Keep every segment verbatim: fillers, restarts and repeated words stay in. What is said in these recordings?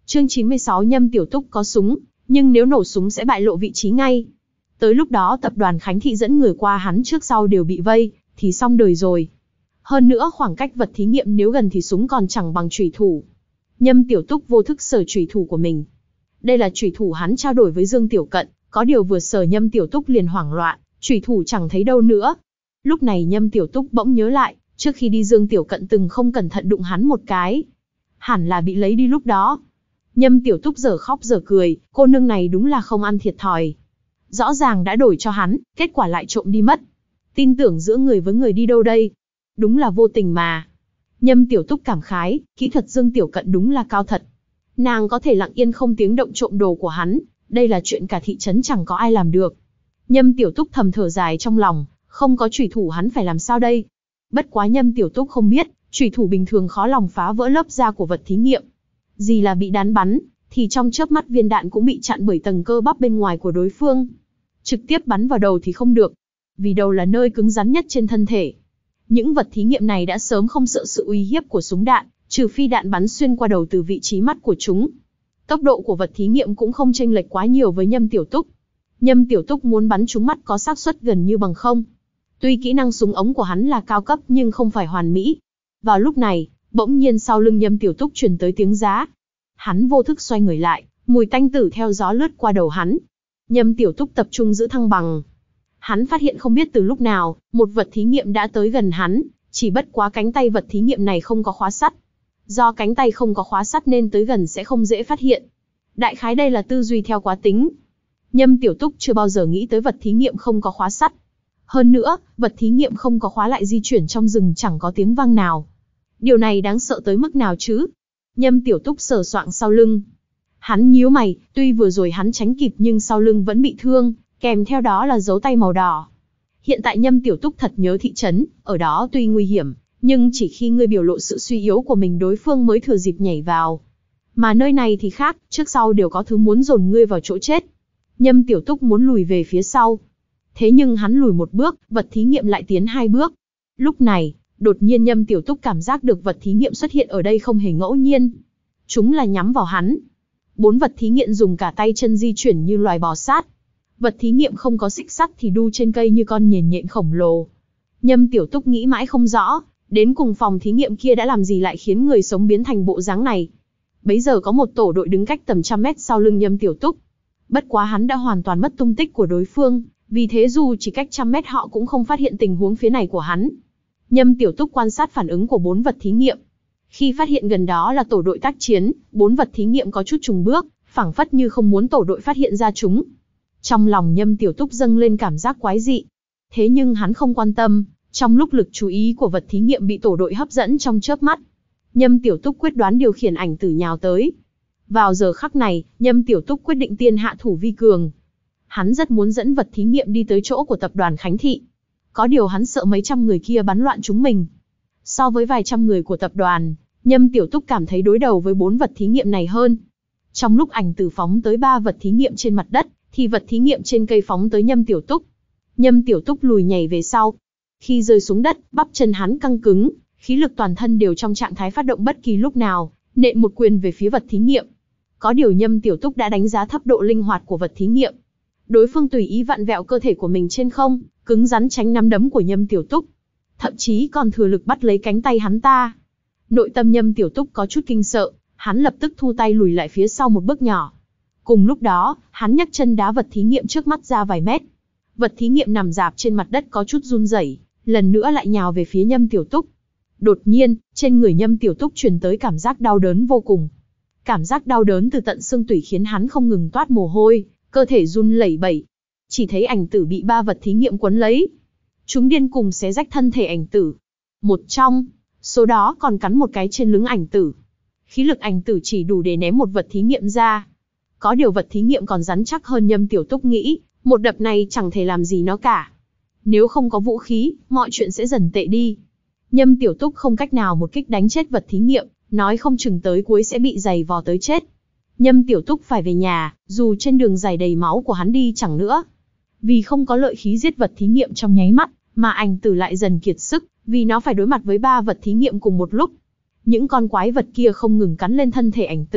Chương chín mươi sáu Nhâm Tiểu Túc có súng, nhưng nếu nổ súng sẽ bại lộ vị trí ngay. Tới lúc đó tập đoàn Khánh Thị dẫn người qua hắn trước sau đều bị vây, thì xong đời rồi. Hơn nữa khoảng cách vật thí nghiệm nếu gần thì súng còn chẳng bằng chủy thủ. Nhâm Tiểu Túc vô thức sờ chủy thủ của mình. Đây là chủy thủ hắn trao đổi với Dương Tiểu Cận, có điều vừa sờ Nhâm Tiểu Túc liền hoảng loạn, chủy thủ chẳng thấy đâu nữa. Lúc này Nhâm Tiểu Túc bỗng nhớ lại, trước khi đi Dương Tiểu Cận từng không cẩn thận đụng hắn một cái. Hẳn là bị lấy đi lúc đó. Nhâm Tiểu Túc giờ khóc giờ cười, cô nương này đúng là không ăn thiệt thòi. Rõ ràng đã đổi cho hắn, kết quả lại trộm đi mất. Tin tưởng giữa người với người đi đâu đây? Đúng là vô tình mà. Nhâm Tiểu Túc cảm khái, kỹ thuật Dương Tiểu Cận đúng là cao thật. Nàng có thể lặng yên không tiếng động trộm đồ của hắn, đây là chuyện cả thị trấn chẳng có ai làm được. Nhâm Tiểu Túc thầm thở dài trong lòng, không có chủy thủ hắn phải làm sao đây? Bất quá Nhâm Tiểu Túc không biết, chủy thủ bình thường khó lòng phá vỡ lớp da của vật thí nghiệm. Gì là bị đạn bắn, thì trong chớp mắt viên đạn cũng bị chặn bởi tầng cơ bắp bên ngoài của đối phương. Trực tiếp bắn vào đầu thì không được, vì đầu là nơi cứng rắn nhất trên thân thể. Những vật thí nghiệm này đã sớm không sợ sự uy hiếp của súng đạn, trừ phi đạn bắn xuyên qua đầu từ vị trí mắt của chúng. Tốc độ của vật thí nghiệm cũng không chênh lệch quá nhiều với Nhâm Tiểu Túc. Nhâm Tiểu Túc muốn bắn trúng mắt có xác suất gần như bằng không. Tuy kỹ năng súng ống của hắn là cao cấp nhưng không phải hoàn mỹ. Vào lúc này, bỗng nhiên sau lưng Nhâm Tiểu Túc truyền tới tiếng giá. Hắn vô thức xoay người lại, mùi tanh tử theo gió lướt qua đầu hắn. Nhâm Tiểu Túc tập trung giữ thăng bằng. Hắn phát hiện không biết từ lúc nào, một vật thí nghiệm đã tới gần hắn, chỉ bất quá cánh tay vật thí nghiệm này không có khóa sắt. Do cánh tay không có khóa sắt nên tới gần sẽ không dễ phát hiện. Đại khái đây là tư duy theo quá tính. Nhâm Tiểu Túc chưa bao giờ nghĩ tới vật thí nghiệm không có khóa sắt. Hơn nữa, vật thí nghiệm không có khóa lại di chuyển trong rừng chẳng có tiếng vang nào. Điều này đáng sợ tới mức nào chứ? Nhâm Tiểu Túc sờ soạng sau lưng. Hắn nhíu mày, tuy vừa rồi hắn tránh kịp nhưng sau lưng vẫn bị thương, kèm theo đó là dấu tay màu đỏ. Hiện tại Nhâm Tiểu Túc thật nhớ thị trấn, ở đó tuy nguy hiểm, nhưng chỉ khi ngươi biểu lộ sự suy yếu của mình đối phương mới thừa dịp nhảy vào. Mà nơi này thì khác, trước sau đều có thứ muốn dồn ngươi vào chỗ chết. Nhâm Tiểu Túc muốn lùi về phía sau. Thế nhưng hắn lùi một bước, vật thí nghiệm lại tiến hai bước. Lúc này, đột nhiên Nhâm Tiểu Túc cảm giác được vật thí nghiệm xuất hiện ở đây không hề ngẫu nhiên. Chúng là nhắm vào hắn. Bốn vật thí nghiệm dùng cả tay chân di chuyển như loài bò sát. Vật thí nghiệm không có xích sắt thì đu trên cây như con nhện nhện khổng lồ. Nhâm Tiểu Túc nghĩ mãi không rõ, đến cùng phòng thí nghiệm kia đã làm gì lại khiến người sống biến thành bộ dáng này. Bấy giờ có một tổ đội đứng cách tầm trăm mét sau lưng Nhâm Tiểu Túc. Bất quá hắn đã hoàn toàn mất tung tích của đối phương, vì thế dù chỉ cách trăm mét họ cũng không phát hiện tình huống phía này của hắn. Nhâm Tiểu Túc quan sát phản ứng của bốn vật thí nghiệm. Khi phát hiện gần đó là tổ đội tác chiến, bốn vật thí nghiệm có chút chùng bước, phảng phất như không muốn tổ đội phát hiện ra chúng. Trong lòng Nhâm Tiểu Túc dâng lên cảm giác quái dị. Thế nhưng hắn không quan tâm, trong lúc lực chú ý của vật thí nghiệm bị tổ đội hấp dẫn trong chớp mắt, Nhâm Tiểu Túc quyết đoán điều khiển ảnh tử nhào tới. Vào giờ khắc này, Nhâm Tiểu Túc quyết định tiên hạ thủ vi cường. Hắn rất muốn dẫn vật thí nghiệm đi tới chỗ của tập đoàn Khánh Thị. Có điều hắn sợ mấy trăm người kia bắn loạn chúng mình. So với vài trăm người của tập đoàn, Nhâm Tiểu Túc cảm thấy đối đầu với bốn vật thí nghiệm này hơn. Trong lúc ảnh tử phóng tới ba vật thí nghiệm trên mặt đất, thì vật thí nghiệm trên cây phóng tới Nhâm Tiểu Túc. Nhâm Tiểu Túc lùi nhảy về sau. Khi rơi xuống đất, bắp chân hắn căng cứng, khí lực toàn thân đều trong trạng thái phát động bất kỳ lúc nào, nện một quyền về phía vật thí nghiệm. Có điều Nhâm Tiểu Túc đã đánh giá thấp độ linh hoạt của vật thí nghiệm. Đối phương tùy ý vặn vẹo cơ thể của mình trên không, cứng rắn tránh nắm đấm của Nhâm Tiểu Túc. Thậm chí còn thừa lực bắt lấy cánh tay hắn ta. Nội tâm Nhâm Tiểu Túc có chút kinh sợ, hắn lập tức thu tay lùi lại phía sau một bước nhỏ. Cùng lúc đó, hắn nhấc chân đá vật thí nghiệm trước mắt ra vài mét. Vật thí nghiệm nằm rạp trên mặt đất có chút run rẩy, lần nữa lại nhào về phía Nhâm Tiểu Túc. Đột nhiên, trên người Nhâm Tiểu Túc truyền tới cảm giác đau đớn vô cùng. Cảm giác đau đớn từ tận xương tủy khiến hắn không ngừng toát mồ hôi, cơ thể run lẩy bẩy. Chỉ thấy ảnh tử bị ba vật thí nghiệm quấn lấy. Chúng điên cùng xé rách thân thể ảnh tử. Một trong số đó còn cắn một cái trên lưng ảnh tử. Khí lực ảnh tử chỉ đủ để ném một vật thí nghiệm ra. Có điều vật thí nghiệm còn rắn chắc hơn Nhâm Tiểu Túc nghĩ, một đập này chẳng thể làm gì nó cả. Nếu không có vũ khí, mọi chuyện sẽ dần tệ đi. Nhâm Tiểu Túc không cách nào một kích đánh chết vật thí nghiệm, nói không chừng tới cuối sẽ bị giày vò tới chết. Nhâm Tiểu Túc phải về nhà, dù trên đường dài đầy máu của hắn đi chẳng nữa. Vì không có lợi khí giết vật thí nghiệm trong nháy mắt, mà ảnh tử lại dần kiệt sức, vì nó phải đối mặt với ba vật thí nghiệm cùng một lúc. Những con quái vật kia không ngừng cắn lên thân thể ảnh tử,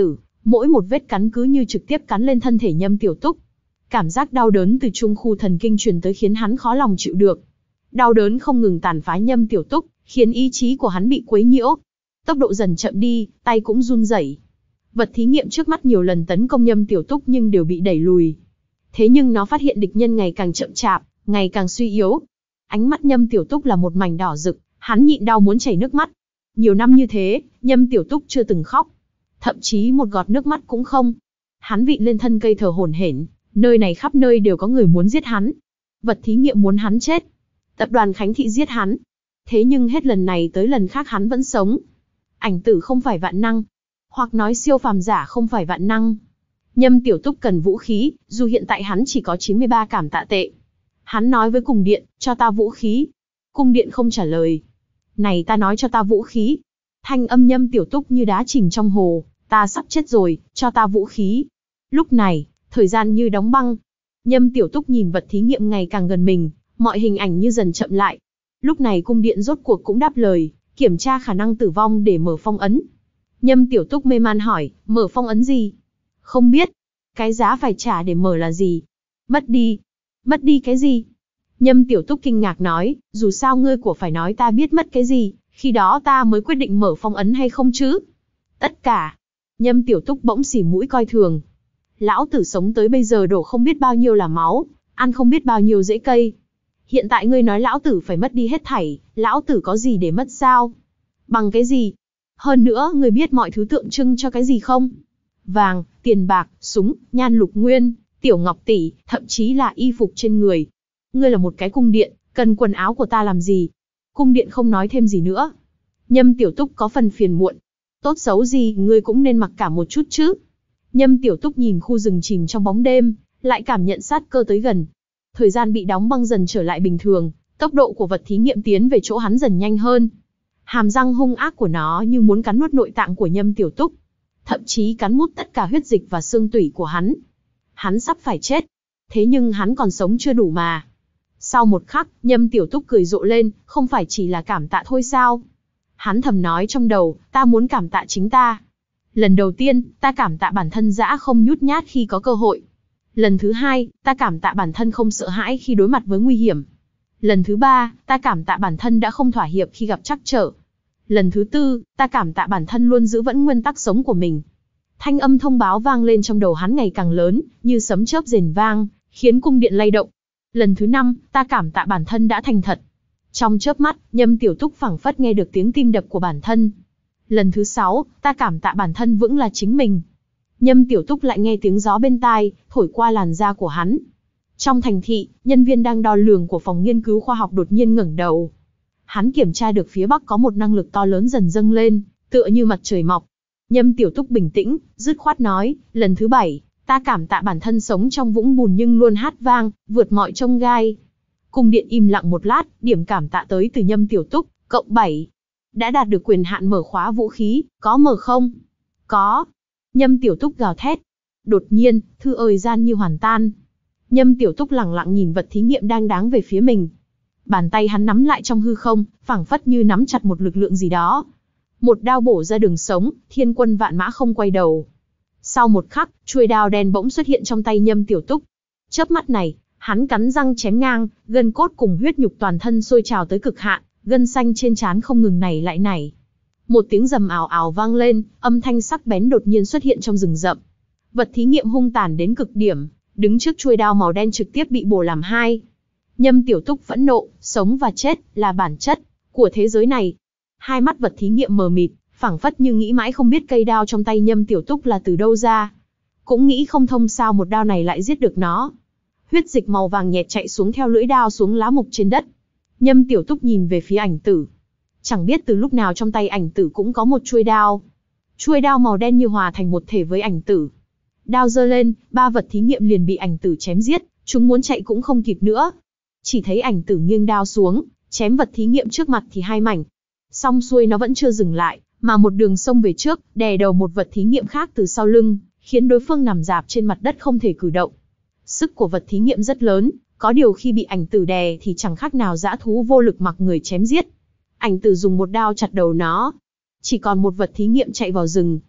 Mỗi một vết cắn cứ như trực tiếp cắn lên thân thể Nhâm Tiểu Túc. Cảm giác đau đớn từ trung khu thần kinh truyền tới khiến hắn khó lòng chịu được. Đau đớn không ngừng tàn phá Nhâm Tiểu Túc, khiến ý chí của hắn bị quấy nhiễu. Tốc độ dần chậm đi, tay cũng run rẩy. Vật thí nghiệm trước mắt nhiều lần tấn công Nhâm Tiểu Túc nhưng đều bị đẩy lùi. Thế nhưng nó phát hiện địch nhân ngày càng chậm chạp, ngày càng suy yếu. Ánh mắt Nhâm Tiểu Túc là một mảnh đỏ rực, hắn nhịn đau muốn chảy nước mắt. Nhiều năm như thế, Nhâm Tiểu Túc chưa từng khóc. Thậm chí một giọt nước mắt cũng không. Hắn vịn lên thân cây thở hổn hển, nơi này khắp nơi đều có người muốn giết hắn. Vật thí nghiệm muốn hắn chết. Tập đoàn Khánh Thị giết hắn. Thế nhưng hết lần này tới lần khác hắn vẫn sống. Ảnh tử không phải vạn năng. Hoặc nói siêu phàm giả không phải vạn năng. Nhâm Tiểu Túc cần vũ khí, dù hiện tại hắn chỉ có chín mươi ba cảm tạ tệ. Hắn nói với cung điện, cho ta vũ khí. Cung điện không trả lời. Này ta nói cho ta vũ khí. Thanh âm Nhâm Tiểu Túc như đá chìm trong hồ, ta sắp chết rồi, cho ta vũ khí. Lúc này, thời gian như đóng băng. Nhâm Tiểu Túc nhìn vật thí nghiệm ngày càng gần mình, mọi hình ảnh như dần chậm lại. Lúc này cung điện rốt cuộc cũng đáp lời, kiểm tra khả năng tử vong để mở phong ấn. Nhâm Tiểu Túc mê man hỏi, mở phong ấn gì? Không biết. Cái giá phải trả để mở là gì? Mất đi. Mất đi cái gì? Nhâm Tiểu Túc kinh ngạc nói, dù sao ngươi của phải nói ta biết mất cái gì, khi đó ta mới quyết định mở phong ấn hay không chứ? Tất cả. Nhâm Tiểu Túc bỗng xỉ mũi coi thường. Lão tử sống tới bây giờ đổ không biết bao nhiêu là máu, ăn không biết bao nhiêu rễ cây. Hiện tại ngươi nói lão tử phải mất đi hết thảy, lão tử có gì để mất sao? Bằng cái gì? Hơn nữa, ngươi biết mọi thứ tượng trưng cho cái gì không? Vàng, tiền bạc, súng, nhan lục nguyên, tiểu ngọc tỷ, thậm chí là y phục trên người. Ngươi là một cái cung điện, cần quần áo của ta làm gì? Cung điện không nói thêm gì nữa. Nhâm Tiểu Túc có phần phiền muộn. Tốt xấu gì, ngươi cũng nên mặc cả một chút chứ. Nhâm Tiểu Túc nhìn khu rừng chìm trong bóng đêm, lại cảm nhận sát cơ tới gần. Thời gian bị đóng băng dần trở lại bình thường, tốc độ của vật thí nghiệm tiến về chỗ hắn dần nhanh hơn. Hàm răng hung ác của nó như muốn cắn nuốt nội tạng của Nhâm Tiểu Túc, thậm chí cắn mút tất cả huyết dịch và xương tủy của hắn. Hắn sắp phải chết, thế nhưng hắn còn sống chưa đủ mà. Sau một khắc, Nhâm Tiểu Túc cười rộ lên, không phải chỉ là cảm tạ thôi sao? Hắn thầm nói trong đầu, ta muốn cảm tạ chính ta. Lần đầu tiên, ta cảm tạ bản thân dã không nhút nhát khi có cơ hội. Lần thứ hai, ta cảm tạ bản thân không sợ hãi khi đối mặt với nguy hiểm. Lần thứ ba, ta cảm tạ bản thân đã không thỏa hiệp khi gặp trắc trở. Lần thứ tư, ta cảm tạ bản thân luôn giữ vững nguyên tắc sống của mình. Thanh âm thông báo vang lên trong đầu hắn ngày càng lớn, như sấm chớp rền vang, khiến cung điện lay động. Lần thứ năm, ta cảm tạ bản thân đã thành thật. Trong chớp mắt, Nhâm Tiểu Túc phảng phất nghe được tiếng tim đập của bản thân. Lần thứ sáu, ta cảm tạ bản thân vững là chính mình. Nhâm Tiểu Túc lại nghe tiếng gió bên tai, thổi qua làn da của hắn. Trong thành thị, nhân viên đang đo lường của phòng nghiên cứu khoa học đột nhiên ngẩng đầu. Hắn kiểm tra được phía bắc có một năng lực to lớn dần dâng lên, tựa như mặt trời mọc. Nhâm Tiểu Túc bình tĩnh, dứt khoát nói, lần thứ bảy, ta cảm tạ bản thân sống trong vũng bùn nhưng luôn hát vang, vượt mọi chông gai. Cung điện im lặng một lát, điểm cảm tạ tới từ Nhâm Tiểu Túc, cộng bảy. Đã đạt được quyền hạn mở khóa vũ khí, có mở không? Có. Nhâm Tiểu Túc gào thét. Đột nhiên, thư ơi gian như hoàn tan. Nhâm Tiểu Túc lẳng lặng nhìn vật thí nghiệm đang đáng về phía mình. Bàn tay hắn nắm lại trong hư không, phảng phất như nắm chặt một lực lượng gì đó. Một đao bổ ra đường sống, thiên quân vạn mã không quay đầu. Sau một khắc, chuôi đao đen bỗng xuất hiện trong tay Nhâm Tiểu Túc. Chớp mắt này, hắn cắn răng chém ngang, gân cốt cùng huyết nhục toàn thân sôi trào tới cực hạn, gân xanh trên trán không ngừng nảy lại nảy. Một tiếng rầm ào ào vang lên, âm thanh sắc bén đột nhiên xuất hiện trong rừng rậm. Vật thí nghiệm hung tàn đến cực điểm, đứng trước chuôi đao màu đen trực tiếp bị bổ làm hai. Nhâm Tiểu Túc phẫn nộ, sống và chết là bản chất của thế giới này. Hai mắt vật thí nghiệm mờ mịt, phảng phất như nghĩ mãi không biết cây đao trong tay Nhâm Tiểu Túc là từ đâu ra. Cũng nghĩ không thông sao một đao này lại giết được nó. Huyết dịch màu vàng nhẹt chạy xuống theo lưỡi đao xuống lá mục trên đất. Nhâm Tiểu Túc nhìn về phía ảnh tử. Chẳng biết từ lúc nào trong tay ảnh tử cũng có một chuôi đao. Chuôi đao màu đen như hòa thành một thể với ảnh tử. Đao giơ lên, ba vật thí nghiệm liền bị ảnh tử chém giết, chúng muốn chạy cũng không kịp nữa. Chỉ thấy ảnh tử nghiêng đao xuống, chém vật thí nghiệm trước mặt thì hai mảnh. Xong xuôi nó vẫn chưa dừng lại, mà một đường xông về trước, đè đầu một vật thí nghiệm khác từ sau lưng, khiến đối phương nằm rạp trên mặt đất không thể cử động. Sức của vật thí nghiệm rất lớn, có điều khi bị ảnh tử đè thì chẳng khác nào dã thú vô lực mặc người chém giết. Ảnh tử dùng một đao chặt đầu nó. Chỉ còn một vật thí nghiệm chạy vào rừng.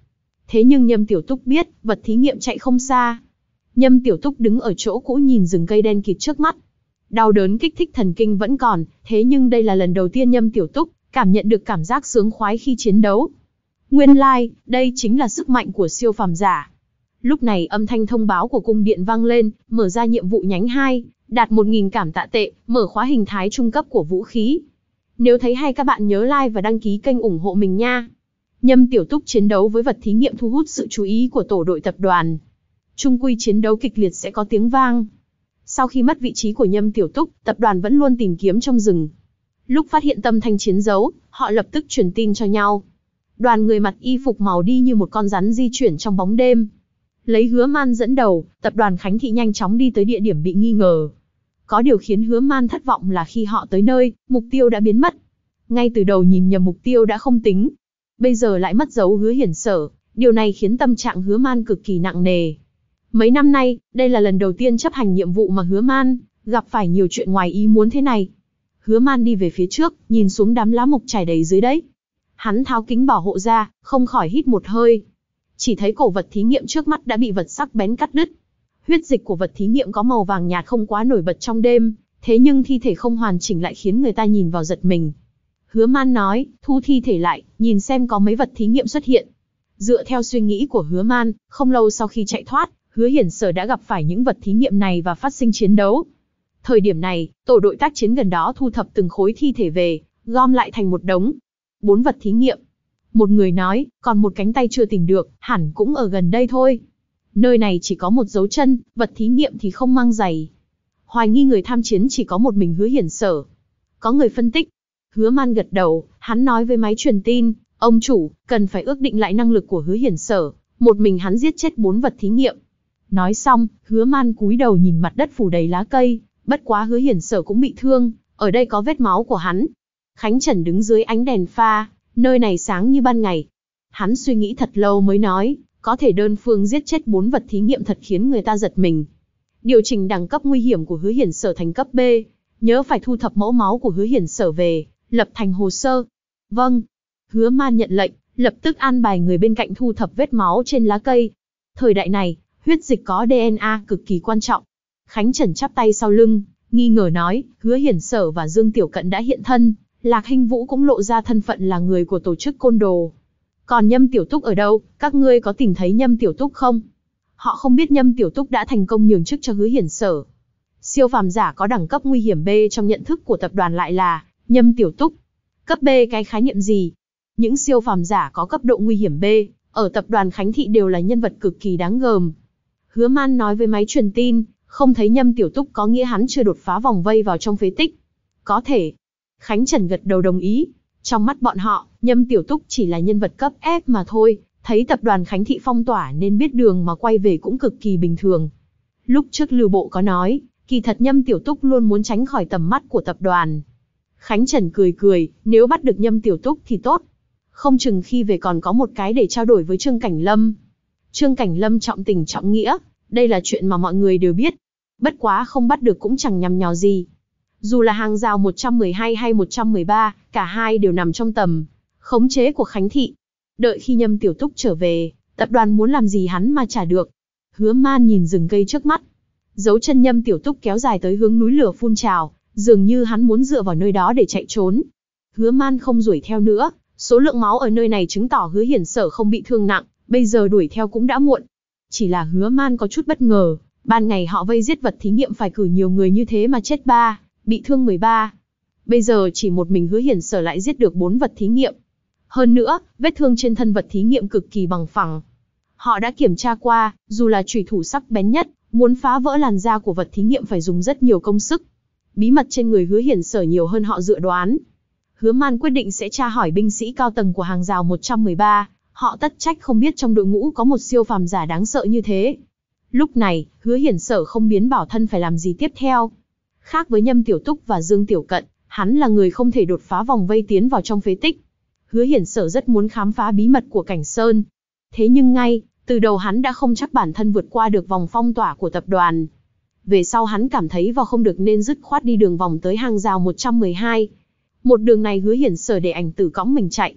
Thế nhưng Nhâm Tiểu Túc biết, vật thí nghiệm chạy không xa. Nhâm Tiểu Túc đứng ở chỗ cũ nhìn rừng cây đen kịt trước mắt. Đau đớn kích thích thần kinh vẫn còn, thế nhưng đây là lần đầu tiên Nhâm Tiểu Túc cảm nhận được cảm giác sướng khoái khi chiến đấu. Nguyên lai, like, đây chính là sức mạnh của siêu phàm giả. Lúc này âm thanh thông báo của cung điện vang lên, mở ra nhiệm vụ nhánh hai, đạt một nghìn cảm tạ tệ, mở khóa hình thái trung cấp của vũ khí. Nếu thấy hay các bạn nhớ like và đăng ký kênh ủng hộ mình nha. Nhâm Tiểu Túc chiến đấu với vật thí nghiệm thu hút sự chú ý của tổ đội tập đoàn. Chung quy chiến đấu kịch liệt sẽ có tiếng vang. Sau khi mất vị trí của Nhâm Tiểu Túc, tập đoàn vẫn luôn tìm kiếm trong rừng. Lúc phát hiện tâm thanh chiến dấu, họ lập tức truyền tin cho nhau. Đoàn người mặc y phục màu đi như một con rắn di chuyển trong bóng đêm. Lấy Hứa Man dẫn đầu, tập đoàn Khánh Thị nhanh chóng đi tới địa điểm bị nghi ngờ. Có điều khiến Hứa Man thất vọng là khi họ tới nơi, mục tiêu đã biến mất. Ngay từ đầu nhìn nhầm mục tiêu đã không tính. Bây giờ lại mất dấu Hứa Hiển Sở, điều này khiến tâm trạng Hứa Man cực kỳ nặng nề. Mấy năm nay, đây là lần đầu tiên chấp hành nhiệm vụ mà Hứa Man gặp phải nhiều chuyện ngoài ý muốn thế này. Hứa Man đi về phía trước, nhìn xuống đám lá mục trải đầy dưới đấy. Hắn tháo kính bảo hộ ra, không khỏi hít một hơi. Chỉ thấy cổ vật thí nghiệm trước mắt đã bị vật sắc bén cắt đứt. Huyết dịch của vật thí nghiệm có màu vàng nhạt không quá nổi bật trong đêm, thế nhưng thi thể không hoàn chỉnh lại khiến người ta nhìn vào giật mình. Hứa Man nói, thu thi thể lại, nhìn xem có mấy vật thí nghiệm xuất hiện. Dựa theo suy nghĩ của Hứa Man, không lâu sau khi chạy thoát, Hứa Hiển Sở đã gặp phải những vật thí nghiệm này và phát sinh chiến đấu. Thời điểm này, tổ đội tác chiến gần đó thu thập từng khối thi thể về, gom lại thành một đống. Bốn vật thí nghiệm. Một người nói, còn một cánh tay chưa tìm được, hẳn cũng ở gần đây thôi. Nơi này chỉ có một dấu chân, vật thí nghiệm thì không mang giày. Hoài nghi người tham chiến chỉ có một mình Hứa Hiển Sở. Có người phân tích. Hứa Man gật đầu, hắn nói với máy truyền tin, ông chủ, cần phải ước định lại năng lực của Hứa Hiển Sở. Một mình hắn giết chết bốn vật thí nghiệm. Nói xong, Hứa Man cúi đầu nhìn mặt đất phủ đầy lá cây, bất quá Hứa Hiển Sở cũng bị thương, ở đây có vết máu của hắn. Khánh Trần đứng dưới ánh đèn pha, nơi này sáng như ban ngày. Hắn suy nghĩ thật lâu mới nói, có thể đơn phương giết chết bốn vật thí nghiệm thật khiến người ta giật mình. Điều chỉnh đẳng cấp nguy hiểm của Hứa Hiển Sở thành cấp B, nhớ phải thu thập mẫu máu của Hứa Hiển Sở về, lập thành hồ sơ. Vâng. Hứa Man nhận lệnh, lập tức an bài người bên cạnh thu thập vết máu trên lá cây. Thời đại này, huyết dịch có đê en a cực kỳ quan trọng. Khánh Trần chắp tay sau lưng, nghi ngờ nói, Hứa Hiển Sở và Dương Tiểu Cận đã hiện thân, Lạc Hinh Vũ cũng lộ ra thân phận là người của tổ chức côn đồ. Còn Nhâm Tiểu Túc ở đâu, các ngươi có tìm thấy Nhâm Tiểu Túc không? Họ không biết Nhâm Tiểu Túc đã thành công nhường chức cho Hứa Hiển Sở. Siêu phàm giả có đẳng cấp nguy hiểm B trong nhận thức của tập đoàn lại là Nhâm Tiểu Túc. Cấp B cái khái niệm gì? Những siêu phàm giả có cấp độ nguy hiểm B, ở tập đoàn Khánh Thị đều là nhân vật cực kỳ đáng gờm. Hứa Man nói với máy truyền tin, không thấy Nhâm Tiểu Túc có nghĩa hắn chưa đột phá vòng vây vào trong phế tích. Có thể. Khánh Trần gật đầu đồng ý. Trong mắt bọn họ, Nhâm Tiểu Túc chỉ là nhân vật cấp F mà thôi, thấy tập đoàn Khánh Thị phong tỏa nên biết đường mà quay về cũng cực kỳ bình thường. Lúc trước Lưu Bộ có nói, kỳ thật Nhâm Tiểu Túc luôn muốn tránh khỏi tầm mắt của tập đoàn. Khánh Trần cười cười, nếu bắt được Nhâm Tiểu Túc thì tốt. Không chừng khi về còn có một cái để trao đổi với Trương Cảnh Lâm. Trương Cảnh Lâm trọng tình trọng nghĩa, đây là chuyện mà mọi người đều biết. Bất quá không bắt được cũng chẳng nhằm nhò gì. Dù là hàng rào một trăm mười hai hay một trăm mười ba, cả hai đều nằm trong tầm khống chế của Khánh Thị. Đợi khi Nhâm Tiểu Túc trở về, tập đoàn muốn làm gì hắn mà trả được. Hứa Man nhìn rừng cây trước mắt. Dấu chân Nhâm Tiểu Túc kéo dài tới hướng núi lửa phun trào, dường như hắn muốn dựa vào nơi đó để chạy trốn. Hứa Man không đuổi theo nữa, số lượng máu ở nơi này chứng tỏ Hứa Hiển Sở không bị thương nặng, bây giờ đuổi theo cũng đã muộn. Chỉ là Hứa Man có chút bất ngờ, ban ngày họ vây giết vật thí nghiệm phải cử nhiều người như thế mà chết ba, bị thương mười ba. Bây giờ chỉ một mình Hứa Hiển Sở lại giết được bốn vật thí nghiệm. Hơn nữa, vết thương trên thân vật thí nghiệm cực kỳ bằng phẳng. Họ đã kiểm tra qua, dù là chùy thủ sắc bén nhất, muốn phá vỡ làn da của vật thí nghiệm phải dùng rất nhiều công sức. Bí mật trên người Hứa Hiển Sở nhiều hơn họ dự đoán. Hứa Man quyết định sẽ tra hỏi binh sĩ cao tầng của hàng rào một trăm mười ba, họ tất trách không biết trong đội ngũ có một siêu phàm giả đáng sợ như thế. Lúc này, Hứa Hiển Sở không biến bảo thân phải làm gì tiếp theo. Khác với Nhâm Tiểu Túc và Dương Tiểu Cận, hắn là người không thể đột phá vòng vây tiến vào trong phế tích. Hứa Hiển Sở rất muốn khám phá bí mật của Cảnh Sơn. Thế nhưng ngay từ đầu hắn đã không chắc bản thân vượt qua được vòng phong tỏa của tập đoàn. Về sau hắn cảm thấy vào không được nên dứt khoát đi đường vòng tới hàng rào một trăm mười hai. Một đường này Hứa Hiển Sở để ảnh tử cõng mình chạy.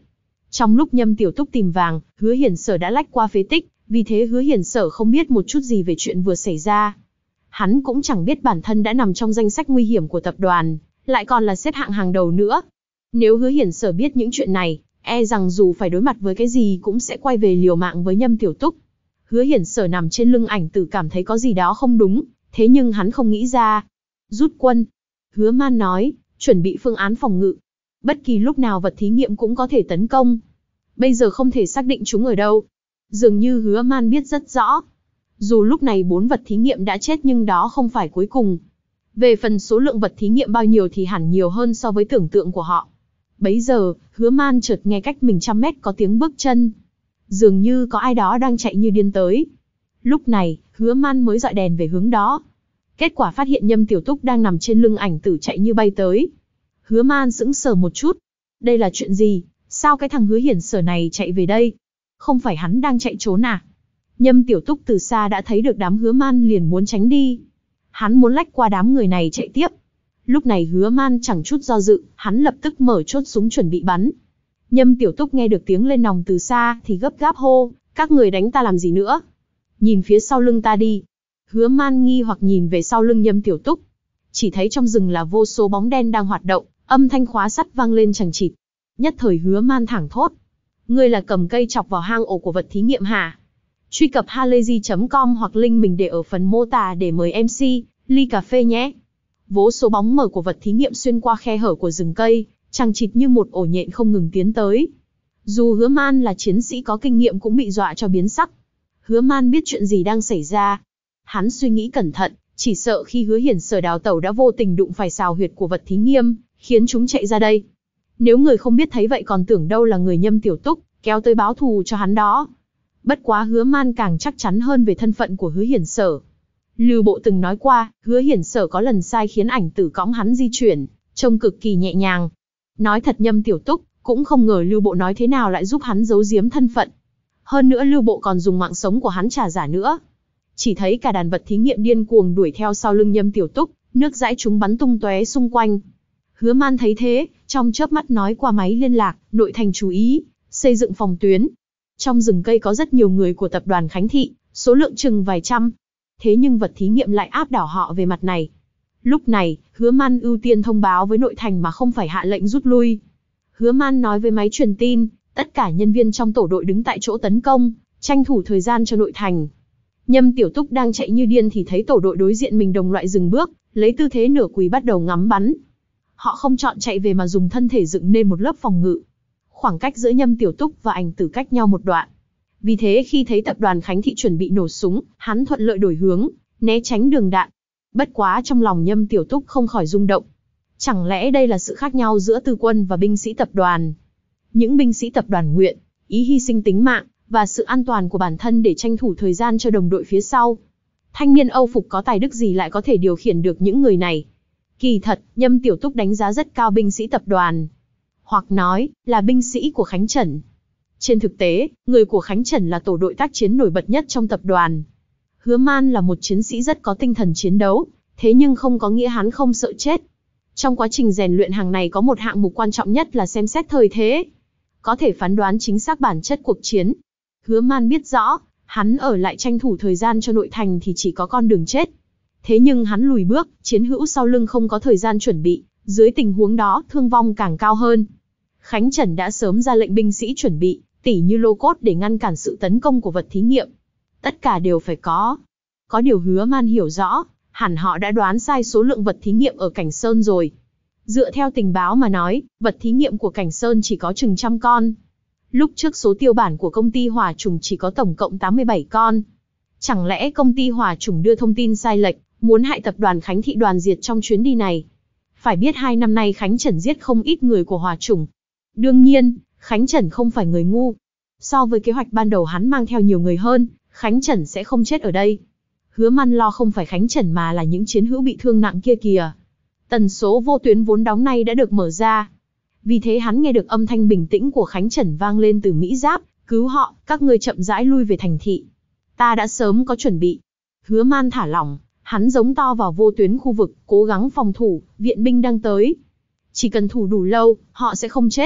Trong lúc Nhâm Tiểu Túc tìm vàng, Hứa Hiển Sở đã lách qua phế tích, vì thế Hứa Hiển Sở không biết một chút gì về chuyện vừa xảy ra. Hắn cũng chẳng biết bản thân đã nằm trong danh sách nguy hiểm của tập đoàn, lại còn là xếp hạng hàng đầu nữa. Nếu Hứa Hiển Sở biết những chuyện này, e rằng dù phải đối mặt với cái gì cũng sẽ quay về liều mạng với Nhâm Tiểu Túc. Hứa Hiển Sở nằm trên lưng ảnh tử cảm thấy có gì đó không đúng, thế nhưng hắn không nghĩ ra. Rút quân. Hứa Man nói, chuẩn bị phương án phòng ngự. Bất kỳ lúc nào vật thí nghiệm cũng có thể tấn công. Bây giờ không thể xác định chúng ở đâu. Dường như Hứa Man biết rất rõ. Dù lúc này bốn vật thí nghiệm đã chết nhưng đó không phải cuối cùng. Về phần số lượng vật thí nghiệm bao nhiêu thì hẳn nhiều hơn so với tưởng tượng của họ. Bấy giờ, Hứa Man chợt nghe cách mình trăm mét có tiếng bước chân. Dường như có ai đó đang chạy như điên tới. Lúc này, Hứa Man mới dọi đèn về hướng đó. Kết quả phát hiện Nhâm Tiểu Túc đang nằm trên lưng ảnh tử chạy như bay tới. Hứa Man sững sờ một chút. Đây là chuyện gì? Sao cái thằng Hứa Hiển Sở này chạy về đây? Không phải hắn đang chạy trốn à? Nhâm Tiểu Túc từ xa đã thấy được đám Hứa Man liền muốn tránh đi. Hắn muốn lách qua đám người này chạy tiếp. Lúc này Hứa Man chẳng chút do dự, hắn lập tức mở chốt súng chuẩn bị bắn. Nhâm Tiểu Túc nghe được tiếng lên nòng từ xa thì gấp gáp hô, các người đánh ta làm gì nữa? Nhìn phía sau lưng ta đi. Hứa Man nghi hoặc nhìn về sau lưng Nhâm Tiểu Túc. Chỉ thấy trong rừng là vô số bóng đen đang hoạt động, âm thanh khóa sắt vang lên chằng chịt. Nhất thời Hứa Man thẳng thốt. Ngươi là cầm cây chọc vào hang ổ của vật thí nghiệm hả? Truy cập halayzi chấm com hoặc link mình để ở phần mô tả để mời em xê, ly cà phê nhé. Vô số bóng mờ của vật thí nghiệm xuyên qua khe hở của rừng cây, chằng chịt như một ổ nhện không ngừng tiến tới. Dù Hứa Man là chiến sĩ có kinh nghiệm cũng bị dọa cho biến sắc. Hứa Man biết chuyện gì đang xảy ra. Hắn suy nghĩ cẩn thận, chỉ sợ khi Hứa Hiển Sở đào tẩu đã vô tình đụng phải sào huyệt của vật thí nghiệm, khiến chúng chạy ra đây. Nếu người không biết thấy vậy còn tưởng đâu là người Nhâm Tiểu Túc, kéo tới báo thù cho hắn đó. Bất quá Hứa Man càng chắc chắn hơn về thân phận của Hứa Hiển Sở. Lưu Bộ từng nói qua, Hứa Hiển Sở có lần sai khiến ảnh tử cõng hắn di chuyển, trông cực kỳ nhẹ nhàng. Nói thật Nhâm Tiểu Túc cũng không ngờ Lưu Bộ nói thế nào lại giúp hắn giấu giếm thân phận. Hơn nữa Lưu Bộ còn dùng mạng sống của hắn trả giả nữa. Chỉ thấy cả đàn vật thí nghiệm điên cuồng đuổi theo sau lưng Nhâm Tiểu Túc, nước dãi chúng bắn tung tóe xung quanh. Hứa Man thấy thế, trong chớp mắt nói qua máy liên lạc, nội thành chú ý, xây dựng phòng tuyến. Trong rừng cây có rất nhiều người của tập đoàn Khánh Thị, số lượng chừng vài trăm. Thế nhưng vật thí nghiệm lại áp đảo họ về mặt này. Lúc này, Hứa Man ưu tiên thông báo với nội thành mà không phải hạ lệnh rút lui. Hứa Man nói với máy truyền tin, tất cả nhân viên trong tổ đội đứng tại chỗ tấn công, tranh thủ thời gian cho nội thành. Nhâm Tiểu Túc đang chạy như điên thì thấy tổ đội đối diện mình đồng loại dừng bước, lấy tư thế nửa quỳ bắt đầu ngắm bắn. Họ không chọn chạy về mà dùng thân thể dựng nên một lớp phòng ngự. Khoảng cách giữa Nhâm Tiểu Túc và ảnh tử cách nhau một đoạn. Vì thế khi thấy tập đoàn Khánh Thị chuẩn bị nổ súng, hắn thuận lợi đổi hướng, né tránh đường đạn. Bất quá trong lòng Nhâm Tiểu Túc không khỏi rung động. Chẳng lẽ đây là sự khác nhau giữa tư quân và binh sĩ tập đoàn? Những binh sĩ tập đoàn nguyện ý hy sinh tính mạng và sự an toàn của bản thân để tranh thủ thời gian cho đồng đội phía sau. Thanh niên Âu phục có tài đức gì lại có thể điều khiển được những người này? Kỳ thật, Nhâm Tiểu Túc đánh giá rất cao binh sĩ tập đoàn. Hoặc nói, là binh sĩ của Khánh Trần. Trên thực tế, người của Khánh Trần là tổ đội tác chiến nổi bật nhất trong tập đoàn. Hứa Man là một chiến sĩ rất có tinh thần chiến đấu, thế nhưng không có nghĩa hắn không sợ chết. Trong quá trình rèn luyện hàng này có một hạng mục quan trọng nhất là xem xét thời thế. Có thể phán đoán chính xác bản chất cuộc chiến. Hứa Man biết rõ, hắn ở lại tranh thủ thời gian cho nội thành thì chỉ có con đường chết. Thế nhưng hắn lùi bước, chiến hữu sau lưng không có thời gian chuẩn bị, dưới tình huống đó thương vong càng cao hơn. Khánh Trần đã sớm ra lệnh binh sĩ chuẩn bị, tỉ như lô cốt để ngăn cản sự tấn công của vật thí nghiệm. Tất cả đều phải có. Có điều Hứa Man hiểu rõ, hẳn họ đã đoán sai số lượng vật thí nghiệm ở Cảnh Sơn rồi. Dựa theo tình báo mà nói, vật thí nghiệm của Cảnh Sơn chỉ có chừng trăm con. Lúc trước số tiêu bản của công ty Hỏa Trùng chỉ có tổng cộng tám mươi bảy con. Chẳng lẽ công ty Hỏa Trùng đưa thông tin sai lệch, muốn hại tập đoàn Khánh Thị đoàn diệt trong chuyến đi này? Phải biết hai năm nay Khánh Trần giết không ít người của Hỏa Trùng. Đương nhiên, Khánh Trần không phải người ngu. So với kế hoạch ban đầu hắn mang theo nhiều người hơn, Khánh Trần sẽ không chết ở đây. Hứa Man lo không phải Khánh Trần mà là những chiến hữu bị thương nặng kia kìa. Tần số vô tuyến vốn đóng nay đã được mở ra. Vì thế hắn nghe được âm thanh bình tĩnh của Khánh Trần vang lên từ Mỹ Giáp, cứu họ, các ngươi chậm rãi lui về thành thị. Ta đã sớm có chuẩn bị. Hứa Man thả lỏng, hắn giống to vào vô tuyến khu vực, cố gắng phòng thủ, viện binh đang tới. Chỉ cần thủ đủ lâu, họ sẽ không chết.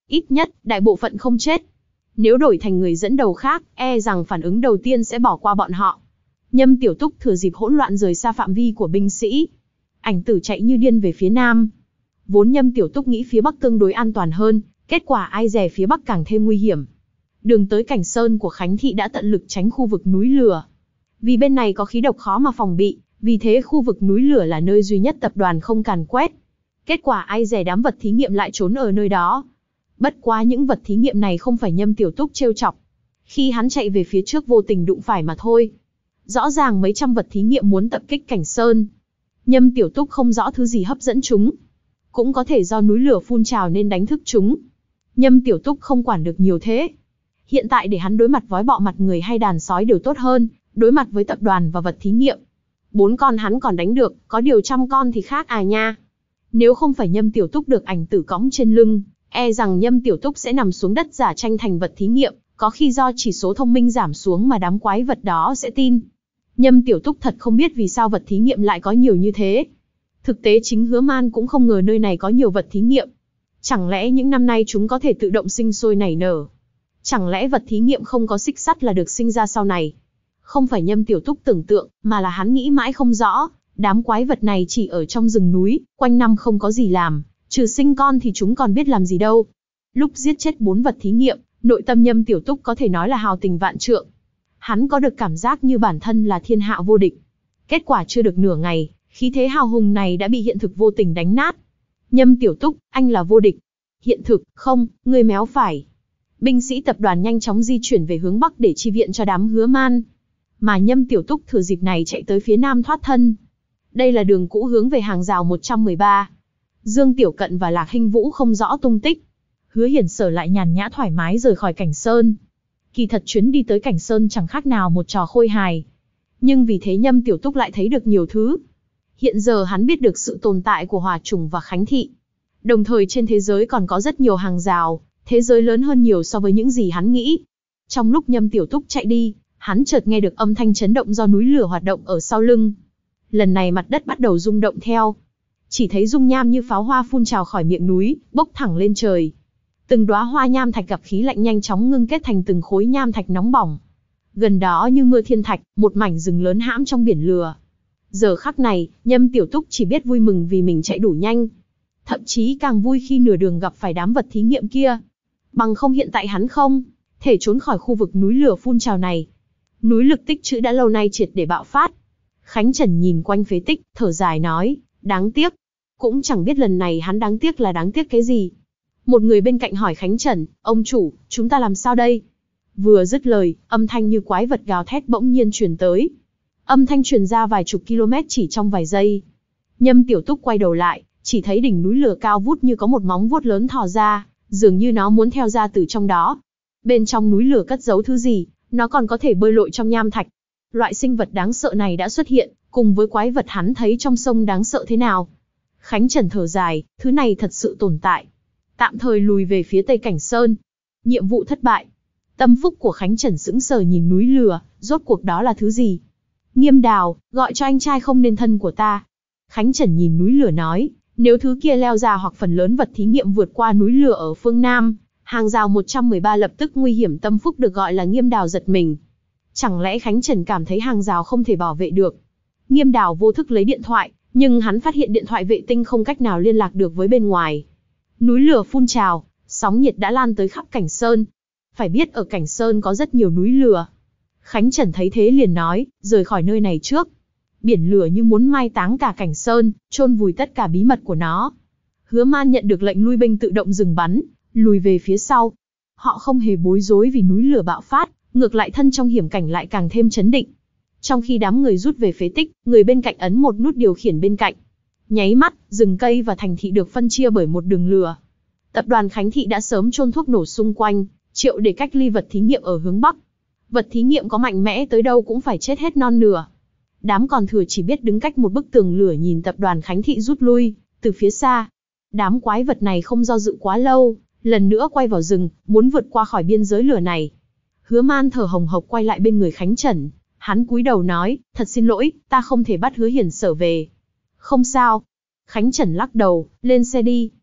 Ít nhất, đại bộ phận không chết. Nếu đổi thành người dẫn đầu khác, e rằng phản ứng đầu tiên sẽ bỏ qua bọn họ. Nhâm Tiểu Túc thừa dịp hỗn loạn rời xa phạm vi của binh sĩ. Ảnh Tử chạy như điên về phía nam. Vốn Nhâm Tiểu Túc nghĩ phía bắc tương đối an toàn hơn, kết quả ai dè phía bắc càng thêm nguy hiểm. Đường tới Cảnh Sơn của Khánh Thị đã tận lực tránh khu vực núi lửa. Vì bên này có khí độc khó mà phòng bị, vì thế khu vực núi lửa là nơi duy nhất tập đoàn không càn quét. Kết quả ai dè đám vật thí nghiệm lại trốn ở nơi đó. Bất quá những vật thí nghiệm này không phải Nhâm Tiểu Túc trêu chọc. Khi hắn chạy về phía trước vô tình đụng phải mà thôi. Rõ ràng mấy trăm vật thí nghiệm muốn tập kích Cảnh Sơn. Nhâm Tiểu Túc không rõ thứ gì hấp dẫn chúng. Cũng có thể do núi lửa phun trào nên đánh thức chúng. Nhâm Tiểu Túc không quản được nhiều thế. Hiện tại để hắn đối mặt với bọ mặt người hay đàn sói đều tốt hơn, đối mặt với tập đoàn và vật thí nghiệm. Bốn con hắn còn đánh được, có điều trăm con thì khác à nha. Nếu không phải Nhâm Tiểu Túc được Ảnh Tử cõng trên lưng, e rằng Nhâm Tiểu Túc sẽ nằm xuống đất giả tranh thành vật thí nghiệm, có khi do chỉ số thông minh giảm xuống mà đám quái vật đó sẽ tin. Nhâm Tiểu Túc thật không biết vì sao vật thí nghiệm lại có nhiều như thế. Thực tế chính Hứa Man cũng không ngờ nơi này có nhiều vật thí nghiệm. Chẳng lẽ những năm nay chúng có thể tự động sinh sôi nảy nở? Chẳng lẽ vật thí nghiệm không có xích sắt là được sinh ra sau này? Không phải Nhâm Tiểu Túc tưởng tượng, mà là hắn nghĩ mãi không rõ. Đám quái vật này chỉ ở trong rừng núi, quanh năm không có gì làm, trừ sinh con thì chúng còn biết làm gì đâu. Lúc giết chết bốn vật thí nghiệm, nội tâm Nhâm Tiểu Túc có thể nói là hào tình vạn trượng. Hắn có được cảm giác như bản thân là thiên hạ vô địch. Kết quả chưa được nửa ngày, khí thế hào hùng này đã bị hiện thực vô tình đánh nát. Nhâm Tiểu Túc, anh là vô địch. Hiện thực, không, ngươi méo phải. Binh sĩ tập đoàn nhanh chóng di chuyển về hướng bắc để chi viện cho đám Hứa Man. Mà Nhâm Tiểu Túc thừa dịp này chạy tới phía nam thoát thân. Đây là đường cũ hướng về hàng rào một trăm mười ba. Dương Tiểu Cận và Lạc Hinh Vũ không rõ tung tích. Hứa Hiển Sở lại nhàn nhã thoải mái rời khỏi Cảnh Sơn. Kỳ thật chuyến đi tới Cảnh Sơn chẳng khác nào một trò khôi hài. Nhưng vì thế Nhâm Tiểu Túc lại thấy được nhiều thứ. Hiện giờ hắn biết được sự tồn tại của Hòa Trùng và Khánh Thị. Đồng thời trên thế giới còn có rất nhiều hàng rào, thế giới lớn hơn nhiều so với những gì hắn nghĩ. Trong lúc Nhâm Tiểu Túc chạy đi, hắn chợt nghe được âm thanh chấn động do núi lửa hoạt động ở sau lưng. Lần này mặt đất bắt đầu rung động theo. Chỉ thấy dung nham như pháo hoa phun trào khỏi miệng núi, bốc thẳng lên trời. Từng đóa hoa nham thạch gặp khí lạnh nhanh chóng ngưng kết thành từng khối nham thạch nóng bỏng. Gần đó như mưa thiên thạch, một mảnh rừng lớn hãm trong biển lửa. Giờ khắc này, Nhâm Tiểu Túc chỉ biết vui mừng vì mình chạy đủ nhanh. Thậm chí càng vui khi nửa đường gặp phải đám vật thí nghiệm kia. Bằng không hiện tại hắn không thể trốn khỏi khu vực núi lửa phun trào này. Núi lực tích trữ đã lâu nay triệt để bạo phát. Khánh Trần nhìn quanh phế tích, thở dài nói, đáng tiếc. Cũng chẳng biết lần này hắn đáng tiếc là đáng tiếc cái gì. Một người bên cạnh hỏi Khánh Trần, ông chủ, chúng ta làm sao đây? Vừa dứt lời, âm thanh như quái vật gào thét bỗng nhiên truyền tới. Âm thanh truyền ra vài chục km chỉ trong vài giây. Nhâm Tiểu Túc quay đầu lại, chỉ thấy đỉnh núi lửa cao vút như có một móng vuốt lớn thò ra, dường như nó muốn theo ra từ trong đó. Bên trong núi lửa cất giấu thứ gì, nó còn có thể bơi lội trong nham thạch. Loại sinh vật đáng sợ này đã xuất hiện, cùng với quái vật hắn thấy trong sông đáng sợ thế nào. Khánh Trần thở dài, thứ này thật sự tồn tại. Tạm thời lùi về phía Tây Cảnh Sơn. Nhiệm vụ thất bại. Tâm phúc của Khánh Trần sững sờ nhìn núi lửa, rốt cuộc đó là thứ gì? Nghiêm Đào, gọi cho anh trai không nên thân của ta. Khánh Trần nhìn núi lửa nói, nếu thứ kia leo ra hoặc phần lớn vật thí nghiệm vượt qua núi lửa ở phương Nam, hàng rào một trăm mười ba lập tức nguy hiểm. Tâm phúc được gọi là Nghiêm Đào giật mình. Chẳng lẽ Khánh Trần cảm thấy hàng rào không thể bảo vệ được? Nghiêm Đào vô thức lấy điện thoại, nhưng hắn phát hiện điện thoại vệ tinh không cách nào liên lạc được với bên ngoài. Núi lửa phun trào, sóng nhiệt đã lan tới khắp Cảnh Sơn. Phải biết ở Cảnh Sơn có rất nhiều núi lửa. Khánh Trần thấy thế liền nói, rời khỏi nơi này trước. Biển lửa như muốn mai táng cả Cảnh Sơn, chôn vùi tất cả bí mật của nó. Hứa Man nhận được lệnh lui binh tự động dừng bắn, lùi về phía sau. Họ không hề bối rối vì núi lửa bạo phát, ngược lại thân trong hiểm cảnh lại càng thêm chấn định. Trong khi đám người rút về phế tích, người bên cạnh ấn một nút điều khiển bên cạnh. Nháy mắt, rừng cây và thành thị được phân chia bởi một đường lửa. Tập đoàn Khánh Thị đã sớm chôn thuốc nổ xung quanh, triệu để cách ly vật thí nghiệm ở hướng Bắc. Vật thí nghiệm có mạnh mẽ tới đâu cũng phải chết hết non nửa. Đám còn thừa chỉ biết đứng cách một bức tường lửa nhìn tập đoàn Khánh Thị rút lui, từ phía xa. Đám quái vật này không do dự quá lâu, lần nữa quay vào rừng, muốn vượt qua khỏi biên giới lửa này. Hứa Man thở hồng hộc quay lại bên người Khánh Trần. Hắn cúi đầu nói, thật xin lỗi, ta không thể bắt Hứa Hiển Sở về. Không sao. Khánh Trần lắc đầu, lên xe đi.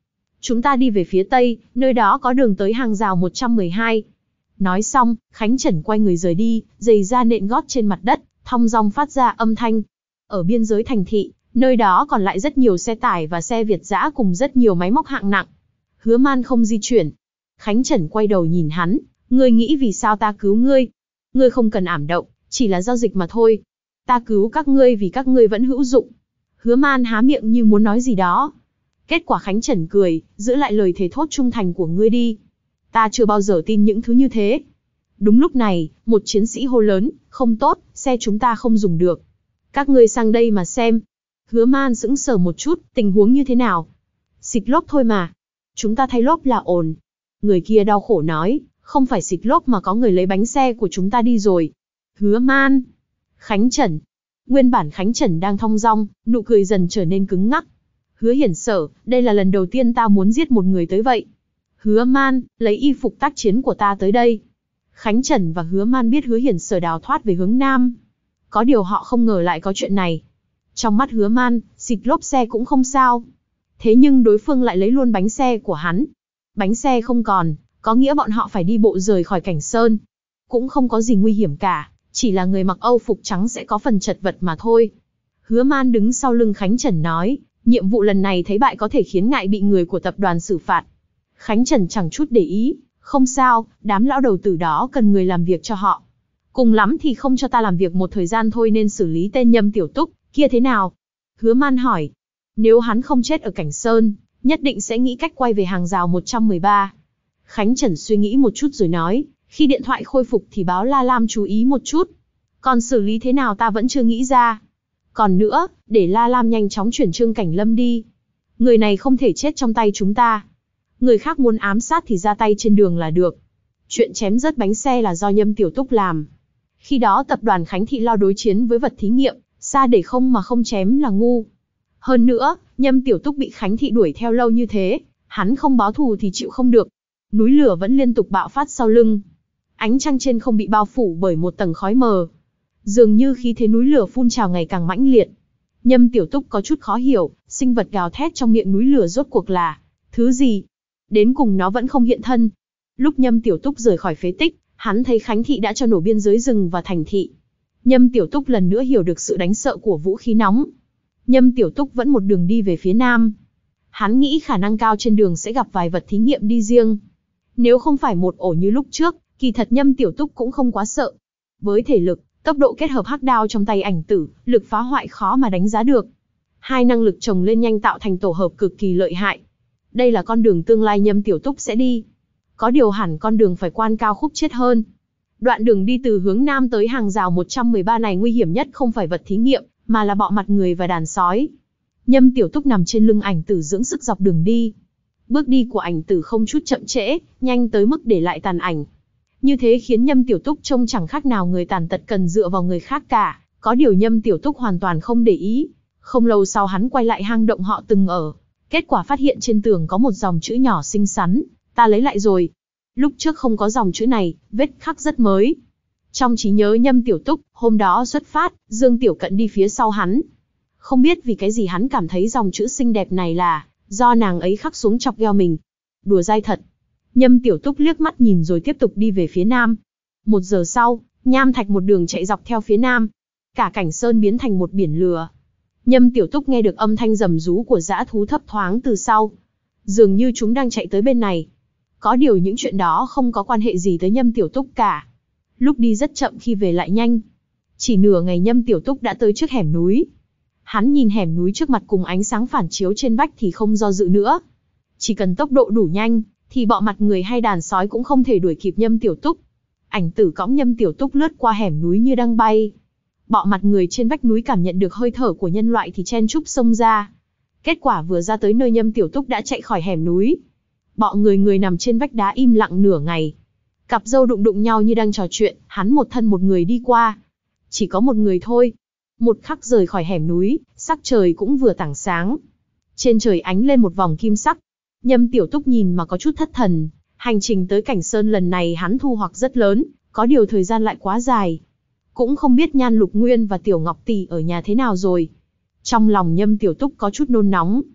chúng ta đi về phía tây, nơi đó có đường tới hàng rào một trăm mười hai. Nói xong, Khánh Trần quay người rời đi, giày da nện gót trên mặt đất, thong dong phát ra âm thanh. Ở biên giới thành thị, nơi đó còn lại rất nhiều xe tải và xe Việt dã cùng rất nhiều máy móc hạng nặng. Hứa Man không di chuyển. Khánh Trần quay đầu nhìn hắn, ngươi nghĩ vì sao ta cứu ngươi? Ngươi không cần ảm động, chỉ là giao dịch mà thôi. Ta cứu các ngươi vì các ngươi vẫn hữu dụng. Hứa Man há miệng như muốn nói gì đó. Kết quả Khánh Trần cười, giữ lại lời thề thốt trung thành của ngươi đi. Ta chưa bao giờ tin những thứ như thế. Đúng lúc này, một chiến sĩ hô lớn, không tốt, xe chúng ta không dùng được. Các ngươi sang đây mà xem. Hứa Man sững sờ một chút, tình huống như thế nào? Xịt lốp thôi mà. Chúng ta thay lốp là ổn. Người kia đau khổ nói, không phải xịt lốp mà có người lấy bánh xe của chúng ta đi rồi. Hứa Man. Khánh Trần. Nguyên bản Khánh Trần đang thong dong, nụ cười dần trở nên cứng ngắc. Hứa Hiển Sở, đây là lần đầu tiên ta muốn giết một người tới vậy. Hứa Man, lấy y phục tác chiến của ta tới đây. Khánh Trần và Hứa Man biết Hứa Hiển Sở đào thoát về hướng Nam. Có điều họ không ngờ lại có chuyện này. Trong mắt Hứa Man, xịt lốp xe cũng không sao. Thế nhưng đối phương lại lấy luôn bánh xe của hắn. Bánh xe không còn, có nghĩa bọn họ phải đi bộ rời khỏi Cảnh Sơn. Cũng không có gì nguy hiểm cả, chỉ là người mặc Âu phục trắng sẽ có phần chật vật mà thôi. Hứa Man đứng sau lưng Khánh Trần nói, nhiệm vụ lần này thấy bại có thể khiến ngại bị người của tập đoàn xử phạt. Khánh Trần chẳng chút để ý, không sao, đám lão đầu tử đó cần người làm việc cho họ. Cùng lắm thì không cho ta làm việc một thời gian thôi nên xử lý tên Nhâm Tiểu Túc kia thế nào? Hứa Man hỏi, nếu hắn không chết ở Cảnh Sơn, nhất định sẽ nghĩ cách quay về hàng rào một trăm mười ba. Khánh Trần suy nghĩ một chút rồi nói, khi điện thoại khôi phục thì báo La Lam chú ý một chút. Còn xử lý thế nào ta vẫn chưa nghĩ ra. Còn nữa, để La Lam nhanh chóng chuyển Trương Cảnh Lâm đi. Người này không thể chết trong tay chúng ta. Người khác muốn ám sát thì ra tay trên đường là được. Chuyện chém rớt bánh xe là do Nhâm Tiểu Túc làm. Khi đó tập đoàn Khánh Thị lo đối chiến với vật thí nghiệm, xa để không mà không chém là ngu. Hơn nữa, Nhâm Tiểu Túc bị Khánh Thị đuổi theo lâu như thế, hắn không báo thù thì chịu không được. Núi lửa vẫn liên tục bạo phát sau lưng. Ánh trăng trên không bị bao phủ bởi một tầng khói mờ. Dường như khí thế núi lửa phun trào ngày càng mãnh liệt. Nhâm Tiểu Túc có chút khó hiểu, sinh vật gào thét trong miệng núi lửa rốt cuộc là thứ gì? Đến cùng nó vẫn không hiện thân. Lúc Nhâm Tiểu Túc rời khỏi phế tích, hắn thấy Khánh Thị đã cho nổ biên giới rừng và thành thị. Nhâm Tiểu Túc lần nữa hiểu được sự đánh sợ của vũ khí nóng. Nhâm Tiểu Túc vẫn một đường đi về phía nam. Hắn nghĩ khả năng cao trên đường sẽ gặp vài vật thí nghiệm đi riêng. Nếu không phải một ổ như lúc trước, kỳ thật Nhâm Tiểu Túc cũng không quá sợ. Với thể lực, tốc độ kết hợp hắc đao trong tay ảnh tử, lực phá hoại khó mà đánh giá được. Hai năng lực chồng lên nhanh tạo thành tổ hợp cực kỳ lợi hại. Đây là con đường tương lai Nhâm Tiểu Túc sẽ đi. Có điều hẳn con đường phải quan cao khúc chiết hơn. Đoạn đường đi từ hướng nam tới hàng rào một trăm mười ba này nguy hiểm nhất không phải vật thí nghiệm, mà là bọ mặt người và đàn sói. Nhâm Tiểu Túc nằm trên lưng ảnh tử dưỡng sức dọc đường đi. Bước đi của ảnh tử không chút chậm trễ, nhanh tới mức để lại tàn ảnh. Như thế khiến Nhâm Tiểu Túc trông chẳng khác nào người tàn tật cần dựa vào người khác cả. Có điều Nhâm Tiểu Túc hoàn toàn không để ý. Không lâu sau hắn quay lại hang động họ từng ở. Kết quả phát hiện trên tường có một dòng chữ nhỏ xinh xắn. Ta lấy lại rồi. Lúc trước không có dòng chữ này, vết khắc rất mới. Trong trí nhớ Nhâm Tiểu Túc, hôm đó xuất phát, Dương Tiểu Cận đi phía sau hắn. Không biết vì cái gì hắn cảm thấy dòng chữ xinh đẹp này là do nàng ấy khắc xuống chọc ghẹo mình. Đùa dai thật. Nhâm Tiểu Túc liếc mắt nhìn rồi tiếp tục đi về phía nam. Một giờ sau, nham thạch một đường chạy dọc theo phía nam. Cả Cảnh Sơn biến thành một biển lửa. Nhâm Tiểu Túc nghe được âm thanh rầm rú của dã thú thấp thoáng từ sau. Dường như chúng đang chạy tới bên này. Có điều những chuyện đó không có quan hệ gì tới Nhâm Tiểu Túc cả. Lúc đi rất chậm khi về lại nhanh. Chỉ nửa ngày Nhâm Tiểu Túc đã tới trước hẻm núi. Hắn nhìn hẻm núi trước mặt cùng ánh sáng phản chiếu trên vách thì không do dự nữa. Chỉ cần tốc độ đủ nhanh, thì bọ mặt người hay đàn sói cũng không thể đuổi kịp Nhâm Tiểu Túc. Ảnh tử cõng Nhâm Tiểu Túc lướt qua hẻm núi như đang bay. Bọ mặt người trên vách núi cảm nhận được hơi thở của nhân loại thì chen chúc xông ra. Kết quả vừa ra tới nơi Nhâm Tiểu Túc đã chạy khỏi hẻm núi. Bọ người người nằm trên vách đá im lặng nửa ngày. Cặp dâu đụng đụng nhau như đang trò chuyện, hắn một thân một người đi qua. Chỉ có một người thôi. Một khắc rời khỏi hẻm núi, sắc trời cũng vừa tảng sáng. Trên trời ánh lên một vòng kim sắc. Nhâm Tiểu Túc nhìn mà có chút thất thần. Hành trình tới Cảnh Sơn lần này hắn thu hoạch rất lớn, có điều thời gian lại quá dài. Cũng không biết Nhan Lục Nguyên và Tiểu Ngọc Tỷ ở nhà thế nào rồi. Trong lòng Nhâm Tiểu Túc có chút nôn nóng.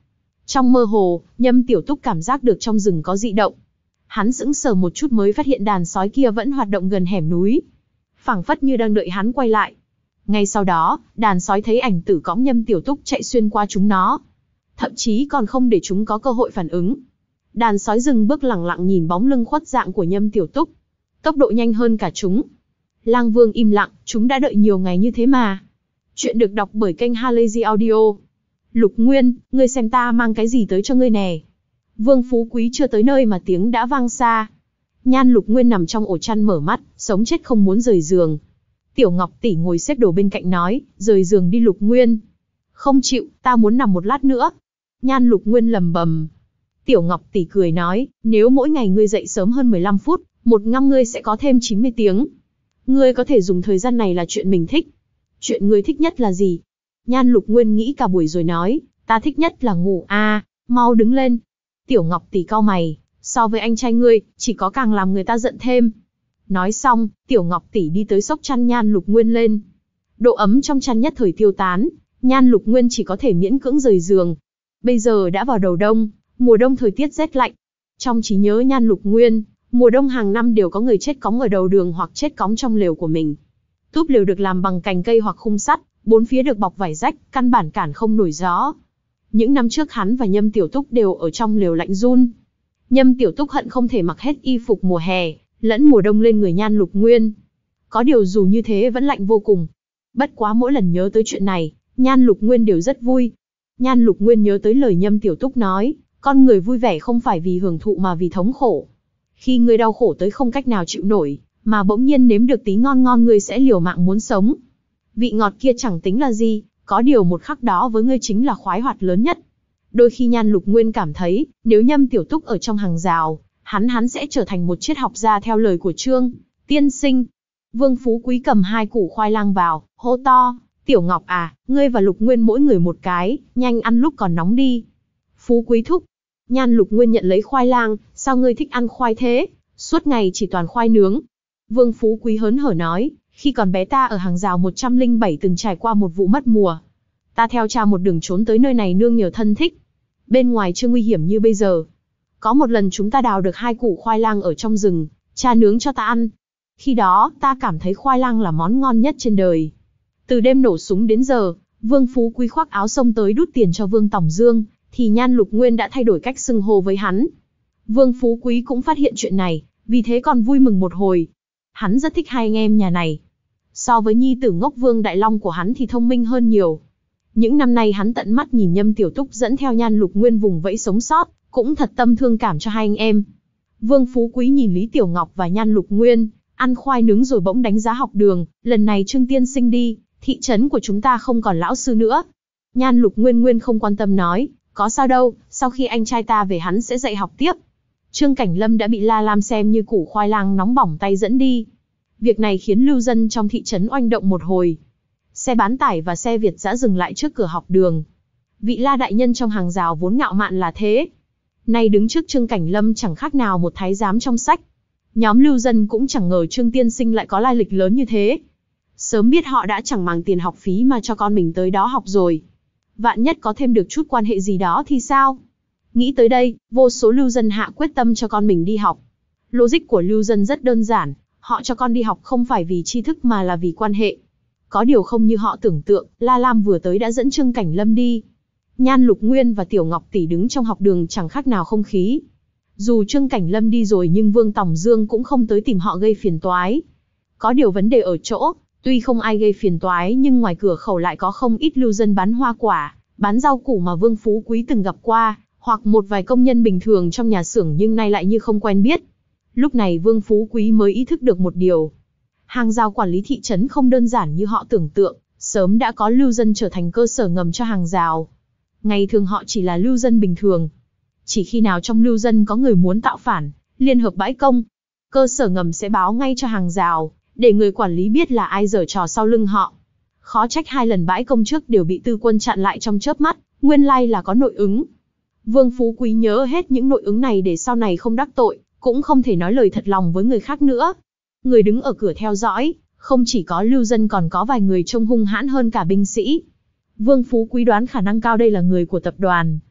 Trong mơ hồ, Nhâm Tiểu Túc cảm giác được trong rừng có dị động. Hắn sững sờ một chút mới phát hiện đàn sói kia vẫn hoạt động gần hẻm núi, phảng phất như đang đợi hắn quay lại. Ngay sau đó, đàn sói thấy ảnh tử cõng Nhâm Tiểu Túc chạy xuyên qua chúng nó, thậm chí còn không để chúng có cơ hội phản ứng. Đàn sói dừng bước lẳng lặng nhìn bóng lưng khuất dạng của Nhâm Tiểu Túc, tốc độ nhanh hơn cả chúng. Lang Vương im lặng, chúng đã đợi nhiều ngày như thế mà. Chuyện được đọc bởi kênh Halazy Audio. Lục Nguyên, ngươi xem ta mang cái gì tới cho ngươi nè. Vương Phú Quý chưa tới nơi mà tiếng đã vang xa. Nhan Lục Nguyên nằm trong ổ chăn mở mắt, sống chết không muốn rời giường. Tiểu Ngọc tỷ ngồi xếp đồ bên cạnh nói, rời giường đi Lục Nguyên. Không chịu, ta muốn nằm một lát nữa. Nhan Lục Nguyên lầm bầm. Tiểu Ngọc tỷ cười nói, nếu mỗi ngày ngươi dậy sớm hơn mười lăm phút, một năm ngươi sẽ có thêm chín mươi tiếng. Ngươi có thể dùng thời gian này là chuyện mình thích. Chuyện ngươi thích nhất là gì? Nhan Lục Nguyên nghĩ cả buổi rồi nói, ta thích nhất là ngủ. À, mau đứng lên. Tiểu Ngọc tỷ cau mày, so với anh trai ngươi, chỉ có càng làm người ta giận thêm. Nói xong, Tiểu Ngọc tỷ đi tới xốc chăn Nhan Lục Nguyên lên. Độ ấm trong chăn nhất thời tiêu tán, Nhan Lục Nguyên chỉ có thể miễn cưỡng rời giường. Bây giờ đã vào đầu đông, mùa đông thời tiết rét lạnh. Trong trí nhớ Nhan Lục Nguyên, mùa đông hàng năm đều có người chết cóng ở đầu đường hoặc chết cóng trong lều của mình. Túp lều được làm bằng cành cây hoặc khung sắt, bốn phía được bọc vải rách, căn bản cản không nổi gió. Những năm trước hắn và Nhâm Tiểu Túc đều ở trong lều lạnh run. Nhâm Tiểu Túc hận không thể mặc hết y phục mùa hè, lẫn mùa đông lên người Nhan Lục Nguyên. Có điều dù như thế vẫn lạnh vô cùng. Bất quá mỗi lần nhớ tới chuyện này, Nhan Lục Nguyên đều rất vui. Nhan Lục Nguyên nhớ tới lời Nhâm Tiểu Túc nói, con người vui vẻ không phải vì hưởng thụ mà vì thống khổ. Khi người đau khổ tới không cách nào chịu nổi, mà bỗng nhiên nếm được tí ngon ngon ngươi sẽ liều mạng muốn sống. Vị ngọt kia chẳng tính là gì, có điều một khắc đó với ngươi chính là khoái hoạt lớn nhất. Đôi khi Nhan Lục Nguyên cảm thấy, nếu Nhâm Tiểu Túc ở trong hàng rào, hắn hắn sẽ trở thành một triết học gia theo lời của Trương tiên sinh. Vương Phú Quý cầm hai củ khoai lang vào, hô to, Tiểu Ngọc à, ngươi và Lục Nguyên mỗi người một cái, nhanh ăn lúc còn nóng đi. Phú Quý thúc. Nhan Lục Nguyên nhận lấy khoai lang, sao ngươi thích ăn khoai thế, suốt ngày chỉ toàn khoai nướng. Vương Phú Quý hớn hở nói, khi còn bé ta ở hàng rào một trăm lẻ bảy từng trải qua một vụ mất mùa. Ta theo cha một đường trốn tới nơi này nương nhờ thân thích. Bên ngoài chưa nguy hiểm như bây giờ. Có một lần chúng ta đào được hai củ khoai lang ở trong rừng, cha nướng cho ta ăn. Khi đó, ta cảm thấy khoai lang là món ngon nhất trên đời. Từ đêm nổ súng đến giờ, Vương Phú Quý khoác áo xông tới đút tiền cho Vương Tòng Dương, thì Nhan Lục Nguyên đã thay đổi cách xưng hô với hắn. Vương Phú Quý cũng phát hiện chuyện này, vì thế còn vui mừng một hồi. Hắn rất thích hai anh em nhà này. So với nhi tử ngốc Vương Đại Long của hắn thì thông minh hơn nhiều. Những năm nay hắn tận mắt nhìn Nhâm Tiểu Túc dẫn theo Nhan Lục Nguyên vùng vẫy sống sót, cũng thật tâm thương cảm cho hai anh em. Vương Phú Quý nhìn Lý Tiểu Ngọc và Nhan Lục Nguyên, ăn khoai nướng rồi bỗng đánh giá học đường, lần này Trương tiên sinh đi, thị trấn của chúng ta không còn lão sư nữa. Nhan Lục Nguyên Nguyên không quan tâm nói, có sao đâu, sau khi anh trai ta về hắn sẽ dạy học tiếp. Trương Cảnh Lâm đã bị La Lam xem như củ khoai lang nóng bỏng tay dẫn đi. Việc này khiến lưu dân trong thị trấn oanh động một hồi. Xe bán tải và xe Việt dã dừng lại trước cửa học đường. Vị La đại nhân trong hàng rào vốn ngạo mạn là thế, nay đứng trước Trương Cảnh Lâm chẳng khác nào một thái giám trong sách. Nhóm lưu dân cũng chẳng ngờ Trương tiên sinh lại có lai lịch lớn như thế. Sớm biết họ đã chẳng màng tiền học phí mà cho con mình tới đó học rồi. Vạn nhất có thêm được chút quan hệ gì đó thì sao? Nghĩ tới đây, vô số lưu dân hạ quyết tâm cho con mình đi học. Logic của lưu dân rất đơn giản, họ cho con đi học không phải vì tri thức mà là vì quan hệ. Có điều không như họ tưởng tượng, La Lam vừa tới đã dẫn Trương Cảnh Lâm đi. Nhan Lục Nguyên và Tiểu Ngọc tỷ đứng trong học đường chẳng khác nào không khí. Dù Trương Cảnh Lâm đi rồi nhưng Vương Tòng Dương cũng không tới tìm họ gây phiền toái. Có điều vấn đề ở chỗ, tuy không ai gây phiền toái nhưng ngoài cửa khẩu lại có không ít lưu dân bán hoa quả, bán rau củ mà Vương Phú Quý từng gặp qua, hoặc một vài công nhân bình thường trong nhà xưởng nhưng nay lại như không quen biết. Lúc này Vương Phú Quý mới ý thức được một điều. Hàng rào quản lý thị trấn không đơn giản như họ tưởng tượng, sớm đã có lưu dân trở thành cơ sở ngầm cho hàng rào. Ngày thường họ chỉ là lưu dân bình thường. Chỉ khi nào trong lưu dân có người muốn tạo phản, liên hợp bãi công, cơ sở ngầm sẽ báo ngay cho hàng rào, để người quản lý biết là ai giở trò sau lưng họ. Khó trách hai lần bãi công trước đều bị tư quân chặn lại trong chớp mắt, nguyên lai là có nội ứng. Vương Phú Quý nhớ hết những nội ứng này để sau này không đắc tội, cũng không thể nói lời thật lòng với người khác nữa. Người đứng ở cửa theo dõi, không chỉ có lưu dân còn có vài người trông hung hãn hơn cả binh sĩ. Vương Phú Quý đoán khả năng cao đây là người của tập đoàn.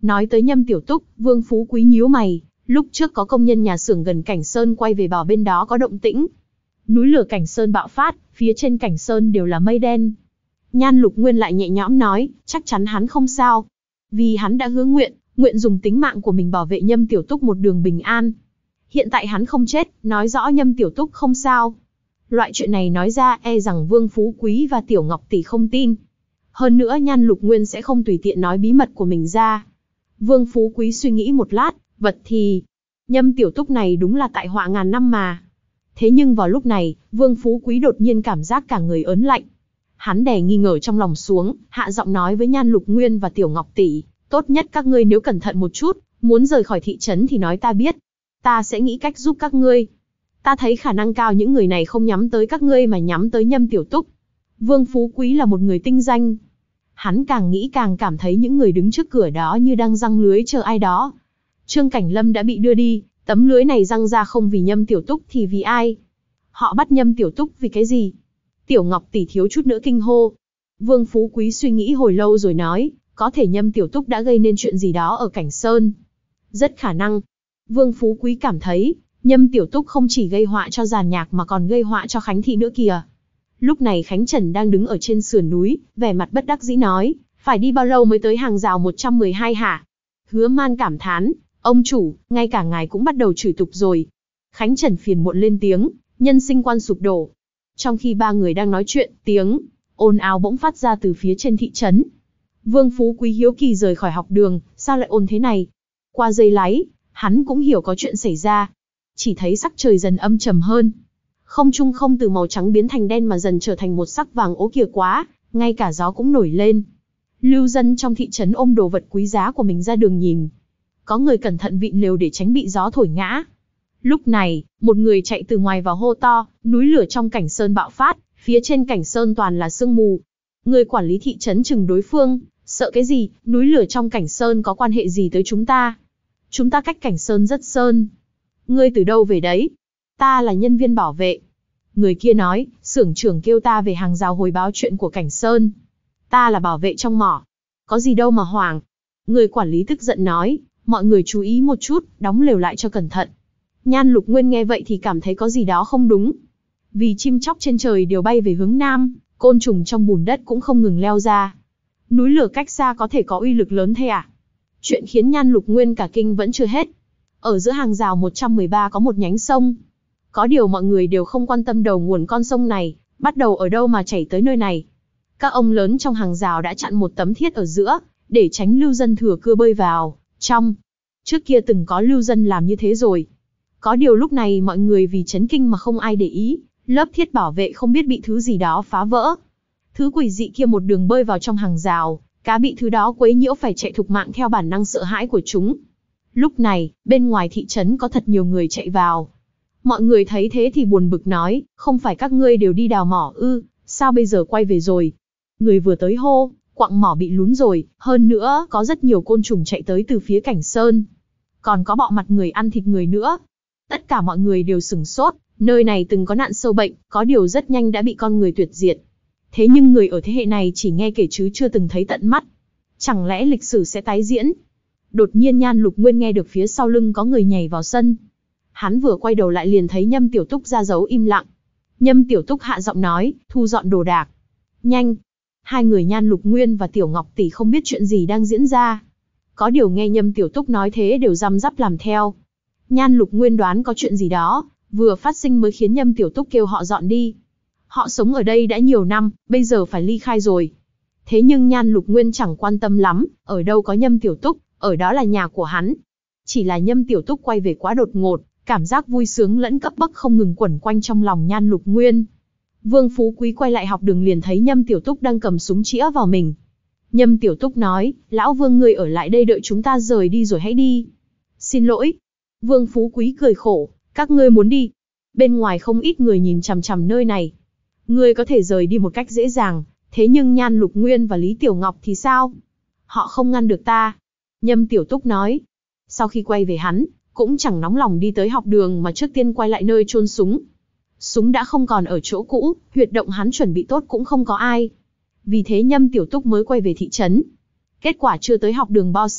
Nói tới Nhâm Tiểu Túc, Vương Phú Quý nhíu mày, lúc trước có công nhân nhà xưởng gần Cảnh Sơn quay về bảo bên đó có động tĩnh. Núi lửa Cảnh Sơn bạo phát, phía trên Cảnh Sơn đều là mây đen. Nhan Lục Nguyên lại nhẹ nhõm nói, chắc chắn hắn không sao. Vì hắn đã hứa nguyện, nguyện dùng tính mạng của mình bảo vệ Nhâm Tiểu Túc một đường bình an. Hiện tại hắn không chết, nói rõ Nhâm Tiểu Túc không sao. Loại chuyện này nói ra e rằng Vương Phú Quý và Tiểu Ngọc Tỷ không tin. Hơn nữa Nhan Lục Nguyên sẽ không tùy tiện nói bí mật của mình ra. Vương Phú Quý suy nghĩ một lát, vật thì... Nhâm Tiểu Túc này đúng là tại họa ngàn năm mà. Thế nhưng vào lúc này, Vương Phú Quý đột nhiên cảm giác cả người ớn lạnh. Hắn đè nghi ngờ trong lòng xuống, hạ giọng nói với Nhan Lục Nguyên và Tiểu Ngọc Tỷ, tốt nhất các ngươi nếu cẩn thận một chút, muốn rời khỏi thị trấn thì nói ta biết. Ta sẽ nghĩ cách giúp các ngươi. Ta thấy khả năng cao những người này không nhắm tới các ngươi mà nhắm tới Nhâm Tiểu Túc. Vương Phú Quý là một người tinh danh. Hắn càng nghĩ càng cảm thấy những người đứng trước cửa đó như đang giăng lưới chờ ai đó. Trương Cảnh Lâm đã bị đưa đi, tấm lưới này giăng ra không vì Nhâm Tiểu Túc thì vì ai? Họ bắt Nhâm Tiểu Túc vì cái gì? Tiểu Ngọc Tỷ thiếu chút nữa kinh hô. Vương Phú Quý suy nghĩ hồi lâu rồi nói, có thể Nhâm Tiểu Túc đã gây nên chuyện gì đó ở Cảnh Sơn. Rất khả năng. Vương Phú Quý cảm thấy, Nhâm Tiểu Túc không chỉ gây họa cho giàn nhạc mà còn gây họa cho Khánh Thị nữa kìa. Lúc này Khánh Trần đang đứng ở trên sườn núi, vẻ mặt bất đắc dĩ nói, phải đi bao lâu mới tới hàng rào một trăm mười hai hả? Hứa Man cảm thán, ông chủ, ngay cả ngài cũng bắt đầu chửi tục rồi. Khánh Trần phiền muộn lên tiếng, nhân sinh quan sụp đổ. Trong khi ba người đang nói chuyện, tiếng ồn ào bỗng phát ra từ phía trên thị trấn. Vương Phú Quý hiếu kỳ rời khỏi học đường, sao lại ồn thế này? Qua giây láy, hắn cũng hiểu có chuyện xảy ra. Chỉ thấy sắc trời dần âm trầm hơn. Không trung không từ màu trắng biến thành đen mà dần trở thành một sắc vàng ố kìa quá, ngay cả gió cũng nổi lên. Lưu dân trong thị trấn ôm đồ vật quý giá của mình ra đường nhìn. Có người cẩn thận vịn lều để tránh bị gió thổi ngã. Lúc này, một người chạy từ ngoài vào hô to, núi lửa trong Cảnh Sơn bạo phát, phía trên Cảnh Sơn toàn là sương mù. Người quản lý thị trấn chừng đối phương, sợ cái gì, núi lửa trong Cảnh Sơn có quan hệ gì tới chúng ta? Chúng ta cách Cảnh Sơn rất sơn. Ngươi từ đâu về đấy? Ta là nhân viên bảo vệ. Người kia nói, xưởng trưởng kêu ta về hàng rào hồi báo chuyện của Cảnh Sơn. Ta là bảo vệ trong mỏ. Có gì đâu mà hoảng. Người quản lý tức giận nói, mọi người chú ý một chút, đóng lều lại cho cẩn thận. Nhan Lục Nguyên nghe vậy thì cảm thấy có gì đó không đúng. Vì chim chóc trên trời đều bay về hướng nam, côn trùng trong bùn đất cũng không ngừng leo ra. Núi lửa cách xa có thể có uy lực lớn thế à? Chuyện khiến Nhan Lục Nguyên cả kinh vẫn chưa hết. Ở giữa hàng rào một trăm mười ba có một nhánh sông. Có điều mọi người đều không quan tâm đầu nguồn con sông này, bắt đầu ở đâu mà chảy tới nơi này. Các ông lớn trong hàng rào đã chặn một tấm thiết ở giữa, để tránh lưu dân thừa cưa bơi vào trong. Trước kia từng có lưu dân làm như thế rồi. Có điều lúc này mọi người vì chấn kinh mà không ai để ý, lớp thiết bảo vệ không biết bị thứ gì đó phá vỡ. Thứ quỷ dị kia một đường bơi vào trong hàng rào, cá bị thứ đó quấy nhiễu phải chạy thục mạng theo bản năng sợ hãi của chúng. Lúc này, bên ngoài thị trấn có thật nhiều người chạy vào. Mọi người thấy thế thì buồn bực nói, không phải các ngươi đều đi đào mỏ ư, sao bây giờ quay về rồi? Người vừa tới hô, quặng mỏ bị lún rồi, hơn nữa có rất nhiều côn trùng chạy tới từ phía Cảnh Sơn. Còn có bọ mặt người ăn thịt người nữa. Tất cả mọi người đều sửng sốt, nơi này từng có nạn sâu bệnh, có điều rất nhanh đã bị con người tuyệt diệt. Thế nhưng người ở thế hệ này chỉ nghe kể chứ chưa từng thấy tận mắt. Chẳng lẽ lịch sử sẽ tái diễn? Đột nhiên Nhan Lục Nguyên nghe được phía sau lưng có người nhảy vào sân. Hắn vừa quay đầu lại liền thấy Nhâm Tiểu Túc ra dấu im lặng. Nhâm Tiểu Túc hạ giọng nói, thu dọn đồ đạc. Nhanh! Hai người Nhan Lục Nguyên và Tiểu Ngọc Tỷ không biết chuyện gì đang diễn ra. Có điều nghe Nhâm Tiểu Túc nói thế đều răm rắp làm theo. Nhan Lục Nguyên đoán có chuyện gì đó, vừa phát sinh mới khiến Nhâm Tiểu Túc kêu họ dọn đi. Họ sống ở đây đã nhiều năm, bây giờ phải ly khai rồi. Thế nhưng Nhan Lục Nguyên chẳng quan tâm lắm, ở đâu có Nhâm Tiểu Túc, ở đó là nhà của hắn. Chỉ là Nhâm Tiểu Túc quay về quá đột ngột, cảm giác vui sướng lẫn cấp bách không ngừng quẩn quanh trong lòng Nhan Lục Nguyên. Vương Phú Quý quay lại học đường liền thấy Nhâm Tiểu Túc đang cầm súng chĩa vào mình. Nhâm Tiểu Túc nói, lão Vương ngươi ở lại đây đợi chúng ta rời đi rồi hãy đi. Xin lỗi. Vương Phú Quý cười khổ, các ngươi muốn đi. Bên ngoài không ít người nhìn chằm chằm nơi này. Ngươi có thể rời đi một cách dễ dàng, thế nhưng Nhan Lục Nguyên và Lý Tiểu Ngọc thì sao? Họ không ngăn được ta. Nhâm Tiểu Túc nói. Sau khi quay về hắn, cũng chẳng nóng lòng đi tới học đường mà trước tiên quay lại nơi chôn súng. Súng đã không còn ở chỗ cũ, huyệt động hắn chuẩn bị tốt cũng không có ai. Vì thế Nhâm Tiểu Túc mới quay về thị trấn. Kết quả chưa tới học đường bao xa,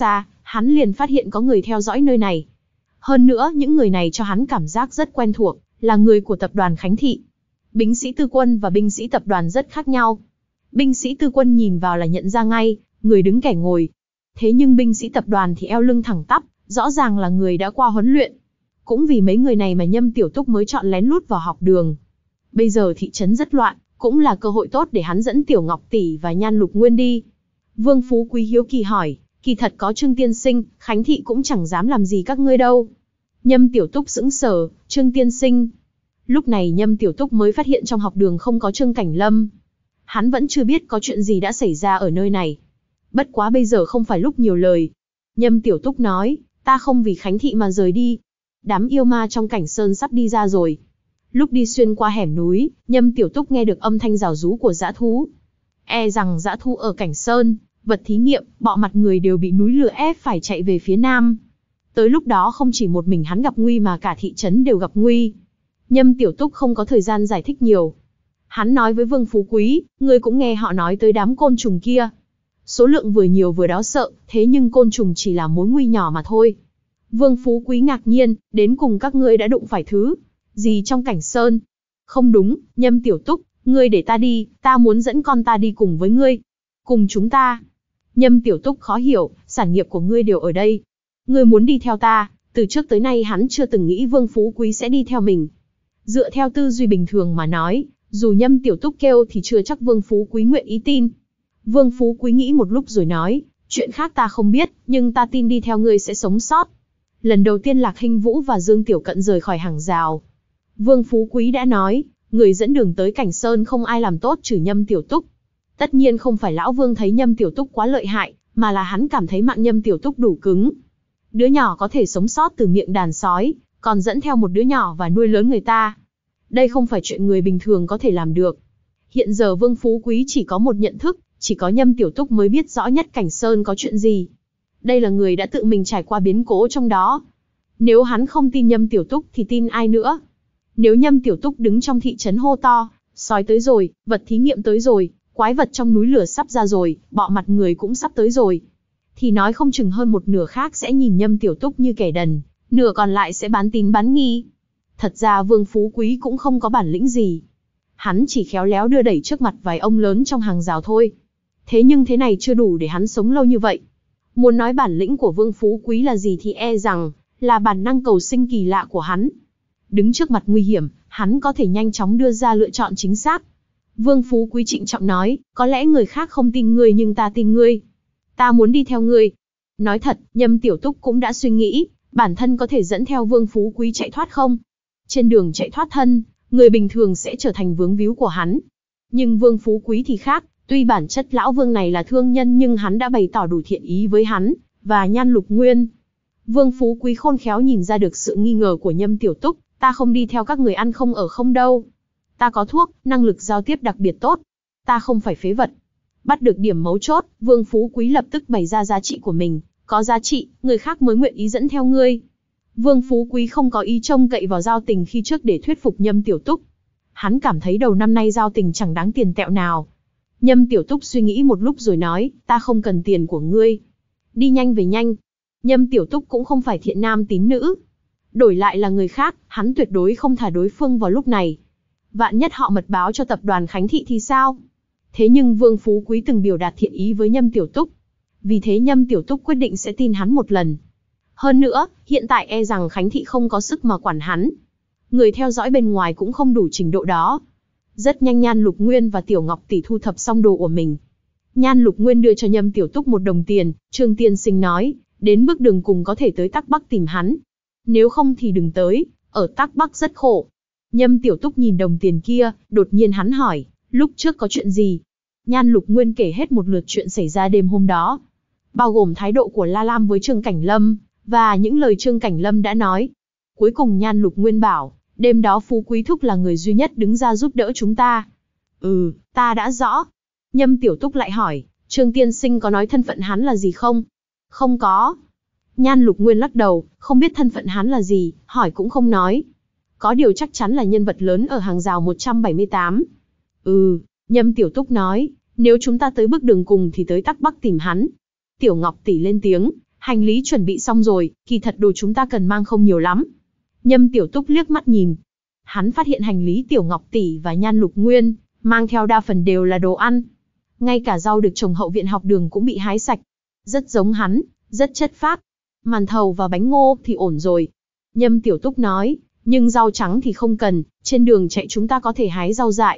hắn liền phát hiện có người theo dõi nơi này. Hơn nữa, những người này cho hắn cảm giác rất quen thuộc, là người của tập đoàn Khánh Thị. Binh sĩ tư quân và binh sĩ tập đoàn rất khác nhau. Binh sĩ tư quân nhìn vào là nhận ra ngay, người đứng kẻ ngồi. Thế nhưng binh sĩ tập đoàn thì eo lưng thẳng tắp, rõ ràng là người đã qua huấn luyện. Cũng vì mấy người này mà Nhâm Tiểu Túc mới chọn lén lút vào học đường. Bây giờ thị trấn rất loạn, cũng là cơ hội tốt để hắn dẫn Tiểu Ngọc Tỷ và Nhan Lục Nguyên đi. Vương Phú Quý hiếu kỳ hỏi, kỳ thật có Trương Tiên Sinh, Khánh Thị cũng chẳng dám làm gì các ngươi đâu. Nhâm Tiểu Túc sững sờ, Trương Tiên Sinh. Lúc này Nhâm Tiểu Túc mới phát hiện trong học đường không có Trương Cảnh Lâm. Hắn vẫn chưa biết có chuyện gì đã xảy ra ở nơi này. Bất quá bây giờ không phải lúc nhiều lời. Nhâm Tiểu Túc nói, ta không vì Khánh Thị mà rời đi. Đám yêu ma trong Cảnh Sơn sắp đi ra rồi. Lúc đi xuyên qua hẻm núi, Nhâm Tiểu Túc nghe được âm thanh rào rú của dã thú. E rằng dã thú ở Cảnh Sơn, vật thí nghiệm, bọ mặt người đều bị núi lửa ép phải chạy về phía nam. Tới lúc đó không chỉ một mình hắn gặp nguy mà cả thị trấn đều gặp nguy. Nhâm Tiểu Túc không có thời gian giải thích nhiều. Hắn nói với Vương Phú Quý, ngươi cũng nghe họ nói tới đám côn trùng kia. Số lượng vừa nhiều vừa đáng sợ, thế nhưng côn trùng chỉ là mối nguy nhỏ mà thôi. Vương Phú Quý ngạc nhiên, đến cùng các ngươi đã đụng phải thứ gì trong Cảnh Sơn? Không đúng, Nhâm Tiểu Túc, ngươi để ta đi, ta muốn dẫn con ta đi cùng với ngươi. Cùng chúng ta. Nhâm Tiểu Túc khó hiểu, sản nghiệp của ngươi đều ở đây. Ngươi muốn đi theo ta, từ trước tới nay hắn chưa từng nghĩ Vương Phú Quý sẽ đi theo mình. Dựa theo tư duy bình thường mà nói, dù Nhâm Tiểu Túc kêu thì chưa chắc Vương Phú Quý nguyện ý tin. Vương Phú Quý nghĩ một lúc rồi nói, chuyện khác ta không biết, nhưng ta tin đi theo ngươi sẽ sống sót. Lần đầu tiên Lạc Hinh Vũ và Dương Tiểu Cận rời khỏi hàng rào. Vương Phú Quý đã nói, người dẫn đường tới Cảnh Sơn không ai làm tốt trừ Nhâm Tiểu Túc. Tất nhiên không phải lão Vương thấy Nhâm Tiểu Túc quá lợi hại, mà là hắn cảm thấy mạng Nhâm Tiểu Túc đủ cứng. Đứa nhỏ có thể sống sót từ miệng đàn sói, còn dẫn theo một đứa nhỏ và nuôi lớn người ta. Đây không phải chuyện người bình thường có thể làm được. Hiện giờ Vương Phú Quý chỉ có một nhận thức, chỉ có Nhâm Tiểu Túc mới biết rõ nhất Cảnh Sơn có chuyện gì. Đây là người đã tự mình trải qua biến cố trong đó. Nếu hắn không tin Nhâm Tiểu Túc thì tin ai nữa? Nếu Nhâm Tiểu Túc đứng trong thị trấn hô to, sói tới rồi, vật thí nghiệm tới rồi, quái vật trong núi lửa sắp ra rồi, bọ mặt người cũng sắp tới rồi, thì nói không chừng hơn một nửa khác sẽ nhìn Nhâm Tiểu Túc như kẻ đần, nửa còn lại sẽ bán tín bán nghi. Thật ra Vương Phú Quý cũng không có bản lĩnh gì. Hắn chỉ khéo léo đưa đẩy trước mặt vài ông lớn trong hàng rào thôi. Thế nhưng thế này chưa đủ để hắn sống lâu như vậy. Muốn nói bản lĩnh của Vương Phú Quý là gì thì e rằng là bản năng cầu sinh kỳ lạ của hắn. Đứng trước mặt nguy hiểm, hắn có thể nhanh chóng đưa ra lựa chọn chính xác. Vương Phú Quý trịnh trọng nói, có lẽ người khác không tin ngươi nhưng ta tin ngươi. Ta muốn đi theo ngươi. Nói thật, Nhâm Tiểu Túc cũng đã suy nghĩ, bản thân có thể dẫn theo Vương Phú Quý chạy thoát không? Trên đường chạy thoát thân, người bình thường sẽ trở thành vướng víu của hắn. Nhưng Vương Phú Quý thì khác, tuy bản chất lão Vương này là thương nhân nhưng hắn đã bày tỏ đủ thiện ý với hắn, và Nhan Lục Nguyên. Vương Phú Quý khôn khéo nhìn ra được sự nghi ngờ của Nhâm Tiểu Túc, ta không đi theo các người ăn không ở không đâu. Ta có thuốc, năng lực giao tiếp đặc biệt tốt. Ta không phải phế vật. Bắt được điểm mấu chốt, Vương Phú Quý lập tức bày ra giá trị của mình. Có giá trị, người khác mới nguyện ý dẫn theo ngươi. Vương Phú Quý không có ý trông cậy vào giao tình khi trước để thuyết phục Nhâm Tiểu Túc. Hắn cảm thấy đầu năm nay giao tình chẳng đáng tiền tẹo nào. Nhâm Tiểu Túc suy nghĩ một lúc rồi nói, ta không cần tiền của ngươi. Đi nhanh về nhanh. Nhâm Tiểu Túc cũng không phải thiện nam tín nữ. Đổi lại là người khác, hắn tuyệt đối không thả đối phương vào lúc này. Vạn nhất họ mật báo cho tập đoàn Khánh Thị thì sao? Thế nhưng Vương Phú Quý từng biểu đạt thiện ý với Nhâm Tiểu Túc. Vì thế Nhâm Tiểu Túc quyết định sẽ tin hắn một lần. Hơn nữa, hiện tại e rằng Khánh Thị không có sức mà quản hắn. Người theo dõi bên ngoài cũng không đủ trình độ đó. Rất nhanh Nhan Lục Nguyên và Tiểu Ngọc Tỷ thu thập xong đồ của mình. Nhan Lục Nguyên đưa cho Nhâm Tiểu Túc một đồng tiền, Trương Tiên Sinh nói, đến bước đường cùng có thể tới Tắc Bắc tìm hắn. Nếu không thì đừng tới, ở Tắc Bắc rất khổ. Nhâm Tiểu Túc nhìn đồng tiền kia, đột nhiên hắn hỏi, lúc trước có chuyện gì? Nhan Lục Nguyên kể hết một lượt chuyện xảy ra đêm hôm đó, bao gồm thái độ của La Lam với Trương Cảnh Lâm, và những lời Trương Cảnh Lâm đã nói. Cuối cùng Nhan Lục Nguyên bảo, đêm đó Phú Quý Thúc là người duy nhất đứng ra giúp đỡ chúng ta. Ừ, ta đã rõ. Nhâm Tiểu Túc lại hỏi, Trương Tiên Sinh có nói thân phận hắn là gì không? Không có. Nhan Lục Nguyên lắc đầu, không biết thân phận hắn là gì, hỏi cũng không nói. Có điều chắc chắn là nhân vật lớn ở hàng rào một trăm bảy mươi tám. Ừ, Nhâm Tiểu Túc nói, nếu chúng ta tới bước đường cùng thì tới Tắc Bắc tìm hắn. Tiểu Ngọc Tỷ lên tiếng, Hành lý chuẩn bị xong rồi, kỳ thật đồ chúng ta cần mang không nhiều lắm. Nhâm Tiểu Túc liếc mắt nhìn. Hắn phát hiện hành lý Tiểu Ngọc Tỷ và Nhan Lục Nguyên mang theo đa phần đều là đồ ăn. Ngay cả rau được trồng hậu viện học đường cũng bị hái sạch. Rất giống hắn, rất chất phác. Màn thầu và bánh ngô thì ổn rồi. Nhâm Tiểu Túc nói, nhưng rau trắng thì không cần, trên đường chạy chúng ta có thể hái rau dại.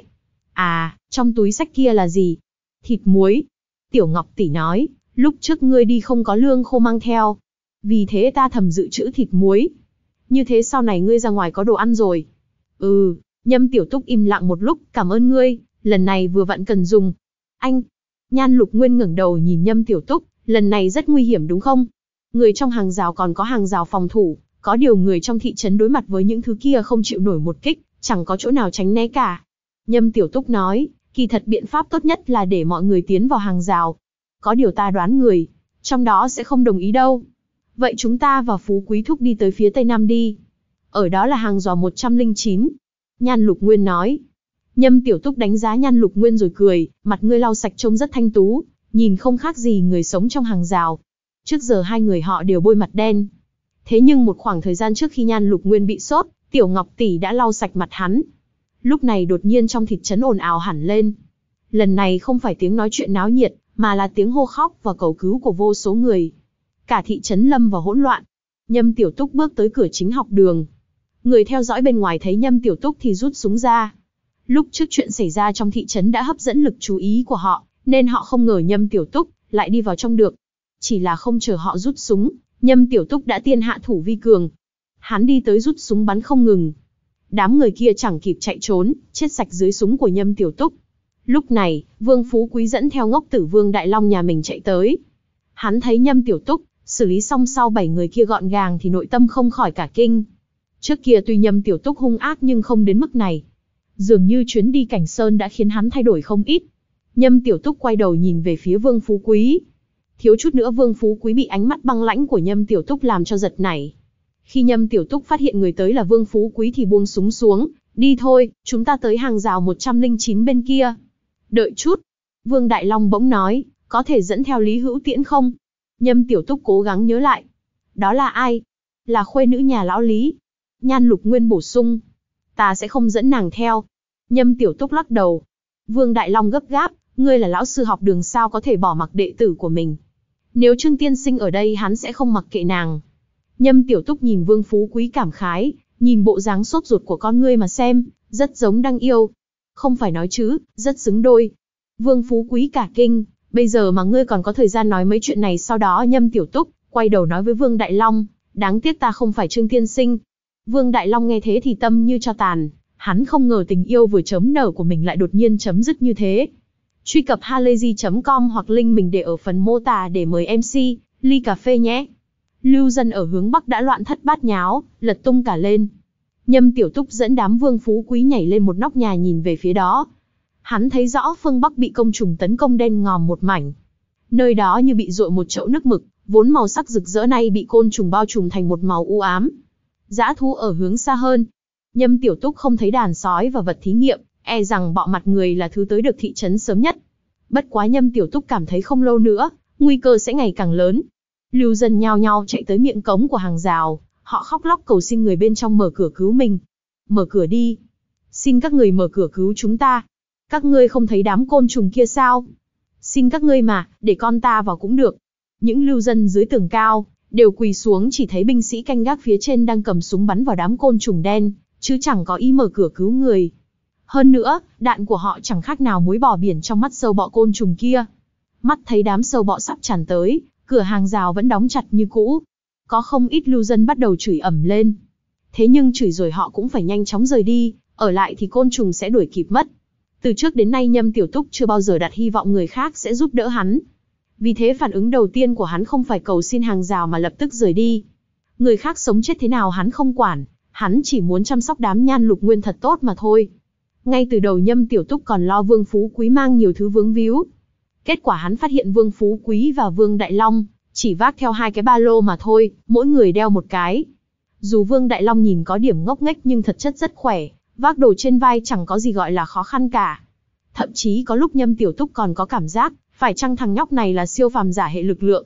À, trong túi xách kia là gì? Thịt muối. Tiểu Ngọc Tỷ nói, lúc trước ngươi đi không có lương khô mang theo. Vì thế ta thầm dự trữ thịt muối. Như thế sau này ngươi ra ngoài có đồ ăn rồi. Ừ, Nhâm Tiểu Túc im lặng một lúc, cảm ơn ngươi, lần này vừa vặn cần dùng. Anh, Nhan Lục Nguyên ngẩng đầu nhìn Nhâm Tiểu Túc, lần này rất nguy hiểm đúng không? Người trong hàng rào còn có hàng rào phòng thủ, có điều người trong thị trấn đối mặt với những thứ kia không chịu nổi một kích, chẳng có chỗ nào tránh né cả. Nhâm Tiểu Túc nói, kỳ thật biện pháp tốt nhất là để mọi người tiến vào hàng rào. Có điều ta đoán người, trong đó sẽ không đồng ý đâu. Vậy chúng ta và Phú Quý Thúc đi tới phía tây nam đi. Ở đó là hàng rào một trăm lẻ chín. Nhan Lục Nguyên nói. Nhâm Tiểu Túc đánh giá Nhan Lục Nguyên rồi cười, mặt ngươi lau sạch trông rất thanh tú, nhìn không khác gì người sống trong hàng rào. Trước giờ hai người họ đều bôi mặt đen. Thế nhưng một khoảng thời gian trước khi Nhan Lục Nguyên bị sốt, Tiểu Ngọc Tỷ đã lau sạch mặt hắn. Lúc này đột nhiên trong thị trấn ồn ào hẳn lên. Lần này không phải tiếng nói chuyện náo nhiệt, mà là tiếng hô khóc và cầu cứu của vô số người. Cả thị trấn lâm vào hỗn loạn. Nhâm Tiểu Túc bước tới cửa chính học đường. Người theo dõi bên ngoài thấy Nhâm Tiểu Túc thì rút súng ra. Lúc trước chuyện xảy ra trong thị trấn đã hấp dẫn lực chú ý của họ, nên họ không ngờ Nhâm Tiểu Túc lại đi vào trong được. Chỉ là không chờ họ rút súng, Nhâm Tiểu Túc đã tiên hạ thủ vi cường. Hắn đi tới rút súng bắn không ngừng. Đám người kia chẳng kịp chạy trốn, chết sạch dưới súng của Nhâm Tiểu Túc. Lúc này, Vương Phú Quý dẫn theo ngốc tử Vương Đại Long nhà mình chạy tới. Hắn thấy Nhâm Tiểu Túc xử lý xong sau bảy người kia gọn gàng thì nội tâm không khỏi cả kinh. Trước kia tuy Nhâm Tiểu Túc hung ác nhưng không đến mức này. Dường như chuyến đi Cảnh Sơn đã khiến hắn thay đổi không ít. Nhâm Tiểu Túc quay đầu nhìn về phía Vương Phú Quý. Thiếu chút nữa Vương Phú Quý bị ánh mắt băng lãnh của Nhâm Tiểu Túc làm cho giật nảy. Khi Nhâm Tiểu Túc phát hiện người tới là Vương Phú Quý thì buông súng xuống. Đi thôi, chúng ta tới hàng rào một trăm lẻ chín bên kia. Đợi chút. Vương Đại Long bỗng nói, có thể dẫn theo Lý Hữu Tiễn không? Nhâm Tiểu Túc cố gắng nhớ lại. Đó là ai? Là khuê nữ nhà lão Lý. Nhan Lục Nguyên bổ sung. Ta sẽ không dẫn nàng theo. Nhâm Tiểu Túc lắc đầu. Vương Đại Long gấp gáp, ngươi là lão sư học đường sao có thể bỏ mặc đệ tử của mình. Nếu Trương Tiên Sinh ở đây hắn sẽ không mặc kệ nàng. Nhâm Tiểu Túc nhìn Vương Phú Quý cảm khái, nhìn bộ dáng sốt ruột của con ngươi mà xem, rất giống đang yêu. Không phải nói chứ, rất xứng đôi. Vương Phú Quý cả kinh, bây giờ mà ngươi còn có thời gian nói mấy chuyện này. Sau đó Nhâm Tiểu Túc quay đầu nói với Vương Đại Long, đáng tiếc ta không phải Trương Tiên Sinh. Vương Đại Long nghe thế thì tâm như tro tàn, hắn không ngờ tình yêu vừa chấm nở của mình lại đột nhiên chấm dứt như thế. Truy cập halayzi chấm com hoặc link mình để ở phần mô tả để mời em xê, ly cà phê nhé. Lưu dân ở hướng Bắc đã loạn thất bát nháo, lật tung cả lên. Nhâm Tiểu Túc dẫn đám Vương Phú Quý nhảy lên một nóc nhà nhìn về phía đó. Hắn thấy rõ phương Bắc bị côn trùng tấn công đen ngòm một mảnh. Nơi đó như bị dội một chậu nước mực, vốn màu sắc rực rỡ nay bị côn trùng bao trùm thành một màu u ám. Dã thú ở hướng xa hơn. Nhâm Tiểu Túc không thấy đàn sói và vật thí nghiệm, e rằng bọ mặt người là thứ tới được thị trấn sớm nhất. Bất quá Nhâm Tiểu Túc cảm thấy không lâu nữa, nguy cơ sẽ ngày càng lớn. Lưu dân nhao nhao chạy tới miệng cống của hàng rào, họ khóc lóc cầu xin người bên trong mở cửa cứu mình. Mở cửa đi. Xin các người mở cửa cứu chúng ta. Các ngươi không thấy đám côn trùng kia sao? Xin các ngươi mà, để con ta vào cũng được. Những lưu dân dưới tường cao đều quỳ xuống, chỉ thấy binh sĩ canh gác phía trên đang cầm súng bắn vào đám côn trùng đen, chứ chẳng có ý mở cửa cứu người. Hơn nữa, đạn của họ chẳng khác nào muối bỏ biển trong mắt sâu bọ côn trùng kia. Mắt thấy đám sâu bọ sắp tràn tới, cửa hàng rào vẫn đóng chặt như cũ. Có không ít lưu dân bắt đầu chửi ầm lên. Thế nhưng chửi rồi họ cũng phải nhanh chóng rời đi, ở lại thì côn trùng sẽ đuổi kịp mất. Từ trước đến nay Nhâm Tiểu Túc chưa bao giờ đặt hy vọng người khác sẽ giúp đỡ hắn. Vì thế phản ứng đầu tiên của hắn không phải cầu xin hàng rào mà lập tức rời đi. Người khác sống chết thế nào hắn không quản, hắn chỉ muốn chăm sóc đám Nhan Lục Nguyên thật tốt mà thôi. Ngay từ đầu Nhâm Tiểu Túc còn lo Vương Phú Quý mang nhiều thứ vướng víu. Kết quả hắn phát hiện Vương Phú Quý và Vương Đại Long chỉ vác theo hai cái ba lô mà thôi, mỗi người đeo một cái. Dù Vương Đại Long nhìn có điểm ngốc nghếch nhưng thật chất rất khỏe, vác đồ trên vai chẳng có gì gọi là khó khăn cả. Thậm chí có lúc Nhâm Tiểu Túc còn có cảm giác, phải chăng thằng nhóc này là siêu phàm giả hệ lực lượng.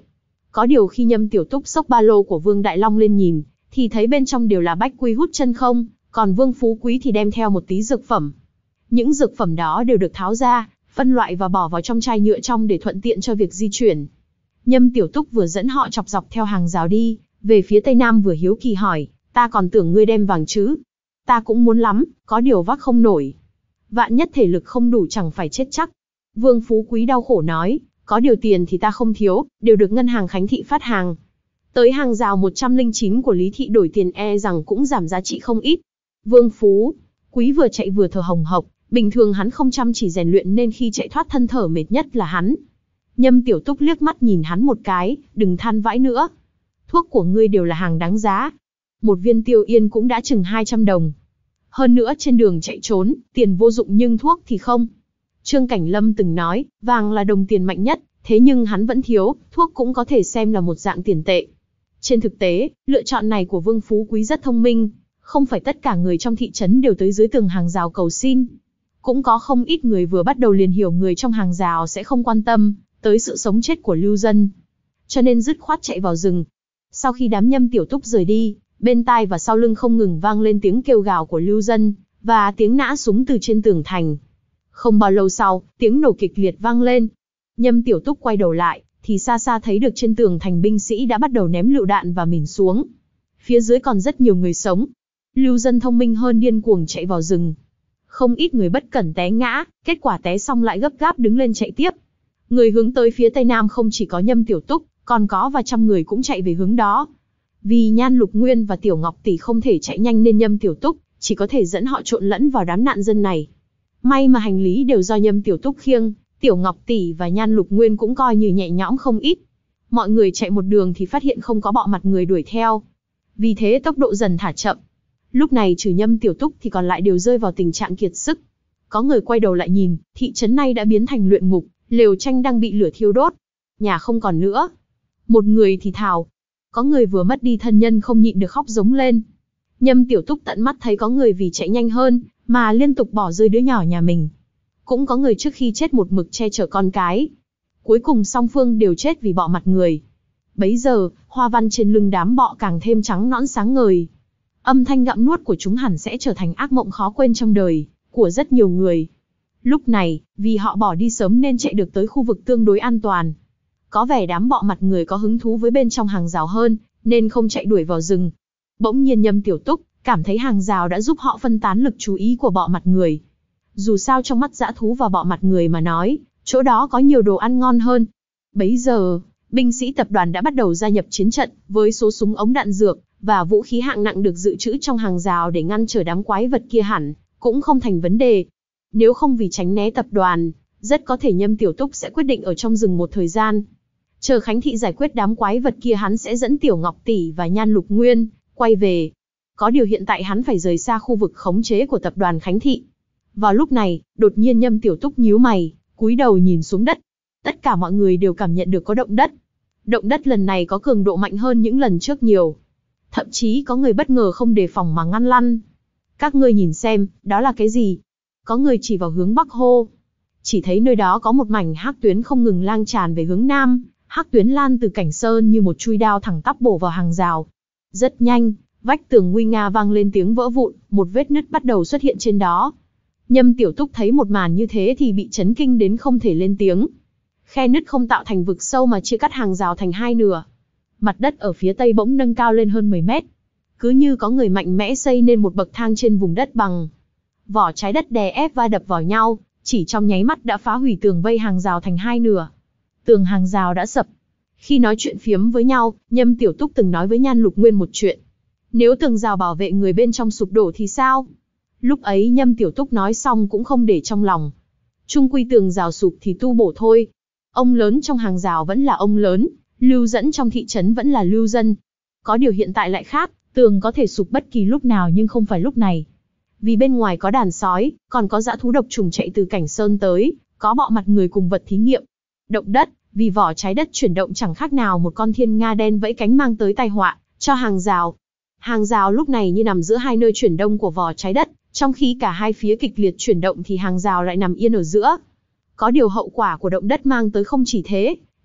Có điều khi Nhâm Tiểu Túc xốc ba lô của Vương Đại Long lên nhìn, thì thấy bên trong đều là bách quy hút chân không, còn Vương Phú Quý thì đem theo một tí dược phẩm. Những dược phẩm đó đều được tháo ra, phân loại và bỏ vào trong chai nhựa trong để thuận tiện cho việc di chuyển. Nhâm Tiểu Túc vừa dẫn họ chọc dọc theo hàng rào đi, về phía tây nam vừa hiếu kỳ hỏi, ta còn tưởng ngươi đem vàng chứ. Ta cũng muốn lắm, có điều vác không nổi. Vạn nhất thể lực không đủ chẳng phải chết chắc. Vương Phú Quý đau khổ nói, có điều tiền thì ta không thiếu, đều được ngân hàng Khánh Thị phát hàng. Tới hàng rào một trăm lẻ chín của Lý Thị đổi tiền e rằng cũng giảm giá trị không ít. Vương Phú Quý vừa chạy vừa thở hồng hộc, bình thường hắn không chăm chỉ rèn luyện nên khi chạy thoát thân thở mệt nhất là hắn. Nhâm Tiểu Túc liếc mắt nhìn hắn một cái, đừng than vãn nữa. Thuốc của ngươi đều là hàng đáng giá. Một viên tiêu yên cũng đã chừng hai trăm đồng. Hơn nữa trên đường chạy trốn, tiền vô dụng nhưng thuốc thì không. Trương Cảnh Lâm từng nói, vàng là đồng tiền mạnh nhất, thế nhưng hắn vẫn thiếu, thuốc cũng có thể xem là một dạng tiền tệ. Trên thực tế, lựa chọn này của Vương Phú Quý rất thông minh, không phải tất cả người trong thị trấn đều tới dưới tường hàng rào cầu xin. Cũng có không ít người vừa bắt đầu liền hiểu người trong hàng rào sẽ không quan tâm tới sự sống chết của lưu dân. Cho nên dứt khoát chạy vào rừng. Sau khi đám Nhâm Tiểu Túc rời đi, bên tai và sau lưng không ngừng vang lên tiếng kêu gào của lưu dân, và tiếng nã súng từ trên tường thành. Không bao lâu sau, tiếng nổ kịch liệt vang lên. Nhâm Tiểu Túc quay đầu lại, thì xa xa thấy được trên tường thành binh sĩ đã bắt đầu ném lựu đạn và mìn xuống. Phía dưới còn rất nhiều người sống. Lưu dân thông minh hơn điên cuồng chạy vào rừng. Không ít người bất cẩn té ngã, kết quả té xong lại gấp gáp đứng lên chạy tiếp. Người hướng tới phía tây nam không chỉ có Nhâm Tiểu Túc, còn có vài trăm người cũng chạy về hướng đó. Vì Nhan Lục Nguyên và Tiểu Ngọc Tỷ không thể chạy nhanh nên Nhâm Tiểu Túc chỉ có thể dẫn họ trộn lẫn vào đám nạn dân này. May mà hành lý đều do Nhâm Tiểu Túc khiêng, Tiểu Ngọc Tỷ và Nhan Lục Nguyên cũng coi như nhẹ nhõm không ít. Mọi người chạy một đường thì phát hiện không có bọ mặt người đuổi theo. Vì thế tốc độ dần thả chậm. Lúc này trừ Nhâm Tiểu Túc thì còn lại đều rơi vào tình trạng kiệt sức. Có người quay đầu lại nhìn, thị trấn này đã biến thành luyện ngục, lều tranh đang bị lửa thiêu đốt. Nhà không còn nữa. Một người thì thào. Có người vừa mất đi thân nhân không nhịn được khóc giống lên. Nhâm Tiểu Túc tận mắt thấy có người vì chạy nhanh hơn, mà liên tục bỏ rơi đứa nhỏ nhà mình. Cũng có người trước khi chết một mực che chở con cái. Cuối cùng song phương đều chết vì bọ mặt người. Bấy giờ, hoa văn trên lưng đám bọ càng thêm trắng nõn sáng ngời. Âm thanh gặm nuốt của chúng hẳn sẽ trở thành ác mộng khó quên trong đời của rất nhiều người. Lúc này, vì họ bỏ đi sớm nên chạy được tới khu vực tương đối an toàn. Có vẻ đám bọ mặt người có hứng thú với bên trong hàng rào hơn, nên không chạy đuổi vào rừng. Bỗng nhiên Nhâm Tiểu Túc cảm thấy hàng rào đã giúp họ phân tán lực chú ý của bọ mặt người. Dù sao trong mắt dã thú và bọ mặt người mà nói, chỗ đó có nhiều đồ ăn ngon hơn. Bấy giờ, binh sĩ tập đoàn đã bắt đầu gia nhập chiến trận, với số súng ống đạn dược và vũ khí hạng nặng được dự trữ trong hàng rào để ngăn trở đám quái vật kia hẳn cũng không thành vấn đề. Nếu không vì tránh né tập đoàn, rất có thể Nhâm Tiểu Túc sẽ quyết định ở trong rừng một thời gian. Chờ Khánh Thị giải quyết đám quái vật kia hắn sẽ dẫn Tiểu Ngọc Tỷ và Nhan Lục Nguyên quay về. Có điều hiện tại hắn phải rời xa khu vực khống chế của tập đoàn Khánh Thị. Vào lúc này, đột nhiên Nhâm Tiểu Túc nhíu mày, cúi đầu nhìn xuống đất. Tất cả mọi người đều cảm nhận được có động đất. Động đất lần này có cường độ mạnh hơn những lần trước nhiều. Thậm chí có người bất ngờ không đề phòng mà ngăn lăn. Các ngươi nhìn xem, đó là cái gì? Có người chỉ vào hướng bắc hô. Chỉ thấy nơi đó có một mảnh hắc tuyến không ngừng lan tràn về hướng nam. Hắc tuyến lan từ cảnh sơn như một chuôi đao thẳng tắp bổ vào hàng rào. Rất nhanh, vách tường nguy nga vang lên tiếng vỡ vụn, một vết nứt bắt đầu xuất hiện trên đó. Nhâm Tiểu Túc thấy một màn như thế thì bị chấn kinh đến không thể lên tiếng. Khe nứt không tạo thành vực sâu mà chia cắt hàng rào thành hai nửa. Mặt đất ở phía tây bỗng nâng cao lên hơn mười mét. Cứ như có người mạnh mẽ xây nên một bậc thang trên vùng đất bằng. Vỏ trái đất đè ép va đập vào nhau, chỉ trong nháy mắt đã phá hủy tường vây hàng rào thành hai nửa. Tường hàng rào đã sập. Khi nói chuyện phiếm với nhau, Nhâm Tiểu Túc từng nói với Nhan Lục Nguyên một chuyện. Nếu tường rào bảo vệ người bên trong sụp đổ thì sao? Lúc ấy Nhâm Tiểu Túc nói xong cũng không để trong lòng. Chung quy tường rào sụp thì tu bổ thôi. Ông lớn trong hàng rào vẫn là ông lớn, lưu dẫn trong thị trấn vẫn là lưu dân. Có điều hiện tại lại khác, tường có thể sụp bất kỳ lúc nào nhưng không phải lúc này. Vì bên ngoài có đàn sói, còn có dã thú độc trùng chạy từ cảnh sơn tới, có bọ mặt người cùng vật thí nghiệm. Động đất, vì vỏ trái đất chuyển động chẳng khác nào một con thiên nga đen vẫy cánh mang tới tai họa cho hàng rào. Hàng rào lúc này như nằm giữa hai nơi chuyển đông của vỏ trái đất, trong khi cả hai phía kịch liệt chuyển động thì hàng rào lại nằm yên ở giữa. Có điều hậu quả của động đất mang tới không chỉ thế,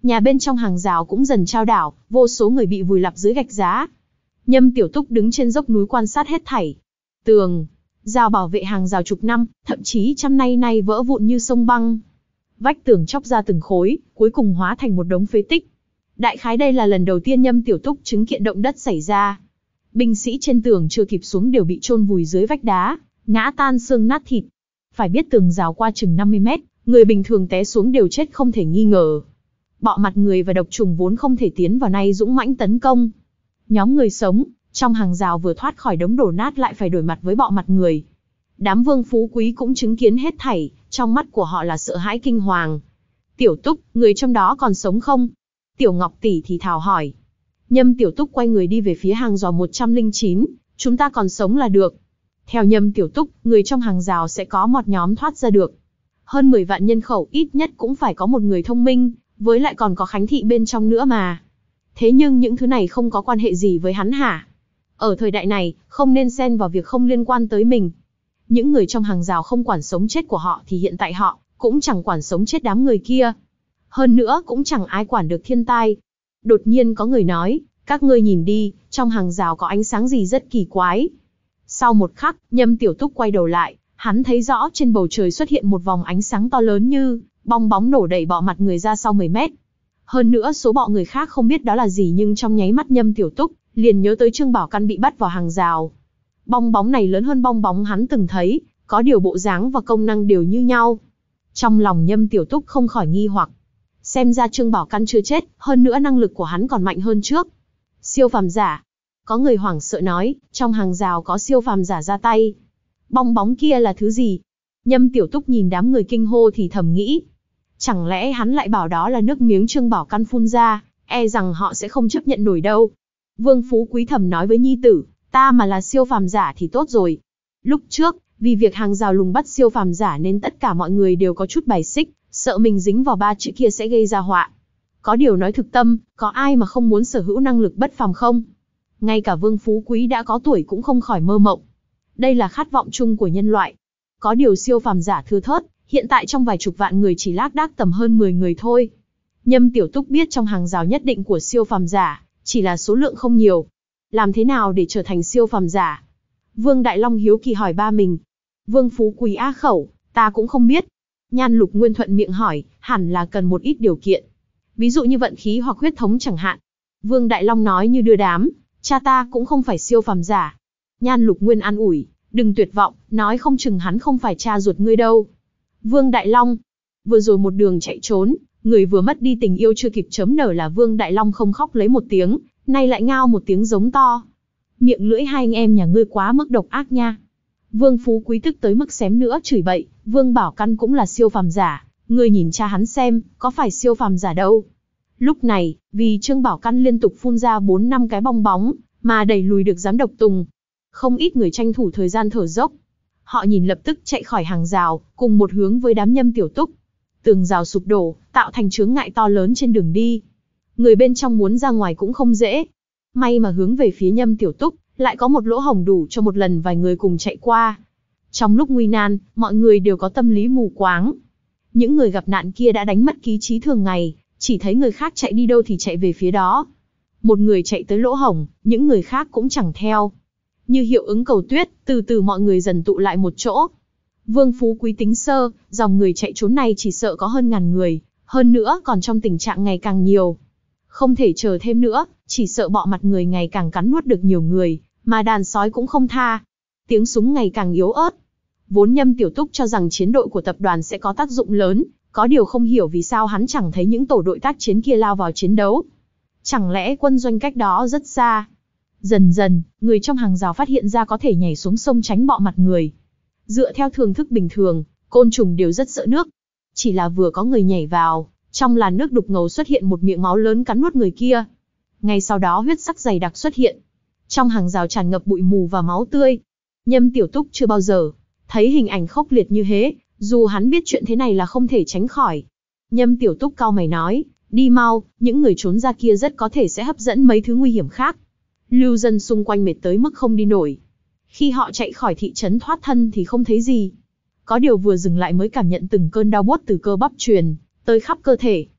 Nhà bên trong hàng rào cũng dần chao đảo, vô số người bị vùi lặp dưới gạch giá. Nhâm Tiểu Túc đứng trên dốc núi quan sát hết thảy. Tường, rào bảo vệ hàng rào chục năm, thậm chí trăm nay nay vỡ vụn như sông băng. Vách tường chóc ra từng khối, cuối cùng hóa thành một đống phế tích. Đại khái đây là lần đầu tiên Nhâm Tiểu Túc chứng kiến động đất xảy ra. Binh sĩ trên tường chưa kịp xuống đều bị chôn vùi dưới vách đá, ngã tan xương nát thịt. Phải biết tường rào qua chừng năm mươi mét, người bình thường té xuống đều chết không thể nghi ngờ. Bọ mặt người và độc trùng vốn không thể tiến vào nay dũng mãnh tấn công. Nhóm người sống trong hàng rào vừa thoát khỏi đống đổ nát lại phải đối mặt với bọ mặt người. Đám vương phú quý cũng chứng kiến hết thảy, trong mắt của họ là sợ hãi kinh hoàng. Tiểu Túc, người trong đó còn sống không? Tiểu Ngọc tỷ thì thào hỏi. Nhâm Tiểu Túc quay người đi về phía hàng rào một trăm lẻ chín, chúng ta còn sống là được. Theo Nhâm Tiểu Túc, người trong hàng rào sẽ có một nhóm thoát ra được. Hơn mười vạn nhân khẩu ít nhất cũng phải có một người thông minh, với lại còn có Khánh Thị bên trong nữa mà. Thế nhưng những thứ này không có quan hệ gì với hắn hả? Ở thời đại này, không nên xen vào việc không liên quan tới mình. Những người trong hàng rào không quản sống chết của họ thì hiện tại họ cũng chẳng quản sống chết đám người kia. Hơn nữa cũng chẳng ai quản được thiên tai. Đột nhiên có người nói, các ngươi nhìn đi, trong hàng rào có ánh sáng gì rất kỳ quái. Sau một khắc, Nhâm Tiểu Túc quay đầu lại, hắn thấy rõ trên bầu trời xuất hiện một vòng ánh sáng to lớn như bong bóng nổ đẩy bọ mặt người ra sau mười mét. Hơn nữa số bọ người khác không biết đó là gì nhưng trong nháy mắt Nhâm Tiểu Túc liền nhớ tới Trương Bảo Căn bị bắt vào hàng rào. Bong bóng này lớn hơn bong bóng hắn từng thấy, có điều bộ dáng và công năng đều như nhau. Trong lòng Nhâm Tiểu Túc không khỏi nghi hoặc. Xem ra Trương Bảo Căn chưa chết, hơn nữa năng lực của hắn còn mạnh hơn trước. Siêu phàm giả. Có người hoảng sợ nói, trong hàng rào có siêu phàm giả ra tay. Bong bóng kia là thứ gì? Nhâm Tiểu Túc nhìn đám người kinh hô thì thầm nghĩ. Chẳng lẽ hắn lại bảo đó là nước miếng Trương Bảo Căn phun ra, e rằng họ sẽ không chấp nhận nổi đâu. Vương Phú Quý thầm nói với nhi tử, ta mà là siêu phàm giả thì tốt rồi. Lúc trước, vì việc hàng rào lùng bắt siêu phàm giả nên tất cả mọi người đều có chút bài xích, sợ mình dính vào ba chữ kia sẽ gây ra họa. Có điều nói thực tâm, có ai mà không muốn sở hữu năng lực bất phàm không? Ngay cả Vương Phú Quý đã có tuổi cũng không khỏi mơ mộng. Đây là khát vọng chung của nhân loại. Có điều siêu phàm giả thưa thớt, hiện tại trong vài chục vạn người chỉ lác đác tầm hơn mười người thôi. Nhâm Tiểu Túc biết trong hàng rào nhất định của siêu phàm giả, chỉ là số lượng không nhiều. Làm thế nào để trở thành siêu phàm giả? Vương Đại Long hiếu kỳ hỏi ba mình. Vương Phú Quý á khẩu, ta cũng không biết. Nhan Lục Nguyên thuận miệng hỏi, hẳn là cần một ít điều kiện. Ví dụ như vận khí hoặc huyết thống chẳng hạn. Vương Đại Long nói như đưa đám, cha ta cũng không phải siêu phàm giả. Nhan Lục Nguyên an ủi, đừng tuyệt vọng, nói không chừng hắn không phải cha ruột ngươi đâu. Vương Đại Long, vừa rồi một đường chạy trốn, người vừa mất đi tình yêu chưa kịp chớm nở là Vương Đại Long không khóc lấy một tiếng, nay lại ngao một tiếng giống to. Miệng lưỡi hai anh em nhà ngươi quá mức độc ác nha. Vương Phú Quý tức tới mức xém nữa chửi bậy, Vương Bảo Căn cũng là siêu phàm giả, ngươi nhìn cha hắn xem, có phải siêu phàm giả đâu. Lúc này, vì Trương Bảo Căn liên tục phun ra bốn năm cái bong bóng, mà đẩy lùi được giám đốc Tùng. Không ít người tranh thủ thời gian thở dốc. Họ nhìn lập tức chạy khỏi hàng rào, cùng một hướng với đám Nhâm Tiểu Túc. Tường rào sụp đổ, tạo thành chướng ngại to lớn trên đường đi. Người bên trong muốn ra ngoài cũng không dễ. May mà hướng về phía Nhâm Tiểu Túc, lại có một lỗ hổng đủ cho một lần vài người cùng chạy qua. Trong lúc nguy nan, mọi người đều có tâm lý mù quáng. Những người gặp nạn kia đã đánh mất ý chí thường ngày, chỉ thấy người khác chạy đi đâu thì chạy về phía đó. Một người chạy tới lỗ hổng, những người khác cũng chẳng theo. Như hiệu ứng cầu tuyết, từ từ mọi người dần tụ lại một chỗ. Vương Phú Quý tính sơ, dòng người chạy trốn này chỉ sợ có hơn ngàn người, hơn nữa còn trong tình trạng ngày càng nhiều. Không thể chờ thêm nữa, chỉ sợ bọ mặt người ngày càng cắn nuốt được nhiều người, mà đàn sói cũng không tha. Tiếng súng ngày càng yếu ớt. Vốn Nhâm Tiểu Túc cho rằng chiến đội của tập đoàn sẽ có tác dụng lớn, có điều không hiểu vì sao hắn chẳng thấy những tổ đội tác chiến kia lao vào chiến đấu. Chẳng lẽ quân doanh cách đó rất xa? Dần dần, người trong hàng rào phát hiện ra có thể nhảy xuống sông tránh bọ mặt người. Dựa theo thường thức bình thường, côn trùng đều rất sợ nước. Chỉ là vừa có người nhảy vào, trong làn nước đục ngầu xuất hiện một miệng máu lớn cắn nuốt người kia. Ngay sau đó huyết sắc dày đặc xuất hiện. Trong hàng rào tràn ngập bụi mù và máu tươi. Nhâm Tiểu Túc chưa bao giờ thấy hình ảnh khốc liệt như thế, dù hắn biết chuyện thế này là không thể tránh khỏi. Nhâm Tiểu Túc cau mày nói, đi mau, những người trốn ra kia rất có thể sẽ hấp dẫn mấy thứ nguy hiểm khác. Lưu dân xung quanh mệt tới mức không đi nổi. Khi họ chạy khỏi thị trấn thoát thân thì không thấy gì. Có điều vừa dừng lại mới cảm nhận từng cơn đau buốt từ cơ bắp truyền tới khắp cơ thể.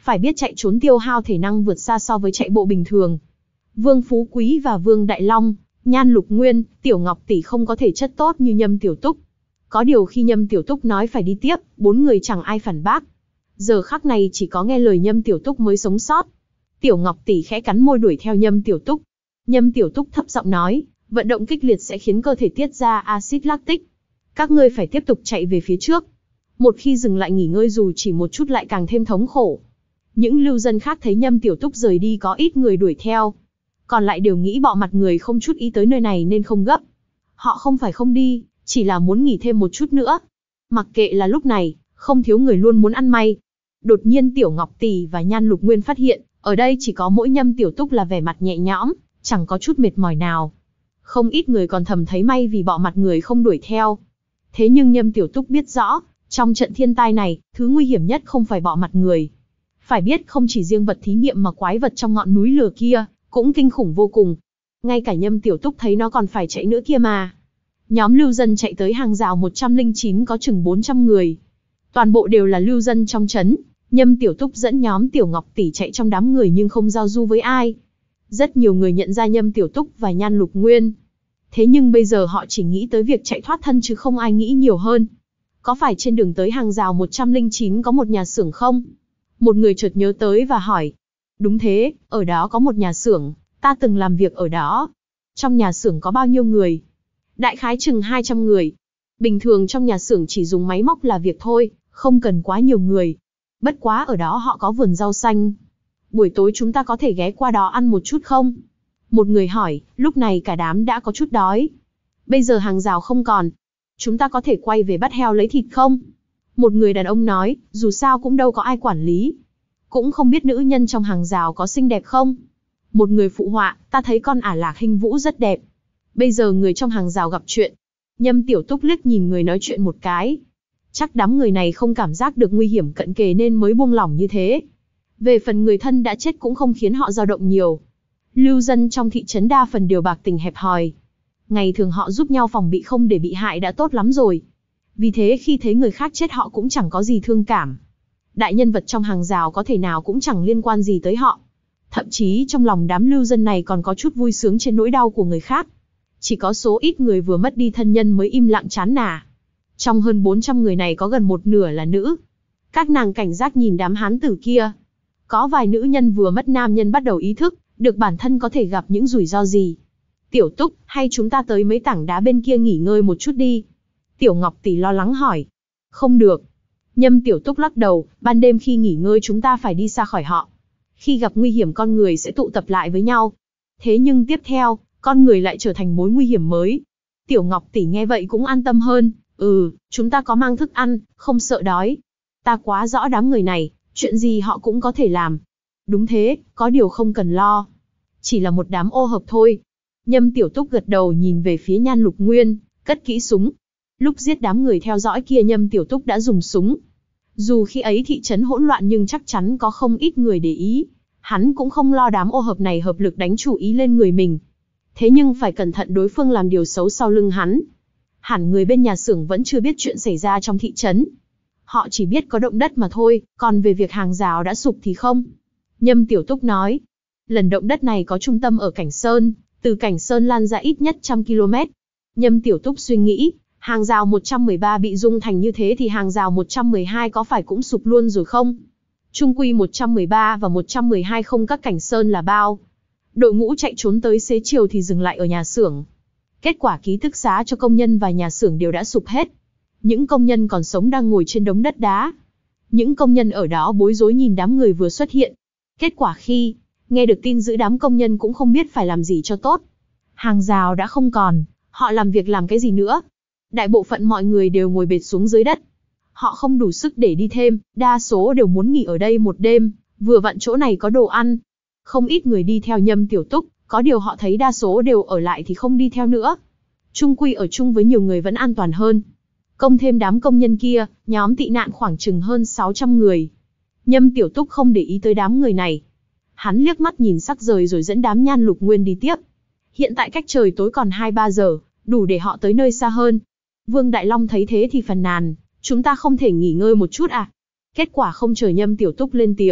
Phải biết chạy trốn tiêu hao thể năng vượt xa so với chạy bộ bình thường. Vương Phú Quý và Vương Đại Long, Nhan Lục Nguyên, Tiểu Ngọc Tỷ không có thể chất tốt như Nhâm Tiểu Túc. Có điều khi Nhâm Tiểu Túc nói phải đi tiếp, bốn người chẳng ai phản bác. Giờ khắc này chỉ có nghe lời Nhâm Tiểu Túc mới sống sót. Tiểu Ngọc Tỷ khẽ cắn môi đuổi theo Nhâm Tiểu Túc. Nhâm Tiểu Túc thấp giọng nói, vận động kịch liệt sẽ khiến cơ thể tiết ra axit lactic. Các ngươi phải tiếp tục chạy về phía trước. Một khi dừng lại nghỉ ngơi dù chỉ một chút lại càng thêm thống khổ. Những lưu dân khác thấy Nhâm Tiểu Túc rời đi có ít người đuổi theo. Còn lại đều nghĩ bọ mặt người không chút ý tới nơi này nên không gấp. Họ không phải không đi, chỉ là muốn nghỉ thêm một chút nữa. Mặc kệ là lúc này, không thiếu người luôn muốn ăn may. Đột nhiên Tiểu Ngọc Tỷ và Nhan Lục Nguyên phát hiện, ở đây chỉ có mỗi Nhâm Tiểu Túc là vẻ mặt nhẹ nhõm, chẳng có chút mệt mỏi nào. Không ít người còn thầm thấy may vì bọ mặt người không đuổi theo. Thế nhưng Nhâm Tiểu Túc biết rõ, trong trận thiên tai này, thứ nguy hiểm nhất không phải bọ mặt người. Phải biết không chỉ riêng vật thí nghiệm mà quái vật trong ngọn núi lửa kia, cũng kinh khủng vô cùng. Ngay cả Nhâm Tiểu Túc thấy nó còn phải chạy nữa kia mà. Nhóm lưu dân chạy tới hàng rào một trăm lẻ chín có chừng bốn trăm người. Toàn bộ đều là lưu dân trong trấn. Nhâm Tiểu Túc dẫn nhóm Tiểu Ngọc Tỷ chạy trong đám người nhưng không giao du với ai. Rất nhiều người nhận ra Nhâm Tiểu Túc và Nhan Lục Nguyên. Thế nhưng bây giờ họ chỉ nghĩ tới việc chạy thoát thân chứ không ai nghĩ nhiều hơn. Có phải trên đường tới hàng rào một trăm lẻ chín có một nhà xưởng không? Một người chợt nhớ tới và hỏi. Đúng thế, ở đó có một nhà xưởng, ta từng làm việc ở đó. Trong nhà xưởng có bao nhiêu người? Đại khái chừng hai trăm người. Bình thường trong nhà xưởng chỉ dùng máy móc là việc thôi, không cần quá nhiều người. Bất quá ở đó họ có vườn rau xanh. Buổi tối chúng ta có thể ghé qua đó ăn một chút không? Một người hỏi, lúc này cả đám đã có chút đói. Bây giờ hàng rào không còn. Chúng ta có thể quay về bắt heo lấy thịt không? Một người đàn ông nói, dù sao cũng đâu có ai quản lý. Cũng không biết nữ nhân trong hàng rào có xinh đẹp không? Một người phụ họa, ta thấy con ả lạc hình vũ rất đẹp. Bây giờ người trong hàng rào gặp chuyện. Nhâm Tiểu Túc liếc nhìn người nói chuyện một cái. Chắc đám người này không cảm giác được nguy hiểm cận kề nên mới buông lỏng như thế. Về phần người thân đã chết cũng không khiến họ dao động nhiều. Lưu dân trong thị trấn đa phần đều bạc tình hẹp hòi. Ngày thường họ giúp nhau phòng bị không để bị hại đã tốt lắm rồi. Vì thế khi thấy người khác chết họ cũng chẳng có gì thương cảm. Đại nhân vật trong hàng rào có thể nào cũng chẳng liên quan gì tới họ. Thậm chí trong lòng đám lưu dân này còn có chút vui sướng trên nỗi đau của người khác. Chỉ có số ít người vừa mất đi thân nhân mới im lặng chán nản. Trong hơn bốn trăm người này có gần một nửa là nữ. Các nàng cảnh giác nhìn đám hán tử kia. Có vài nữ nhân vừa mất nam nhân bắt đầu ý thức, được bản thân có thể gặp những rủi ro gì. Tiểu Túc, hay chúng ta tới mấy tảng đá bên kia nghỉ ngơi một chút đi. Tiểu Ngọc Tỷ lo lắng hỏi. Không được. Nhâm Tiểu Túc lắc đầu, ban đêm khi nghỉ ngơi chúng ta phải đi xa khỏi họ. Khi gặp nguy hiểm con người sẽ tụ tập lại với nhau. Thế nhưng tiếp theo, con người lại trở thành mối nguy hiểm mới. Tiểu Ngọc Tỷ nghe vậy cũng an tâm hơn. Ừ, chúng ta có mang thức ăn, không sợ đói. Ta quá rõ đám người này, chuyện gì họ cũng có thể làm. Đúng thế, có điều không cần lo. Chỉ là một đám ô hợp thôi. Nhâm Tiểu Túc gật đầu nhìn về phía Nhan Lục Nguyên, cất kỹ súng. Lúc giết đám người theo dõi kia Nhâm Tiểu Túc đã dùng súng. Dù khi ấy thị trấn hỗn loạn nhưng chắc chắn có không ít người để ý. Hắn cũng không lo đám ô hợp này hợp lực đánh chủ ý lên người mình. Thế nhưng phải cẩn thận đối phương làm điều xấu sau lưng hắn. Hẳn người bên nhà xưởng vẫn chưa biết chuyện xảy ra trong thị trấn. Họ chỉ biết có động đất mà thôi, còn về việc hàng rào đã sụp thì không. Nhâm Tiểu Túc nói. Lần động đất này có trung tâm ở Cảnh Sơn, từ Cảnh Sơn lan ra ít nhất trăm ki lô mét. Nhâm Tiểu Túc suy nghĩ, hàng rào một trăm mười ba bị rung thành như thế thì hàng rào một trăm mười hai có phải cũng sụp luôn rồi không? Chung quy một trăm mười ba và một trăm mười hai không các Cảnh Sơn là bao. Đội ngũ chạy trốn tới xế chiều thì dừng lại ở nhà xưởng. Kết quả ký túc xá cho công nhân và nhà xưởng đều đã sụp hết. Những công nhân còn sống đang ngồi trên đống đất đá. Những công nhân ở đó bối rối nhìn đám người vừa xuất hiện. Kết quả khi nghe được tin dữ đám công nhân cũng không biết phải làm gì cho tốt. Hàng rào đã không còn, họ làm việc làm cái gì nữa? Đại bộ phận mọi người đều ngồi bệt xuống dưới đất. Họ không đủ sức để đi thêm, đa số đều muốn nghỉ ở đây một đêm, vừa vặn chỗ này có đồ ăn. Không ít người đi theo Nhâm Tiểu Túc, có điều họ thấy đa số đều ở lại thì không đi theo nữa. Chung quy ở chung với nhiều người vẫn an toàn hơn. Công thêm đám công nhân kia, nhóm tị nạn khoảng chừng hơn sáu trăm người. Nhâm Tiểu Túc không để ý tới đám người này. Hắn liếc mắt nhìn sắc trời rồi dẫn đám Nhan Lục Nguyên đi tiếp. Hiện tại cách trời tối còn hai ba giờ, đủ để họ tới nơi xa hơn. Vương Đại Long thấy thế thì phàn nàn, chúng ta không thể nghỉ ngơi một chút à? Kết quả không chờ Nhâm Tiểu Túc lên tiếng,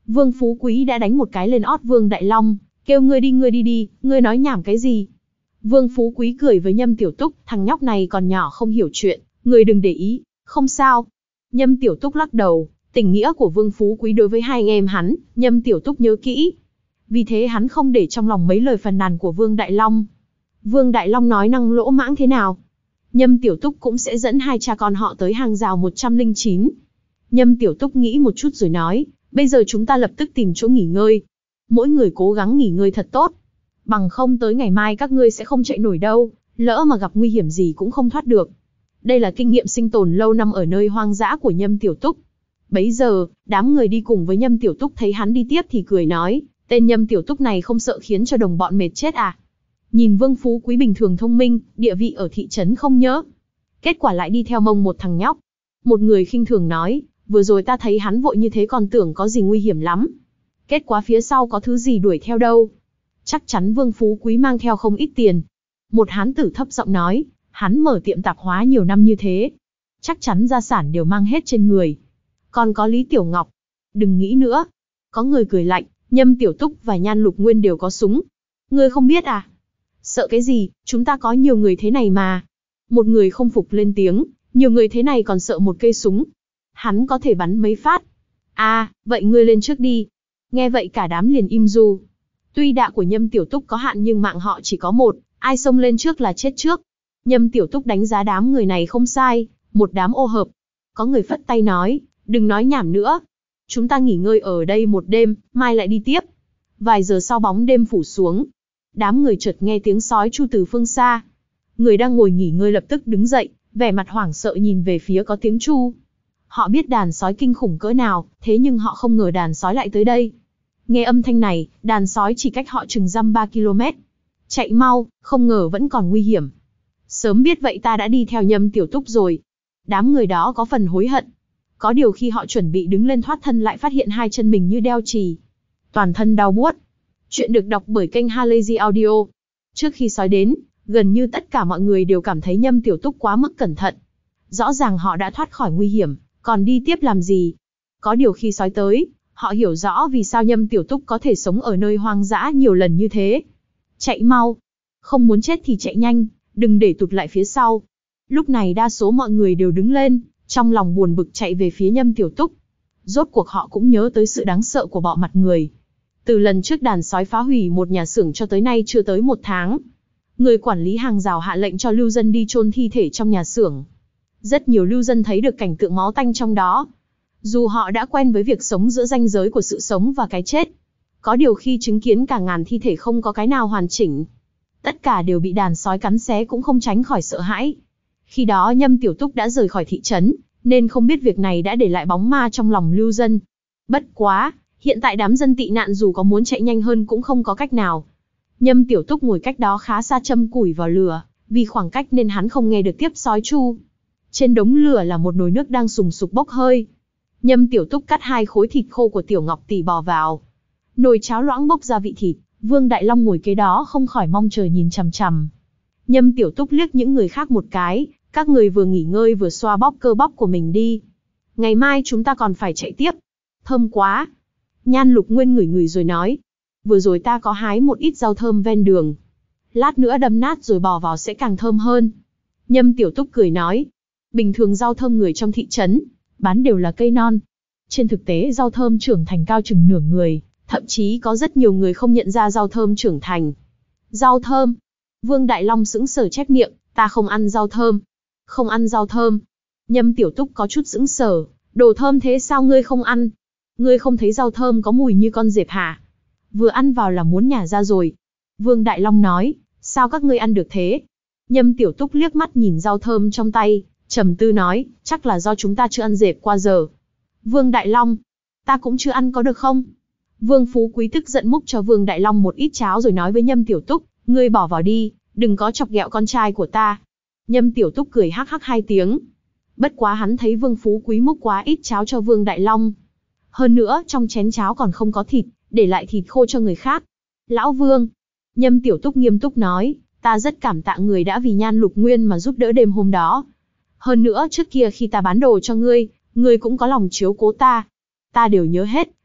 Vương Phú Quý đã đánh một cái lên ót Vương Đại Long, kêu ngươi đi ngươi đi đi, ngươi nói nhảm cái gì? Vương Phú Quý cười với Nhâm Tiểu Túc, thằng nhóc này còn nhỏ không hiểu chuyện, ngươi đừng để ý, không sao. Nhâm Tiểu Túc lắc đầu, tình nghĩa của Vương Phú Quý đối với hai anh em hắn, Nhâm Tiểu Túc nhớ kỹ. Vì thế hắn không để trong lòng mấy lời phàn nàn của Vương Đại Long. Vương Đại Long nói năng lỗ mãng thế nào? Nhâm Tiểu Túc cũng sẽ dẫn hai cha con họ tới hàng rào một trăm lẻ chín. Nhâm Tiểu Túc nghĩ một chút rồi nói, bây giờ chúng ta lập tức tìm chỗ nghỉ ngơi. Mỗi người cố gắng nghỉ ngơi thật tốt. Bằng không tới ngày mai các ngươi sẽ không chạy nổi đâu, lỡ mà gặp nguy hiểm gì cũng không thoát được. Đây là kinh nghiệm sinh tồn lâu năm ở nơi hoang dã của Nhâm Tiểu Túc. Bấy giờ, đám người đi cùng với Nhâm Tiểu Túc thấy hắn đi tiếp thì cười nói, tên Nhâm Tiểu Túc này không sợ khiến cho đồng bọn mệt chết à? Nhìn Vương Phú Quý bình thường thông minh, địa vị ở thị trấn không nhớ. Kết quả lại đi theo mông một thằng nhóc. Một người khinh thường nói, vừa rồi ta thấy hắn vội như thế còn tưởng có gì nguy hiểm lắm. Kết quả phía sau có thứ gì đuổi theo đâu. Chắc chắn Vương Phú Quý mang theo không ít tiền. Một hán tử thấp giọng nói, hắn mở tiệm tạp hóa nhiều năm như thế. Chắc chắn gia sản đều mang hết trên người. Còn có Lý Tiểu Ngọc. Đừng nghĩ nữa. Có người cười lạnh, Nhâm Tiểu Túc và Nhan Lục Nguyên đều có súng. Ngươi không biết à? Sợ cái gì, chúng ta có nhiều người thế này mà. Một người không phục lên tiếng, nhiều người thế này còn sợ một cây súng. Hắn có thể bắn mấy phát. À, vậy ngươi lên trước đi. Nghe vậy cả đám liền im ru. Tuy đạ của Nhâm Tiểu Túc có hạn nhưng mạng họ chỉ có một, ai xông lên trước là chết trước. Nhâm Tiểu Túc đánh giá đám người này không sai, một đám ô hợp. Có người phất tay nói, đừng nói nhảm nữa. Chúng ta nghỉ ngơi ở đây một đêm, mai lại đi tiếp. Vài giờ sau bóng đêm phủ xuống. Đám người chợt nghe tiếng sói chu từ phương xa. Người đang ngồi nghỉ ngơi lập tức đứng dậy, vẻ mặt hoảng sợ nhìn về phía có tiếng chu. Họ biết đàn sói kinh khủng cỡ nào, thế nhưng họ không ngờ đàn sói lại tới đây. Nghe âm thanh này, đàn sói chỉ cách họ chừng dăm ba ki lô mét. Chạy mau, không ngờ vẫn còn nguy hiểm. Sớm biết vậy ta đã đi theo Nhâm Tiểu Túc rồi. Đám người đó có phần hối hận. Có điều khi họ chuẩn bị đứng lên thoát thân lại phát hiện hai chân mình như đeo chì. Toàn thân đau buốt. Chuyện được đọc bởi kênh Halazy Audio. Trước khi sói đến, gần như tất cả mọi người đều cảm thấy Nhâm Tiểu Túc quá mức cẩn thận. Rõ ràng họ đã thoát khỏi nguy hiểm, còn đi tiếp làm gì? Có điều khi sói tới, họ hiểu rõ vì sao Nhâm Tiểu Túc có thể sống ở nơi hoang dã nhiều lần như thế. Chạy mau. Không muốn chết thì chạy nhanh, đừng để tụt lại phía sau. Lúc này đa số mọi người đều đứng lên, trong lòng buồn bực chạy về phía Nhâm Tiểu Túc. Rốt cuộc họ cũng nhớ tới sự đáng sợ của bọ mặt người. Từ lần trước đàn sói phá hủy một nhà xưởng cho tới nay chưa tới một tháng. Người quản lý hàng rào hạ lệnh cho lưu dân đi chôn thi thể trong nhà xưởng. Rất nhiều lưu dân thấy được cảnh tượng máu tanh trong đó. Dù họ đã quen với việc sống giữa ranh giới của sự sống và cái chết. Có điều khi chứng kiến cả ngàn thi thể không có cái nào hoàn chỉnh. Tất cả đều bị đàn sói cắn xé cũng không tránh khỏi sợ hãi. Khi đó Nhâm Tiểu Túc đã rời khỏi thị trấn, nên không biết việc này đã để lại bóng ma trong lòng lưu dân. Bất quá, hiện tại đám dân tị nạn dù có muốn chạy nhanh hơn cũng không có cách nào. Nhâm Tiểu Túc ngồi cách đó khá xa châm củi vào lửa, vì khoảng cách nên hắn không nghe được tiếp sói chu. Trên đống lửa là một nồi nước đang sùng sục bốc hơi. Nhâm Tiểu Túc cắt hai khối thịt khô của Tiểu Ngọc Tỷ bò vào. Nồi cháo loãng bốc ra vị thịt, Vương Đại Long ngồi kế đó không khỏi mong chờ nhìn chằm chằm. Nhâm Tiểu Túc liếc những người khác một cái, các người vừa nghỉ ngơi vừa xoa bóp cơ bắp của mình đi. Ngày mai chúng ta còn phải chạy tiếp. Thơm quá. Nhan Lục Nguyên ngửi ngửi rồi nói. Vừa rồi ta có hái một ít rau thơm ven đường. Lát nữa đâm nát rồi bò vào sẽ càng thơm hơn. Nhâm Tiểu Túc cười nói. Bình thường rau thơm người trong thị trấn, bán đều là cây non. Trên thực tế rau thơm trưởng thành cao chừng nửa người, thậm chí có rất nhiều người không nhận ra rau thơm trưởng thành. Rau thơm. Vương Đại Long sững sờ chép miệng, ta không ăn rau thơm. Không ăn rau thơm. Nhâm Tiểu Túc có chút sững sờ, đồ thơm thế sao ngươi không ăn? Ngươi không thấy rau thơm có mùi như con dẹp hả? Vừa ăn vào là muốn nhả ra rồi. Vương Đại Long nói, sao các ngươi ăn được thế? Nhâm Tiểu Túc liếc mắt nhìn rau thơm trong tay, trầm tư nói, chắc là do chúng ta chưa ăn dẹp qua giờ. Vương Đại Long, ta cũng chưa ăn có được không? Vương Phú Quý tức giận múc cho Vương Đại Long một ít cháo rồi nói với Nhâm Tiểu Túc, ngươi bỏ vào đi, đừng có chọc ghẹo con trai của ta. Nhâm Tiểu Túc cười hắc hắc hai tiếng. Bất quá hắn thấy Vương Phú Quý múc quá ít cháo cho Vương Đại Long. Hơn nữa, trong chén cháo còn không có thịt, để lại thịt khô cho người khác. Lão Vương, Nhâm Tiểu Túc nghiêm túc nói, ta rất cảm tạ người đã vì Nhan Lục Nguyên mà giúp đỡ đêm hôm đó. Hơn nữa trước kia khi ta bán đồ cho ngươi, ngươi cũng có lòng chiếu cố ta. Ta đều nhớ hết,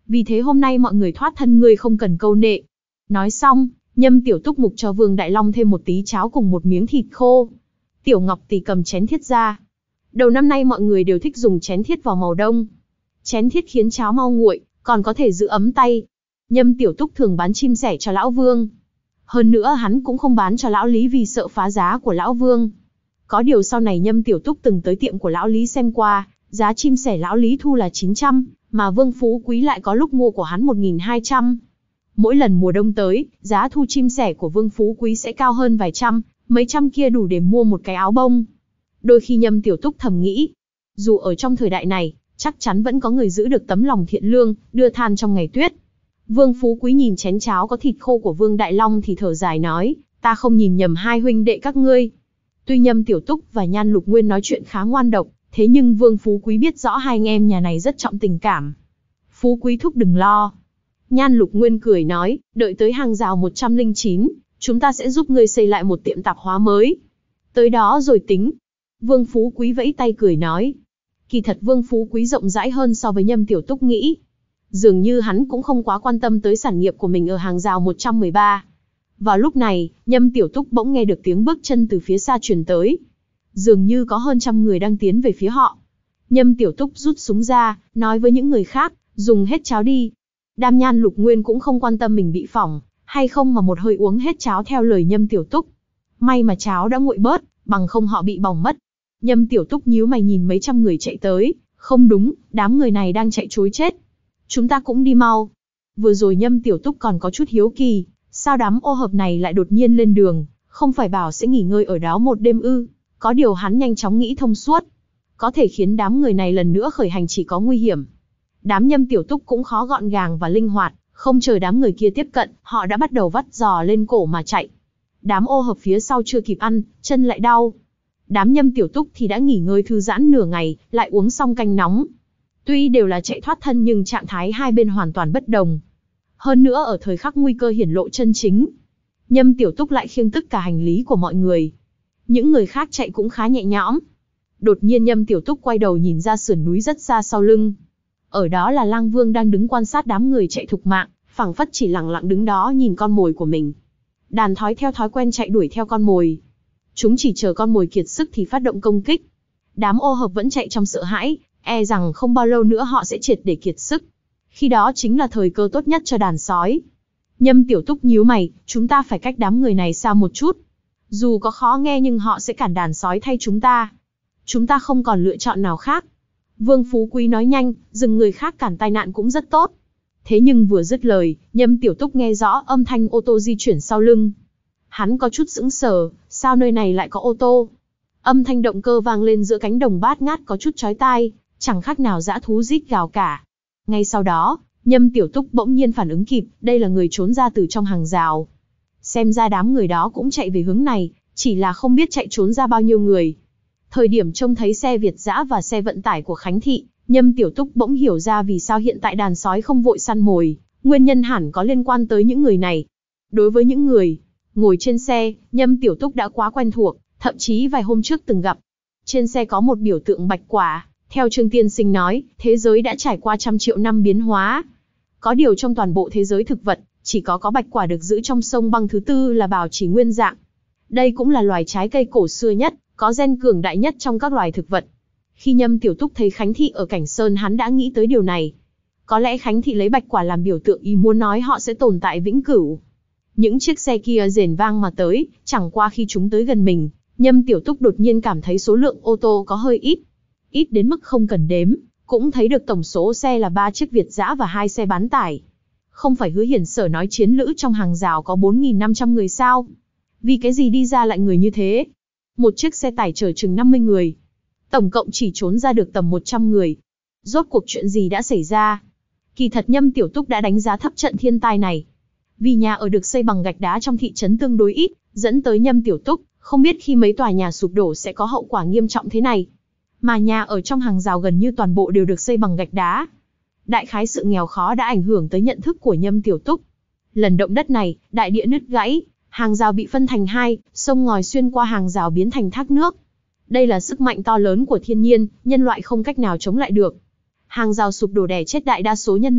Vì thế hôm nay mọi người thoát thân ngươi không cần câu nệ. Nói xong, Nhâm Tiểu Túc mục cho Vương Đại Long thêm một tí cháo cùng một miếng thịt khô. Tiểu Ngọc Tỷ cầm chén thiết ra. Đầu năm nay mọi người đều thích dùng chén thiết vào màu đông. Chén thiết khiến cháo mau nguội, còn có thể giữ ấm tay. Nhâm Tiểu Túc thường bán chim sẻ cho Lão Vương. Hơn nữa hắn cũng không bán cho Lão Lý vì sợ phá giá của Lão Vương. Có điều sau này Nhâm Tiểu Túc từng tới tiệm của Lão Lý xem qua, giá chim sẻ Lão Lý thu là chín trăm, mà Vương Phú Quý lại có lúc mua của hắn một nghìn hai trăm. Mỗi lần mùa đông tới, giá thu chim sẻ của Vương Phú Quý sẽ cao hơn vài trăm, mấy trăm kia đủ để mua một cái áo bông. Đôi khi Nhâm Tiểu Túc thầm nghĩ, dù ở trong thời đại này, chắc chắn vẫn có người giữ được tấm lòng thiện lương, đưa than trong ngày tuyết. Vương Phú Quý nhìn chén cháo có thịt khô của Vương Đại Long thì thở dài nói, ta không nhìn nhầm hai huynh đệ các ngươi. Tuy Nhâm Tiểu Túc và Nhan Lục Nguyên nói chuyện khá ngoan độc, thế nhưng Vương Phú Quý biết rõ hai anh em nhà này rất trọng tình cảm. Phú Quý thúc đừng lo. Nhan Lục Nguyên cười nói, đợi tới hàng rào một trăm lẻ chín, chúng ta sẽ giúp ngươi xây lại một tiệm tạp hóa mới. Tới đó rồi tính. Vương Phú Quý vẫy tay cười nói. Kỳ thật Vương Phú Quý rộng rãi hơn so với Nhâm Tiểu Túc nghĩ. Dường như hắn cũng không quá quan tâm tới sản nghiệp của mình ở hàng rào một trăm mười ba. Vào lúc này, Nhâm Tiểu Túc bỗng nghe được tiếng bước chân từ phía xa truyền tới. Dường như có hơn trăm người đang tiến về phía họ. Nhâm Tiểu Túc rút súng ra, nói với những người khác, dùng hết cháo đi. Đam Nhan Lục Nguyên cũng không quan tâm mình bị phỏng, hay không mà một hơi uống hết cháo theo lời Nhâm Tiểu Túc. May mà cháo đã nguội bớt, bằng không họ bị bỏng mất. Nhâm Tiểu Túc nhíu mày nhìn mấy trăm người chạy tới, không đúng, đám người này đang chạy trối chết. Chúng ta cũng đi mau. Vừa rồi Nhâm Tiểu Túc còn có chút hiếu kỳ, sao đám ô hợp này lại đột nhiên lên đường, không phải bảo sẽ nghỉ ngơi ở đó một đêm ư? Có điều hắn nhanh chóng nghĩ thông suốt. Có thể khiến đám người này lần nữa khởi hành chỉ có nguy hiểm. Đám Nhâm Tiểu Túc cũng khó gọn gàng và linh hoạt, không chờ đám người kia tiếp cận, họ đã bắt đầu vắt giò lên cổ mà chạy. Đám ô hợp phía sau chưa kịp ăn, chân lại đau. Đám Nhâm Tiểu Túc thì đã nghỉ ngơi thư giãn nửa ngày, lại uống xong canh nóng. Tuy đều là chạy thoát thân nhưng trạng thái hai bên hoàn toàn bất đồng. Hơn nữa ở thời khắc nguy cơ hiển lộ chân chính, Nhâm Tiểu Túc lại khiêng tất cả hành lý của mọi người. Những người khác chạy cũng khá nhẹ nhõm. Đột nhiên Nhâm Tiểu Túc quay đầu nhìn ra sườn núi rất xa sau lưng. Ở đó là Lang Vương đang đứng quan sát đám người chạy thục mạng, phảng phất chỉ lặng lặng đứng đó nhìn con mồi của mình. Đàn thói theo thói quen chạy đuổi theo con mồi. Chúng chỉ chờ con mồi kiệt sức thì phát động công kích. Đám ô hợp vẫn chạy trong sợ hãi, e rằng không bao lâu nữa họ sẽ triệt để kiệt sức. Khi đó chính là thời cơ tốt nhất cho đàn sói. Nhâm Tiểu Túc nhíu mày, chúng ta phải cách đám người này xa một chút. Dù có khó nghe nhưng họ sẽ cản đàn sói thay chúng ta. Chúng ta không còn lựa chọn nào khác. Vương Phú Quý nói nhanh, dừng người khác cản tai nạn cũng rất tốt. Thế nhưng vừa dứt lời, Nhâm Tiểu Túc nghe rõ âm thanh ô tô di chuyển sau lưng. Hắn có chút sững sờ, sao nơi này lại có ô tô? Âm thanh động cơ vang lên giữa cánh đồng bát ngát có chút chói tai, chẳng khác nào dã thú rít gào cả. Ngay sau đó, Nhâm Tiểu Túc bỗng nhiên phản ứng kịp, đây là người trốn ra từ trong hàng rào. Xem ra đám người đó cũng chạy về hướng này, chỉ là không biết chạy trốn ra bao nhiêu người. Thời điểm trông thấy xe Việt dã và xe vận tải của Khánh Thị, Nhâm Tiểu Túc bỗng hiểu ra vì sao hiện tại đàn sói không vội săn mồi, nguyên nhân hẳn có liên quan tới những người này. Đối với những người ngồi trên xe, Nhâm Tiểu Túc đã quá quen thuộc, thậm chí vài hôm trước từng gặp. Trên xe có một biểu tượng bạch quả, theo Trương Tiên Sinh nói, thế giới đã trải qua trăm triệu năm biến hóa. Có điều trong toàn bộ thế giới thực vật, chỉ có có bạch quả được giữ trong sông băng thứ tư là bảo trì nguyên dạng. Đây cũng là loài trái cây cổ xưa nhất, có gen cường đại nhất trong các loài thực vật. Khi Nhâm Tiểu Túc thấy Khánh Thị ở Cảnh Sơn hắn đã nghĩ tới điều này. Có lẽ Khánh Thị lấy bạch quả làm biểu tượng ý muốn nói họ sẽ tồn tại vĩnh cửu. Những chiếc xe kia rền vang mà tới, chẳng qua khi chúng tới gần mình, Nhâm Tiểu Túc đột nhiên cảm thấy số lượng ô tô có hơi ít. Ít đến mức không cần đếm, cũng thấy được tổng số xe là ba chiếc Việt dã và hai xe bán tải. Không phải Hứa Hiển Sở nói chiến lữ trong hàng rào có bốn nghìn năm trăm người sao? Vì cái gì đi ra lại người như thế? Một chiếc xe tải chở chừng năm mươi người. Tổng cộng chỉ trốn ra được tầm một trăm người. Rốt cuộc chuyện gì đã xảy ra? Kỳ thật Nhâm Tiểu Túc đã đánh giá thấp trận thiên tai này. Vì nhà ở được xây bằng gạch đá trong thị trấn tương đối ít, dẫn tới Nhâm Tiểu Túc không biết khi mấy tòa nhà sụp đổ sẽ có hậu quả nghiêm trọng thế này. Mà nhà ở trong hàng rào gần như toàn bộ đều được xây bằng gạch đá. Đại khái sự nghèo khó đã ảnh hưởng tới nhận thức của Nhâm Tiểu Túc. Lần động đất này, đại địa nứt gãy, hàng rào bị phân thành hai, sông ngòi xuyên qua hàng rào biến thành thác nước. Đây là sức mạnh to lớn của thiên nhiên, nhân loại không cách nào chống lại được. Hàng rào sụp đổ đè chết đại đa số nhân loại,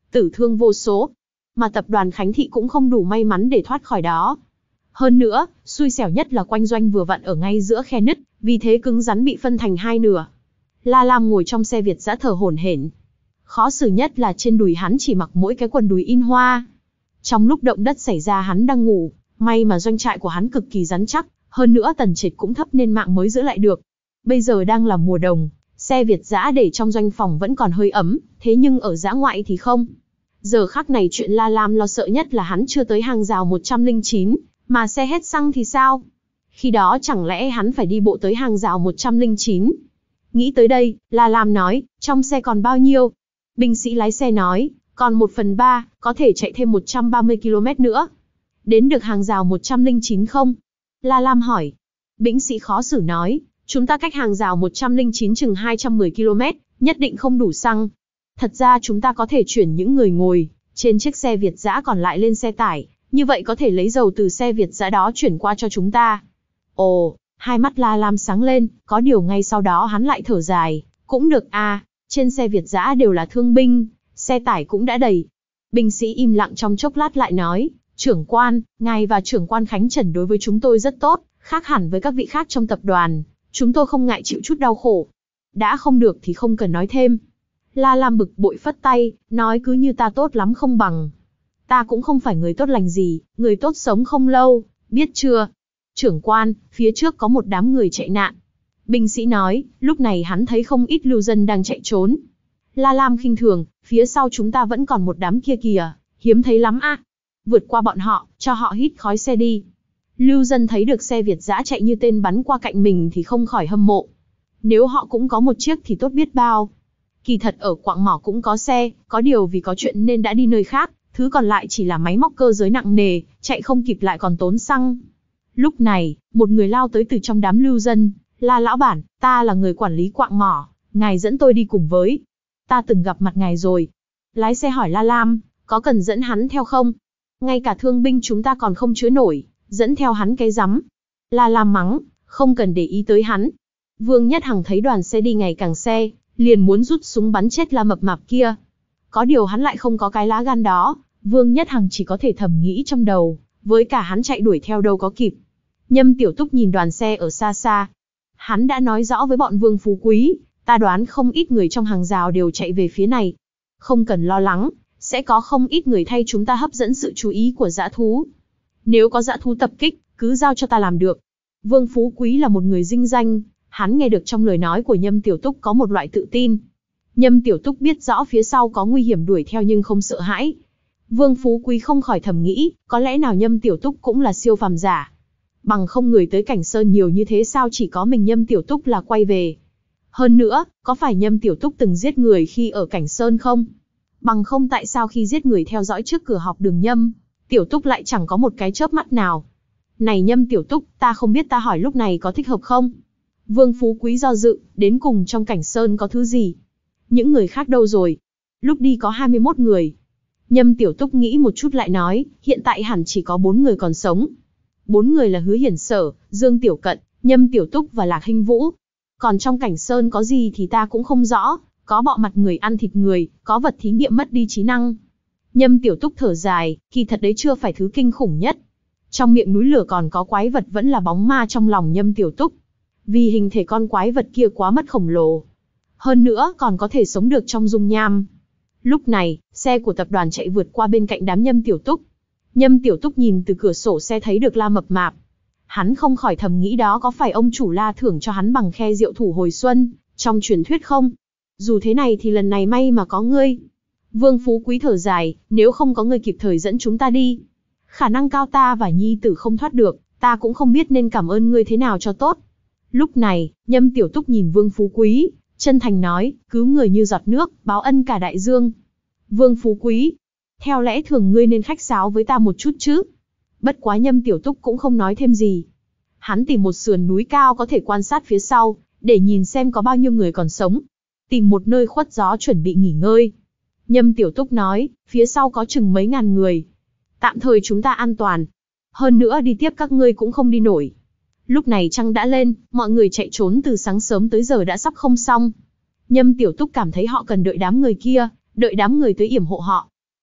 tử thương vô số. Mà tập đoàn Khánh Thị cũng không đủ may mắn để thoát khỏi đó. Hơn nữa, xui xẻo nhất là Quanh Doanh vừa vặn ở ngay giữa khe nứt, vì thế cứng rắn bị phân thành hai nửa. La Lam ngồi trong xe Việt dã thở hổn hển. Khó xử nhất là trên đùi hắn chỉ mặc mỗi cái quần đùi in hoa. Trong lúc động đất xảy ra hắn đang ngủ, may mà doanh trại của hắn cực kỳ rắn chắc, hơn nữa tần trệt cũng thấp nên mạng mới giữ lại được. Bây giờ đang là mùa đông, xe Việt dã để trong doanh phòng vẫn còn hơi ấm, thế nhưng ở dã ngoại thì không. Giờ khắc này chuyện La Lam lo sợ nhất là hắn chưa tới hàng rào một trăm lẻ chín, mà xe hết xăng thì sao? Khi đó chẳng lẽ hắn phải đi bộ tới hàng rào một trăm lẻ chín? Nghĩ tới đây, La Lam nói, trong xe còn bao nhiêu? Binh sĩ lái xe nói, còn một phần ba, có thể chạy thêm một trăm ba mươi ki lô mét nữa. Đến được hàng rào một trăm lẻ chín không? La Lam hỏi. Binh sĩ khó xử nói, chúng ta cách hàng rào một trăm lẻ chín chừng hai trăm mười ki lô mét, nhất định không đủ xăng. Thật ra chúng ta có thể chuyển những người ngồi trên chiếc xe Việt dã còn lại lên xe tải, như vậy có thể lấy dầu từ xe Việt dã đó chuyển qua cho chúng ta. Ồ, hai mắt La Lam sáng lên, có điều ngay sau đó hắn lại thở dài, cũng được à, trên xe Việt dã đều là thương binh, xe tải cũng đã đầy. Binh sĩ im lặng trong chốc lát lại nói, trưởng quan, ngài và trưởng quan Khánh Trần đối với chúng tôi rất tốt, khác hẳn với các vị khác trong tập đoàn, chúng tôi không ngại chịu chút đau khổ. Đã không được thì không cần nói thêm. La Lam bực bội phất tay, nói cứ như ta tốt lắm không bằng. Ta cũng không phải người tốt lành gì, người tốt sống không lâu, biết chưa? Trưởng quan, phía trước có một đám người chạy nạn. Binh sĩ nói, lúc này hắn thấy không ít lưu dân đang chạy trốn. La Lam khinh thường, phía sau chúng ta vẫn còn một đám kia kìa, hiếm thấy lắm à. Vượt qua bọn họ, cho họ hít khói xe đi. Lưu dân thấy được xe Việt dã chạy như tên bắn qua cạnh mình thì không khỏi hâm mộ. Nếu họ cũng có một chiếc thì tốt biết bao. Kỳ thật ở quạng mỏ cũng có xe, có điều vì có chuyện nên đã đi nơi khác, thứ còn lại chỉ là máy móc cơ giới nặng nề, chạy không kịp lại còn tốn xăng. Lúc này, một người lao tới từ trong đám lưu dân, La lão bản, ta là người quản lý quạng mỏ, ngài dẫn tôi đi cùng với. Ta từng gặp mặt ngài rồi. Lái xe hỏi La Lam, có cần dẫn hắn theo không? Ngay cả thương binh chúng ta còn không chứa nổi, dẫn theo hắn cái rắm. La Lam mắng, không cần để ý tới hắn. Vương Nhất Hằng thấy đoàn xe đi ngày càng xe, liền muốn rút súng bắn chết La mập mạp kia. Có điều hắn lại không có cái lá gan đó, Vương Nhất Hằng chỉ có thể thầm nghĩ trong đầu, với cả hắn chạy đuổi theo đâu có kịp. Nhâm Tiểu Túc nhìn đoàn xe ở xa xa. Hắn đã nói rõ với bọn Vương Phú Quý, ta đoán không ít người trong hàng rào đều chạy về phía này. Không cần lo lắng, sẽ có không ít người thay chúng ta hấp dẫn sự chú ý của dã thú. Nếu có dã thú tập kích, cứ giao cho ta làm được. Vương Phú Quý là một người dinh danh, hắn nghe được trong lời nói của Nhâm Tiểu Túc có một loại tự tin. Nhâm Tiểu Túc biết rõ phía sau có nguy hiểm đuổi theo nhưng không sợ hãi. Vương Phú Quý không khỏi thầm nghĩ, có lẽ nào Nhâm Tiểu Túc cũng là siêu phàm giả. Bằng không người tới Cảnh Sơn nhiều như thế sao chỉ có mình Nhâm Tiểu Túc là quay về. Hơn nữa, có phải Nhâm Tiểu Túc từng giết người khi ở Cảnh Sơn không? Bằng không tại sao khi giết người theo dõi trước cửa học đường Nhâm, Tiểu Túc lại chẳng có một cái chớp mắt nào. Này Nhâm Tiểu Túc, ta không biết ta hỏi lúc này có thích hợp không? Vương Phú Quý do dự, đến cùng trong Cảnh Sơn có thứ gì? Những người khác đâu rồi? Lúc đi có hai mươi mốt người. Nhâm Tiểu Túc nghĩ một chút lại nói, hiện tại hẳn chỉ có bốn người còn sống. Bốn người là Hứa Hiển Sở, Dương Tiểu Cận, Nhâm Tiểu Túc và Lạc Hinh Vũ. Còn trong Cảnh Sơn có gì thì ta cũng không rõ, có bọ mặt người ăn thịt người, có vật thí nghiệm mất đi trí năng. Nhâm Tiểu Túc thở dài, kỳ thật đấy chưa phải thứ kinh khủng nhất. Trong miệng núi lửa còn có quái vật vẫn là bóng ma trong lòng Nhâm Tiểu Túc. Vì hình thể con quái vật kia quá mất khổng lồ. Hơn nữa còn có thể sống được trong dung nham. Lúc này, xe của tập đoàn chạy vượt qua bên cạnh đám Nhâm Tiểu Túc. Nhâm Tiểu Túc nhìn từ cửa sổ xe thấy được La mập mạp. Hắn không khỏi thầm nghĩ đó có phải ông chủ La thưởng cho hắn bằng khe rượu thủ hồi xuân, trong truyền thuyết không? Dù thế này thì lần này may mà có ngươi. Vương Phú Quý thở dài, nếu không có ngươi kịp thời dẫn chúng ta đi. Khả năng cao ta và nhi tử không thoát được, ta cũng không biết nên cảm ơn ngươi thế nào cho tốt. Lúc này, Nhâm Tiểu Túc nhìn Vương Phú Quý, chân thành nói, cứu người như giọt nước, báo ân cả đại dương. Vương Phú Quý, theo lẽ thường ngươi nên khách sáo với ta một chút chứ. Bất quá Nhâm Tiểu Túc cũng không nói thêm gì. Hắn tìm một sườn núi cao có thể quan sát phía sau, để nhìn xem có bao nhiêu người còn sống. Tìm một nơi khuất gió chuẩn bị nghỉ ngơi. Nhâm Tiểu Túc nói, phía sau có chừng mấy ngàn người. Tạm thời chúng ta an toàn. Hơn nữa đi tiếp các ngươi cũng không đi nổi. Lúc này trăng đã lên, mọi người chạy trốn từ sáng sớm tới giờ đã sắp không xong. Nhâm Tiểu Túc cảm thấy họ cần đợi đám người kia, đợi đám người tới yểm hộ họ.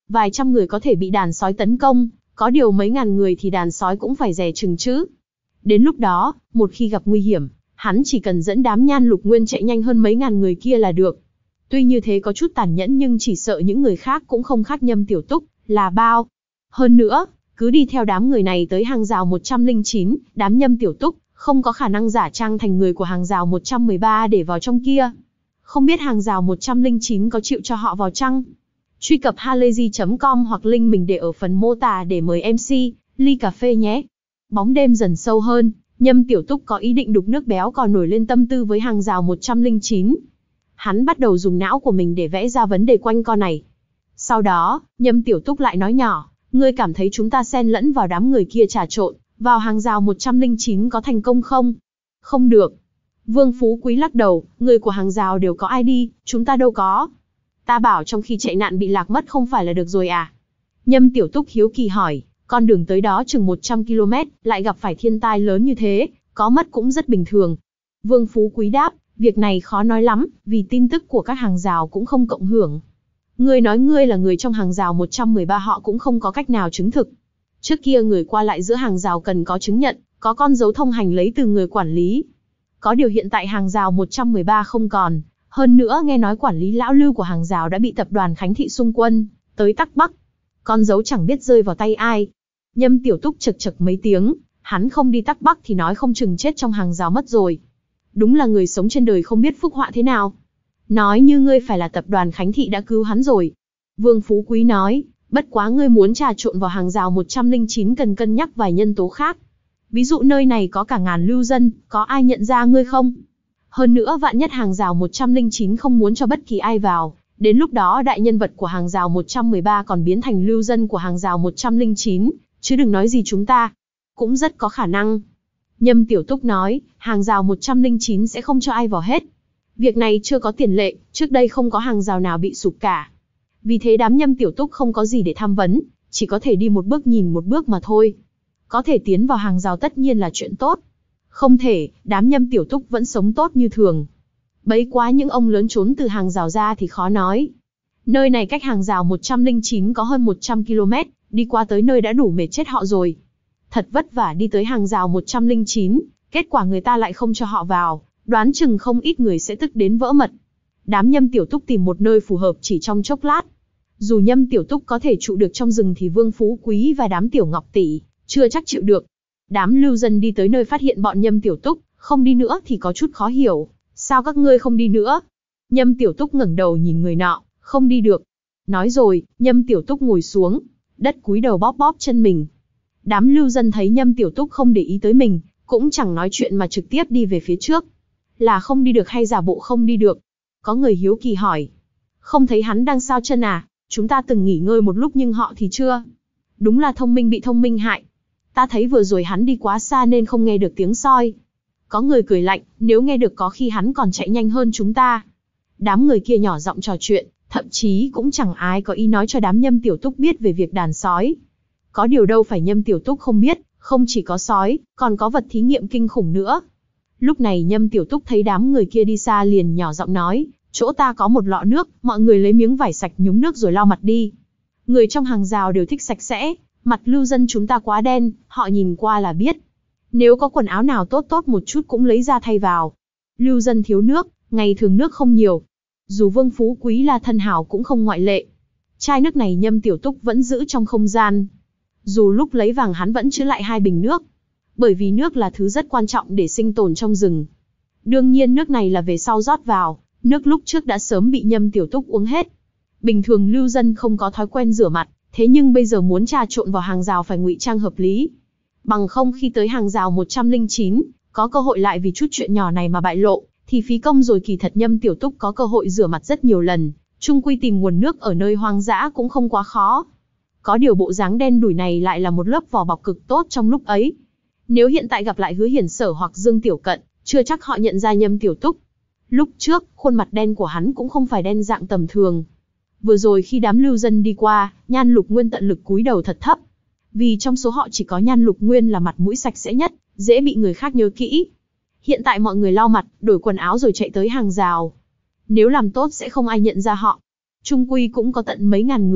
vài trăm người có thể bị đàn sói tấn công, có điều mấy ngàn người thì đàn sói cũng phải dè chừng chứ. Đến lúc đó, một khi gặp nguy hiểm, hắn chỉ cần dẫn đám Nhan Lục Nguyên chạy nhanh hơn mấy ngàn người kia là được. Tuy như thế có chút tàn nhẫn nhưng chỉ sợ những người khác cũng không khác Nhâm Tiểu Túc là bao. Hơn nữa, cứ đi theo đám người này tới hàng rào một trăm lẻ chín, đám Nhâm Tiểu Túc không có khả năng giả trang thành người của hàng rào một trăm mười ba để vào trong kia. Không biết hàng rào một trăm lẻ chín có chịu cho họ vào chăng? Truy cập halayzi chấm com hoặc link mình để ở phần mô tả để mời em xê, ly cà phê nhé. Bóng đêm dần sâu hơn, Nhâm Tiểu Túc có ý định đục nước béo còn nổi lên tâm tư với hàng rào một trăm lẻ chín. Hắn bắt đầu dùng não của mình để vẽ ra vấn đề quanh co này. Sau đó, Nhâm Tiểu Túc lại nói nhỏ, ngươi cảm thấy chúng ta xen lẫn vào đám người kia trà trộn, vào hàng rào một trăm lẻ chín có thành công không? Không được. Vương Phú Quý lắc đầu, người của hàng rào đều có i đê, chúng ta đâu có. Ta bảo trong khi chạy nạn bị lạc mất không phải là được rồi à? Nhâm Tiểu Túc hiếu kỳ hỏi, con đường tới đó chừng một trăm ki lô mét, lại gặp phải thiên tai lớn như thế, có mất cũng rất bình thường. Vương Phú Quý đáp, việc này khó nói lắm, vì tin tức của các hàng rào cũng không cộng hưởng. Ngươi nói ngươi là người trong hàng rào một trăm mười ba họ cũng không có cách nào chứng thực. Trước kia người qua lại giữa hàng rào cần có chứng nhận, có con dấu thông hành lấy từ người quản lý. Có điều hiện tại hàng rào một trăm mười ba không còn, hơn nữa nghe nói quản lý lão Lưu của hàng rào đã bị tập đoàn Khánh Thị xung quân, tới Tắc Bắc. Con dấu chẳng biết rơi vào tay ai. Nhâm Tiểu Túc chật chật mấy tiếng, hắn không đi Tắc Bắc thì nói không chừng chết trong hàng rào mất rồi. Đúng là người sống trên đời không biết phúc họa thế nào. Nói như ngươi phải là tập đoàn Khánh Thị đã cứu hắn rồi. Vương Phú Quý nói, bất quá ngươi muốn trà trộn vào hàng rào một trăm lẻ chín cần cân nhắc vài nhân tố khác. Ví dụ nơi này có cả ngàn lưu dân, có ai nhận ra ngươi không? Hơn nữa vạn nhất hàng rào một trăm lẻ chín không muốn cho bất kỳ ai vào, đến lúc đó đại nhân vật của hàng rào một trăm mười ba còn biến thành lưu dân của hàng rào một trăm lẻ chín, chứ đừng nói gì chúng ta. Cũng rất có khả năng. Nhâm Tiểu Túc nói, hàng rào một trăm lẻ chín sẽ không cho ai vào hết. Việc này chưa có tiền lệ, trước đây không có hàng rào nào bị sụp cả. Vì thế đám Nhâm Tiểu Túc không có gì để tham vấn, chỉ có thể đi một bước nhìn một bước mà thôi. Có thể tiến vào hàng rào tất nhiên là chuyện tốt. Không thể, đám Nhâm Tiểu Túc vẫn sống tốt như thường. Bấy quá những ông lớn trốn từ hàng rào ra thì khó nói. Nơi này cách hàng rào một trăm lẻ chín có hơn một trăm ki lô mét, đi qua tới nơi đã đủ mệt chết họ rồi. Thật vất vả đi tới hàng rào một trăm lẻ chín, kết quả người ta lại không cho họ vào, đoán chừng không ít người sẽ tức đến vỡ mật. Đám Nhâm Tiểu Túc tìm một nơi phù hợp chỉ trong chốc lát. Dù Nhâm Tiểu Túc có thể trụ được trong rừng thì Vương Phú Quý và đám Tiểu Ngọc Tỷ chưa chắc chịu được. Đám lưu dân đi tới nơi phát hiện bọn Nhâm Tiểu Túc không đi nữa thì có chút khó hiểu. Sao các ngươi không đi nữa? Nhâm Tiểu Túc ngẩng đầu nhìn người nọ, không đi được. Nói rồi, Nhâm Tiểu Túc ngồi xuống, đất cúi đầu bóp bóp chân mình. Đám lưu dân thấy Nhâm Tiểu Túc không để ý tới mình, cũng chẳng nói chuyện mà trực tiếp đi về phía trước. Là không đi được hay giả bộ không đi được? Có người hiếu kỳ hỏi. Không thấy hắn đang sao chân à? Chúng ta từng nghỉ ngơi một lúc nhưng họ thì chưa. Đúng là thông minh bị thông minh hại. Ta thấy vừa rồi hắn đi quá xa nên không nghe được tiếng soi. Có người cười lạnh, nếu nghe được có khi hắn còn chạy nhanh hơn chúng ta. Đám người kia nhỏ giọng trò chuyện, thậm chí cũng chẳng ai có ý nói cho đám Nhâm Tiểu Túc biết về việc đàn sói. Có điều đâu phải Nhâm Tiểu Túc không biết, không chỉ có sói, còn có vật thí nghiệm kinh khủng nữa. Lúc này Nhâm Tiểu Túc thấy đám người kia đi xa liền nhỏ giọng nói, chỗ ta có một lọ nước, mọi người lấy miếng vải sạch nhúng nước rồi lau mặt đi. Người trong hàng rào đều thích sạch sẽ, mặt lưu dân chúng ta quá đen, họ nhìn qua là biết. Nếu có quần áo nào tốt tốt một chút cũng lấy ra thay vào. Lưu dân thiếu nước, ngày thường nước không nhiều. Dù Vương Phú Quý là thân hảo cũng không ngoại lệ. Chai nước này Nhâm Tiểu Túc vẫn giữ trong không gian. Dù lúc lấy vàng hắn vẫn chứa lại hai bình nước. Bởi vì nước là thứ rất quan trọng để sinh tồn trong rừng. Đương nhiên nước này là về sau rót vào, nước lúc trước đã sớm bị Nhâm Tiểu Túc uống hết. Bình thường lưu dân không có thói quen rửa mặt, thế nhưng bây giờ muốn trà trộn vào hàng rào phải ngụy trang hợp lý. Bằng không khi tới hàng rào một trăm lẻ chín, có cơ hội lại vì chút chuyện nhỏ này mà bại lộ, thì phí công rồi. Kỳ thật Nhâm Tiểu Túc có cơ hội rửa mặt rất nhiều lần, chung quy tìm nguồn nước ở nơi hoang dã cũng không quá khó. Có điều bộ dáng đen đủi này lại là một lớp vỏ bọc cực tốt trong lúc ấy. Nếu hiện tại gặp lại Hứa Hiển Sở hoặc Dương Tiểu Cận, chưa chắc họ nhận ra Nhâm Tiểu Túc. Lúc trước, khuôn mặt đen của hắn cũng không phải đen dạng tầm thường. Vừa rồi khi đám lưu dân đi qua, Nhan Lục Nguyên tận lực cúi đầu thật thấp. Vì trong số họ chỉ có Nhan Lục Nguyên là mặt mũi sạch sẽ nhất, dễ bị người khác nhớ kỹ. Hiện tại mọi người lau mặt, đổi quần áo rồi chạy tới hàng rào. Nếu làm tốt sẽ không ai nhận ra họ. Trung quy cũng có tận mấy ngàn người,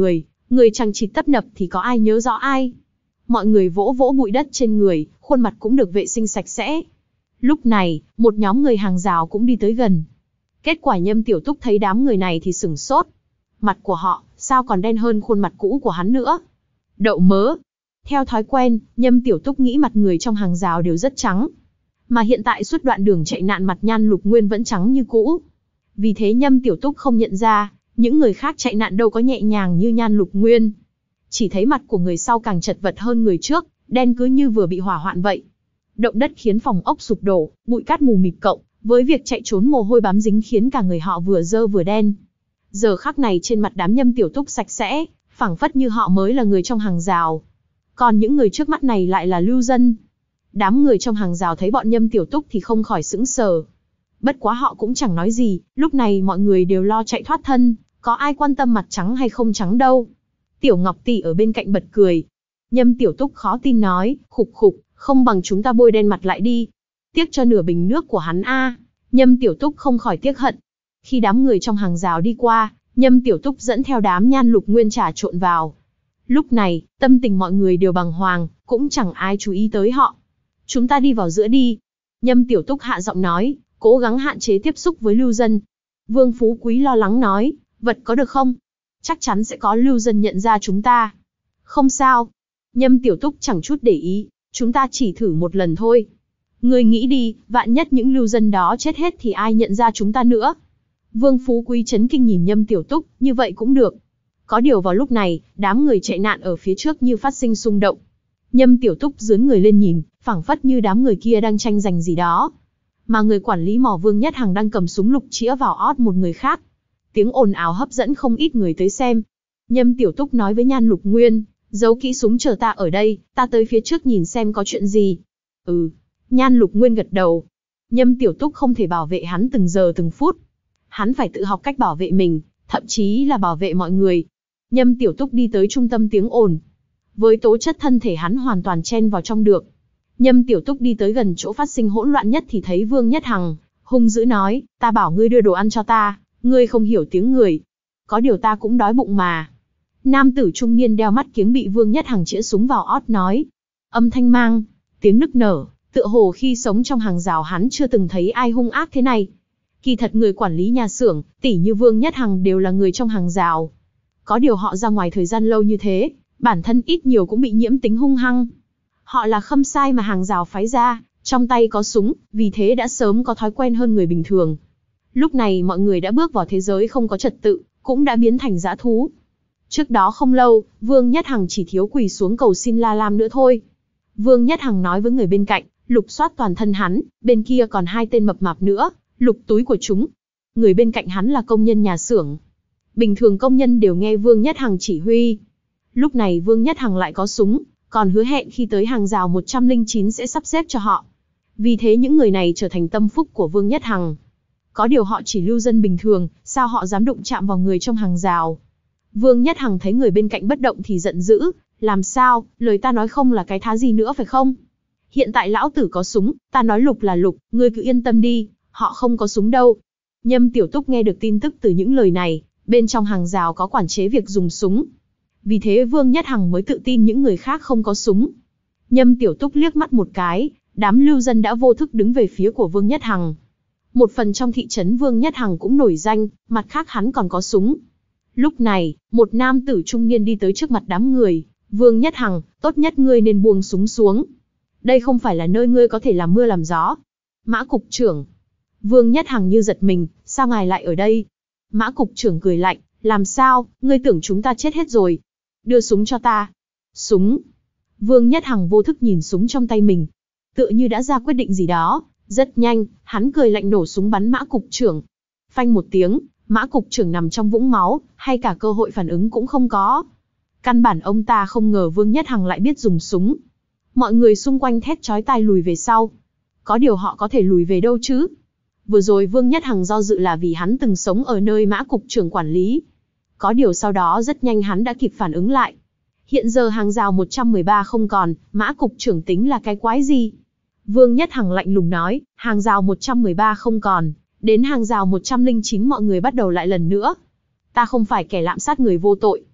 Người chằng chịt tấp nập thì có ai nhớ rõ ai. Mọi người vỗ vỗ bụi đất trên người, khuôn mặt cũng được vệ sinh sạch sẽ. Lúc này, một nhóm người hàng rào cũng đi tới gần. Kết quả Nhâm Tiểu Túc thấy đám người này thì sửng sốt. Mặt của họ, sao còn đen hơn khuôn mặt cũ của hắn nữa? Đậu mớ. Theo thói quen, Nhâm Tiểu Túc nghĩ mặt người trong hàng rào đều rất trắng. Mà hiện tại suốt đoạn đường chạy nạn mặt Nhan Lục Nguyên vẫn trắng như cũ. Vì thế Nhâm Tiểu Túc không nhận ra, những người khác chạy nạn đâu có nhẹ nhàng như Nhan Lục Nguyên. Chỉ thấy mặt của người sau càng chật vật hơn người trước, đen cứ như vừa bị hỏa hoạn vậy. Động đất khiến phòng ốc sụp đổ, bụi cát mù mịt cộng với việc chạy trốn mồ hôi bám dính khiến cả người họ vừa dơ vừa đen. Giờ khắc này trên mặt đám Nhâm Tiểu Túc sạch sẽ, phảng phất như họ mới là người trong hàng rào. Còn những người trước mắt này lại là lưu dân. Đám người trong hàng rào thấy bọn Nhâm Tiểu Túc thì không khỏi sững sờ. Bất quá họ cũng chẳng nói gì, lúc này mọi người đều lo chạy thoát thân, có ai quan tâm mặt trắng hay không trắng đâu. Tiểu Ngọc Tỷ ở bên cạnh bật cười. Nhâm Tiểu Túc khó tin nói, khục khục, không bằng chúng ta bôi đen mặt lại đi. Tiếc cho nửa bình nước của hắn a. Nhâm Tiểu Túc không khỏi tiếc hận. Khi đám người trong hàng rào đi qua, Nhâm Tiểu Túc dẫn theo đám Nhan Lục Nguyên trà trộn vào. Lúc này, tâm tình mọi người đều bàng hoàng, cũng chẳng ai chú ý tới họ. Chúng ta đi vào giữa đi. Nhâm Tiểu Túc hạ giọng nói, cố gắng hạn chế tiếp xúc với lưu dân. Vương Phú Quý lo lắng nói, vật có được không? Chắc chắn sẽ có lưu dân nhận ra chúng ta. Không sao. Nhâm Tiểu Túc chẳng chút để ý, chúng ta chỉ thử một lần thôi. Ngươi nghĩ đi, vạn nhất những lưu dân đó chết hết thì ai nhận ra chúng ta nữa? Vương Phú Quý chấn kinh nhìn Nhâm Tiểu Túc, như vậy cũng được. Có điều vào lúc này, đám người chạy nạn ở phía trước như phát sinh xung động. Nhâm Tiểu Túc giương người lên nhìn, phảng phất như đám người kia đang tranh giành gì đó. Mà người quản lý mỏ Vương Nhất Hằng đang cầm súng lục chĩa vào ót một người khác. Tiếng ồn ào hấp dẫn không ít người tới xem. Nhâm Tiểu Túc nói với Nhan Lục Nguyên, giấu kỹ súng chờ ta ở đây, ta tới phía trước nhìn xem có chuyện gì. Ừ. Nhan Lục Nguyên gật đầu. Nhâm Tiểu Túc không thể bảo vệ hắn từng giờ từng phút. Hắn phải tự học cách bảo vệ mình, thậm chí là bảo vệ mọi người. Nhâm Tiểu Túc đi tới trung tâm tiếng ồn. Với tố chất thân thể hắn hoàn toàn chen vào trong được. Nhâm Tiểu Túc đi tới gần chỗ phát sinh hỗn loạn nhất thì thấy Vương Nhất Hằng, hung dữ nói, ta bảo ngươi đưa đồ ăn cho ta, ngươi không hiểu tiếng người. Có điều ta cũng đói bụng mà. Nam tử trung niên đeo mắt kiếng bị Vương Nhất Hằng chĩa súng vào ót nói. Âm thanh mang, tiếng nức nở, tựa hồ khi sống trong hàng rào hắn chưa từng thấy ai hung ác thế này. Kỳ thật người quản lý nhà xưởng, tỉ như Vương Nhất Hằng đều là người trong hàng rào. Có điều họ ra ngoài thời gian lâu như thế, bản thân ít nhiều cũng bị nhiễm tính hung hăng. Họ là khâm sai mà hàng rào phái ra, trong tay có súng, vì thế đã sớm có thói quen hơn người bình thường. Lúc này mọi người đã bước vào thế giới không có trật tự, cũng đã biến thành dã thú. Trước đó không lâu, Vương Nhất Hằng chỉ thiếu quỳ xuống cầu xin La Lam nữa thôi. Vương Nhất Hằng nói với người bên cạnh, lục soát toàn thân hắn, bên kia còn hai tên mập mạp nữa, lục túi của chúng. Người bên cạnh hắn là công nhân nhà xưởng. Bình thường công nhân đều nghe Vương Nhất Hằng chỉ huy. Lúc này Vương Nhất Hằng lại có súng, còn hứa hẹn khi tới hàng rào một trăm lẻ chín sẽ sắp xếp cho họ. Vì thế những người này trở thành tâm phúc của Vương Nhất Hằng. Có điều họ chỉ lưu dân bình thường, sao họ dám đụng chạm vào người trong hàng rào. Vương Nhất Hằng thấy người bên cạnh bất động thì giận dữ, làm sao, lời ta nói không là cái thá gì nữa phải không? Hiện tại lão tử có súng, ta nói lục là lục, ngươi cứ yên tâm đi, họ không có súng đâu. Nhâm Tiểu Túc nghe được tin tức từ những lời này, bên trong hàng rào có quản chế việc dùng súng. Vì thế Vương Nhất Hằng mới tự tin những người khác không có súng. Nhâm Tiểu Túc liếc mắt một cái, đám lưu dân đã vô thức đứng về phía của Vương Nhất Hằng. Một phần trong thị trấn Vương Nhất Hằng cũng nổi danh, mặt khác hắn còn có súng. Lúc này, một nam tử trung niên đi tới trước mặt đám người. Vương Nhất Hằng, tốt nhất ngươi nên buông súng xuống. Đây không phải là nơi ngươi có thể làm mưa làm gió. Mã cục trưởng. Vương Nhất Hằng như giật mình, sao ngài lại ở đây? Mã cục trưởng cười lạnh, làm sao, ngươi tưởng chúng ta chết hết rồi? Đưa súng cho ta. Súng. Vương Nhất Hằng vô thức nhìn súng trong tay mình. Tựa như đã ra quyết định gì đó, rất nhanh, hắn cười lạnh nổ súng bắn Mã cục trưởng. Phanh một tiếng, Mã cục trưởng nằm trong vũng máu, hay cả cơ hội phản ứng cũng không có. Căn bản ông ta không ngờ Vương Nhất Hằng lại biết dùng súng. Mọi người xung quanh thét chói tai lùi về sau. Có điều họ có thể lùi về đâu chứ? Vừa rồi Vương Nhất Hằng do dự là vì hắn từng sống ở nơi Mã cục trưởng quản lý. Có điều sau đó rất nhanh hắn đã kịp phản ứng lại. Hiện giờ hàng rào một trăm mười ba không còn, Mã cục trưởng tính là cái quái gì? Vương Nhất Hằng lạnh lùng nói, hàng rào một trăm mười ba không còn, đến hàng rào một trăm lẻ chín mọi người bắt đầu lại lần nữa. Ta không phải kẻ lạm sát người vô tội.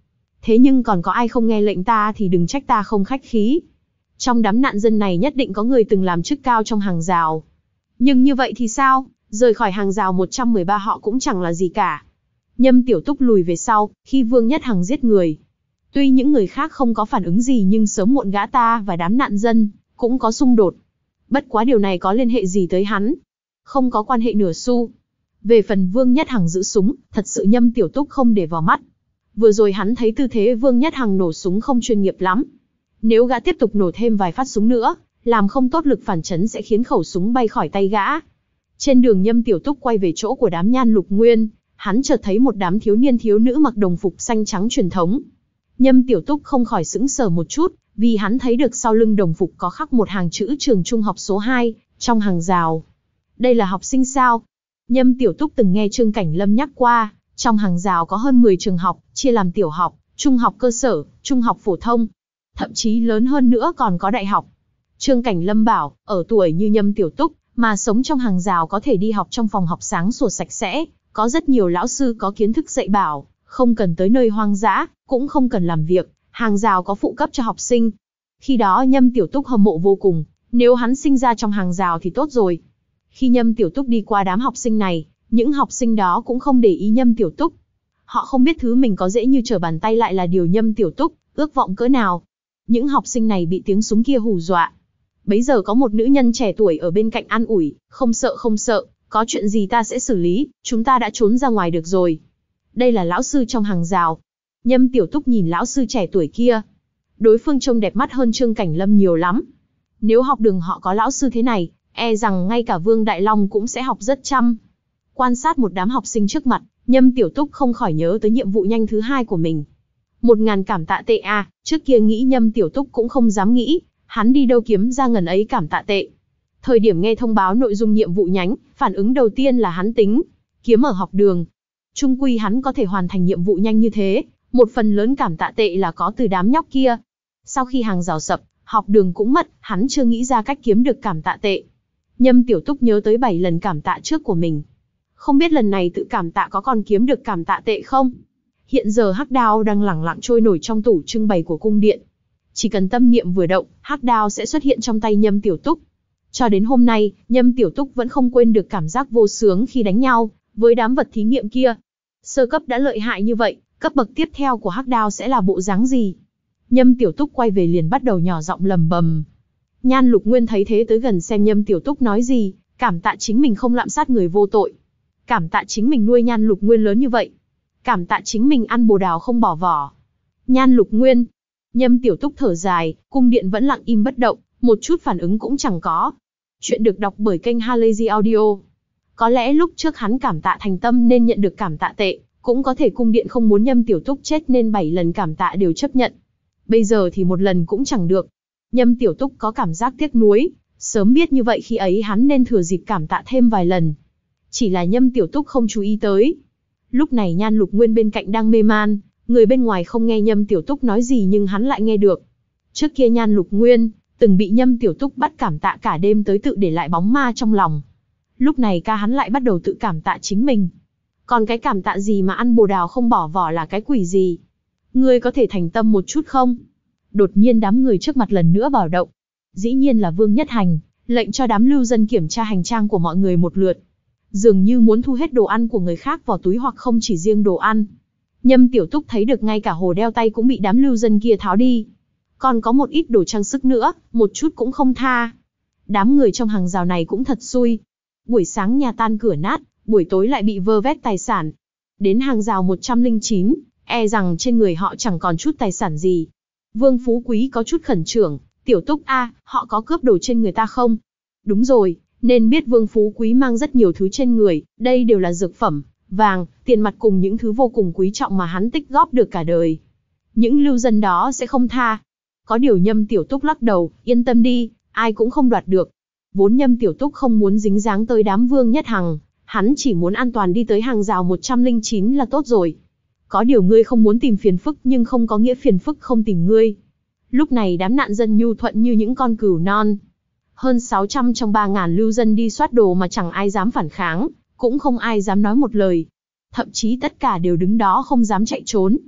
Thế nhưng còn có ai không nghe lệnh ta thì đừng trách ta không khách khí. Trong đám nạn dân này nhất định có người từng làm chức cao trong hàng rào. Nhưng như vậy thì sao, rời khỏi hàng rào một trăm mười ba họ cũng chẳng là gì cả. Nhâm Tiểu Túc lùi về sau, khi Vương Nhất Hằng giết người. Tuy những người khác không có phản ứng gì nhưng sớm muộn gã ta và đám nạn dân cũng có xung đột. Bất quá điều này có liên hệ gì tới hắn? Không có quan hệ nửa xu. Về phần Vương Nhất Hằng giữ súng, thật sự Nhâm Tiểu Túc không để vào mắt. Vừa rồi hắn thấy tư thế Vương Nhất Hằng nổ súng không chuyên nghiệp lắm. Nếu gã tiếp tục nổ thêm vài phát súng nữa, làm không tốt lực phản chấn sẽ khiến khẩu súng bay khỏi tay gã. Trên đường Nhâm Tiểu Túc quay về chỗ của đám Nhan Lục Nguyên, hắn chợt thấy một đám thiếu niên thiếu nữ mặc đồng phục xanh trắng truyền thống. Nhâm Tiểu Túc không khỏi sững sờ một chút, vì hắn thấy được sau lưng đồng phục có khắc một hàng chữ trường trung học số hai, trong hàng rào. Đây là học sinh sao? Nhâm Tiểu Túc từng nghe Trương Cảnh Lâm nhắc qua, trong hàng rào có hơn mười trường học, chia làm tiểu học, trung học cơ sở, trung học phổ thông. Thậm chí lớn hơn nữa còn có đại học. Trương Cảnh Lâm bảo, ở tuổi như Nhâm Tiểu Túc, mà sống trong hàng rào có thể đi học trong phòng học sáng sủa sạch sẽ, có rất nhiều lão sư có kiến thức dạy bảo, không cần tới nơi hoang dã, cũng không cần làm việc, hàng rào có phụ cấp cho học sinh. Khi đó Nhâm Tiểu Túc hâm mộ vô cùng, nếu hắn sinh ra trong hàng rào thì tốt rồi. Khi Nhâm Tiểu Túc đi qua đám học sinh này, những học sinh đó cũng không để ý Nhâm Tiểu Túc. Họ không biết thứ mình có dễ như trở bàn tay lại là điều Nhâm Tiểu Túc ước vọng cỡ nào. Những học sinh này bị tiếng súng kia hù dọa. Bấy giờ có một nữ nhân trẻ tuổi ở bên cạnh an ủi, không sợ không sợ, có chuyện gì ta sẽ xử lý, chúng ta đã trốn ra ngoài được rồi. Đây là lão sư trong hàng rào. Nhâm Tiểu Túc nhìn lão sư trẻ tuổi kia. Đối phương trông đẹp mắt hơn Trương Cảnh Lâm nhiều lắm. Nếu học đường họ có lão sư thế này, e rằng ngay cả Vương Đại Long cũng sẽ học rất chăm. Quan sát một đám học sinh trước mặt, Nhâm Tiểu Túc không khỏi nhớ tới nhiệm vụ nhanh thứ hai của mình. Một ngàn cảm tạ tệ à, trước kia nghĩ Nhâm Tiểu Túc cũng không dám nghĩ, hắn đi đâu kiếm ra ngần ấy cảm tạ tệ. Thời điểm nghe thông báo nội dung nhiệm vụ nhánh, phản ứng đầu tiên là hắn tính, kiếm ở học đường. Chung quy hắn có thể hoàn thành nhiệm vụ nhanh như thế, một phần lớn cảm tạ tệ là có từ đám nhóc kia. Sau khi hàng rào sập, học đường cũng mất, hắn chưa nghĩ ra cách kiếm được cảm tạ tệ. Nhâm Tiểu Túc nhớ tới bảy lần cảm tạ trước của mình. Không biết lần này tự cảm tạ có còn kiếm được cảm tạ tệ không? Hiện giờ hắc đao đang lẳng lặng trôi nổi trong tủ trưng bày của cung điện. Chỉ cần tâm niệm vừa động, hắc đao sẽ xuất hiện trong tay Nhâm Tiểu Túc. Cho đến hôm nay, Nhâm Tiểu Túc vẫn không quên được cảm giác vô sướng khi đánh nhau với đám vật thí nghiệm kia. Sơ cấp đã lợi hại như vậy, cấp bậc tiếp theo của hắc đao sẽ là bộ dáng gì? Nhâm Tiểu Túc quay về liền bắt đầu nhỏ giọng lầm bầm. Nhan Lục Nguyên thấy thế tới gần xem Nhâm Tiểu Túc nói gì, cảm tạ chính mình không lạm sát người vô tội. Cảm tạ chính mình nuôi Nhan Lục Nguyên lớn như vậy. Cảm tạ chính mình ăn bồ đào không bỏ vỏ. Nhan Lục Nguyên. Nhâm Tiểu Túc thở dài, cung điện vẫn lặng im bất động, một chút phản ứng cũng chẳng có. Chuyện được đọc bởi kênh Halazy Audio. Có lẽ lúc trước hắn cảm tạ thành tâm nên nhận được cảm tạ tệ, cũng có thể cung điện không muốn Nhâm Tiểu Túc chết nên bảy lần cảm tạ đều chấp nhận. Bây giờ thì một lần cũng chẳng được. Nhâm Tiểu Túc có cảm giác tiếc nuối, sớm biết như vậy khi ấy hắn nên thừa dịp cảm tạ thêm vài lần. Chỉ là Nhâm Tiểu Túc không chú ý tới. Lúc này Nhan Lục Nguyên bên cạnh đang mê man, người bên ngoài không nghe Nhâm Tiểu Túc nói gì nhưng hắn lại nghe được. Trước kia Nhan Lục Nguyên từng bị Nhâm Tiểu Túc bắt cảm tạ cả đêm tới tự để lại bóng ma trong lòng. Lúc này ca hắn lại bắt đầu tự cảm tạ chính mình. Còn cái cảm tạ gì mà ăn bồ đào không bỏ vỏ là cái quỷ gì? Ngươi có thể thành tâm một chút không? Đột nhiên đám người trước mặt lần nữa bảo động. Dĩ nhiên là Vương Nhất Hành, lệnh cho đám lưu dân kiểm tra hành trang của mọi người một lượt. Dường như muốn thu hết đồ ăn của người khác vào túi hoặc không chỉ riêng đồ ăn. Nhâm Tiểu Túc thấy được ngay cả hồ đeo tay cũng bị đám lưu dân kia tháo đi. Còn có một ít đồ trang sức nữa, một chút cũng không tha. Đám người trong hàng rào này cũng thật xui. Buổi sáng nhà tan cửa nát, buổi tối lại bị vơ vét tài sản. Đến hàng rào một trăm lẻ chín, e rằng trên người họ chẳng còn chút tài sản gì. Vương Phú Quý có chút khẩn trương, Tiểu Túc a, họ có cướp đồ trên người ta không? Đúng rồi, nên biết Vương Phú Quý mang rất nhiều thứ trên người, đây đều là dược phẩm, vàng, tiền mặt cùng những thứ vô cùng quý trọng mà hắn tích góp được cả đời. Những lưu dân đó sẽ không tha. Có điều Nhâm Tiểu Túc lắc đầu, yên tâm đi, ai cũng không đoạt được. Vốn Nhâm Tiểu Túc không muốn dính dáng tới đám Vương Nhất Hằng, hắn chỉ muốn an toàn đi tới hàng rào một trăm lẻ chín là tốt rồi. Có điều ngươi không muốn tìm phiền phức nhưng không có nghĩa phiền phức không tìm ngươi. Lúc này đám nạn dân nhu thuận như những con cừu non. Hơn sáu trăm trong ba ngàn lưu dân đi soát đồ mà chẳng ai dám phản kháng, cũng không ai dám nói một lời. Thậm chí tất cả đều đứng đó không dám chạy trốn.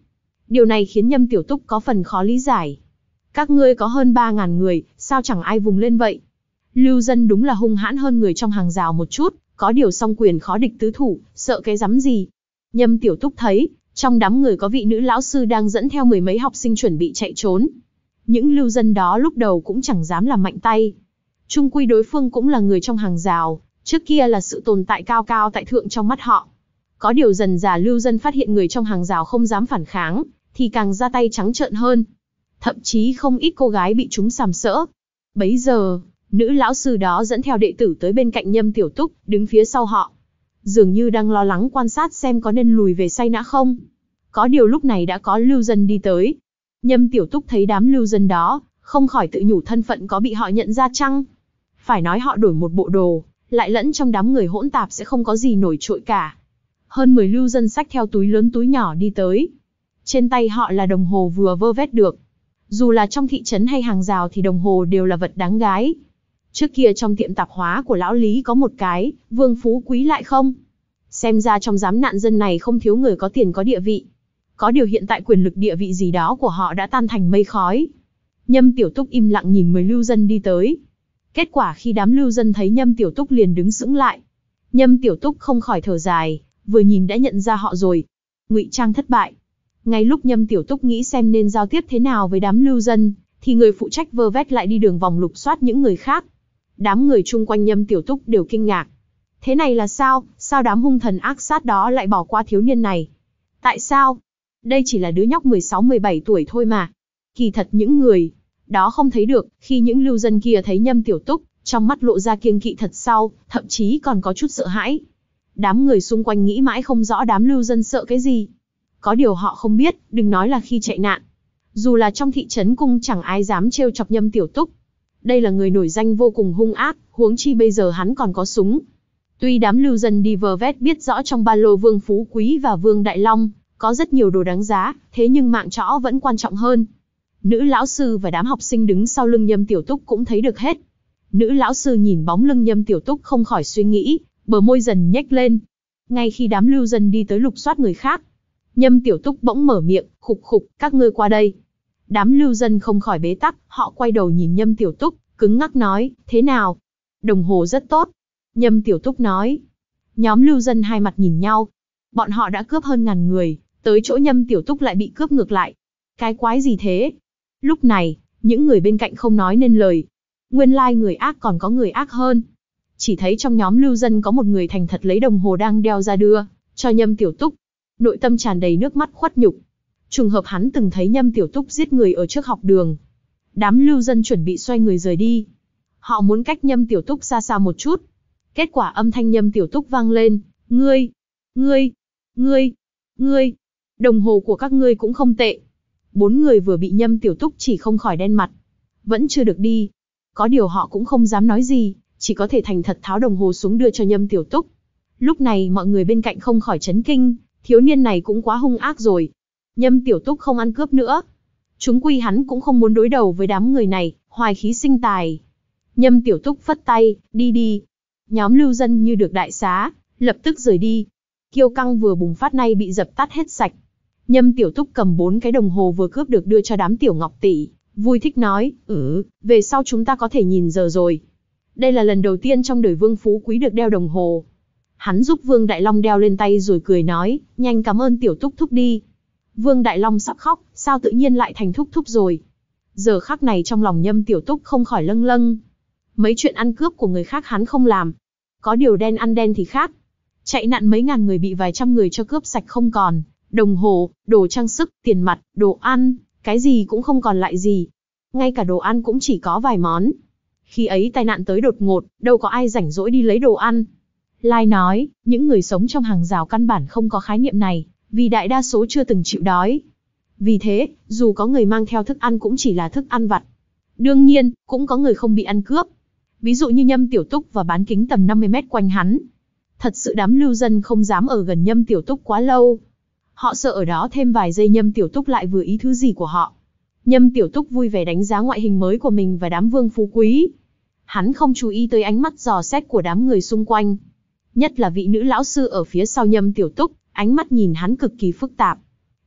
Điều này khiến Nhâm Tiểu Túc có phần khó lý giải. Các ngươi có hơn ba ngàn người, sao chẳng ai vùng lên vậy? Lưu Dân đúng là hung hãn hơn người trong hàng rào một chút, có điều song quyền khó địch tứ thủ, sợ cái rắm gì. Nhâm Tiểu Túc thấy, trong đám người có vị nữ lão sư đang dẫn theo mười mấy học sinh chuẩn bị chạy trốn. Những lưu dân đó lúc đầu cũng chẳng dám làm mạnh tay. Chung quy đối phương cũng là người trong hàng rào, trước kia là sự tồn tại cao cao tại thượng trong mắt họ. Có điều dần dà lưu dân phát hiện người trong hàng rào không dám phản kháng, thì càng ra tay trắng trợn hơn. Thậm chí không ít cô gái bị chúng sàm sỡ. Bấy giờ, nữ lão sư đó dẫn theo đệ tử tới bên cạnh Nhâm Tiểu Túc, đứng phía sau họ. Dường như đang lo lắng quan sát xem có nên lùi về say nã không. Có điều lúc này đã có lưu dân đi tới. Nhâm Tiểu Túc thấy đám lưu dân đó, không khỏi tự nhủ thân phận có bị họ nhận ra chăng? Phải nói họ đổi một bộ đồ, lại lẫn trong đám người hỗn tạp sẽ không có gì nổi trội cả. Hơn mười lưu dân xách theo túi lớn túi nhỏ đi tới. Trên tay họ là đồng hồ vừa vơ vét được. Dù là trong thị trấn hay hàng rào thì đồng hồ đều là vật đáng gái. Trước kia trong tiệm tạp hóa của lão Lý có một cái, Vương Phú Quý lại không? Xem ra trong đám nạn dân này không thiếu người có tiền có địa vị. Có điều hiện tại quyền lực địa vị gì đó của họ đã tan thành mây khói. Nhâm Tiểu Túc im lặng nhìn mười lưu dân đi tới. Kết quả khi đám lưu dân thấy Nhâm Tiểu Túc liền đứng sững lại. Nhâm Tiểu Túc không khỏi thở dài, vừa nhìn đã nhận ra họ rồi. Ngụy trang thất bại. Ngay lúc Nhâm Tiểu Túc nghĩ xem nên giao tiếp thế nào với đám lưu dân, thì người phụ trách vơ vét lại đi đường vòng lục soát những người khác. Đám người chung quanh Nhâm Tiểu Túc đều kinh ngạc. Thế này là sao? Sao đám hung thần ác sát đó lại bỏ qua thiếu niên này? Tại sao? Đây chỉ là đứa nhóc mười sáu mười bảy tuổi thôi mà. Kỳ thật những người đó không thấy được, khi những lưu dân kia thấy Nhâm Tiểu Túc, trong mắt lộ ra kiêng kỵ thật sau, thậm chí còn có chút sợ hãi. Đám người xung quanh nghĩ mãi không rõ đám lưu dân sợ cái gì. Có điều họ không biết, đừng nói là khi chạy nạn. Dù là trong thị trấn cung chẳng ai dám trêu chọc Nhâm Tiểu Túc. Đây là người nổi danh vô cùng hung ác, huống chi bây giờ hắn còn có súng. Tuy đám lưu dân đi vơ vét biết rõ trong ba lô Vương Phú Quý và Vương Đại Long có rất nhiều đồ đáng giá, thế nhưng mạng chó vẫn quan trọng hơn. Nữ lão sư và đám học sinh đứng sau lưng Nhâm Tiểu Túc cũng thấy được hết. Nữ lão sư nhìn bóng lưng Nhâm Tiểu Túc không khỏi suy nghĩ, bờ môi dần nhếch lên. Ngay khi đám lưu dân đi tới lục soát người khác, Nhâm Tiểu Túc bỗng mở miệng, khục khục, các ngươi qua đây. Đám lưu dân không khỏi bế tắc, họ quay đầu nhìn Nhâm Tiểu Túc, cứng ngắc nói, thế nào? Đồng hồ rất tốt. Nhâm Tiểu Túc nói. Nhóm lưu dân hai mặt nhìn nhau. Bọn họ đã cướp hơn ngàn người, tới chỗ Nhâm Tiểu Túc lại bị cướp ngược lại. Cái quái gì thế? Lúc này, những người bên cạnh không nói nên lời. Nguyên lai người ác còn có người ác hơn. Chỉ thấy trong nhóm lưu dân có một người thành thật lấy đồng hồ đang đeo ra đưa cho Nhâm Tiểu Túc. Nội tâm tràn đầy nước mắt khuất nhục. Trùng hợp hắn từng thấy Nhâm Tiểu Túc giết người ở trước học đường. Đám lưu dân chuẩn bị xoay người rời đi. Họ muốn cách Nhâm Tiểu Túc xa xa một chút. Kết quả âm thanh Nhâm Tiểu Túc vang lên, ngươi, ngươi, ngươi, ngươi, đồng hồ của các ngươi cũng không tệ. Bốn người vừa bị Nhâm Tiểu Túc chỉ không khỏi đen mặt. Vẫn chưa được đi. Có điều họ cũng không dám nói gì, chỉ có thể thành thật tháo đồng hồ xuống đưa cho Nhâm Tiểu Túc. Lúc này mọi người bên cạnh không khỏi chấn kinh, thiếu niên này cũng quá hung ác rồi. Nhâm Tiểu Túc không ăn cướp nữa. Chúng quy hắn cũng không muốn đối đầu với đám người này, hoài khí sinh tài. Nhâm Tiểu Túc phất tay, đi đi. Nhóm lưu dân như được đại xá, lập tức rời đi. Kiêu căng vừa bùng phát nay bị dập tắt hết sạch. Nhâm Tiểu Túc cầm bốn cái đồng hồ vừa cướp được đưa cho đám tiểu ngọc tỷ, vui thích nói, ừ, về sau chúng ta có thể nhìn giờ rồi. Đây là lần đầu tiên trong đời Vương Phú Quý được đeo đồng hồ. Hắn giúp Vương Đại Long đeo lên tay rồi cười nói, nhanh cảm ơn Tiểu Túc thúc đi. Vương Đại Long sắp khóc, sao tự nhiên lại thành thúc thúc rồi. Giờ khắc này trong lòng Nhâm Tiểu Túc không khỏi lâng lâng. Mấy chuyện ăn cướp của người khác hắn không làm. Có điều đen ăn đen thì khác. Chạy nạn mấy ngàn người bị vài trăm người cho cướp sạch không còn. Đồng hồ, đồ trang sức, tiền mặt, đồ ăn, cái gì cũng không còn lại gì. Ngay cả đồ ăn cũng chỉ có vài món. Khi ấy tai nạn tới đột ngột, đâu có ai rảnh rỗi đi lấy đồ ăn. Lai nói, những người sống trong hàng rào căn bản không có khái niệm này, vì đại đa số chưa từng chịu đói. Vì thế, dù có người mang theo thức ăn cũng chỉ là thức ăn vặt. Đương nhiên, cũng có người không bị ăn cướp. Ví dụ như Nhâm Tiểu Túc và bán kính tầm năm mươi mét quanh hắn. Thật sự đám lưu dân không dám ở gần Nhâm Tiểu Túc quá lâu. Họ sợ ở đó thêm vài giây Nhâm Tiểu Túc lại vừa ý thứ gì của họ. Nhâm Tiểu Túc vui vẻ đánh giá ngoại hình mới của mình và đám Vương Phú Quý. Hắn không chú ý tới ánh mắt dò xét của đám người xung quanh. Nhất là vị nữ lão sư ở phía sau Nhâm Tiểu Túc, ánh mắt nhìn hắn cực kỳ phức tạp.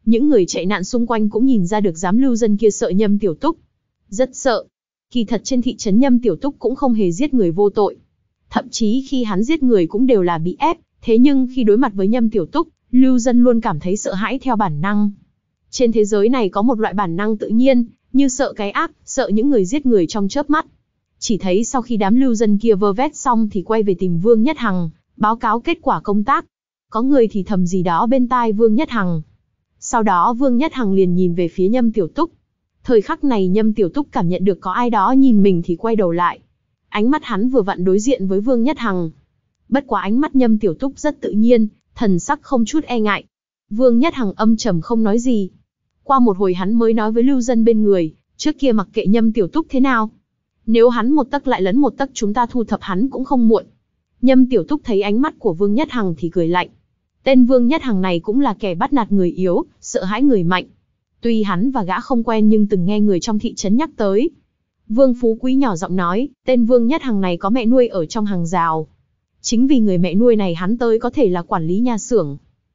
Những người chạy nạn xung quanh cũng nhìn ra được đám lưu dân kia sợ Nhâm Tiểu Túc. Rất sợ. Kỳ thật trên thị trấn Nhâm Tiểu Túc cũng không hề giết người vô tội. Thậm chí khi hắn giết người cũng đều là bị ép, thế nhưng khi đối mặt với Nhâm Tiểu Túc, lưu dân luôn cảm thấy sợ hãi theo bản năng. Trên thế giới này có một loại bản năng tự nhiên, như sợ cái ác, sợ những người giết người trong chớp mắt. Chỉ thấy sau khi đám lưu dân kia vơ vét xong thì quay về tìm Vương Nhất Hằng, báo cáo kết quả công tác. Có người thì thầm gì đó bên tai Vương Nhất Hằng. Sau đó Vương Nhất Hằng liền nhìn về phía Nhâm Tiểu Túc. Thời khắc này Nhâm Tiểu Túc cảm nhận được có ai đó nhìn mình thì quay đầu lại. Ánh mắt hắn vừa vặn đối diện với Vương Nhất Hằng. Bất quá ánh mắt Nhâm Tiểu Túc rất tự nhiên, thần sắc không chút e ngại. Vương Nhất Hằng âm trầm không nói gì. Qua một hồi hắn mới nói với lưu dân bên người, trước kia mặc kệ Nhâm Tiểu Túc thế nào. Nếu hắn một tấc lại lấn một tấc chúng ta thu thập hắn cũng không muộn. Nhâm Tiểu Túc thấy ánh mắt của Vương Nhất Hằng thì cười lạnh. Tên Vương Nhất Hằng này cũng là kẻ bắt nạt người yếu, sợ hãi người mạnh. Tuy hắn và gã không quen nhưng từng nghe người trong thị trấn nhắc tới. Vương Phú Quý nhỏ giọng nói, tên Vương Nhất Hằng này có mẹ nuôi ở trong hàng rào. Chính vì người mẹ nuôi này hắn tới có thể là quản lý nhà xưởng.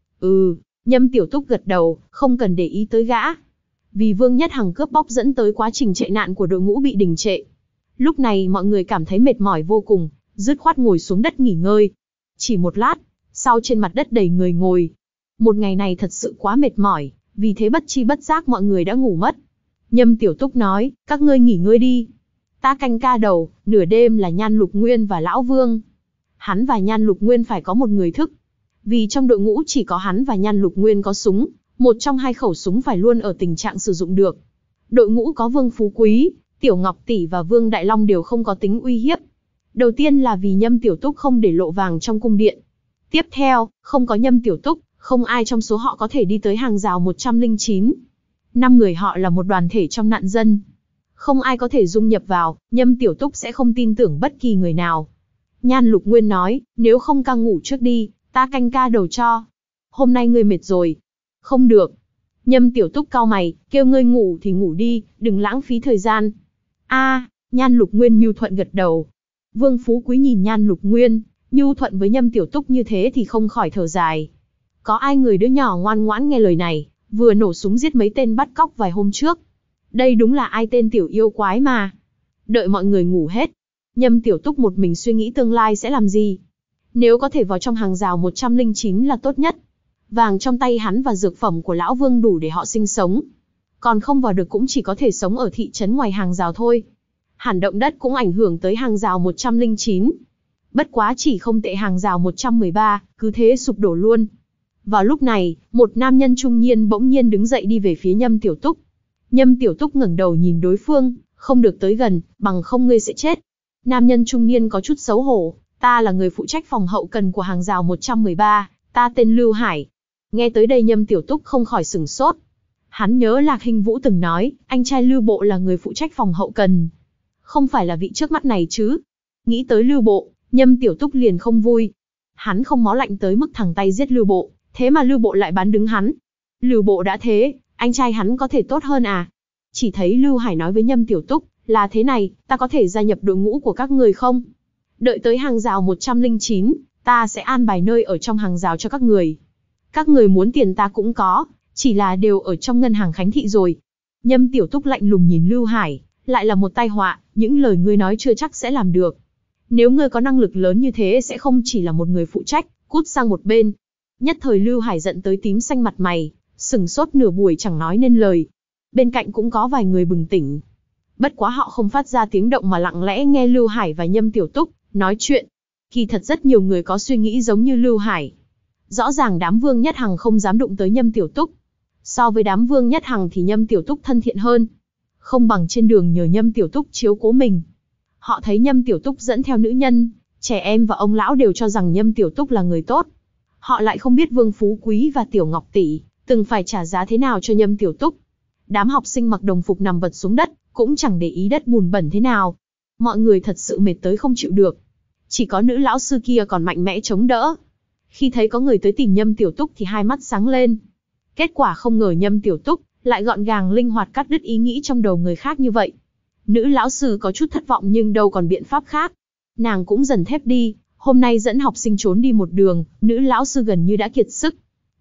Ừ, Nhâm Tiểu Túc gật đầu, không cần để ý tới gã. Vì Vương Nhất Hằng cướp bóc dẫn tới quá trình chạy nạn của đội ngũ bị đình trệ. Lúc này mọi người cảm thấy mệt mỏi vô cùng, dứt khoát ngồi xuống đất nghỉ ngơi. Chỉ một lát, sau trên mặt đất đầy người ngồi. Một ngày này thật sự quá mệt mỏi, vì thế bất chi bất giác mọi người đã ngủ mất. Nhâm Tiểu Túc nói, các ngươi nghỉ ngơi đi. Ta canh ca đầu, nửa đêm là Nhan Lục Nguyên và Lão Vương. Hắn và Nhan Lục Nguyên phải có một người thức. Vì trong đội ngũ chỉ có hắn và Nhan Lục Nguyên có súng, một trong hai khẩu súng phải luôn ở tình trạng sử dụng được. Đội ngũ có Vương Phú Quý, Tiểu Ngọc Tỷ và Vương Đại Long đều không có tính uy hiếp. Đầu tiên là vì Nhâm Tiểu Túc không để lộ vàng trong cung điện. Tiếp theo, không có Nhâm Tiểu Túc, không ai trong số họ có thể đi tới hàng rào một trăm lẻ chín. Năm người họ là một đoàn thể trong nạn dân. Không ai có thể dung nhập vào, Nhâm Tiểu Túc sẽ không tin tưởng bất kỳ người nào. Nhan Lục Nguyên nói, nếu không ca ngủ trước đi, ta canh ca đầu cho. Hôm nay ngươi mệt rồi. Không được. Nhâm Tiểu Túc cau mày, kêu ngươi ngủ thì ngủ đi, đừng lãng phí thời gian. A, Nhan Lục Nguyên nhu thuận gật đầu. Vương Phú Quý nhìn Nhan Lục Nguyên, nhu thuận với Nhâm Tiểu Túc như thế thì không khỏi thở dài. Có ai người đứa nhỏ ngoan ngoãn nghe lời này, vừa nổ súng giết mấy tên bắt cóc vài hôm trước. Đây đúng là ai tên tiểu yêu quái mà. Đợi mọi người ngủ hết, Nhâm Tiểu Túc một mình suy nghĩ tương lai sẽ làm gì. Nếu có thể vào trong hàng rào một trăm lẻ chín là tốt nhất. Vàng trong tay hắn và dược phẩm của Lão Vương đủ để họ sinh sống. Còn không vào được cũng chỉ có thể sống ở thị trấn ngoài hàng rào thôi. Hẳn động đất cũng ảnh hưởng tới hàng rào một trăm lẻ chín. Bất quá chỉ không tệ hàng rào một trăm mười ba, cứ thế sụp đổ luôn. Vào lúc này, một nam nhân trung niên bỗng nhiên đứng dậy đi về phía Nhâm Tiểu Túc. Nhâm Tiểu Túc ngẩng đầu nhìn đối phương, không được tới gần, bằng không ngươi sẽ chết. Nam nhân trung niên có chút xấu hổ, ta là người phụ trách phòng hậu cần của hàng rào một trăm mười ba, ta tên Lưu Hải. Nghe tới đây Nhâm Tiểu Túc không khỏi sửng sốt. Hắn nhớ Lạc Hinh Vũ từng nói, anh trai Lưu Bộ là người phụ trách phòng hậu cần. Không phải là vị trước mắt này chứ. Nghĩ tới Lưu Bộ, Nhâm Tiểu Túc liền không vui. Hắn không máu lạnh tới mức thẳng tay giết Lưu Bộ, thế mà Lưu Bộ lại bán đứng hắn. Lưu Bộ đã thế, anh trai hắn có thể tốt hơn à? Chỉ thấy Lưu Hải nói với Nhâm Tiểu Túc, là thế này, ta có thể gia nhập đội ngũ của các người không? Đợi tới hàng rào một trăm lẻ chín, ta sẽ an bài nơi ở trong hàng rào cho các người. Các người muốn tiền ta cũng có, chỉ là đều ở trong ngân hàng Khánh Thị rồi. Nhâm Tiểu Túc lạnh lùng nhìn Lưu Hải, lại là một tai họa, những lời ngươi nói chưa chắc sẽ làm được. Nếu ngươi có năng lực lớn như thế sẽ không chỉ là một người phụ trách, cút sang một bên. Nhất thời Lưu Hải giận tới tím xanh mặt mày, sừng sốt nửa buổi chẳng nói nên lời. Bên cạnh cũng có vài người bừng tỉnh. Bất quá họ không phát ra tiếng động mà lặng lẽ nghe Lưu Hải và Nhâm Tiểu Túc nói chuyện. Kỳ thật rất nhiều người có suy nghĩ giống như Lưu Hải. Rõ ràng đám Vương Nhất Hằng không dám đụng tới Nhâm Tiểu Túc. So với đám Vương Nhất Hằng thì Nhâm Tiểu Túc thân thiện hơn. Không bằng trên đường nhờ Nhâm Tiểu Túc chiếu cố mình. Họ thấy Nhâm Tiểu Túc dẫn theo nữ nhân, trẻ em và ông lão đều cho rằng Nhâm Tiểu Túc là người tốt. Họ lại không biết Vương Phú Quý và Tiểu Ngọc Tỷ từng phải trả giá thế nào cho Nhâm Tiểu Túc. Đám học sinh mặc đồng phục nằm vật xuống đất, cũng chẳng để ý đất bùn bẩn thế nào. Mọi người thật sự mệt tới không chịu được. Chỉ có nữ lão sư kia còn mạnh mẽ chống đỡ. Khi thấy có người tới tìm Nhâm Tiểu Túc thì hai mắt sáng lên. Kết quả không ngờ Nhâm Tiểu Túc lại gọn gàng linh hoạt cắt đứt ý nghĩ trong đầu người khác như vậy. Nữ lão sư có chút thất vọng nhưng đâu còn biện pháp khác. Nàng cũng dần thép đi, hôm nay dẫn học sinh trốn đi một đường, nữ lão sư gần như đã kiệt sức.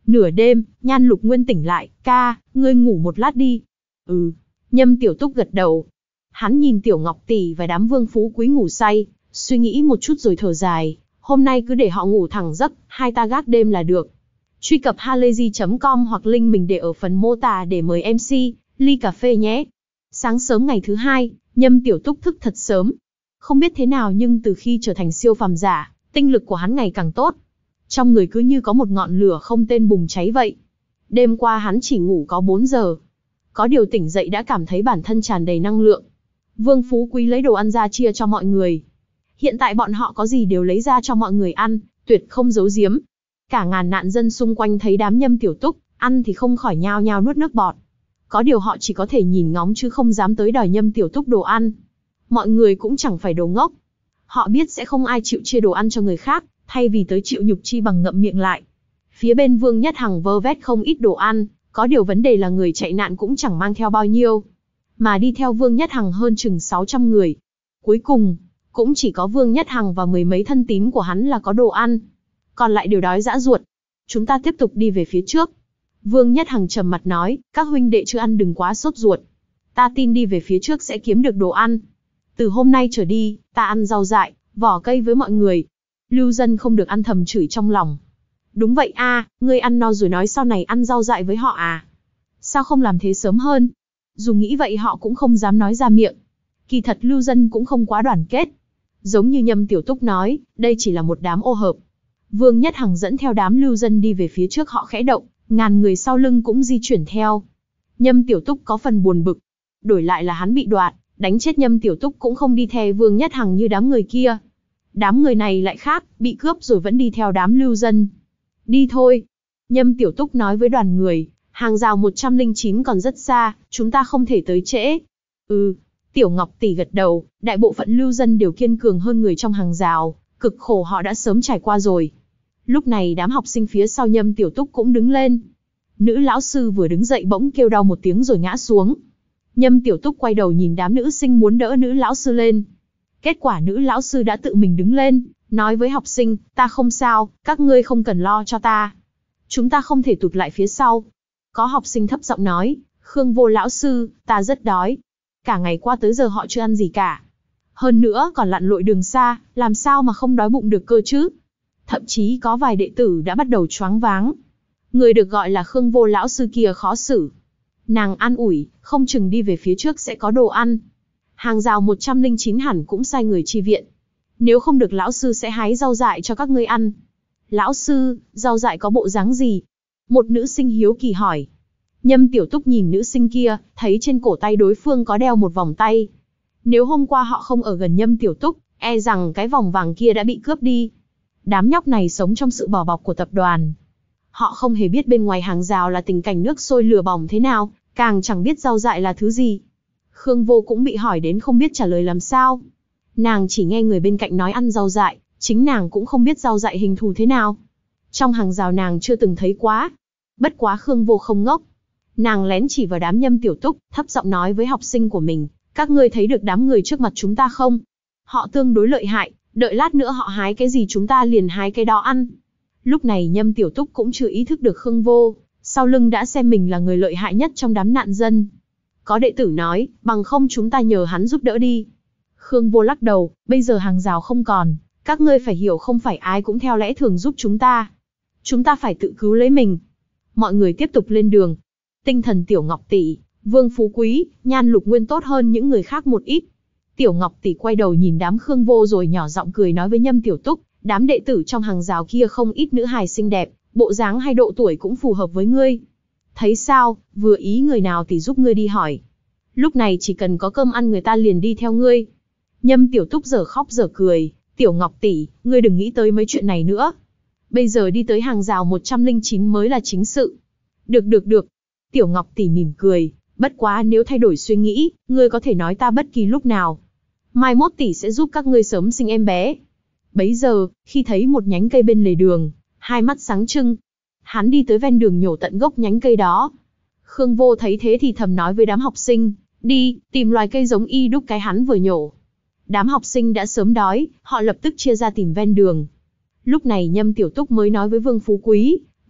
Nửa đêm, Nhan Lục Nguyên tỉnh lại, ca, ngươi ngủ một lát đi. Ừ. Nhâm Tiểu Túc gật đầu. Hắn nhìn Tiểu Ngọc Tỷ và đám vương phú quý ngủ say, suy nghĩ một chút rồi thở dài. Hôm nay cứ để họ ngủ thẳng giấc, hai ta gác đêm là được. Truy cập halayzi chấm com hoặc link mình để ở phần mô tả để mời em xê, ly cà phê nhé. Sáng sớm ngày thứ hai, Nhâm Tiểu Túc thức thật sớm. Không biết thế nào nhưng từ khi trở thành siêu phàm giả, tinh lực của hắn ngày càng tốt. Trong người cứ như có một ngọn lửa không tên bùng cháy vậy. Đêm qua hắn chỉ ngủ có bốn giờ. Có điều tỉnh dậy đã cảm thấy bản thân tràn đầy năng lượng. Vương Phú Quý lấy đồ ăn ra chia cho mọi người. Hiện tại bọn họ có gì đều lấy ra cho mọi người ăn, tuyệt không giấu giếm. Cả ngàn nạn dân xung quanh thấy đám Nhâm Tiểu Túc, ăn thì không khỏi nhao nhao nuốt nước bọt. Có điều họ chỉ có thể nhìn ngóng chứ không dám tới đòi Nhâm Tiểu Túc đồ ăn. Mọi người cũng chẳng phải đồ ngốc. Họ biết sẽ không ai chịu chia đồ ăn cho người khác, thay vì tới chịu nhục chi bằng ngậm miệng lại. Phía bên Vương Nhất Hằng vơ vét không ít đồ ăn, có điều vấn đề là người chạy nạn cũng chẳng mang theo bao nhiêu. Mà đi theo Vương Nhất Hằng hơn chừng sáu trăm người. Cuối cùng, cũng chỉ có Vương Nhất Hằng và mười mấy thân tín của hắn là có đồ ăn. Còn lại đều đói dã ruột. Chúng ta tiếp tục đi về phía trước. Vương Nhất Hằng trầm mặt nói, các huynh đệ chưa ăn đừng quá sốt ruột. Ta tin đi về phía trước sẽ kiếm được đồ ăn. Từ hôm nay trở đi, ta ăn rau dại, vỏ cây với mọi người. Lưu dân không được ăn thầm chửi trong lòng. Đúng vậy a, ngươi ăn no rồi nói sau này ăn rau dại với họ à? Sao không làm thế sớm hơn? Dù nghĩ vậy họ cũng không dám nói ra miệng. Kỳ thật lưu dân cũng không quá đoàn kết. Giống như Nhâm Tiểu Túc nói, đây chỉ là một đám ô hợp. Vương Nhất Hằng dẫn theo đám lưu dân đi về phía trước họ khẽ động, ngàn người sau lưng cũng di chuyển theo. Nhâm Tiểu Túc có phần buồn bực. Đổi lại là hắn bị đoạt, đánh chết Nhâm Tiểu Túc cũng không đi theo Vương Nhất Hằng như đám người kia. Đám người này lại khác, bị cướp rồi vẫn đi theo đám lưu dân. Đi thôi. Nhâm Tiểu Túc nói với đoàn người, hàng rào một trăm lẻ chín còn rất xa, chúng ta không thể tới trễ. Ừ, Tiểu Ngọc Tỷ gật đầu, đại bộ phận lưu dân đều kiên cường hơn người trong hàng rào, cực khổ họ đã sớm trải qua rồi. Lúc này đám học sinh phía sau Nhâm Tiểu Túc cũng đứng lên. Nữ lão sư vừa đứng dậy bỗng kêu đau một tiếng rồi ngã xuống. Nhâm Tiểu Túc quay đầu nhìn đám nữ sinh muốn đỡ nữ lão sư lên. Kết quả nữ lão sư đã tự mình đứng lên, nói với học sinh, ta không sao, các ngươi không cần lo cho ta. Chúng ta không thể tụt lại phía sau. Có học sinh thấp giọng nói, Khương Vô lão sư, ta rất đói. Cả ngày qua tới giờ họ chưa ăn gì cả. Hơn nữa còn lặn lội đường xa, làm sao mà không đói bụng được cơ chứ? Thậm chí có vài đệ tử đã bắt đầu choáng váng. Người được gọi là Khương Vô lão sư kia khó xử. Nàng an ủi, không chừng đi về phía trước sẽ có đồ ăn. Hàng rào một trăm lẻ chín hẳn cũng sai người chi viện. Nếu không được lão sư sẽ hái rau dại cho các ngươi ăn. Lão sư, rau dại có bộ dáng gì? Một nữ sinh hiếu kỳ hỏi. Nhâm Tiểu Túc nhìn nữ sinh kia, thấy trên cổ tay đối phương có đeo một vòng tay. Nếu hôm qua họ không ở gần Nhâm Tiểu Túc, e rằng cái vòng vàng kia đã bị cướp đi. Đám nhóc này sống trong sự bảo bọc của tập đoàn. Họ không hề biết bên ngoài hàng rào là tình cảnh nước sôi lửa bỏng thế nào, càng chẳng biết rau dại là thứ gì. Khương Vô cũng bị hỏi đến không biết trả lời làm sao. Nàng chỉ nghe người bên cạnh nói ăn rau dại, chính nàng cũng không biết rau dại hình thù thế nào. Trong hàng rào nàng chưa từng thấy quá. Bất quá Khương Vô không ngốc. Nàng lén chỉ vào đám Nhâm Tiểu Túc, thấp giọng nói với học sinh của mình, các ngươi thấy được đám người trước mặt chúng ta không? Họ tương đối lợi hại, đợi lát nữa họ hái cái gì chúng ta liền hái cái đó ăn. Lúc này Nhâm Tiểu Túc cũng chưa ý thức được Khương Vô, sau lưng đã xem mình là người lợi hại nhất trong đám nạn dân. Có đệ tử nói, bằng không chúng ta nhờ hắn giúp đỡ đi. Khương Vô lắc đầu, bây giờ hàng rào không còn, các ngươi phải hiểu không phải ai cũng theo lẽ thường giúp chúng ta. Chúng ta phải tự cứu lấy mình. Mọi người tiếp tục lên đường. Tinh thần Tiểu Ngọc Tỷ, Vương Phú Quý, Nhan Lục Nguyên tốt hơn những người khác một ít. Tiểu Ngọc Tỷ quay đầu nhìn đám Khương Vô rồi nhỏ giọng cười nói với Nhâm Tiểu Túc, đám đệ tử trong hàng rào kia không ít nữ hài xinh đẹp, bộ dáng hay độ tuổi cũng phù hợp với ngươi. Thấy sao, vừa ý người nào thì giúp ngươi đi hỏi. Lúc này chỉ cần có cơm ăn người ta liền đi theo ngươi. Nhâm Tiểu Túc giờ khóc giờ cười, Tiểu Ngọc Tỷ, ngươi đừng nghĩ tới mấy chuyện này nữa. Bây giờ đi tới hàng rào một trăm lẻ chín mới là chính sự. Được được được. Tiểu Ngọc Tỷ mỉm cười, bất quá nếu thay đổi suy nghĩ, ngươi có thể nói ta bất kỳ lúc nào. Mai mốt tỷ sẽ giúp các ngươi sớm sinh em bé. Bấy giờ, khi thấy một nhánh cây bên lề đường, hai mắt sáng trưng. Hắn đi tới ven đường nhổ tận gốc nhánh cây đó. Khương Vô thấy thế thì thầm nói với đám học sinh, đi, tìm loài cây giống y đúc cái hắn vừa nhổ. Đám học sinh đã sớm đói, họ lập tức chia ra tìm ven đường. Lúc này Nhâm Tiểu Túc mới nói với Vương Phú Quý,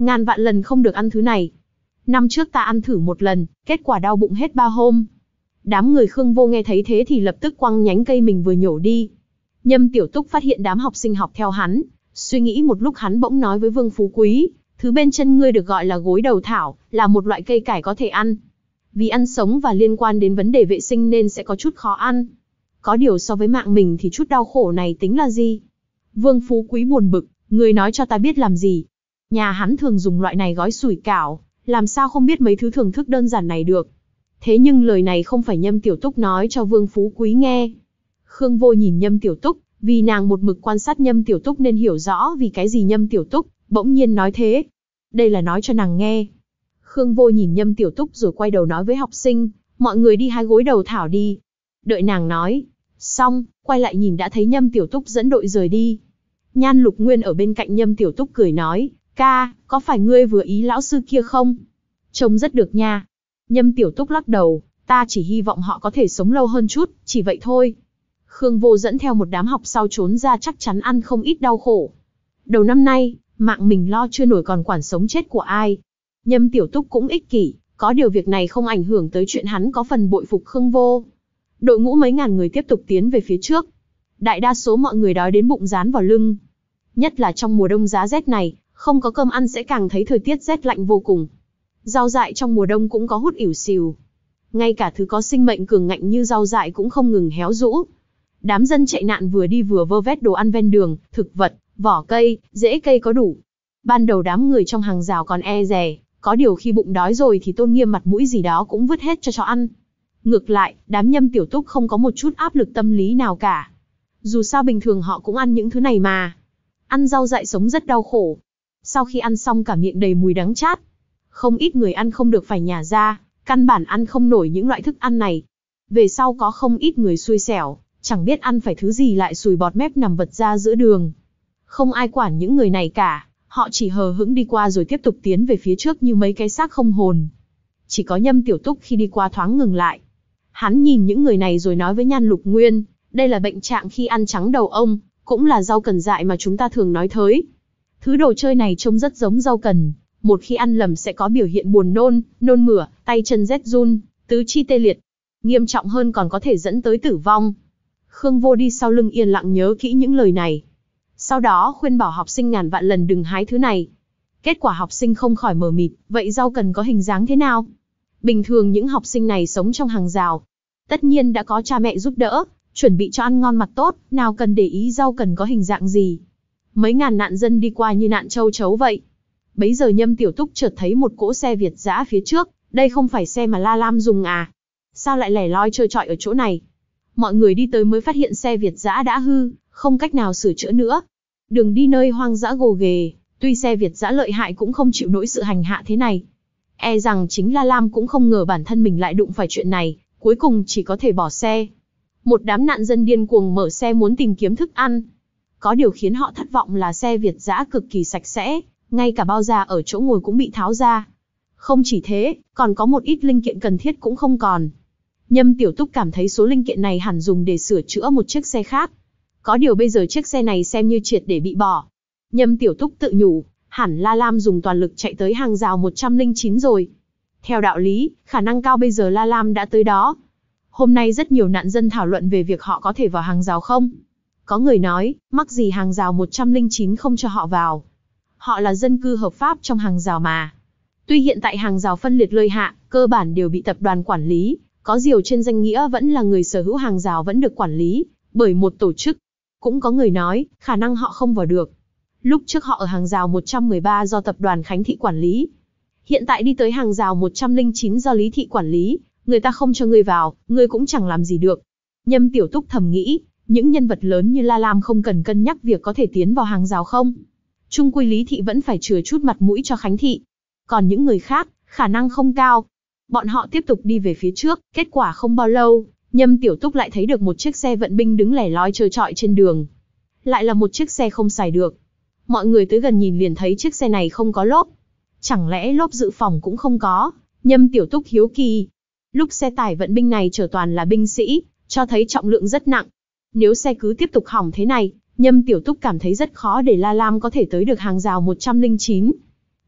Ngàn vạn lần không được ăn thứ này. Năm trước ta ăn thử một lần, kết quả đau bụng hết ba hôm. Đám người Khương Vô nghe thấy thế thì lập tức quăng nhánh cây mình vừa nhổ đi. Nhâm Tiểu Túc phát hiện đám học sinh học theo hắn, suy nghĩ một lúc hắn bỗng nói với Vương Phú Quý, thứ bên chân ngươi được gọi là gối đầu thảo, là một loại cây cải có thể ăn. Vì ăn sống và liên quan đến vấn đề vệ sinh nên sẽ có chút khó ăn. Có điều so với mạng mình thì chút đau khổ này tính là gì? Vương Phú Quý buồn bực, ngươi nói cho ta biết làm gì? Nhà hắn thường dùng loại này gói sủi cảo, làm sao không biết mấy thứ thưởng thức đơn giản này được. Thế nhưng lời này không phải Nhâm Tiểu Túc nói cho Vương Phú Quý nghe. Khương Vô nhìn Nhâm Tiểu Túc, vì nàng một mực quan sát Nhâm Tiểu Túc nên hiểu rõ vì cái gì Nhâm Tiểu Túc bỗng nhiên nói thế. Đây là nói cho nàng nghe. Khương Vô nhìn Nhâm Tiểu Túc rồi quay đầu nói với học sinh, mọi người đi hái gối đầu thảo đi. Đợi nàng nói xong, quay lại nhìn đã thấy Nhâm Tiểu Túc dẫn đội rời đi. Nhan Lục Nguyên ở bên cạnh Nhâm Tiểu Túc cười nói, ca, có phải ngươi vừa ý lão sư kia không? Trông rất được nha. Nhâm Tiểu Túc lắc đầu, ta chỉ hy vọng họ có thể sống lâu hơn chút, chỉ vậy thôi. Khương Vô dẫn theo một đám học sau trốn ra chắc chắn ăn không ít đau khổ. Đầu năm nay, mạng mình lo chưa nổi còn quản sống chết của ai. Nhâm Tiểu Túc cũng ích kỷ, có điều việc này không ảnh hưởng tới chuyện hắn có phần bội phục Khương Vô. Đội ngũ mấy ngàn người tiếp tục tiến về phía trước. Đại đa số mọi người đói đến bụng dán vào lưng. Nhất là trong mùa đông giá rét này, không có cơm ăn sẽ càng thấy thời tiết rét lạnh vô cùng. Rau dại trong mùa đông cũng có hút ỉu xìu. Ngay cả thứ có sinh mệnh cường ngạnh như rau dại cũng không ngừng héo rũ. Đám dân chạy nạn vừa đi vừa vơ vét đồ ăn ven đường, thực vật, vỏ cây, rễ cây có đủ. Ban đầu đám người trong hàng rào còn e dè, có điều khi bụng đói rồi thì tôn nghiêm mặt mũi gì đó cũng vứt hết cho chó ăn. Ngược lại, đám Nhâm Tiểu Túc không có một chút áp lực tâm lý nào cả. Dù sao bình thường họ cũng ăn những thứ này mà. Ăn rau dại sống rất đau khổ. Sau khi ăn xong cả miệng đầy mùi đắng chát. Không ít người ăn không được phải nhả ra, căn bản ăn không nổi những loại thức ăn này. Về sau có không ít người xui xẻo, chẳng biết ăn phải thứ gì lại sùi bọt mép nằm vật ra giữa đường. Không ai quản những người này cả, họ chỉ hờ hững đi qua rồi tiếp tục tiến về phía trước như mấy cái xác không hồn. Chỉ có Nhâm Tiểu Túc khi đi qua thoáng ngừng lại. Hắn nhìn những người này rồi nói với Nhan Lục Nguyên, đây là bệnh trạng khi ăn trắng đầu ông, cũng là rau cần dại mà chúng ta thường nói tới. Thứ đồ chơi này trông rất giống rau cần, một khi ăn lầm sẽ có biểu hiện buồn nôn, nôn mửa, tay chân rét run, tứ chi tê liệt. Nghiêm trọng hơn còn có thể dẫn tới tử vong. Khương Vô đi sau lưng yên lặng nhớ kỹ những lời này. Sau đó khuyên bảo học sinh ngàn vạn lần đừng hái thứ này. Kết quả học sinh không khỏi mờ mịt, vậy rau cần có hình dáng thế nào? Bình thường những học sinh này sống trong hàng rào. Tất nhiên đã có cha mẹ giúp đỡ, chuẩn bị cho ăn ngon mặc tốt, nào cần để ý rau cần có hình dạng gì. Mấy ngàn nạn dân đi qua như nạn châu chấu vậy. Bấy giờ Nhâm Tiểu Túc chợt thấy một cỗ xe Việt dã phía trước, đây không phải xe mà La Lam dùng à? Sao lại lẻ loi trơ trọi ở chỗ này? Mọi người đi tới mới phát hiện xe Việt dã đã hư, không cách nào sửa chữa nữa. Đường đi nơi hoang dã gồ ghề, tuy xe Việt dã lợi hại cũng không chịu nổi sự hành hạ thế này. E rằng chính La Lam cũng không ngờ bản thân mình lại đụng phải chuyện này, cuối cùng chỉ có thể bỏ xe. Một đám nạn dân điên cuồng mở xe muốn tìm kiếm thức ăn. Có điều khiến họ thất vọng là xe Việt dã cực kỳ sạch sẽ, ngay cả bao da ở chỗ ngồi cũng bị tháo ra. Không chỉ thế, còn có một ít linh kiện cần thiết cũng không còn. Nhâm Tiểu Túc cảm thấy số linh kiện này hẳn dùng để sửa chữa một chiếc xe khác. Có điều bây giờ chiếc xe này xem như triệt để bị bỏ. Nhâm Tiểu Túc tự nhủ, hẳn La Lam dùng toàn lực chạy tới hàng rào một trăm lẻ chín rồi. Theo đạo lý, khả năng cao bây giờ La Lam đã tới đó. Hôm nay rất nhiều nạn dân thảo luận về việc họ có thể vào hàng rào không. Có người nói, mắc gì hàng rào một trăm lẻ chín không cho họ vào. Họ là dân cư hợp pháp trong hàng rào mà. Tuy hiện tại hàng rào phân liệt lợi hạ, cơ bản đều bị tập đoàn quản lý, có điều trên danh nghĩa vẫn là người sở hữu hàng rào vẫn được quản lý bởi một tổ chức. Cũng có người nói, khả năng họ không vào được. Lúc trước họ ở hàng rào một trăm mười ba do tập đoàn Khánh Thị quản lý. Hiện tại đi tới hàng rào một trăm lẻ chín do Lý Thị quản lý, người ta không cho ngươi vào, ngươi cũng chẳng làm gì được. Nhâm Tiểu Túc thầm nghĩ, những nhân vật lớn như La Lam không cần cân nhắc việc có thể tiến vào hàng rào không. Chung quy Lý Thị vẫn phải chừa chút mặt mũi cho Khánh Thị. Còn những người khác, khả năng không cao. Bọn họ tiếp tục đi về phía trước, kết quả không bao lâu, Nhâm Tiểu Túc lại thấy được một chiếc xe vận binh đứng lẻ loi trơ trọi trên đường. Lại là một chiếc xe không xài được. Mọi người tới gần nhìn liền thấy chiếc xe này không có lốp. Chẳng lẽ lốp dự phòng cũng không có? Nhâm Tiểu Túc hiếu kỳ. Lúc xe tải vận binh này chở toàn là binh sĩ, cho thấy trọng lượng rất nặng. Nếu xe cứ tiếp tục hỏng thế này, Nhâm Tiểu Túc cảm thấy rất khó để La Lam có thể tới được hàng rào một trăm lẻ chín.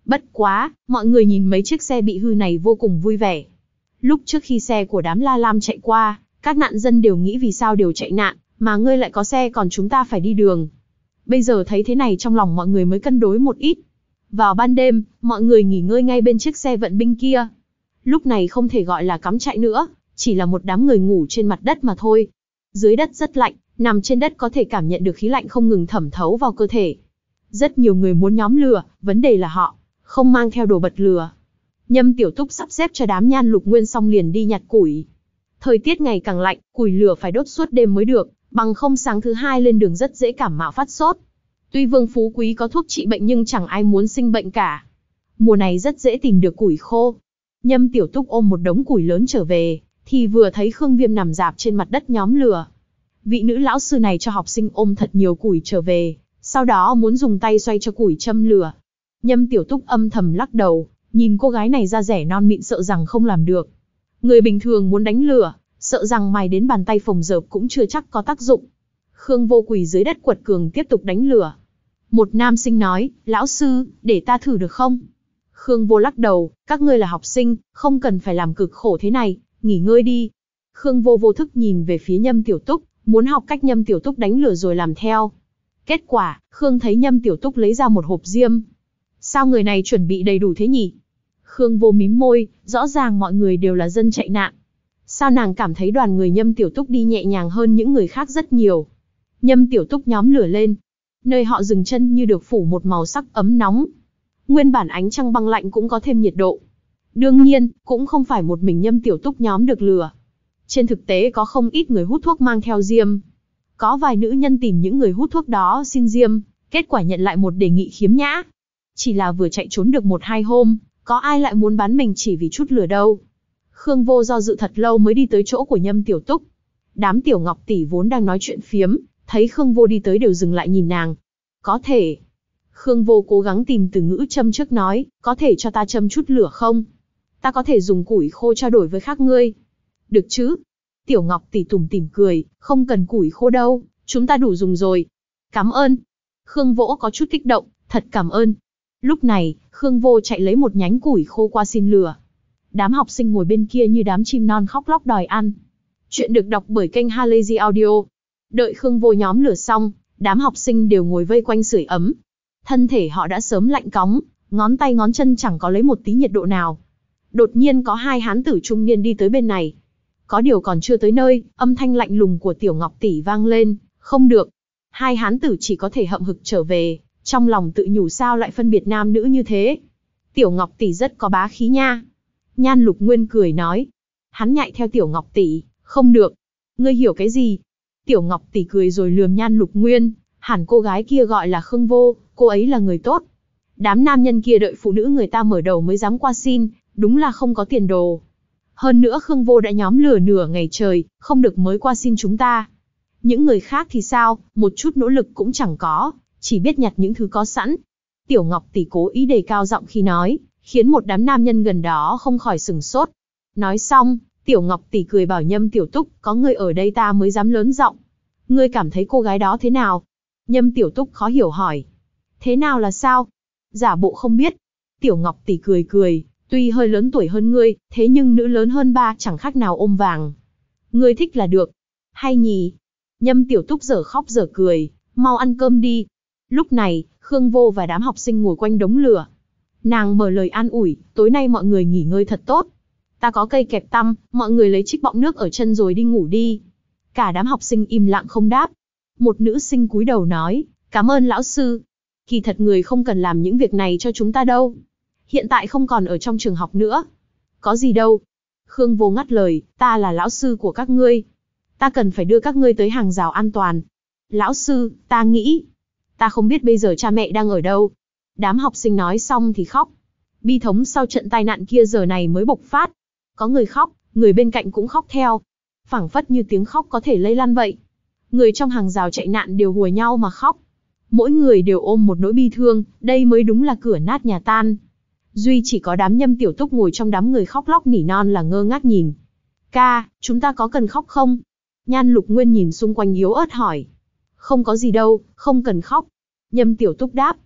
Bất quá, mọi người nhìn mấy chiếc xe bị hư này vô cùng vui vẻ. Lúc trước khi xe của đám La Lam chạy qua, các nạn dân đều nghĩ vì sao đều chạy nạn, mà ngươi lại có xe còn chúng ta phải đi đường. Bây giờ thấy thế này trong lòng mọi người mới cân đối một ít. Vào ban đêm, mọi người nghỉ ngơi ngay bên chiếc xe vận binh kia. Lúc này không thể gọi là cắm trại nữa, chỉ là một đám người ngủ trên mặt đất mà thôi. Dưới đất rất lạnh, nằm trên đất có thể cảm nhận được khí lạnh không ngừng thẩm thấu vào cơ thể. Rất nhiều người muốn nhóm lửa, vấn đề là họ không mang theo đồ bật lửa. Nhâm Tiểu Túc sắp xếp cho đám Nhan Lục Nguyên xong liền đi nhặt củi. Thời tiết ngày càng lạnh, củi lửa phải đốt suốt đêm mới được, bằng không sáng thứ hai lên đường rất dễ cảm mạo phát sốt. Tuy Vương Phú Quý có thuốc trị bệnh nhưng chẳng ai muốn sinh bệnh cả. Mùa này rất dễ tìm được củi khô. Nhâm Tiểu Túc ôm một đống củi lớn trở về, thì vừa thấy Khương Viêm nằm rạp trên mặt đất nhóm lửa. Vị nữ lão sư này cho học sinh ôm thật nhiều củi trở về, sau đó muốn dùng tay xoay cho củi châm lửa. Nhâm Tiểu Túc âm thầm lắc đầu, nhìn cô gái này da rẻ non mịn sợ rằng không làm được. Người bình thường muốn đánh lửa, sợ rằng mài đến bàn tay phồng rợp cũng chưa chắc có tác dụng. Khương Vô quỳ dưới đất quật cường tiếp tục đánh lửa. Một nam sinh nói, lão sư, để ta thử được không? Khương Vô lắc đầu, các ngươi là học sinh, không cần phải làm cực khổ thế này, nghỉ ngơi đi. Khương Vô vô thức nhìn về phía Nhâm Tiểu Túc, muốn học cách Nhâm Tiểu Túc đánh lửa rồi làm theo. Kết quả, Khương thấy Nhâm Tiểu Túc lấy ra một hộp diêm. Sao người này chuẩn bị đầy đủ thế nhỉ? Khương Vô mím môi, rõ ràng mọi người đều là dân chạy nạn. Sao nàng cảm thấy đoàn người Nhâm Tiểu Túc đi nhẹ nhàng hơn những người khác rất nhiều. Nhâm Tiểu Túc nhóm lửa lên. Nơi họ dừng chân như được phủ một màu sắc ấm nóng. Nguyên bản ánh trăng băng lạnh cũng có thêm nhiệt độ. Đương nhiên, cũng không phải một mình Nhâm Tiểu Túc nhóm được lửa. Trên thực tế có không ít người hút thuốc mang theo diêm. Có vài nữ nhân tìm những người hút thuốc đó xin diêm, kết quả nhận lại một đề nghị khiếm nhã. Chỉ là vừa chạy trốn được một hai hôm, có ai lại muốn bán mình chỉ vì chút lửa đâu. Khương Vô do dự thật lâu mới đi tới chỗ của Nhâm Tiểu Túc. Đám Tiểu Ngọc tỷ vốn đang nói chuyện phiếm, thấy Khương Vô đi tới đều dừng lại nhìn nàng. Có thể. Khương Vô cố gắng tìm từ ngữ châm trước nói, có thể cho ta châm chút lửa không? Ta có thể dùng củi khô trao đổi với khác ngươi. Được chứ? Tiểu Ngọc tỷ tủm tỉm cười, không cần củi khô đâu, chúng ta đủ dùng rồi. Cảm ơn. Khương Vô có chút kích động, thật cảm ơn. Lúc này, Khương Vô chạy lấy một nhánh củi khô qua xin lửa. Đám học sinh ngồi bên kia như đám chim non khóc lóc đòi ăn. Chuyện được đọc bởi kênh Halazy Audio. Đợi Khương Vô nhóm lửa xong, đám học sinh đều ngồi vây quanh sưởi ấm. Thân thể họ đã sớm lạnh cóng, ngón tay ngón chân chẳng có lấy một tí nhiệt độ nào. Đột nhiên có hai hán tử trung niên đi tới bên này. Có điều còn chưa tới nơi, âm thanh lạnh lùng của Tiểu Ngọc tỷ vang lên, không được. Hai hán tử chỉ có thể hậm hực trở về, trong lòng tự nhủ sao lại phân biệt nam nữ như thế. Tiểu Ngọc tỷ rất có bá khí nha. Nhan Lục Nguyên cười nói. Hắn nhại theo Tiểu Ngọc tỷ, không được. Ngươi hiểu cái gì? Tiểu Ngọc tỷ cười rồi lườm Nhan Lục Nguyên, hẳn cô gái kia gọi là Khương Vô, cô ấy là người tốt. Đám nam nhân kia đợi phụ nữ người ta mở đầu mới dám qua xin, đúng là không có tiền đồ. Hơn nữa Khương Vô đã nhóm lửa nửa ngày trời, không được mới qua xin chúng ta. Những người khác thì sao, một chút nỗ lực cũng chẳng có, chỉ biết nhặt những thứ có sẵn. Tiểu Ngọc tỷ cố ý đề cao giọng khi nói, khiến một đám nam nhân gần đó không khỏi sừng sốt. Nói xong, Tiểu Ngọc tỷ cười bảo Nhâm Tiểu Túc, có người ở đây ta mới dám lớn giọng. Ngươi cảm thấy cô gái đó thế nào? Nhâm Tiểu Túc khó hiểu hỏi. Thế nào là sao? Giả bộ không biết. Tiểu Ngọc tỷ cười cười, tuy hơi lớn tuổi hơn ngươi, thế nhưng nữ lớn hơn ba chẳng khác nào ôm vàng. Ngươi thích là được. Hay nhỉ? Nhâm Tiểu Túc dở khóc dở cười, mau ăn cơm đi. Lúc này, Khương Vô và đám học sinh ngồi quanh đống lửa. Nàng mở lời an ủi, tối nay mọi người nghỉ ngơi thật tốt. Ta có cây kẹp tăm, mọi người lấy trích bọng nước ở chân rồi đi ngủ đi. Cả đám học sinh im lặng không đáp. Một nữ sinh cúi đầu nói, cảm ơn lão sư. Kỳ thật người không cần làm những việc này cho chúng ta đâu. Hiện tại không còn ở trong trường học nữa. Có gì đâu. Khương Vô ngắt lời, ta là lão sư của các ngươi. Ta cần phải đưa các ngươi tới hàng rào an toàn. Lão sư, ta nghĩ. Ta không biết bây giờ cha mẹ đang ở đâu. Đám học sinh nói xong thì khóc. Bi thống sau trận tai nạn kia giờ này mới bộc phát. Có người khóc, người bên cạnh cũng khóc theo. Phảng phất như tiếng khóc có thể lây lan vậy. Người trong hàng rào chạy nạn đều hùa nhau mà khóc. Mỗi người đều ôm một nỗi bi thương, đây mới đúng là cửa nát nhà tan. Duy chỉ có đám Nhâm Tiểu Túc ngồi trong đám người khóc lóc nỉ non là ngơ ngác nhìn. Ca, chúng ta có cần khóc không? Nhan Lục Nguyên nhìn xung quanh yếu ớt hỏi. Không có gì đâu, không cần khóc. Nhâm Tiểu Túc đáp.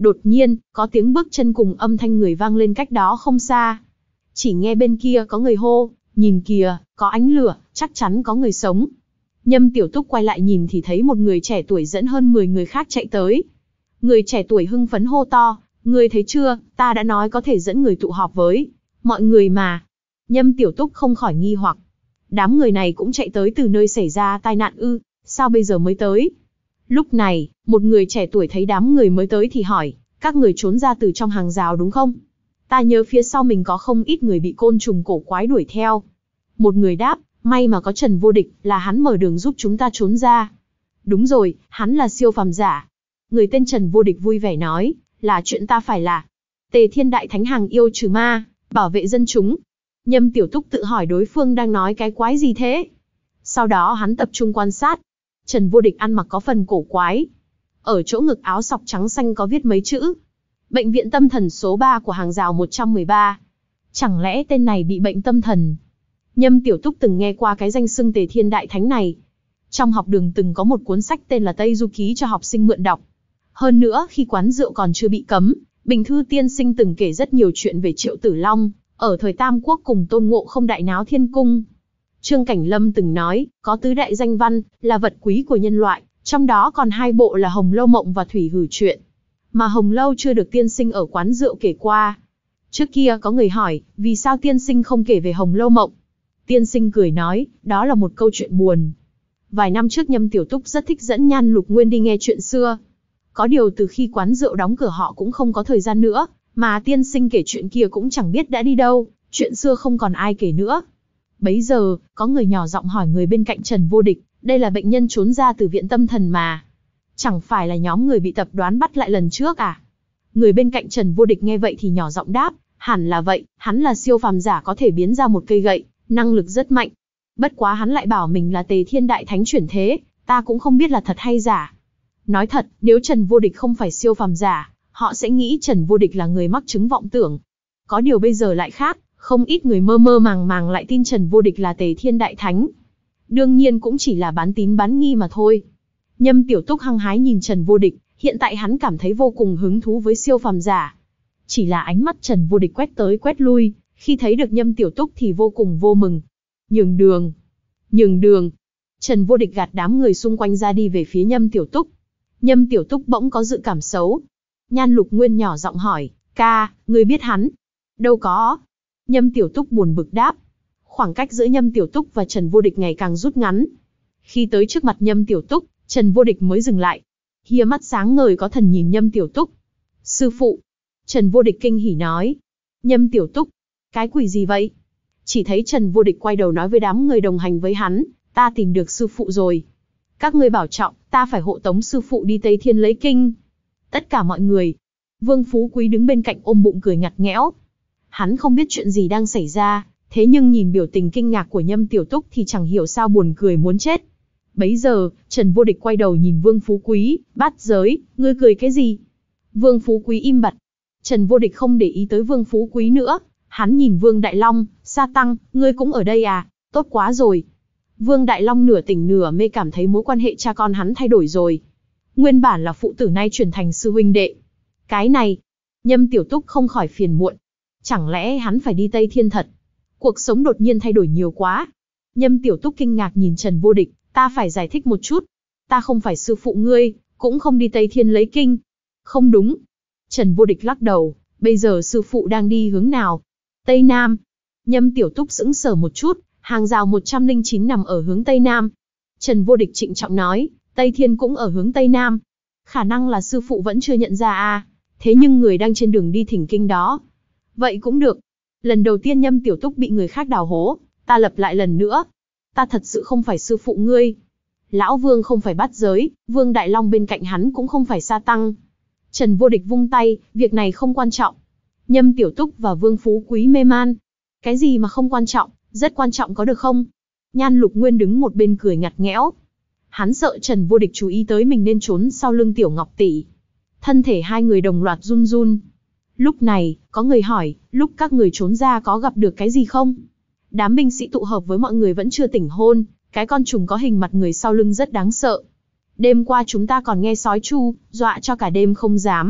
Đột nhiên, có tiếng bước chân cùng âm thanh người vang lên cách đó không xa. Chỉ nghe bên kia có người hô, nhìn kìa, có ánh lửa, chắc chắn có người sống. Nhâm Tiểu Túc quay lại nhìn thì thấy một người trẻ tuổi dẫn hơn mười người khác chạy tới. Người trẻ tuổi hưng phấn hô to, người thấy chưa, ta đã nói có thể dẫn người tụ họp với mọi người mà. Nhâm Tiểu Túc không khỏi nghi hoặc. Đám người này cũng chạy tới từ nơi xảy ra tai nạn ư, sao bây giờ mới tới? Lúc này, một người trẻ tuổi thấy đám người mới tới thì hỏi, các người trốn ra từ trong hàng rào đúng không? Ta nhớ phía sau mình có không ít người bị côn trùng cổ quái đuổi theo. Một người đáp, may mà có Trần Vô Địch, là hắn mở đường giúp chúng ta trốn ra. Đúng rồi, hắn là siêu phàm giả. Người tên Trần Vô Địch vui vẻ nói, là chuyện ta phải là. Tề Thiên Đại Thánh hàng yêu trừ ma, bảo vệ dân chúng. Nhâm Tiểu Túc tự hỏi đối phương đang nói cái quái gì thế. Sau đó hắn tập trung quan sát. Trần Vô Địch ăn mặc có phần cổ quái. Ở chỗ ngực áo sọc trắng xanh có viết mấy chữ. Bệnh viện tâm thần số ba của hàng rào một trăm mười ba. Chẳng lẽ tên này bị bệnh tâm thần? Nhâm Tiểu Túc từng nghe qua cái danh xưng Tề Thiên Đại Thánh này. Trong học đường từng có một cuốn sách tên là Tây Du Ký cho học sinh mượn đọc. Hơn nữa, khi quán rượu còn chưa bị cấm, Bình Thư tiên sinh từng kể rất nhiều chuyện về Triệu Tử Long, ở thời Tam Quốc cùng Tôn Ngộ Không đại náo thiên cung. Trương Cảnh Lâm từng nói, có tứ đại danh văn, là vật quý của nhân loại, trong đó còn hai bộ là Hồng Lâu Mộng và Thủy Hử Truyện. Mà Hồng Lâu chưa được tiên sinh ở quán rượu kể qua. Trước kia có người hỏi, vì sao tiên sinh không kể về Hồng Lâu Mộng? Tiên sinh cười nói, đó là một câu chuyện buồn. Vài năm trước Nhâm Tiểu Túc rất thích dẫn Nhan Lục Nguyên đi nghe chuyện xưa. Có điều từ khi quán rượu đóng cửa họ cũng không có thời gian nữa, mà tiên sinh kể chuyện kia cũng chẳng biết đã đi đâu, chuyện xưa không còn ai kể nữa. Bấy giờ, có người nhỏ giọng hỏi người bên cạnh Trần Vô Địch, đây là bệnh nhân trốn ra từ viện tâm thần mà. Chẳng phải là nhóm người bị tập đoán bắt lại lần trước à? Người bên cạnh Trần Vô Địch nghe vậy thì nhỏ giọng đáp, hẳn là vậy, hắn là siêu phàm giả có thể biến ra một cây gậy, năng lực rất mạnh. Bất quá hắn lại bảo mình là Tề Thiên Đại Thánh chuyển thế, ta cũng không biết là thật hay giả. Nói thật, nếu Trần Vô Địch không phải siêu phàm giả, họ sẽ nghĩ Trần Vô Địch là người mắc chứng vọng tưởng. Có điều bây giờ lại khác, không ít người mơ mơ màng màng lại tin Trần Vô Địch là Tề Thiên Đại Thánh. Đương nhiên cũng chỉ là bán tín bán nghi mà thôi. Nhâm Tiểu Túc hăng hái nhìn Trần Vô Địch, hiện tại hắn cảm thấy vô cùng hứng thú với siêu phàm giả. Chỉ là ánh mắt Trần Vô Địch quét tới quét lui, khi thấy được Nhâm Tiểu Túc thì vô cùng vô mừng. Nhường đường, nhường đường. Trần Vô Địch gạt đám người xung quanh ra đi về phía Nhâm Tiểu Túc. Nhâm Tiểu Túc bỗng có dự cảm xấu. Nhan Lục Nguyên nhỏ giọng hỏi, ca, ngươi biết hắn? Đâu có. Nhâm Tiểu Túc buồn bực đáp. Khoảng cách giữa Nhâm Tiểu Túc và Trần Vô Địch ngày càng rút ngắn. Khi tới trước mặt Nhâm Tiểu Túc, Trần Vô Địch mới dừng lại. Hia mắt sáng ngời có thần nhìn Nhâm Tiểu Túc. Sư phụ. Trần Vô Địch kinh hỉ nói. Nhâm Tiểu Túc. Cái quỷ gì vậy? Chỉ thấy Trần Vô Địch quay đầu nói với đám người đồng hành với hắn, ta tìm được sư phụ rồi. Các ngươi bảo trọng, ta phải hộ tống sư phụ đi Tây Thiên lấy kinh. Tất cả mọi người. Vương Phú Quý đứng bên cạnh ôm bụng cười ngặt nghẽo. Hắn không biết chuyện gì đang xảy ra, thế nhưng nhìn biểu tình kinh ngạc của Nhâm Tiểu Túc thì chẳng hiểu sao buồn cười muốn chết. Bấy giờ, Trần Vô Địch quay đầu nhìn Vương Phú Quý, bát giới, ngươi cười cái gì? Vương Phú Quý im bặt. Trần Vô Địch không để ý tới Vương Phú Quý nữa, hắn nhìn Vương Đại Long, Sa Tăng, ngươi cũng ở đây à, tốt quá rồi. Vương Đại Long nửa tỉnh nửa mê cảm thấy mối quan hệ cha con hắn thay đổi rồi. Nguyên bản là phụ tử nay chuyển thành sư huynh đệ. Cái này, Nhâm Tiểu Túc không khỏi phiền muộn. Chẳng lẽ hắn phải đi Tây Thiên thật? Cuộc sống đột nhiên thay đổi nhiều quá. Nhâm Tiểu Túc kinh ngạc nhìn Trần Vô Địch, ta phải giải thích một chút. Ta không phải sư phụ ngươi, cũng không đi Tây Thiên lấy kinh. Không đúng. Trần Vô Địch lắc đầu, bây giờ sư phụ đang đi hướng nào? Tây Nam. Nhâm Tiểu Túc sững sờ một chút, hàng rào một trăm lẻ chín nằm ở hướng Tây Nam. Trần Vô Địch trịnh trọng nói, Tây Thiên cũng ở hướng Tây Nam. Khả năng là sư phụ vẫn chưa nhận ra à, thế nhưng người đang trên đường đi thỉnh kinh đó. Vậy cũng được. Lần đầu tiên Nhâm Tiểu Túc bị người khác đào hố, ta lập lại lần nữa. Ta thật sự không phải sư phụ ngươi. Lão Vương không phải bát giới, Vương Đại Long bên cạnh hắn cũng không phải Sa Tăng. Trần Vô Địch vung tay, việc này không quan trọng. Nhâm Tiểu Túc và Vương Phú Quý mê man. Cái gì mà không quan trọng, rất quan trọng có được không? Nhan Lục Nguyên đứng một bên cười ngặt nghẽo. Hắn sợ Trần Vô Địch chú ý tới mình nên trốn sau lưng Tiểu Ngọc tỷ. Thân thể hai người đồng loạt run run. Lúc này, có người hỏi, lúc các người trốn ra có gặp được cái gì không? Đám binh sĩ tụ hợp với mọi người vẫn chưa tỉnh hôn, cái con trùng có hình mặt người sau lưng rất đáng sợ. Đêm qua chúng ta còn nghe sói chu, dọa cho cả đêm không dám.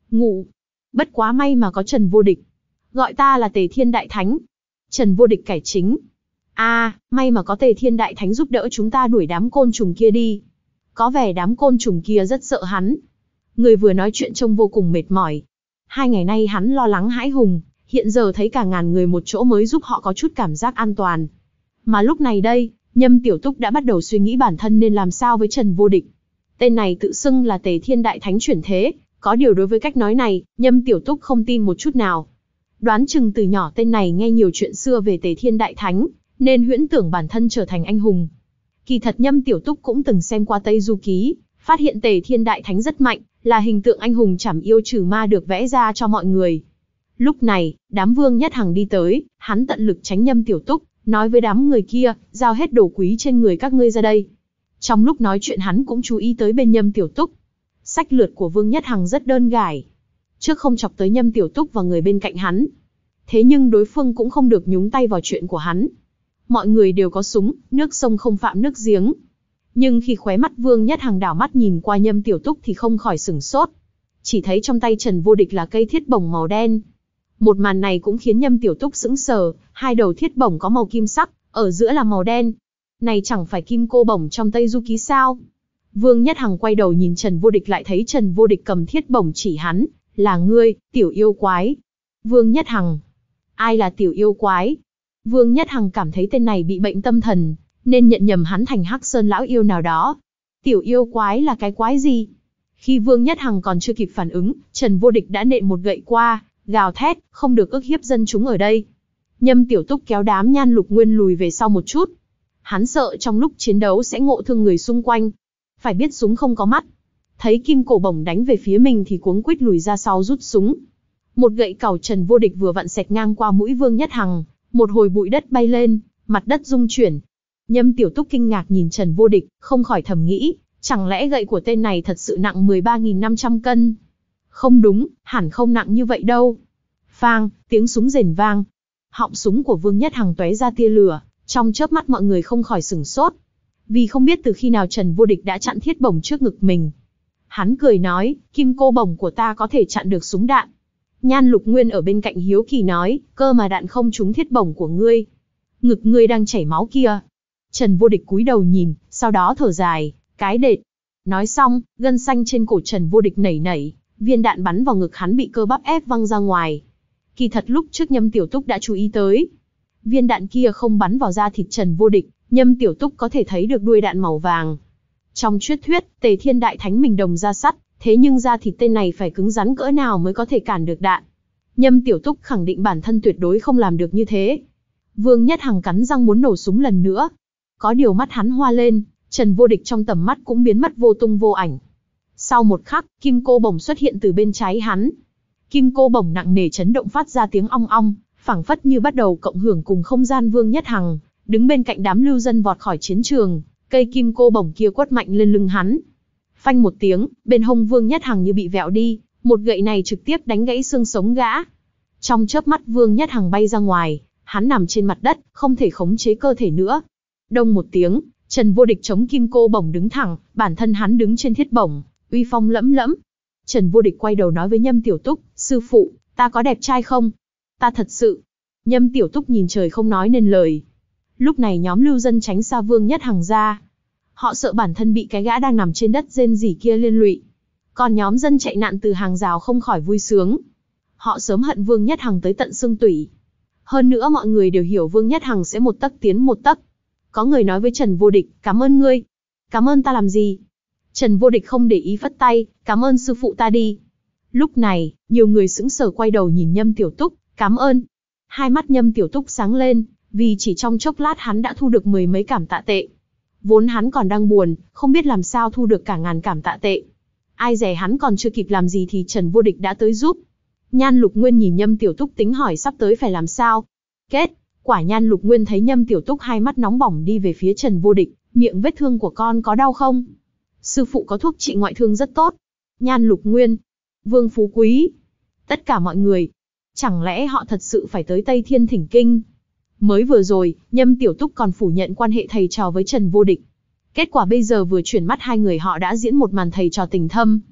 Ngủ. Bất quá may mà có Trần Vô Địch. Gọi ta là Tề Thiên Đại Thánh. Trần Vô Địch cải chính. a à, may mà có Tề Thiên Đại Thánh giúp đỡ chúng ta đuổi đám côn trùng kia đi. Có vẻ đám côn trùng kia rất sợ hắn. Người vừa nói chuyện trông vô cùng mệt mỏi. Hai ngày nay hắn lo lắng hãi hùng, hiện giờ thấy cả ngàn người một chỗ mới giúp họ có chút cảm giác an toàn. Mà lúc này đây, Nhâm Tiểu Túc đã bắt đầu suy nghĩ bản thân nên làm sao với Trần Vô Địch. Tên này tự xưng là Tề Thiên Đại Thánh chuyển thế, có điều đối với cách nói này, Nhâm Tiểu Túc không tin một chút nào. Đoán chừng từ nhỏ tên này nghe nhiều chuyện xưa về Tề Thiên Đại Thánh, nên huyễn tưởng bản thân trở thành anh hùng. Kỳ thật Nhâm Tiểu Túc cũng từng xem qua Tây Du Ký, phát hiện Tề Thiên Đại Thánh rất mạnh, là hình tượng anh hùng trảm yêu trừ ma được vẽ ra cho mọi người. Lúc này, đám Vương Nhất Hằng đi tới, hắn tận lực tránh Nhâm Tiểu Túc, nói với đám người kia, giao hết đồ quý trên người các ngươi ra đây. Trong lúc nói chuyện hắn cũng chú ý tới bên Nhâm Tiểu Túc. Sách lược của Vương Nhất Hằng rất đơn giản. Trước không chọc tới Nhâm Tiểu Túc và người bên cạnh hắn. Thế nhưng đối phương cũng không được nhúng tay vào chuyện của hắn. Mọi người đều có súng, nước sông không phạm nước giếng. Nhưng khi khóe mắt Vương Nhất Hằng đảo mắt nhìn qua Nhâm Tiểu Túc thì không khỏi sửng sốt. Chỉ thấy trong tay Trần Vô Địch là cây thiết bổng màu đen. Một màn này cũng khiến Nhâm Tiểu Túc sững sờ, hai đầu thiết bổng có màu kim sắc, ở giữa là màu đen. Này chẳng phải kim cô bổng trong Tây Du Ký sao? Vương Nhất Hằng quay đầu nhìn Trần Vô Địch lại thấy Trần Vô Địch cầm thiết bổng chỉ hắn, là ngươi, tiểu yêu quái. Vương Nhất Hằng. Ai là tiểu yêu quái? Vương Nhất Hằng cảm thấy tên này bị bệnh tâm thần, nên nhận nhầm hắn thành Hắc Sơn lão yêu nào đó. Tiểu yêu quái là cái quái gì? Khi Vương Nhất Hằng còn chưa kịp phản ứng, Trần Vô Địch đã nện một gậy qua, gào thét, không được ức hiếp dân chúng ở đây. Nhâm Tiểu Túc kéo đám Nhan Lục Nguyên lùi về sau một chút. Hắn sợ trong lúc chiến đấu sẽ ngộ thương người xung quanh. Phải biết súng không có mắt. Thấy kim cổ bổng đánh về phía mình thì cuống quýt lùi ra sau rút súng. Một gậy cào Trần Vô Địch vừa vặn xẹt ngang qua mũi Vương Nhất Hằng, một hồi bụi đất bay lên, mặt đất rung chuyển. Nhâm Tiểu Túc kinh ngạc nhìn Trần Vô Địch, không khỏi thầm nghĩ, chẳng lẽ gậy của tên này thật sự nặng mười ba nghìn năm trăm cân? Không đúng, hẳn không nặng như vậy đâu. Phang, tiếng súng rền vang. Họng súng của Vương Nhất Hằng tóe ra tia lửa, trong chớp mắt mọi người không khỏi sửng sốt. Vì không biết từ khi nào Trần Vô Địch đã chặn thiết bổng trước ngực mình. Hắn cười nói, kim cô bổng của ta có thể chặn được súng đạn. Nhan Lục Nguyên ở bên cạnh hiếu kỳ nói, cơ mà đạn không trúng thiết bổng của ngươi. Ngực ngươi đang chảy máu kia. Trần Vô Địch cúi đầu nhìn, sau đó thở dài, cái đệt. Nói xong, gân xanh trên cổ Trần Vô Địch nảy nảy, viên đạn bắn vào ngực hắn bị cơ bắp ép văng ra ngoài. Kỳ thật lúc trước Nhâm Tiểu Túc đã chú ý tới. Viên đạn kia không bắn vào da thịt Trần Vô Địch, Nhâm Tiểu Túc có thể thấy được đuôi đạn màu vàng. Trong truyền thuyết, Tề Thiên Đại Thánh mình đồng da sắt, thế nhưng da thịt tên này phải cứng rắn cỡ nào mới có thể cản được đạn. Nhâm Tiểu Túc khẳng định bản thân tuyệt đối không làm được như thế. Vương Nhất Hằng cắn răng muốn nổ súng lần nữa. Có điều mắt hắn hoa lên, Trần Vô Địch trong tầm mắt cũng biến mất vô tung vô ảnh. Sau một khắc, kim cô bổng xuất hiện từ bên trái hắn. Kim cô bổng nặng nề chấn động phát ra tiếng ong ong, phảng phất như bắt đầu cộng hưởng cùng không gian. Vương Nhất Hằng đứng bên cạnh đám lưu dân vọt khỏi chiến trường, cây kim cô bổng kia quất mạnh lên lưng hắn. Phanh một tiếng, bên hông Vương Nhất Hằng như bị vẹo đi, một gậy này trực tiếp đánh gãy xương sống gã. Trong chớp mắt Vương Nhất Hằng bay ra ngoài, hắn nằm trên mặt đất, không thể khống chế cơ thể nữa. Đông một tiếng, Trần Vô Địch chống kim cô bổng đứng thẳng, bản thân hắn đứng trên thiết bổng, uy phong lẫm lẫm. Trần Vô Địch quay đầu nói với Nhâm Tiểu Túc, sư phụ, ta có đẹp trai không? Ta thật sự. Nhâm Tiểu Túc nhìn trời không nói nên lời. Lúc này nhóm lưu dân tránh xa Vương Nhất Hằng ra. Họ sợ bản thân bị cái gã đang nằm trên đất rên rỉ kia liên lụy. Còn nhóm dân chạy nạn từ hàng rào không khỏi vui sướng. Họ sớm hận Vương Nhất Hằng tới tận xương tủy. Hơn nữa mọi người đều hiểu Vương Nhất Hằng sẽ một tấc tiến một tấc. Có người nói với Trần Vô Địch, cảm ơn ngươi. Cảm ơn ta làm gì? Trần Vô Địch không để ý phất tay, cảm ơn sư phụ ta đi. Lúc này, nhiều người sững sờ quay đầu nhìn Nhâm Tiểu Túc, cảm ơn. Hai mắt Nhâm Tiểu Túc sáng lên, vì chỉ trong chốc lát hắn đã thu được mười mấy cảm tạ tệ. Vốn hắn còn đang buồn, không biết làm sao thu được cả ngàn cảm tạ tệ. Ai dè hắn còn chưa kịp làm gì thì Trần Vô Địch đã tới giúp. Nhan Lục Nguyên nhìn Nhâm Tiểu Túc tính hỏi sắp tới phải làm sao. Kết, quả Nhan Lục Nguyên thấy Nhâm Tiểu Túc hai mắt nóng bỏng đi về phía Trần Vô Địch, miệng vết thương của con có đau không? Sư phụ có thuốc trị ngoại thương rất tốt. Nhan Lục Nguyên, Vương Phú Quý, tất cả mọi người. Chẳng lẽ họ thật sự phải tới Tây Thiên Thỉnh Kinh? Mới vừa rồi, Nhâm Tiểu Túc còn phủ nhận quan hệ thầy trò với Trần Vô Địch. Kết quả bây giờ vừa chuyển mắt hai người họ đã diễn một màn thầy trò tình thâm.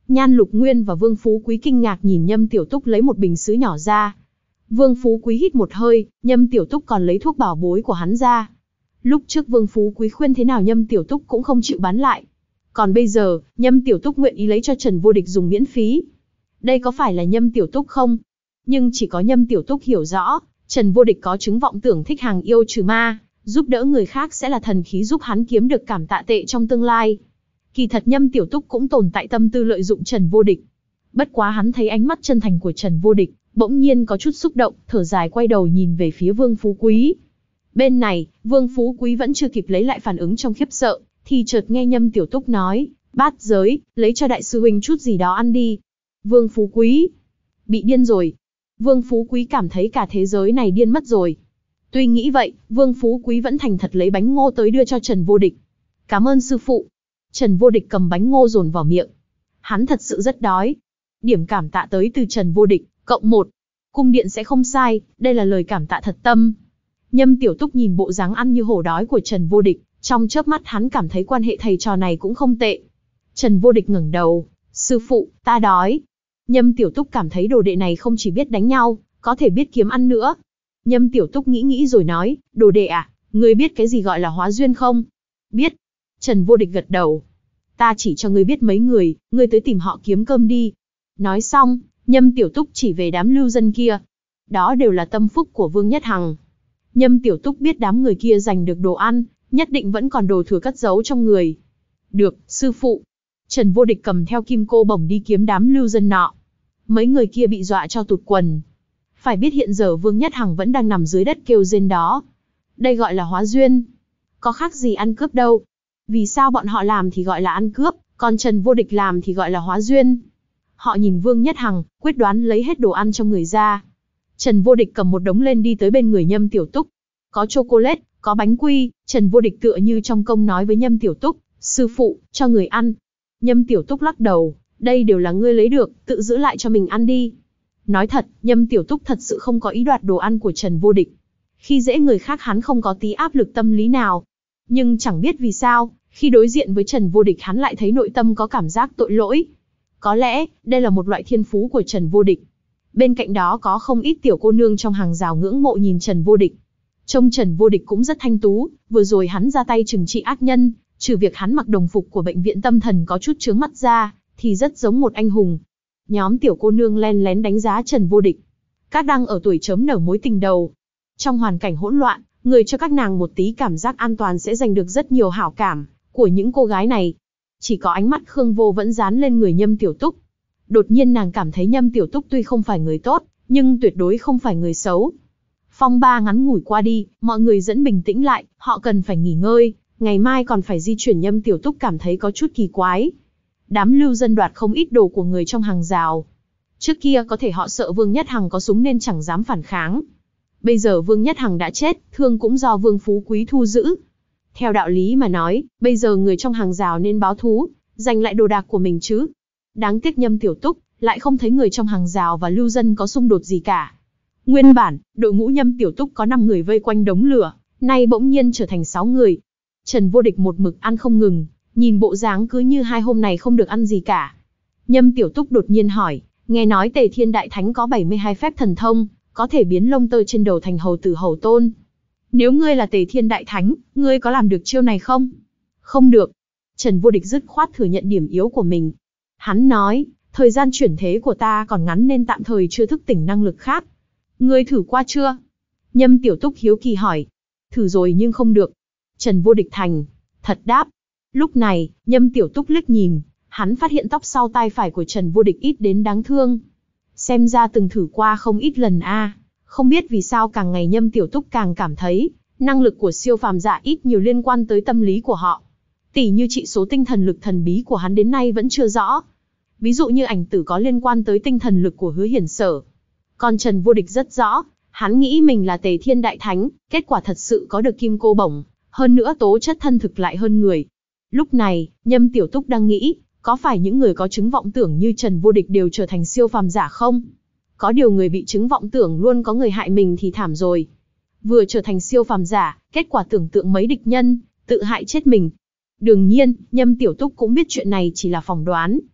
Nhan Lục Nguyên và Vương Phú Quý kinh ngạc nhìn Nhâm Tiểu Túc lấy một bình sứ nhỏ ra. Vương Phú Quý hít một hơi, Nhâm Tiểu Túc còn lấy thuốc bảo bối của hắn ra. Lúc trước Vương Phú Quý khuyên thế nào Nhâm Tiểu Túc cũng không chịu bán lại. Còn bây giờ, Nhâm Tiểu Túc nguyện ý lấy cho Trần Vô Địch dùng miễn phí. Đây có phải là Nhâm Tiểu Túc không? Nhưng chỉ có Nhâm Tiểu Túc hiểu rõ, Trần Vô Địch có chứng vọng tưởng thích hàng yêu trừ ma, giúp đỡ người khác sẽ là thần khí giúp hắn kiếm được cảm tạ tệ trong tương lai. Kỳ thật Nhâm Tiểu Túc cũng tồn tại tâm tư lợi dụng Trần Vô Địch. Bất quá hắn thấy ánh mắt chân thành của Trần Vô Địch, bỗng nhiên có chút xúc động, thở dài quay đầu nhìn về phía Vương Phú Quý. Bên này, Vương Phú Quý vẫn chưa kịp lấy lại phản ứng trong khiếp sợ, thì chợt nghe Nhâm Tiểu Túc nói, bát giới, lấy cho đại sư huynh chút gì đó ăn đi. Vương Phú Quý bị điên rồi. Vương Phú Quý cảm thấy cả thế giới này điên mất rồi. Tuy nghĩ vậy, Vương Phú Quý vẫn thành thật lấy bánh ngô tới đưa cho Trần Vô Địch. Cảm ơn sư phụ. Trần Vô Địch cầm bánh ngô dồn vào miệng. Hắn thật sự rất đói. Điểm cảm tạ tới từ Trần Vô Địch, cộng một. Cung điện sẽ không sai, đây là lời cảm tạ thật tâm. Nhâm Tiểu Túc nhìn bộ dáng ăn như hổ đói của Trần Vô Địch, trong chớp mắt hắn cảm thấy quan hệ thầy trò này cũng không tệ. Trần Vô Địch ngẩng đầu, sư phụ, ta đói. Nhâm Tiểu Túc cảm thấy đồ đệ này không chỉ biết đánh nhau, có thể biết kiếm ăn nữa. Nhâm Tiểu Túc nghĩ nghĩ rồi nói, đồ đệ à, ngươi biết cái gì gọi là hóa duyên không? Biết. Trần Vô Địch gật đầu. Ta chỉ cho ngươi biết mấy người, ngươi tới tìm họ kiếm cơm đi. Nói xong, Nhâm Tiểu Túc chỉ về đám lưu dân kia. Đó đều là tâm phúc của Vương Nhất Hằng. Nhâm Tiểu Túc biết đám người kia giành được đồ ăn, nhất định vẫn còn đồ thừa cất giấu trong người. Được, sư phụ. Trần Vô Địch cầm theo kim cô bổng đi kiếm đám lưu dân nọ. Mấy người kia bị dọa cho tụt quần. Phải biết hiện giờ Vương Nhất Hằng vẫn đang nằm dưới đất kêu rên đó. Đây gọi là hóa duyên. Có khác gì ăn cướp đâu. Vì sao bọn họ làm thì gọi là ăn cướp, còn Trần Vô Địch làm thì gọi là hóa duyên. Họ nhìn Vương Nhất Hằng, quyết đoán lấy hết đồ ăn trong người ra. Trần Vô Địch cầm một đống lên đi tới bên người Nhâm Tiểu Túc. Có chocolate, có bánh quy, Trần Vô Địch tựa như trong công nói với Nhâm Tiểu Túc, sư phụ, cho người ăn. Nhâm Tiểu Túc lắc đầu, đây đều là ngươi lấy được, tự giữ lại cho mình ăn đi. Nói thật, Nhâm Tiểu Túc thật sự không có ý đoạt đồ ăn của Trần Vô Địch. Khi dễ người khác hắn không có tí áp lực tâm lý nào. Nhưng chẳng biết vì sao, khi đối diện với Trần Vô Địch hắn lại thấy nội tâm có cảm giác tội lỗi. Có lẽ, đây là một loại thiên phú của Trần Vô Địch. Bên cạnh đó có không ít tiểu cô nương trong hàng rào ngưỡng mộ nhìn Trần Vô Địch. Trông Trần Vô Địch cũng rất thanh tú, vừa rồi hắn ra tay trừng trị ác nhân, trừ việc hắn mặc đồng phục của bệnh viện tâm thần có chút chướng mắt ra, thì rất giống một anh hùng. Nhóm tiểu cô nương len lén đánh giá Trần Vô Địch. Các đang ở tuổi chớm nở mối tình đầu. Trong hoàn cảnh hỗn loạn, người cho các nàng một tí cảm giác an toàn sẽ giành được rất nhiều hảo cảm của những cô gái này. Chỉ có ánh mắt Khương Vô vẫn dán lên người Nhâm Tiểu Túc. Đột nhiên nàng cảm thấy Nhâm Tiểu Túc tuy không phải người tốt, nhưng tuyệt đối không phải người xấu. Phong ba ngắn ngủi qua đi, mọi người dẫn bình tĩnh lại, họ cần phải nghỉ ngơi, ngày mai còn phải di chuyển. Nhâm Tiểu Túc cảm thấy có chút kỳ quái. Đám lưu dân đoạt không ít đồ của người trong hàng rào. Trước kia có thể họ sợ Vương Nhất Hằng có súng nên chẳng dám phản kháng. Bây giờ Vương Nhất Hằng đã chết, thương cũng do Vương Phú Quý thu giữ. Theo đạo lý mà nói, bây giờ người trong hàng rào nên báo thú, giành lại đồ đạc của mình chứ. Đáng tiếc Nhâm Tiểu Túc lại không thấy người trong hàng rào và lưu dân có xung đột gì cả. Nguyên bản, đội ngũ Nhâm Tiểu Túc có năm người vây quanh đống lửa, nay bỗng nhiên trở thành sáu người. Trần Vô Địch một mực ăn không ngừng, nhìn bộ dáng cứ như hai hôm này không được ăn gì cả. Nhâm Tiểu Túc đột nhiên hỏi, nghe nói Tề Thiên Đại Thánh có bảy mươi hai phép thần thông, có thể biến lông tơ trên đầu thành hầu tử hầu tôn. Nếu ngươi là Tề Thiên Đại Thánh, ngươi có làm được chiêu này không? Không được. Trần Vô Địch dứt khoát thừa nhận điểm yếu của mình. Hắn nói, thời gian chuyển thế của ta còn ngắn nên tạm thời chưa thức tỉnh năng lực khác. Ngươi thử qua chưa? Nhâm Tiểu Túc hiếu kỳ hỏi. Thử rồi nhưng không được. Trần Vô Địch thành thật đáp. Lúc này, Nhâm Tiểu Túc liếc nhìn, hắn phát hiện tóc sau tai phải của Trần Vô Địch ít đến đáng thương. Xem ra từng thử qua không ít lần a. À. Không biết vì sao càng ngày Nhâm Tiểu Túc càng cảm thấy, năng lực của siêu phàm giả ít nhiều liên quan tới tâm lý của họ. Tỉ như trị số tinh thần lực thần bí của hắn đến nay vẫn chưa rõ. Ví dụ như ảnh tử có liên quan tới tinh thần lực của Hứa Hiển Sở. Còn Trần Vô Địch rất rõ, hắn nghĩ mình là Tề Thiên Đại Thánh, kết quả thật sự có được kim cô bổng, hơn nữa tố chất thân thực lại hơn người. Lúc này, Nhâm Tiểu Túc đang nghĩ, có phải những người có chứng vọng tưởng như Trần Vô Địch đều trở thành siêu phàm giả không? Có điều người bị chứng vọng tưởng luôn có người hại mình thì thảm rồi. Vừa trở thành siêu phàm giả, kết quả tưởng tượng mấy địch nhân, tự hại chết mình. Đương nhiên, Nhâm Tiểu Túc cũng biết chuyện này chỉ là phỏng đoán,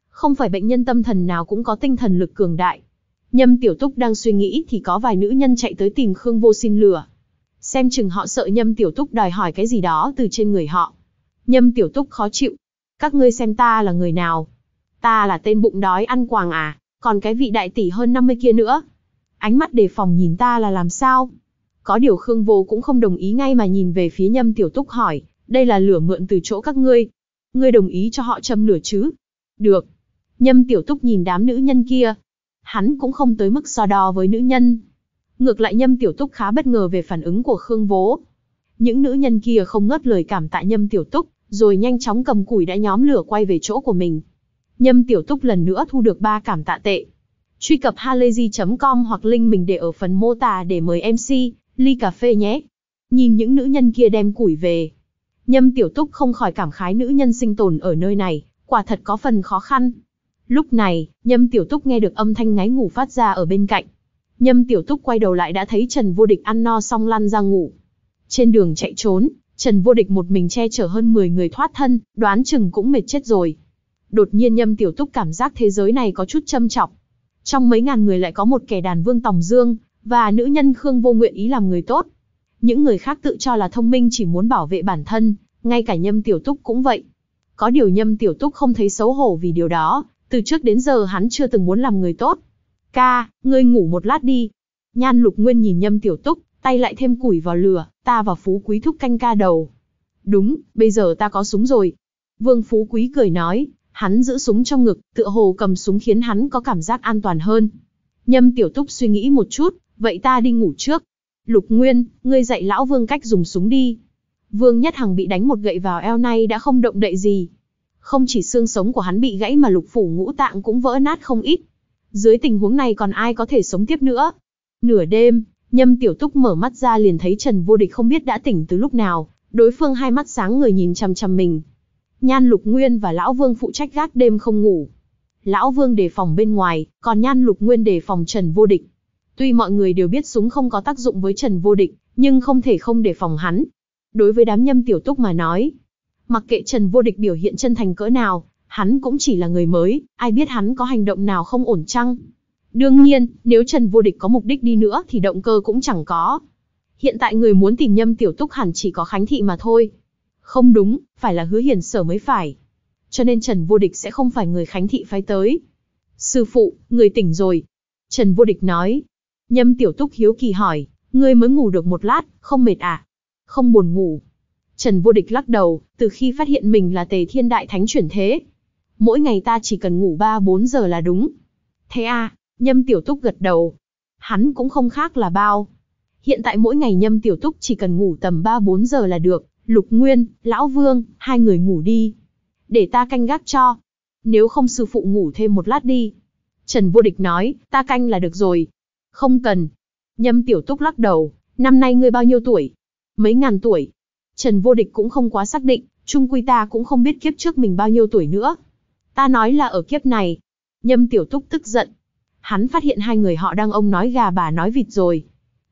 Không phải bệnh nhân tâm thần nào cũng có tinh thần lực cường đại. Nhâm Tiểu Túc đang suy nghĩ thì có vài nữ nhân chạy tới tìm Khương Vô xin lừa. Xem chừng họ sợ Nhâm Tiểu Túc đòi hỏi cái gì đó từ trên người họ. Nhâm Tiểu Túc khó chịu. Các ngươi xem ta là người nào? Ta là tên bụng đói ăn quàng à? Còn cái vị đại tỷ hơn năm mươi kia nữa. Ánh mắt đề phòng nhìn ta là làm sao? Có điều Khương Vô cũng không đồng ý ngay mà nhìn về phía Nhâm Tiểu Túc hỏi, đây là lửa mượn từ chỗ các ngươi. Ngươi đồng ý cho họ châm lửa chứ? Được. Nhâm Tiểu Túc nhìn đám nữ nhân kia. Hắn cũng không tới mức so đo với nữ nhân. Ngược lại Nhâm Tiểu Túc khá bất ngờ về phản ứng của Khương Vô. Những nữ nhân kia không ngớt lời cảm tạ Nhâm Tiểu Túc, rồi nhanh chóng cầm củi đã nhóm lửa quay về chỗ của mình. Nhâm Tiểu Túc lần nữa thu được ba cảm tạ tệ. Truy cập halayzi chấm com hoặc link mình để ở phần mô tả để mời em xê, ly cà phê nhé. Nhìn những nữ nhân kia đem củi về. Nhâm Tiểu Túc không khỏi cảm khái nữ nhân sinh tồn ở nơi này, quả thật có phần khó khăn. Lúc này, Nhâm Tiểu Túc nghe được âm thanh ngáy ngủ phát ra ở bên cạnh. Nhâm Tiểu Túc quay đầu lại đã thấy Trần Vô Địch ăn no xong lăn ra ngủ. Trên đường chạy trốn, Trần Vô Địch một mình che chở hơn mười người thoát thân, đoán chừng cũng mệt chết rồi. Đột nhiên Nhâm Tiểu Túc cảm giác thế giới này có chút châm chọc. Trong mấy ngàn người lại có một kẻ đàn vương Tòng Dương, và nữ nhân Khương Vô nguyện ý làm người tốt. Những người khác tự cho là thông minh chỉ muốn bảo vệ bản thân, ngay cả Nhâm Tiểu Túc cũng vậy. Có điều Nhâm Tiểu Túc không thấy xấu hổ vì điều đó, từ trước đến giờ hắn chưa từng muốn làm người tốt. Ca, ngươi ngủ một lát đi. Nhan Lục Nguyên nhìn Nhâm Tiểu Túc, tay lại thêm củi vào lửa, ta và Phú Quý thúc canh ca đầu. Đúng, bây giờ ta có súng rồi. Vương Phú Quý cười nói, hắn giữ súng trong ngực, tựa hồ cầm súng khiến hắn có cảm giác an toàn hơn. Nhâm Tiểu Túc suy nghĩ một chút, vậy ta đi ngủ trước. Lục Nguyên, ngươi dạy lão Vương cách dùng súng đi. Vương Nhất Hằng bị đánh một gậy vào eo nay đã không động đậy gì. Không chỉ xương sống của hắn bị gãy mà lục phủ ngũ tạng cũng vỡ nát không ít. Dưới tình huống này còn ai có thể sống tiếp nữa? Nửa đêm, Nhâm Tiểu Túc mở mắt ra liền thấy Trần Vô Địch không biết đã tỉnh từ lúc nào, đối phương hai mắt sáng người nhìn chằm chằm mình. Nhan Lục Nguyên và Lão Vương phụ trách gác đêm không ngủ. Lão Vương đề phòng bên ngoài, còn Nhan Lục Nguyên đề phòng Trần Vô Địch. Tuy mọi người đều biết súng không có tác dụng với Trần Vô Địch, nhưng không thể không đề phòng hắn. Đối với đám Nhâm Tiểu Túc mà nói, mặc kệ Trần Vô Địch biểu hiện chân thành cỡ nào, hắn cũng chỉ là người mới, ai biết hắn có hành động nào không ổn chăng? Đương nhiên, nếu Trần Vô Địch có mục đích đi nữa thì động cơ cũng chẳng có. Hiện tại người muốn tìm Nhâm Tiểu Túc hẳn chỉ có Khánh Thị mà thôi. Không đúng, phải là Hứa Hiền Sở mới phải. Cho nên Trần Vô Địch sẽ không phải người Khánh Thị phái tới. Sư phụ, người tỉnh rồi. Trần Vô Địch nói. Nhâm Tiểu Túc hiếu kỳ hỏi, ngươi mới ngủ được một lát, không mệt à? Không buồn ngủ. Trần Vô Địch lắc đầu, từ khi phát hiện mình là Tề Thiên Đại Thánh chuyển thế. Mỗi ngày ta chỉ cần ngủ ba bốn giờ là đúng. Thế à, Nhâm Tiểu Túc gật đầu. Hắn cũng không khác là bao. Hiện tại mỗi ngày Nhâm Tiểu Túc chỉ cần ngủ tầm ba bốn giờ là được. Lục Nguyên, Lão Vương, hai người ngủ đi. Để ta canh gác cho. Nếu không sư phụ ngủ thêm một lát đi. Trần Vô Địch nói, ta canh là được rồi. Không cần. Nhâm Tiểu Túc lắc đầu, năm nay ngươi bao nhiêu tuổi? Mấy ngàn tuổi. Trần Vô Địch cũng không quá xác định, chung quy ta cũng không biết kiếp trước mình bao nhiêu tuổi nữa. Ta nói là ở kiếp này. Nhâm Tiểu Túc tức giận. Hắn phát hiện hai người họ đang ông nói gà bà nói vịt rồi.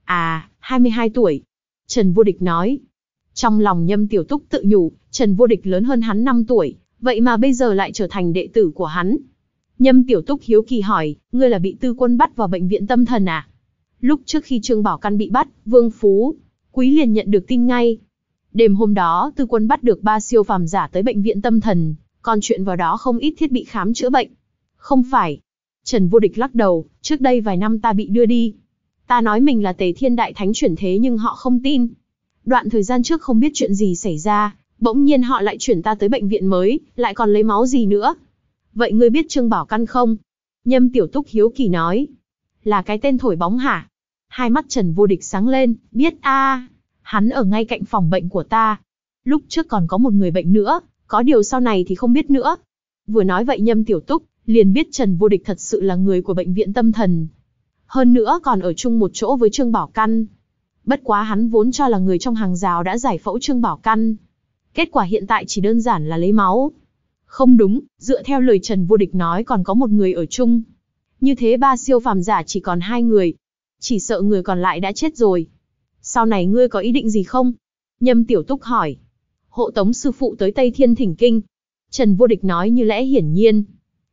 À, hai mươi hai tuổi. Trần Vô Địch nói. Trong lòng Nhâm Tiểu Túc tự nhủ, Trần Vô Địch lớn hơn hắn năm tuổi, vậy mà bây giờ lại trở thành đệ tử của hắn. Nhâm Tiểu Túc hiếu kỳ hỏi, ngươi là bị Tư Quân bắt vào bệnh viện tâm thần à? Lúc trước khi Trương Bảo Căn bị bắt, Vương Phú Quý liền nhận được tin ngay. Đêm hôm đó, Tư Quân bắt được ba siêu phàm giả tới bệnh viện tâm thần, còn chuyện vào đó không ít thiết bị khám chữa bệnh. Không phải. Trần Vô Địch lắc đầu, trước đây vài năm ta bị đưa đi. Ta nói mình là Tề Thiên Đại Thánh chuyển thế nhưng họ không tin. Đoạn thời gian trước không biết chuyện gì xảy ra, bỗng nhiên họ lại chuyển ta tới bệnh viện mới, lại còn lấy máu gì nữa. Vậy ngươi biết Trương Bảo Căn không? Nhâm Tiểu Túc hiếu kỳ nói. Là cái tên thổi bóng hả? Hai mắt Trần Vô Địch sáng lên, biết a, hắn ở ngay cạnh phòng bệnh của ta. Lúc trước còn có một người bệnh nữa, có điều sau này thì không biết nữa. Vừa nói vậy Nhâm Tiểu Túc liền biết Trần Vô Địch thật sự là người của bệnh viện tâm thần. Hơn nữa còn ở chung một chỗ với Trương Bảo Căn. Bất quá hắn vốn cho là người trong hàng rào đã giải phẫu Trương Bảo Căn. Kết quả hiện tại chỉ đơn giản là lấy máu. Không đúng, dựa theo lời Trần Vô Địch nói còn có một người ở chung. Như thế ba siêu phàm giả chỉ còn hai người. Chỉ sợ người còn lại đã chết rồi. Sau này ngươi có ý định gì không? Nhâm Tiểu Túc hỏi. Hộ tống sư phụ tới Tây Thiên thỉnh kinh. Trần Vô Địch nói như lẽ hiển nhiên.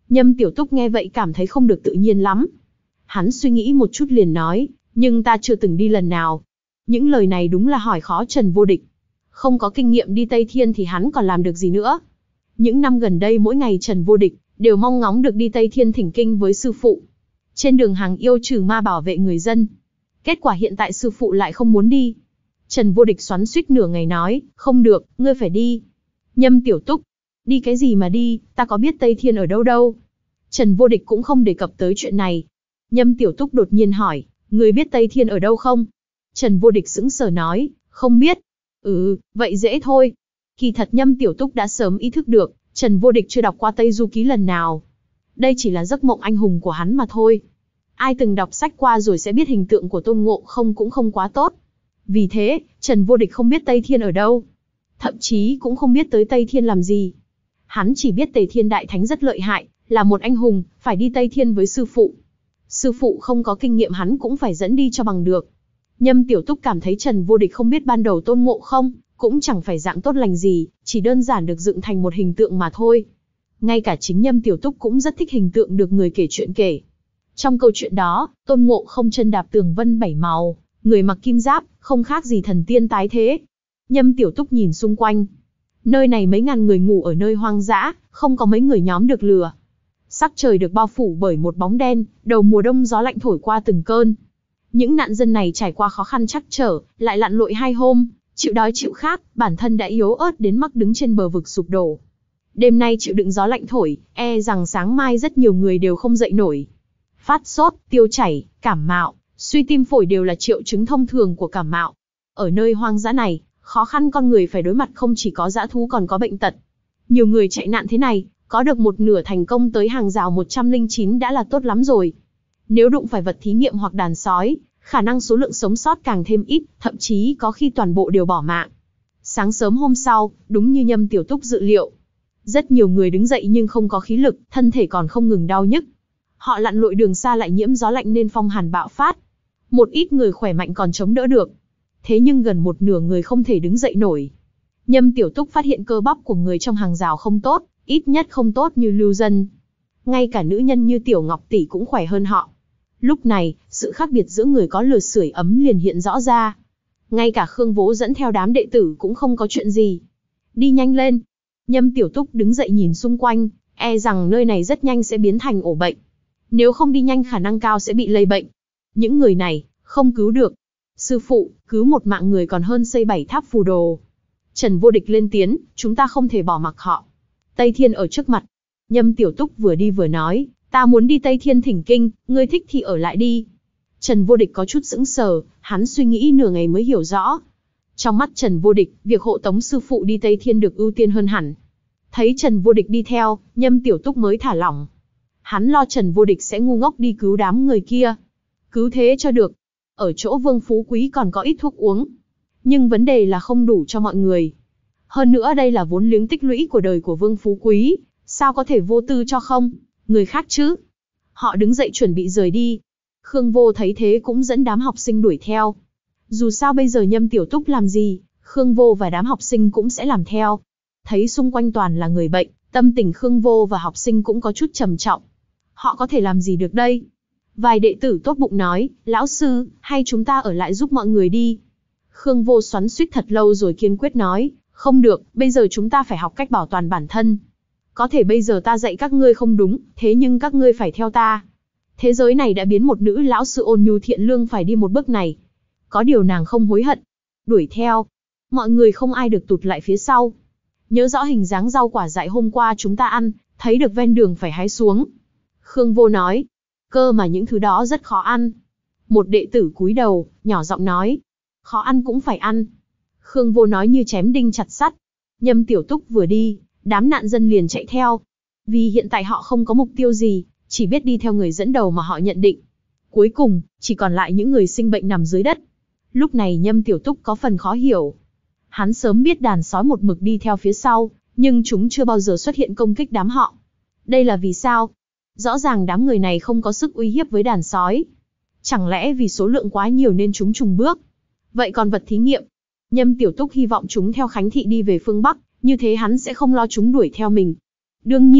Nhâm Tiểu Túc nghe vậy cảm thấy không được tự nhiên lắm. Hắn suy nghĩ một chút liền nói, nhưng ta chưa từng đi lần nào. Những lời này đúng là hỏi khó Trần Vô Địch. Không có kinh nghiệm đi Tây Thiên thì hắn còn làm được gì nữa. Những năm gần đây mỗi ngày Trần Vô Địch đều mong ngóng được đi Tây Thiên thỉnh kinh với sư phụ. Trên đường hàng yêu trừ ma bảo vệ người dân. Kết quả hiện tại sư phụ lại không muốn đi. Trần Vô Địch xoắn xuýt nửa ngày nói, không được, ngươi phải đi. Nhâm Tiểu Túc, đi cái gì mà đi, ta có biết Tây Thiên ở đâu đâu. Trần Vô Địch cũng không đề cập tới chuyện này. Nhâm Tiểu Túc đột nhiên hỏi, ngươi biết Tây Thiên ở đâu không? Trần Vô Địch sững sờ nói, không biết. Ừ, vậy dễ thôi. Kỳ thật Nhâm Tiểu Túc đã sớm ý thức được, Trần Vô Địch chưa đọc qua Tây Du Ký lần nào. Đây chỉ là giấc mộng anh hùng của hắn mà thôi. Ai từng đọc sách qua rồi sẽ biết hình tượng của Tôn Ngộ Không cũng không quá tốt. Vì thế, Trần Vô Địch không biết Tây Thiên ở đâu. Thậm chí cũng không biết tới Tây Thiên làm gì. Hắn chỉ biết Tề Thiên Đại Thánh rất lợi hại, là một anh hùng, phải đi Tây Thiên với sư phụ. Sư phụ không có kinh nghiệm hắn cũng phải dẫn đi cho bằng được. Nhâm Tiểu Túc cảm thấy Trần Vô Địch không biết ban đầu Tôn Ngộ Không, cũng chẳng phải dạng tốt lành gì, chỉ đơn giản được dựng thành một hình tượng mà thôi. Ngay cả chính Nhâm Tiểu Túc cũng rất thích hình tượng được người kể chuyện kể. Trong câu chuyện đó, Tôn Ngộ Không chân đạp tường vân bảy màu, người mặc kim giáp, không khác gì thần tiên tái thế. Nhâm Tiểu Túc nhìn xung quanh. Nơi này mấy ngàn người ngủ ở nơi hoang dã, không có mấy người nhóm được lừa. Sắc trời được bao phủ bởi một bóng đen, đầu mùa đông gió lạnh thổi qua từng cơn. Những nạn dân này trải qua khó khăn trắc trở, lại lặn lội hai hôm, chịu đói chịu khát, bản thân đã yếu ớt đến mức đứng trên bờ vực sụp đổ. Đêm nay chịu đựng gió lạnh thổi, e rằng sáng mai rất nhiều người đều không dậy nổi. Phát sốt, tiêu chảy, cảm mạo, suy tim phổi đều là triệu chứng thông thường của cảm mạo. Ở nơi hoang dã này, khó khăn con người phải đối mặt không chỉ có dã thú còn có bệnh tật. Nhiều người chạy nạn thế này, có được một nửa thành công tới hàng rào một trăm lẻ chín đã là tốt lắm rồi. Nếu đụng phải vật thí nghiệm hoặc đàn sói, khả năng số lượng sống sót càng thêm ít, thậm chí có khi toàn bộ đều bỏ mạng. Sáng sớm hôm sau, đúng như Nhâm Tiểu Túc dự liệu. Rất nhiều người đứng dậy nhưng không có khí lực, thân thể còn không ngừng đau nhức. Họ lặn lội đường xa lại nhiễm gió lạnh nên phong hàn bạo phát. Một ít người khỏe mạnh còn chống đỡ được. Thế nhưng gần một nửa người không thể đứng dậy nổi. Nhâm Tiểu Túc phát hiện cơ bắp của người trong hàng rào không tốt, ít nhất không tốt như lưu dân. Ngay cả nữ nhân như Tiểu Ngọc Tỷ cũng khỏe hơn họ. Lúc này, sự khác biệt giữa người có lửa sưởi ấm liền hiện rõ ra. Ngay cả Khương Vô dẫn theo đám đệ tử cũng không có chuyện gì. Đi nhanh lên. Nhâm Tiểu Túc đứng dậy nhìn xung quanh, e rằng nơi này rất nhanh sẽ biến thành ổ bệnh. Nếu không đi nhanh khả năng cao sẽ bị lây bệnh. Những người này, không cứu được. Sư phụ, cứu một mạng người còn hơn xây bảy tháp phù đồ. Trần Vô Địch lên tiếng, chúng ta không thể bỏ mặc họ. Tây Thiên ở trước mặt. Nhâm Tiểu Túc vừa đi vừa nói, ta muốn đi Tây Thiên thỉnh kinh, ngươi thích thì ở lại đi. Trần Vô Địch có chút sững sờ, hắn suy nghĩ nửa ngày mới hiểu rõ. Trong mắt Trần Vô Địch, việc hộ tống sư phụ đi Tây Thiên được ưu tiên hơn hẳn. Thấy Trần Vô Địch đi theo, Nhâm Tiểu Túc mới thả lỏng. Hắn lo Trần Vô Địch sẽ ngu ngốc đi cứu đám người kia. Cứu thế cho được. Ở chỗ Vương Phú Quý còn có ít thuốc uống. Nhưng vấn đề là không đủ cho mọi người. Hơn nữa đây là vốn liếng tích lũy của đời của Vương Phú Quý. Sao có thể vô tư cho không? Người khác chứ. Họ đứng dậy chuẩn bị rời đi. Khương Vô thấy thế cũng dẫn đám học sinh đuổi theo. Dù sao bây giờ Nhâm Tiểu Túc làm gì, Khương Vô và đám học sinh cũng sẽ làm theo. Thấy xung quanh toàn là người bệnh, tâm tình Khương Vô và học sinh cũng có chút trầm trọng. Họ có thể làm gì được đây? Vài đệ tử tốt bụng nói, lão sư, hay chúng ta ở lại giúp mọi người đi. Khương Vô xoắn xuýt thật lâu rồi kiên quyết nói, không được, bây giờ chúng ta phải học cách bảo toàn bản thân. Có thể bây giờ ta dạy các ngươi không đúng, thế nhưng các ngươi phải theo ta. Thế giới này đã biến một nữ lão sư ôn nhu thiện lương phải đi một bước này. Có điều nàng không hối hận. Đuổi theo. Mọi người không ai được tụt lại phía sau. Nhớ rõ hình dáng rau quả dại hôm qua chúng ta ăn, thấy được ven đường phải hái xuống. Khương Vô nói, cơ mà những thứ đó rất khó ăn. Một đệ tử cúi đầu, nhỏ giọng nói, khó ăn cũng phải ăn. Khương Vô nói như chém đinh chặt sắt. Nhâm Tiểu Túc vừa đi, đám nạn dân liền chạy theo. Vì hiện tại họ không có mục tiêu gì, chỉ biết đi theo người dẫn đầu mà họ nhận định. Cuối cùng, chỉ còn lại những người sinh bệnh nằm dưới đất. Lúc này Nhâm Tiểu Túc có phần khó hiểu. Hắn sớm biết đàn sói một mực đi theo phía sau, nhưng chúng chưa bao giờ xuất hiện công kích đám họ. Đây là vì sao? Rõ ràng đám người này không có sức uy hiếp với đàn sói. Chẳng lẽ vì số lượng quá nhiều nên chúng trùng bước? Vậy còn vật thí nghiệm? Nhâm Tiểu Túc hy vọng chúng theo Khánh Thị đi về phương Bắc, như thế hắn sẽ không lo chúng đuổi theo mình. Đương nhiên,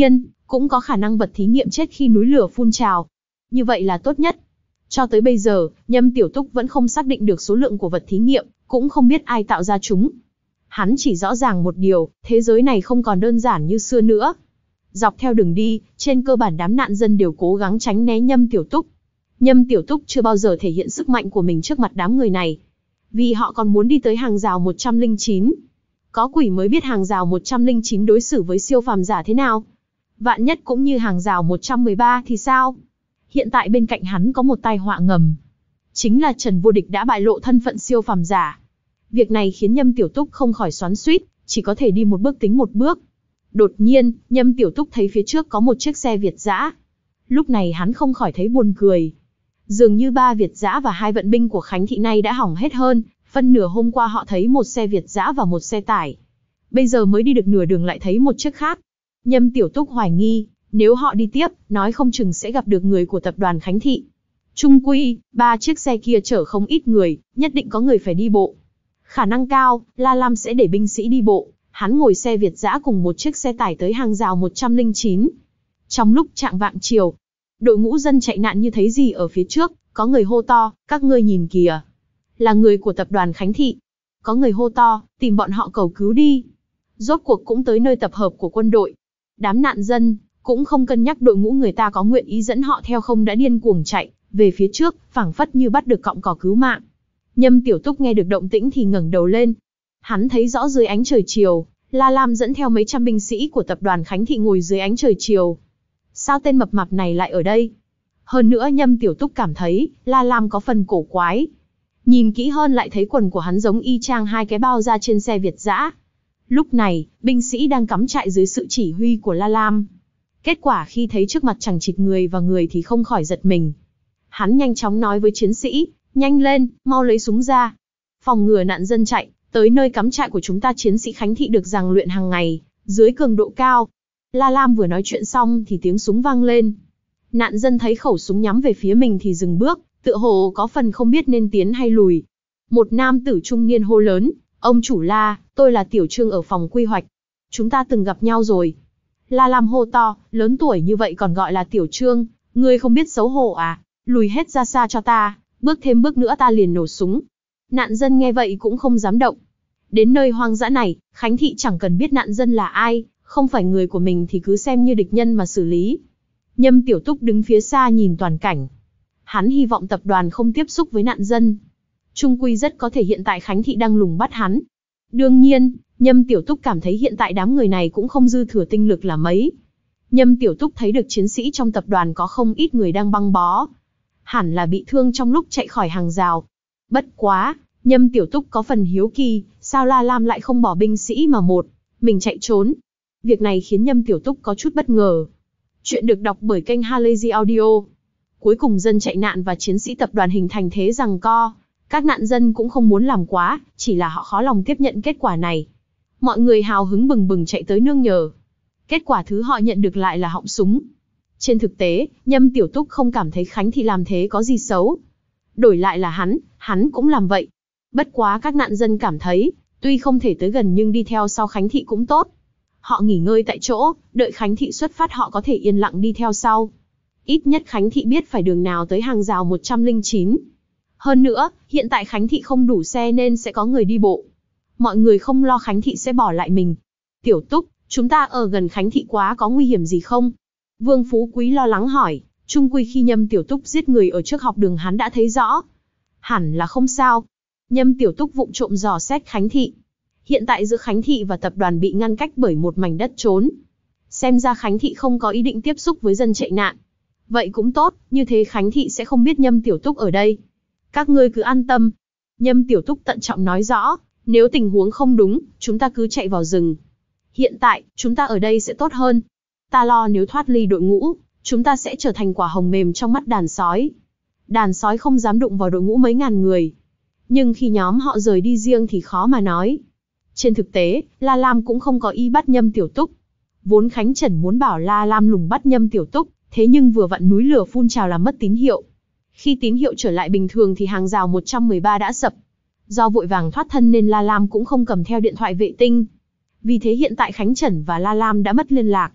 cũng có khả năng vật thí nghiệm chết khi núi lửa phun trào. Như vậy là tốt nhất. Cho tới bây giờ, Nhâm Tiểu Túc vẫn không xác định được số lượng của vật thí nghiệm, cũng không biết ai tạo ra chúng. Hắn chỉ rõ ràng một điều, thế giới này không còn đơn giản như xưa nữa. Dọc theo đường đi, trên cơ bản đám nạn dân đều cố gắng tránh né Nhâm Tiểu Túc. Nhâm Tiểu Túc chưa bao giờ thể hiện sức mạnh của mình trước mặt đám người này. Vì họ còn muốn đi tới hàng rào một trăm lẻ chín. Có quỷ mới biết hàng rào một trăm lẻ chín đối xử với siêu phàm giả thế nào. Vạn nhất cũng như hàng rào một trăm mười ba thì sao? Hiện tại bên cạnh hắn có một tai họa ngầm. Chính là Trần Vô Địch đã bại lộ thân phận siêu phàm giả. Việc này khiến Nhâm Tiểu Túc không khỏi xoắn xuýt, chỉ có thể đi một bước tính một bước. Đột nhiên, Nhâm Tiểu Túc thấy phía trước có một chiếc xe Việt dã. Lúc này hắn không khỏi thấy buồn cười. Dường như ba Việt dã và hai vận binh của Khánh Thị nay đã hỏng hết hơn, phân nửa hôm qua họ thấy một xe Việt dã và một xe tải. Bây giờ mới đi được nửa đường lại thấy một chiếc khác. Nhâm Tiểu Túc hoài nghi, nếu họ đi tiếp, nói không chừng sẽ gặp được người của tập đoàn Khánh Thị. Chung quy, ba chiếc xe kia chở không ít người, nhất định có người phải đi bộ. Khả năng cao, La Lam sẽ để binh sĩ đi bộ, hắn ngồi xe Việt dã cùng một chiếc xe tải tới hàng rào một trăm lẻ chín. Trong lúc chạng vạng chiều, đội ngũ dân chạy nạn như thấy gì ở phía trước, có người hô to, các ngươi nhìn kìa. Là người của tập đoàn Khánh Thị. Có người hô to, tìm bọn họ cầu cứu đi. Rốt cuộc cũng tới nơi tập hợp của quân đội. Đám nạn dân, cũng không cân nhắc đội ngũ người ta có nguyện ý dẫn họ theo không đã điên cuồng chạy, về phía trước, phảng phất như bắt được cọng cỏ cứu mạng. Nhâm Tiểu Túc nghe được động tĩnh thì ngẩng đầu lên. Hắn thấy rõ dưới ánh trời chiều, La Lam dẫn theo mấy trăm binh sĩ của tập đoàn Khánh Thị ngồi dưới ánh trời chiều. Sao tên mập mạp này lại ở đây? Hơn nữa Nhâm Tiểu Túc cảm thấy, La Lam có phần cổ quái. Nhìn kỹ hơn lại thấy quần của hắn giống y chang hai cái bao da trên xe Việt dã. Lúc này, binh sĩ đang cắm trại dưới sự chỉ huy của La Lam. Kết quả khi thấy trước mặt chằng chịt người và người thì không khỏi giật mình. Hắn nhanh chóng nói với chiến sĩ, nhanh lên, mau lấy súng ra. Phòng ngừa nạn dân chạy, tới nơi cắm trại của chúng ta chiến sĩ Khánh Thị được rèn luyện hàng ngày, dưới cường độ cao. La Lam vừa nói chuyện xong thì tiếng súng vang lên. Nạn dân thấy khẩu súng nhắm về phía mình thì dừng bước, tựa hồ có phần không biết nên tiến hay lùi. Một nam tử trung niên hô lớn, ông chủ La, tôi là Tiểu Trương ở phòng quy hoạch. Chúng ta từng gặp nhau rồi. La Lam hô to, lớn tuổi như vậy còn gọi là Tiểu Trương, ngươi không biết xấu hổ à, lùi hết ra xa cho ta, bước thêm bước nữa ta liền nổ súng. Nạn dân nghe vậy cũng không dám động. Đến nơi hoang dã này, Khánh Thị chẳng cần biết nạn dân là ai, không phải người của mình thì cứ xem như địch nhân mà xử lý. Nhâm Tiểu Túc đứng phía xa nhìn toàn cảnh. Hắn hy vọng tập đoàn không tiếp xúc với nạn dân. Trung quy rất có thể hiện tại Khánh Thị đang lùng bắt hắn. Đương nhiên, Nhâm Tiểu Túc cảm thấy hiện tại đám người này cũng không dư thừa tinh lực là mấy. Nhâm Tiểu Túc thấy được chiến sĩ trong tập đoàn có không ít người đang băng bó. Hẳn là bị thương trong lúc chạy khỏi hàng rào. Bất quá, Nhâm Tiểu Túc có phần hiếu kỳ, sao La Lam lại không bỏ binh sĩ mà một mình chạy trốn. Việc này khiến Nhâm Tiểu Túc có chút bất ngờ. Chuyện được đọc bởi kênh Halazy Audio. Cuối cùng dân chạy nạn và chiến sĩ tập đoàn hình thành thế giằng co. Các nạn dân cũng không muốn làm quá, chỉ là họ khó lòng tiếp nhận kết quả này. Mọi người hào hứng bừng bừng chạy tới nương nhờ. Kết quả thứ họ nhận được lại là họng súng. Trên thực tế, Nhâm Tiểu Túc không cảm thấy Khánh Thị làm thế có gì xấu. Đổi lại là hắn, hắn cũng làm vậy. Bất quá các nạn dân cảm thấy, tuy không thể tới gần nhưng đi theo sau Khánh Thị cũng tốt. Họ nghỉ ngơi tại chỗ, đợi Khánh Thị xuất phát họ có thể yên lặng đi theo sau. Ít nhất Khánh Thị biết phải đường nào tới hàng rào một trăm lẻ chín. Hơn nữa, hiện tại Khánh Thị không đủ xe nên sẽ có người đi bộ. Mọi người không lo Khánh Thị sẽ bỏ lại mình. Tiểu Túc, chúng ta ở gần Khánh Thị quá có nguy hiểm gì không? Vương Phú Quý lo lắng hỏi, chung quy khi Nhâm Tiểu Túc giết người ở trước học đường hắn đã thấy rõ. Hẳn là không sao. Nhâm Tiểu Túc vụng trộm dò xét Khánh Thị. Hiện tại giữa Khánh Thị và tập đoàn bị ngăn cách bởi một mảnh đất trốn. Xem ra Khánh Thị không có ý định tiếp xúc với dân chạy nạn. Vậy cũng tốt, như thế Khánh Thị sẽ không biết Nhâm Tiểu Túc ở đây. Các ngươi cứ an tâm. Nhâm Tiểu Túc tận trọng nói rõ, nếu tình huống không đúng, chúng ta cứ chạy vào rừng. Hiện tại, chúng ta ở đây sẽ tốt hơn. Ta lo nếu thoát ly đội ngũ, chúng ta sẽ trở thành quả hồng mềm trong mắt đàn sói. Đàn sói không dám đụng vào đội ngũ mấy ngàn người. Nhưng khi nhóm họ rời đi riêng thì khó mà nói. Trên thực tế, La Lam cũng không có ý bắt Nhâm Tiểu Túc. Vốn Khánh Trần muốn bảo La Lam lùng bắt Nhâm Tiểu Túc, thế nhưng vừa vặn núi lửa phun trào làm mất tín hiệu. Khi tín hiệu trở lại bình thường thì hàng rào một trăm mười ba đã sập. Do vội vàng thoát thân nên La Lam cũng không cầm theo điện thoại vệ tinh. Vì thế hiện tại Khánh Trần và La Lam đã mất liên lạc.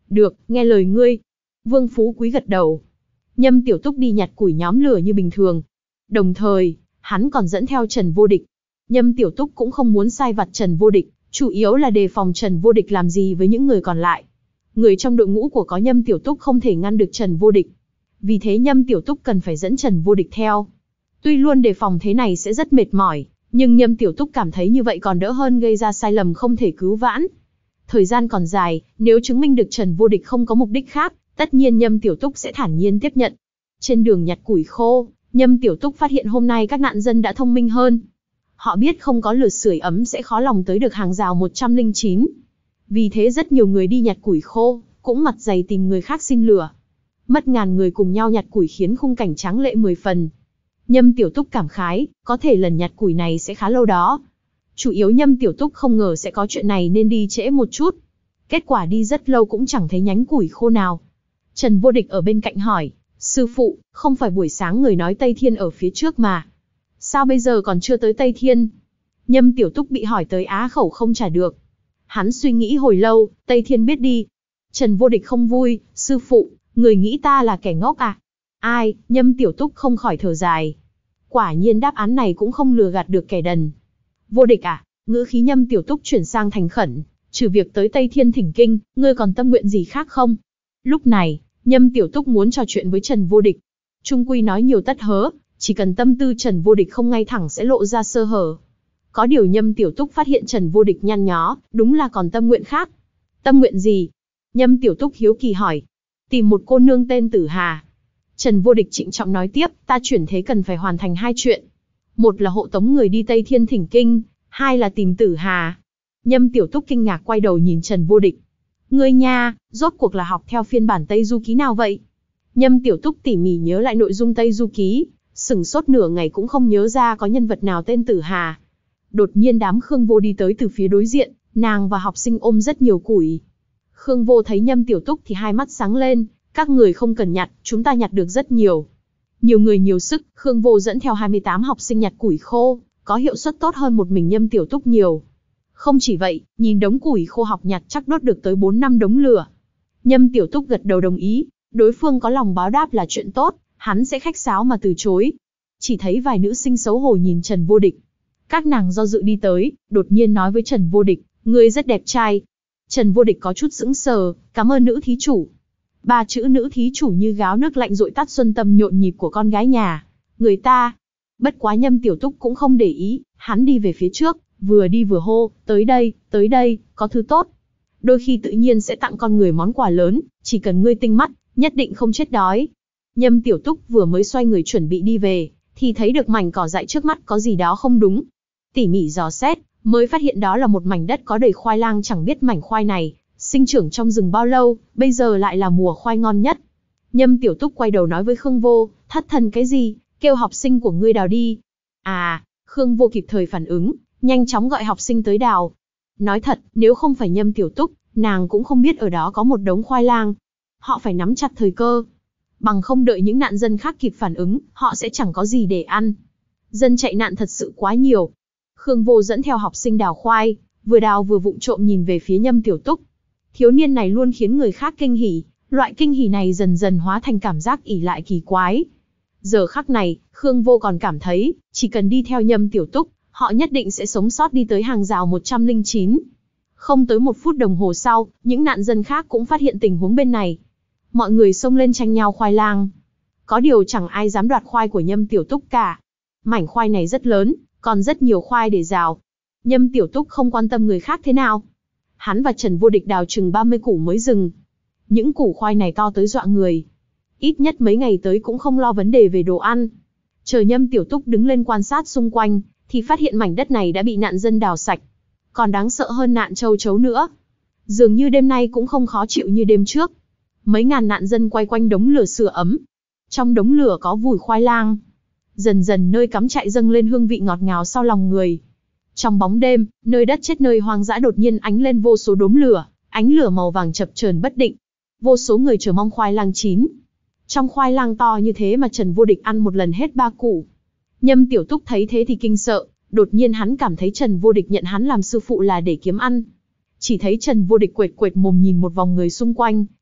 Được, nghe lời ngươi. Vương Phú Quý gật đầu. Nhâm Tiểu Túc đi nhặt củi nhóm lửa như bình thường. Đồng thời, hắn còn dẫn theo Trần Vô Địch. Nhâm Tiểu Túc cũng không muốn sai vặt Trần Vô Địch, chủ yếu là đề phòng Trần Vô Địch làm gì với những người còn lại. Người trong đội ngũ của có Nhâm Tiểu Túc không thể ngăn được Trần Vô Địch. Vì thế Nhâm Tiểu Túc cần phải dẫn Trần Vô Địch theo. Tuy luôn đề phòng thế này sẽ rất mệt mỏi, nhưng Nhâm Tiểu Túc cảm thấy như vậy còn đỡ hơn gây ra sai lầm không thể cứu vãn. Thời gian còn dài, nếu chứng minh được Trần Vô Địch không có mục đích khác, tất nhiên Nhâm Tiểu Túc sẽ thản nhiên tiếp nhận. Trên đường nhặt củi khô, Nhâm Tiểu Túc phát hiện hôm nay các nạn dân đã thông minh hơn. Họ biết không có lửa sưởi ấm sẽ khó lòng tới được hàng rào một trăm lẻ chín. Vì thế rất nhiều người đi nhặt củi khô, cũng mặt dày tìm người khác xin lửa. Mất ngàn người cùng nhau nhặt củi khiến khung cảnh tráng lệ mười phần. Nhâm Tiểu Túc cảm khái, có thể lần nhặt củi này sẽ khá lâu đó. Chủ yếu Nhâm Tiểu Túc không ngờ sẽ có chuyện này nên đi trễ một chút. Kết quả đi rất lâu cũng chẳng thấy nhánh củi khô nào. Trần Vô Địch ở bên cạnh hỏi, sư phụ, không phải buổi sáng người nói Tây Thiên ở phía trước mà. Sao bây giờ còn chưa tới Tây Thiên? Nhâm Tiểu Túc bị hỏi tới á khẩu không trả được. Hắn suy nghĩ hồi lâu, Tây Thiên biết đi. Trần Vô Địch không vui, sư phụ, người nghĩ ta là kẻ ngốc à? Ai? Nhâm Tiểu Túc không khỏi thở dài. Quả nhiên đáp án này cũng không lừa gạt được kẻ đần. Vô Địch à? Ngữ khí Nhâm Tiểu Túc chuyển sang thành khẩn, trừ việc tới Tây Thiên thỉnh kinh, ngươi còn tâm nguyện gì khác không? Lúc này, Nhâm Tiểu Túc muốn trò chuyện với Trần Vô Địch. Trung quy nói nhiều tất hớ, chỉ cần tâm tư Trần Vô Địch không ngay thẳng sẽ lộ ra sơ hở. Có điều Nhâm Tiểu Túc phát hiện Trần Vô Địch nhăn nhó, đúng là còn tâm nguyện khác. Tâm nguyện gì? Nhâm Tiểu Túc hiếu kỳ hỏi. Tìm một cô nương tên Tử Hà. Trần Vô Địch trịnh trọng nói tiếp, ta chuyển thế cần phải hoàn thành hai chuyện. Một là hộ tống người đi Tây Thiên thỉnh kinh, hai là tìm Tử Hà. Nhâm Tiểu Túc kinh ngạc quay đầu nhìn Trần Vô Địch. Ngươi nha, rốt cuộc là học theo phiên bản Tây Du Ký nào vậy? Nhâm Tiểu Túc tỉ mỉ nhớ lại nội dung Tây Du Ký, sửng sốt nửa ngày cũng không nhớ ra có nhân vật nào tên Tử Hà. Đột nhiên đám Khương Vô đi tới từ phía đối diện, nàng và học sinh ôm rất nhiều củi. Khương Vô thấy Nhâm Tiểu Túc thì hai mắt sáng lên, các người không cần nhặt, chúng ta nhặt được rất nhiều. Nhiều người nhiều sức, Khương Vô dẫn theo hai mươi tám học sinh nhặt củi khô, có hiệu suất tốt hơn một mình Nhâm Tiểu Túc nhiều. Không chỉ vậy, nhìn đống củi khô học nhặt chắc đốt được tới bốn năm đống lửa. Nhâm Tiểu Túc gật đầu đồng ý, đối phương có lòng báo đáp là chuyện tốt, hắn sẽ khách sáo mà từ chối. Chỉ thấy vài nữ sinh xấu hổ nhìn Trần Vô Địch. Các nàng do dự đi tới, đột nhiên nói với Trần Vô Địch, ngươi rất đẹp trai. Trần Vô Địch có chút sững sờ, cảm ơn nữ thí chủ. Ba chữ nữ thí chủ như gáo nước lạnh dội tắt xuân tâm nhộn nhịp của con gái nhà. Người ta. Bất quá Nhâm Tiểu Túc cũng không để ý, hắn đi về phía trước, vừa đi vừa hô, tới đây, tới đây, có thứ tốt. Đôi khi tự nhiên sẽ tặng con người món quà lớn, chỉ cần ngươi tinh mắt, nhất định không chết đói. Nhâm Tiểu Túc vừa mới xoay người chuẩn bị đi về, thì thấy được mảnh cỏ dại trước mắt có gì đó không đúng. Tỉ mỉ dò xét, mới phát hiện đó là một mảnh đất có đầy khoai lang, chẳng biết mảnh khoai này sinh trưởng trong rừng bao lâu, bây giờ lại là mùa khoai ngon nhất. Nhâm Tiểu Túc quay đầu nói với Khương Vô, thất thần cái gì, kêu học sinh của ngươi đào đi. À, Khương Vô kịp thời phản ứng, nhanh chóng gọi học sinh tới đào. Nói thật, nếu không phải Nhâm Tiểu Túc, nàng cũng không biết ở đó có một đống khoai lang. Họ phải nắm chặt thời cơ. Bằng không đợi những nạn dân khác kịp phản ứng, họ sẽ chẳng có gì để ăn. Dân chạy nạn thật sự quá nhiều. Khương Vô dẫn theo học sinh đào khoai, vừa đào vừa vụng trộm nhìn về phía Nhâm Tiểu Túc. Thiếu niên này luôn khiến người khác kinh hỉ, loại kinh hỉ này dần dần hóa thành cảm giác ỉ lại kỳ quái. Giờ khắc này, Khương Vô còn cảm thấy, chỉ cần đi theo Nhâm Tiểu Túc, họ nhất định sẽ sống sót đi tới hàng rào một trăm lẻ chín. Không tới một phút đồng hồ sau, những nạn dân khác cũng phát hiện tình huống bên này. Mọi người xông lên tranh nhau khoai lang. Có điều chẳng ai dám đoạt khoai của Nhâm Tiểu Túc cả. Mảnh khoai này rất lớn, còn rất nhiều khoai để rào. Nhâm Tiểu Túc không quan tâm người khác thế nào. Hắn và Trần Vô Địch đào chừng ba mươi củ mới dừng. Những củ khoai này to tới dọa người. Ít nhất mấy ngày tới cũng không lo vấn đề về đồ ăn. Chờ Nhâm Tiểu Túc đứng lên quan sát xung quanh, thì phát hiện mảnh đất này đã bị nạn dân đào sạch. Còn đáng sợ hơn nạn châu chấu nữa. Dường như đêm nay cũng không khó chịu như đêm trước. Mấy ngàn nạn dân quay quanh đống lửa sưởi ấm. Trong đống lửa có vùi khoai lang. Dần dần nơi cắm trại dâng lên hương vị ngọt ngào sau lòng người. Trong bóng đêm, nơi đất chết nơi hoang dã đột nhiên ánh lên vô số đốm lửa, ánh lửa màu vàng chập chờn bất định. Vô số người chờ mong khoai lang chín. Trong khoai lang to như thế mà Trần Vô Địch ăn một lần hết ba củ. Nhâm Tiểu Túc thấy thế thì kinh sợ, đột nhiên hắn cảm thấy Trần Vô Địch nhận hắn làm sư phụ là để kiếm ăn. Chỉ thấy Trần Vô Địch quệt quệt mồm nhìn một vòng người xung quanh,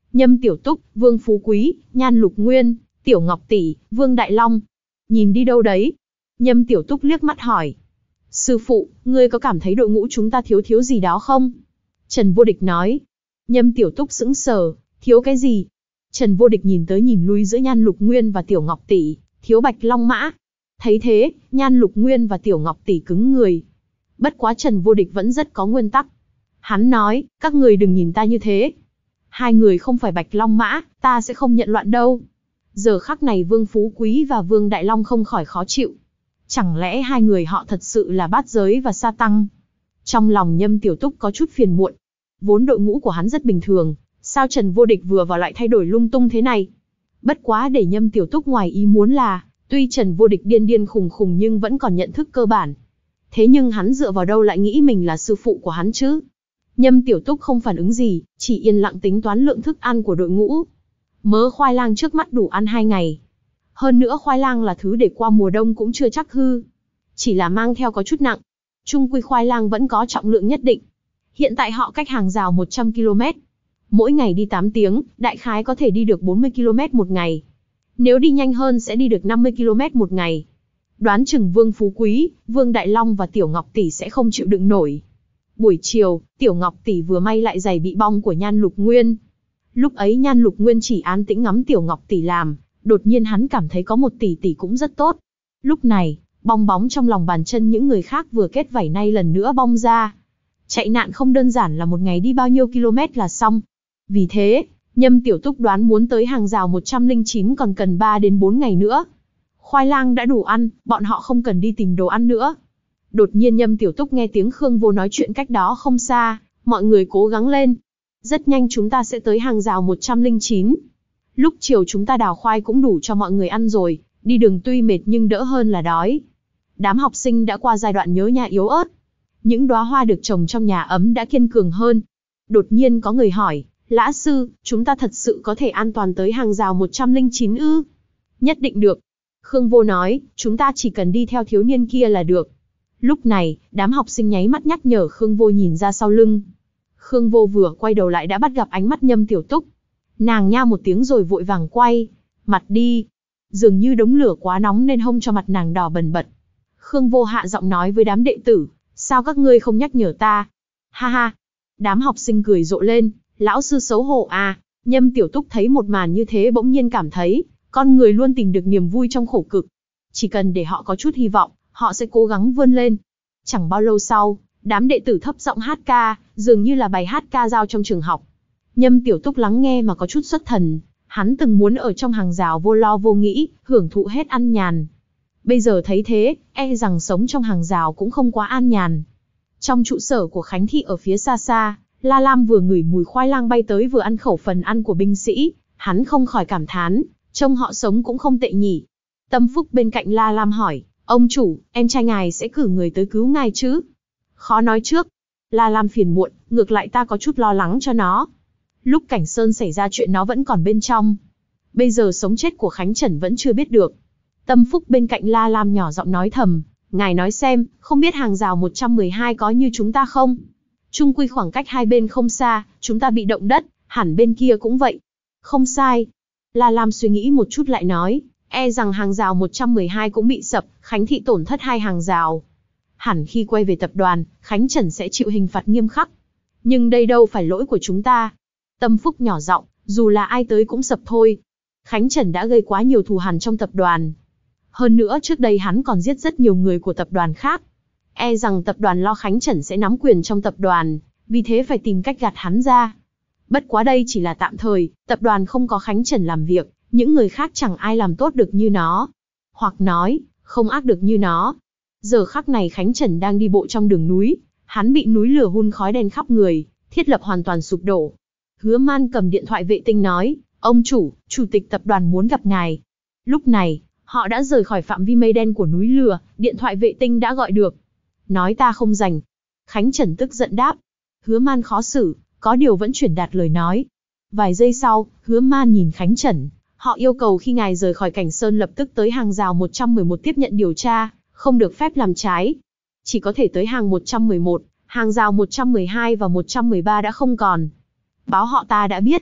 Nhâm Tiểu Túc, Vương Phú Quý, Nhan Lục Nguyên, Tiểu Ngọc Tỷ, Vương Đại Long. Nhìn đi đâu đấy? Nhâm Tiểu Túc liếc mắt hỏi. Sư phụ, ngươi có cảm thấy đội ngũ chúng ta thiếu thiếu gì đó không? Trần Vô Địch nói. Nhâm Tiểu Túc sững sờ, thiếu cái gì? Trần Vô Địch nhìn tới nhìn lui giữa Nhan Lục Nguyên và Tiểu Ngọc Tỷ, thiếu Bạch Long Mã. Thấy thế, Nhan Lục Nguyên và Tiểu Ngọc Tỷ cứng người. Bất quá Trần Vô Địch vẫn rất có nguyên tắc. Hắn nói, các người đừng nhìn ta như thế. Hai người không phải Bạch Long Mã, ta sẽ không nhận loạn đâu. Giờ khắc này Vương Phú Quý và Vương Đại Long không khỏi khó chịu. Chẳng lẽ hai người họ thật sự là Bát Giới và Sa Tăng? Trong lòng Nhâm Tiểu Túc có chút phiền muộn. Vốn đội ngũ của hắn rất bình thường, sao Trần Vô Địch vừa vào lại thay đổi lung tung thế này? Bất quá để Nhâm Tiểu Túc ngoài ý muốn là, tuy Trần Vô Địch điên điên khùng khùng nhưng vẫn còn nhận thức cơ bản. Thế nhưng hắn dựa vào đâu lại nghĩ mình là sư phụ của hắn chứ? Nhâm Tiểu Túc không phản ứng gì, chỉ yên lặng tính toán lượng thức ăn của đội ngũ. Mớ khoai lang trước mắt đủ ăn hai ngày. Hơn nữa khoai lang là thứ để qua mùa đông cũng chưa chắc hư. Chỉ là mang theo có chút nặng. Chung quy khoai lang vẫn có trọng lượng nhất định. Hiện tại họ cách hàng rào một trăm ki lô mét. Mỗi ngày đi tám tiếng, đại khái có thể đi được bốn mươi ki lô mét một ngày. Nếu đi nhanh hơn sẽ đi được năm mươi ki lô mét một ngày. Đoán chừng Vương Phú Quý, Vương Đại Long và Tiểu Ngọc Tỷ sẽ không chịu đựng nổi. Buổi chiều, Tiểu Ngọc Tỷ vừa may lại giày bị bong của Nhan Lục Nguyên. Lúc ấy Nhan Lục Nguyên chỉ an tĩnh ngắm Tiểu Ngọc Tỷ làm, đột nhiên hắn cảm thấy có một tỷ tỷ cũng rất tốt. Lúc này, bong bóng trong lòng bàn chân những người khác vừa kết vảy nay lần nữa bong ra. Chạy nạn không đơn giản là một ngày đi bao nhiêu km là xong. Vì thế, Nhâm Tiểu Túc đoán muốn tới hàng rào một trăm lẻ chín còn cần ba đến bốn ngày nữa. Khoai lang đã đủ ăn, bọn họ không cần đi tìm đồ ăn nữa. Đột nhiên Nhâm Tiểu Túc nghe tiếng Khương Vô nói chuyện cách đó không xa, mọi người cố gắng lên. Rất nhanh chúng ta sẽ tới hàng rào một trăm lẻ chín. Lúc chiều chúng ta đào khoai cũng đủ cho mọi người ăn rồi, đi đường tuy mệt nhưng đỡ hơn là đói. Đám học sinh đã qua giai đoạn nhớ nhà yếu ớt. Những đóa hoa được trồng trong nhà ấm đã kiên cường hơn. Đột nhiên có người hỏi, Lã sư, chúng ta thật sự có thể an toàn tới hàng rào một trăm lẻ chín ư? Nhất định được. Khương Vô nói, chúng ta chỉ cần đi theo thiếu niên kia là được. Lúc này, đám học sinh nháy mắt nhắc nhở Khương Vô nhìn ra sau lưng. Khương Vô vừa quay đầu lại đã bắt gặp ánh mắt Nhâm Tiểu Túc. Nàng nha một tiếng rồi vội vàng quay mặt đi. Dường như đống lửa quá nóng nên hông cho mặt nàng đỏ bần bật. Khương Vô hạ giọng nói với đám đệ tử, sao các ngươi không nhắc nhở ta? Ha ha. Đám học sinh cười rộ lên, lão sư xấu hổ à. Nhâm Tiểu Túc thấy một màn như thế bỗng nhiên cảm thấy, con người luôn tìm được niềm vui trong khổ cực. Chỉ cần để họ có chút hy vọng, họ sẽ cố gắng vươn lên. Chẳng bao lâu sau, đám đệ tử thấp giọng hát ca, dường như là bài hát ca dao trong trường học. Nhâm Tiểu Túc lắng nghe mà có chút xuất thần, hắn từng muốn ở trong hàng rào vô lo vô nghĩ, hưởng thụ hết an nhàn. Bây giờ thấy thế, e rằng sống trong hàng rào cũng không quá an nhàn. Trong trụ sở của Khánh Thị ở phía xa xa, La Lam vừa ngửi mùi khoai lang bay tới vừa ăn khẩu phần ăn của binh sĩ, hắn không khỏi cảm thán, trông họ sống cũng không tệ nhỉ. Tâm Phúc bên cạnh La Lam hỏi, ông chủ, em trai ngài sẽ cử người tới cứu ngài chứ? Khó nói trước. La Lam phiền muộn, ngược lại ta có chút lo lắng cho nó. Lúc Cảnh Sơn xảy ra chuyện nó vẫn còn bên trong. Bây giờ sống chết của Khánh Trần vẫn chưa biết được. Tâm Phúc bên cạnh La Lam nhỏ giọng nói thầm, ngài nói xem, không biết hàng rào một trăm mười hai có như chúng ta không? Chung quy khoảng cách hai bên không xa, chúng ta bị động đất, hẳn bên kia cũng vậy. Không sai. La Lam suy nghĩ một chút lại nói, e rằng hàng rào một trăm mười hai cũng bị sập, Khánh Thị tổn thất hai hàng rào. Hẳn khi quay về tập đoàn, Khánh Trần sẽ chịu hình phạt nghiêm khắc. Nhưng đây đâu phải lỗi của chúng ta. Tâm Phúc nhỏ giọng, dù là ai tới cũng sập thôi. Khánh Trần đã gây quá nhiều thù hằn trong tập đoàn. Hơn nữa trước đây hắn còn giết rất nhiều người của tập đoàn khác. E rằng tập đoàn lo Khánh Trần sẽ nắm quyền trong tập đoàn, vì thế phải tìm cách gạt hắn ra. Bất quá đây chỉ là tạm thời, tập đoàn không có Khánh Trần làm việc, những người khác chẳng ai làm tốt được như nó. Hoặc nói, không ác được như nó. Giờ khắc này Khánh Trần đang đi bộ trong đường núi, hắn bị núi lửa hun khói đen khắp người, thiết lập hoàn toàn sụp đổ. Hứa Man cầm điện thoại vệ tinh nói, ông chủ, chủ tịch tập đoàn muốn gặp ngài. Lúc này, họ đã rời khỏi phạm vi mây đen của núi lửa, điện thoại vệ tinh đã gọi được. Nói ta không rảnh. Khánh Trần tức giận đáp. Hứa Man khó xử, có điều vẫn chuyển đạt lời nói. Vài giây sau, Hứa Man nhìn Khánh Trần, họ yêu cầu khi ngài rời khỏi Cảnh Sơn lập tức tới hàng rào một trăm mười một tiếp nhận điều tra, không được phép làm trái. Chỉ có thể tới hàng một trăm mười một, hàng rào một trăm mười hai và một trăm mười ba đã không còn. Báo họ ta đã biết.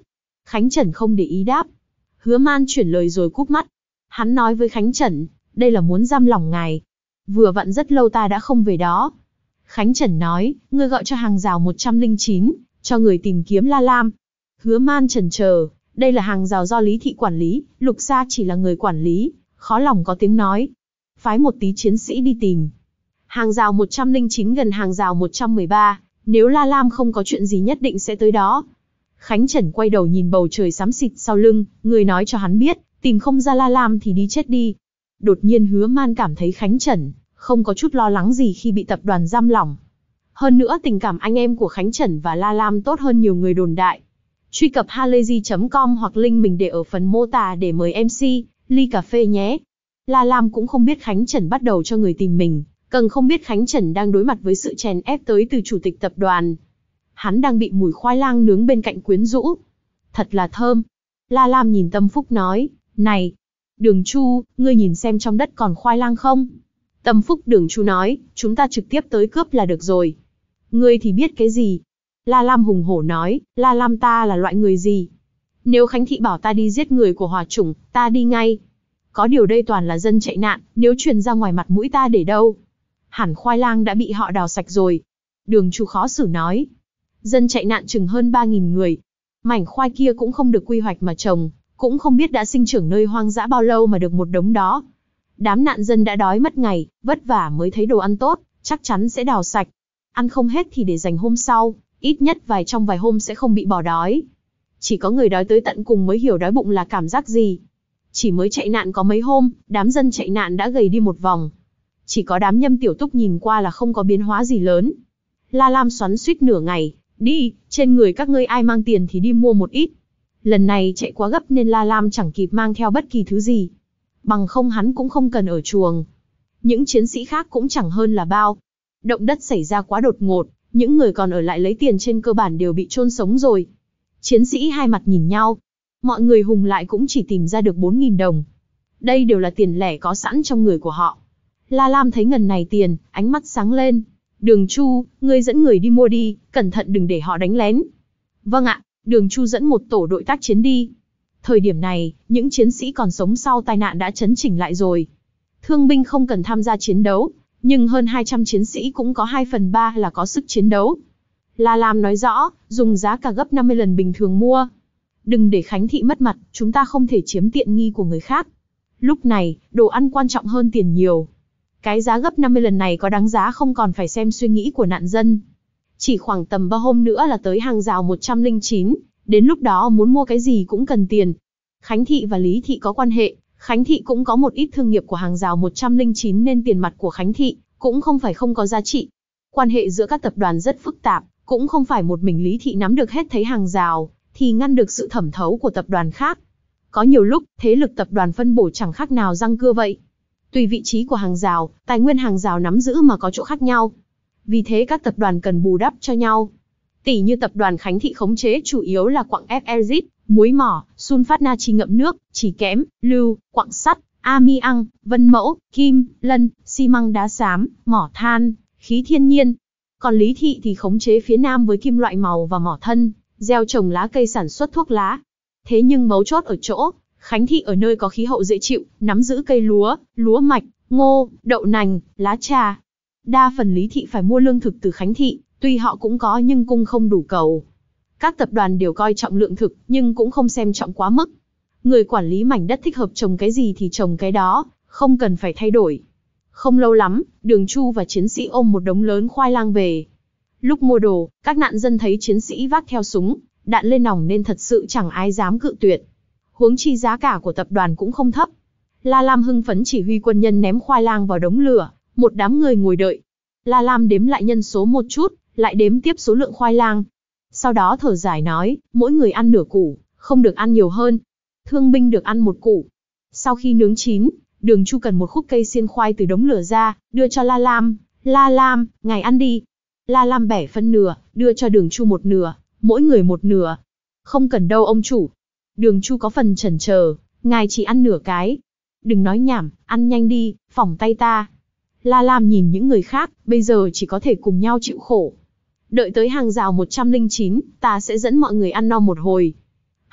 Khánh Trần không để ý đáp. Hứa Man chuyển lời rồi cúp mắt. Hắn nói với Khánh Trần, đây là muốn giam lỏng ngài. Vừa vặn rất lâu ta đã không về đó. Khánh Trần nói, ngươi gọi cho hàng rào một trăm lẻ chín, cho người tìm kiếm La Lam. Hứa Man chần chờ, đây là hàng rào do Lý Thị quản lý, Lục Gia chỉ là người quản lý, khó lòng có tiếng nói. Phái một tí chiến sĩ đi tìm. Hàng rào một trăm lẻ chín gần hàng rào một trăm mười ba, nếu La Lam không có chuyện gì nhất định sẽ tới đó. Khánh Trần quay đầu nhìn bầu trời xám xịt sau lưng, người nói cho hắn biết, tìm không ra La Lam thì đi chết đi. Đột nhiên Hứa Man cảm thấy Khánh Trần không có chút lo lắng gì khi bị tập đoàn giam lỏng. Hơn nữa tình cảm anh em của Khánh Trần và La Lam tốt hơn nhiều người đồn đại. Truy cập halayzi chấm com hoặc link mình để ở phần mô tả để mời em xê, ly cà phê nhé. La Lam cũng không biết Khánh Trần bắt đầu cho người tìm mình,更không biết Khánh Trần đang đối mặt với sự chèn ép tới từ chủ tịch tập đoàn. Hắn đang bị mùi khoai lang nướng bên cạnh quyến rũ. Thật là thơm. La Lam nhìn Tâm Phúc nói, này, Đường Chu, ngươi nhìn xem trong đất còn khoai lang không? Tâm Phúc Đường Chu nói, chúng ta trực tiếp tới cướp là được rồi. Ngươi thì biết cái gì? La Lam hùng hổ nói, La Lam ta là loại người gì? Nếu Khánh Thị bảo ta đi giết người của Hòa Chủng, ta đi ngay. Có điều đây toàn là dân chạy nạn, nếu truyền ra ngoài mặt mũi ta để đâu? Hẳn khoai lang đã bị họ đào sạch rồi. Đường Chu khó xử nói. Dân chạy nạn chừng hơn ba nghìn người. Mảnh khoai kia cũng không được quy hoạch mà trồng, cũng không biết đã sinh trưởng nơi hoang dã bao lâu mà được một đống đó. Đám nạn dân đã đói mất ngày, vất vả mới thấy đồ ăn tốt, chắc chắn sẽ đào sạch. Ăn không hết thì để dành hôm sau, ít nhất vài trong vài hôm sẽ không bị bỏ đói. Chỉ có người đói tới tận cùng mới hiểu đói bụng là cảm giác gì. Chỉ mới chạy nạn có mấy hôm, đám dân chạy nạn đã gầy đi một vòng. Chỉ có đám Nhâm Tiểu Túc nhìn qua là không có biến hóa gì lớn. La Lam xoắn xuýt nửa ngày, đi, trên người các ngươi ai mang tiền thì đi mua một ít. Lần này chạy quá gấp nên La Lam chẳng kịp mang theo bất kỳ thứ gì. Bằng không hắn cũng không cần ở chuồng. Những chiến sĩ khác cũng chẳng hơn là bao. Động đất xảy ra quá đột ngột, những người còn ở lại lấy tiền trên cơ bản đều bị chôn sống rồi. Chiến sĩ hai mặt nhìn nhau. Mọi người hùng lại cũng chỉ tìm ra được bốn nghìn đồng. Đây đều là tiền lẻ có sẵn trong người của họ. La Lam thấy ngần này tiền, ánh mắt sáng lên. Đường Chu, ngươi dẫn người đi mua đi, cẩn thận đừng để họ đánh lén. Vâng ạ, Đường Chu dẫn một tổ đội tác chiến đi. Thời điểm này, những chiến sĩ còn sống sau tai nạn đã chấn chỉnh lại rồi. Thương binh không cần tham gia chiến đấu, nhưng hơn hai trăm chiến sĩ cũng có hai phần ba là có sức chiến đấu. La Lam nói rõ, dùng giá cả gấp năm mươi lần bình thường mua. Đừng để Khánh Thị mất mặt, chúng ta không thể chiếm tiện nghi của người khác. Lúc này, đồ ăn quan trọng hơn tiền nhiều. Cái giá gấp năm mươi lần này có đáng giá không còn phải xem suy nghĩ của nạn dân. Chỉ khoảng tầm ba hôm nữa là tới hàng rào một trăm lẻ chín, đến lúc đó muốn mua cái gì cũng cần tiền. Khánh Thị và Lý Thị có quan hệ, Khánh Thị cũng có một ít thương nghiệp của hàng rào một trăm lẻ chín nên tiền mặt của Khánh Thị cũng không phải không có giá trị. Quan hệ giữa các tập đoàn rất phức tạp, cũng không phải một mình Lý Thị nắm được hết thấy hàng rào, thì ngăn được sự thẩm thấu của tập đoàn khác. Có nhiều lúc, thế lực tập đoàn phân bổ chẳng khác nào răng cưa vậy. Tùy vị trí của hàng rào, tài nguyên hàng rào nắm giữ mà có chỗ khác nhau. Vì thế các tập đoàn cần bù đắp cho nhau. Tỷ như tập đoàn Khánh Thị khống chế chủ yếu là quặng ép e rờ i tê, muối mỏ, sunfat natri ngậm nước, chỉ kẽm, lưu, quặng sắt, amiang, vân mẫu, kim, lân, xi măng đá xám, mỏ than, khí thiên nhiên. Còn Lý Thị thì khống chế phía Nam với kim loại màu và mỏ thân, gieo trồng lá cây sản xuất thuốc lá. Thế nhưng mấu chốt ở chỗ, Khánh Thị ở nơi có khí hậu dễ chịu, nắm giữ cây lúa, lúa mạch, ngô, đậu nành, lá trà. Đa phần Lý Thị phải mua lương thực từ Khánh Thị, tuy họ cũng có nhưng cung không đủ cầu. Các tập đoàn đều coi trọng lượng thực, nhưng cũng không xem trọng quá mức. Người quản lý mảnh đất thích hợp trồng cái gì thì trồng cái đó, không cần phải thay đổi. Không lâu lắm, Đường Chu và chiến sĩ ôm một đống lớn khoai lang về. Lúc mua đồ, các nạn dân thấy chiến sĩ vác theo súng, đạn lên nòng nên thật sự chẳng ai dám cự tuyệt. Huống chi giá cả của tập đoàn cũng không thấp. La Lam hưng phấn chỉ huy quân nhân ném khoai lang vào đống lửa, một đám người ngồi đợi. La Lam đếm lại nhân số một chút, lại đếm tiếp số lượng khoai lang. Sau đó thở dài nói, mỗi người ăn nửa củ, không được ăn nhiều hơn. Thương binh được ăn một củ. Sau khi nướng chín, Đường Chu cần một khúc cây xiên khoai từ đống lửa ra, đưa cho La Lam. La Lam, ngài ăn đi. La Lam bẻ phân nửa, đưa cho Đường Chu một nửa, mỗi người một nửa. Không cần đâu ông chủ. Đường Chu có phần chần chờ, ngài chỉ ăn nửa cái. Đừng nói nhảm, ăn nhanh đi, phỏng tay ta. La Lam nhìn những người khác, bây giờ chỉ có thể cùng nhau chịu khổ. Đợi tới hàng rào một trăm lẻ chín, ta sẽ dẫn mọi người ăn no một hồi.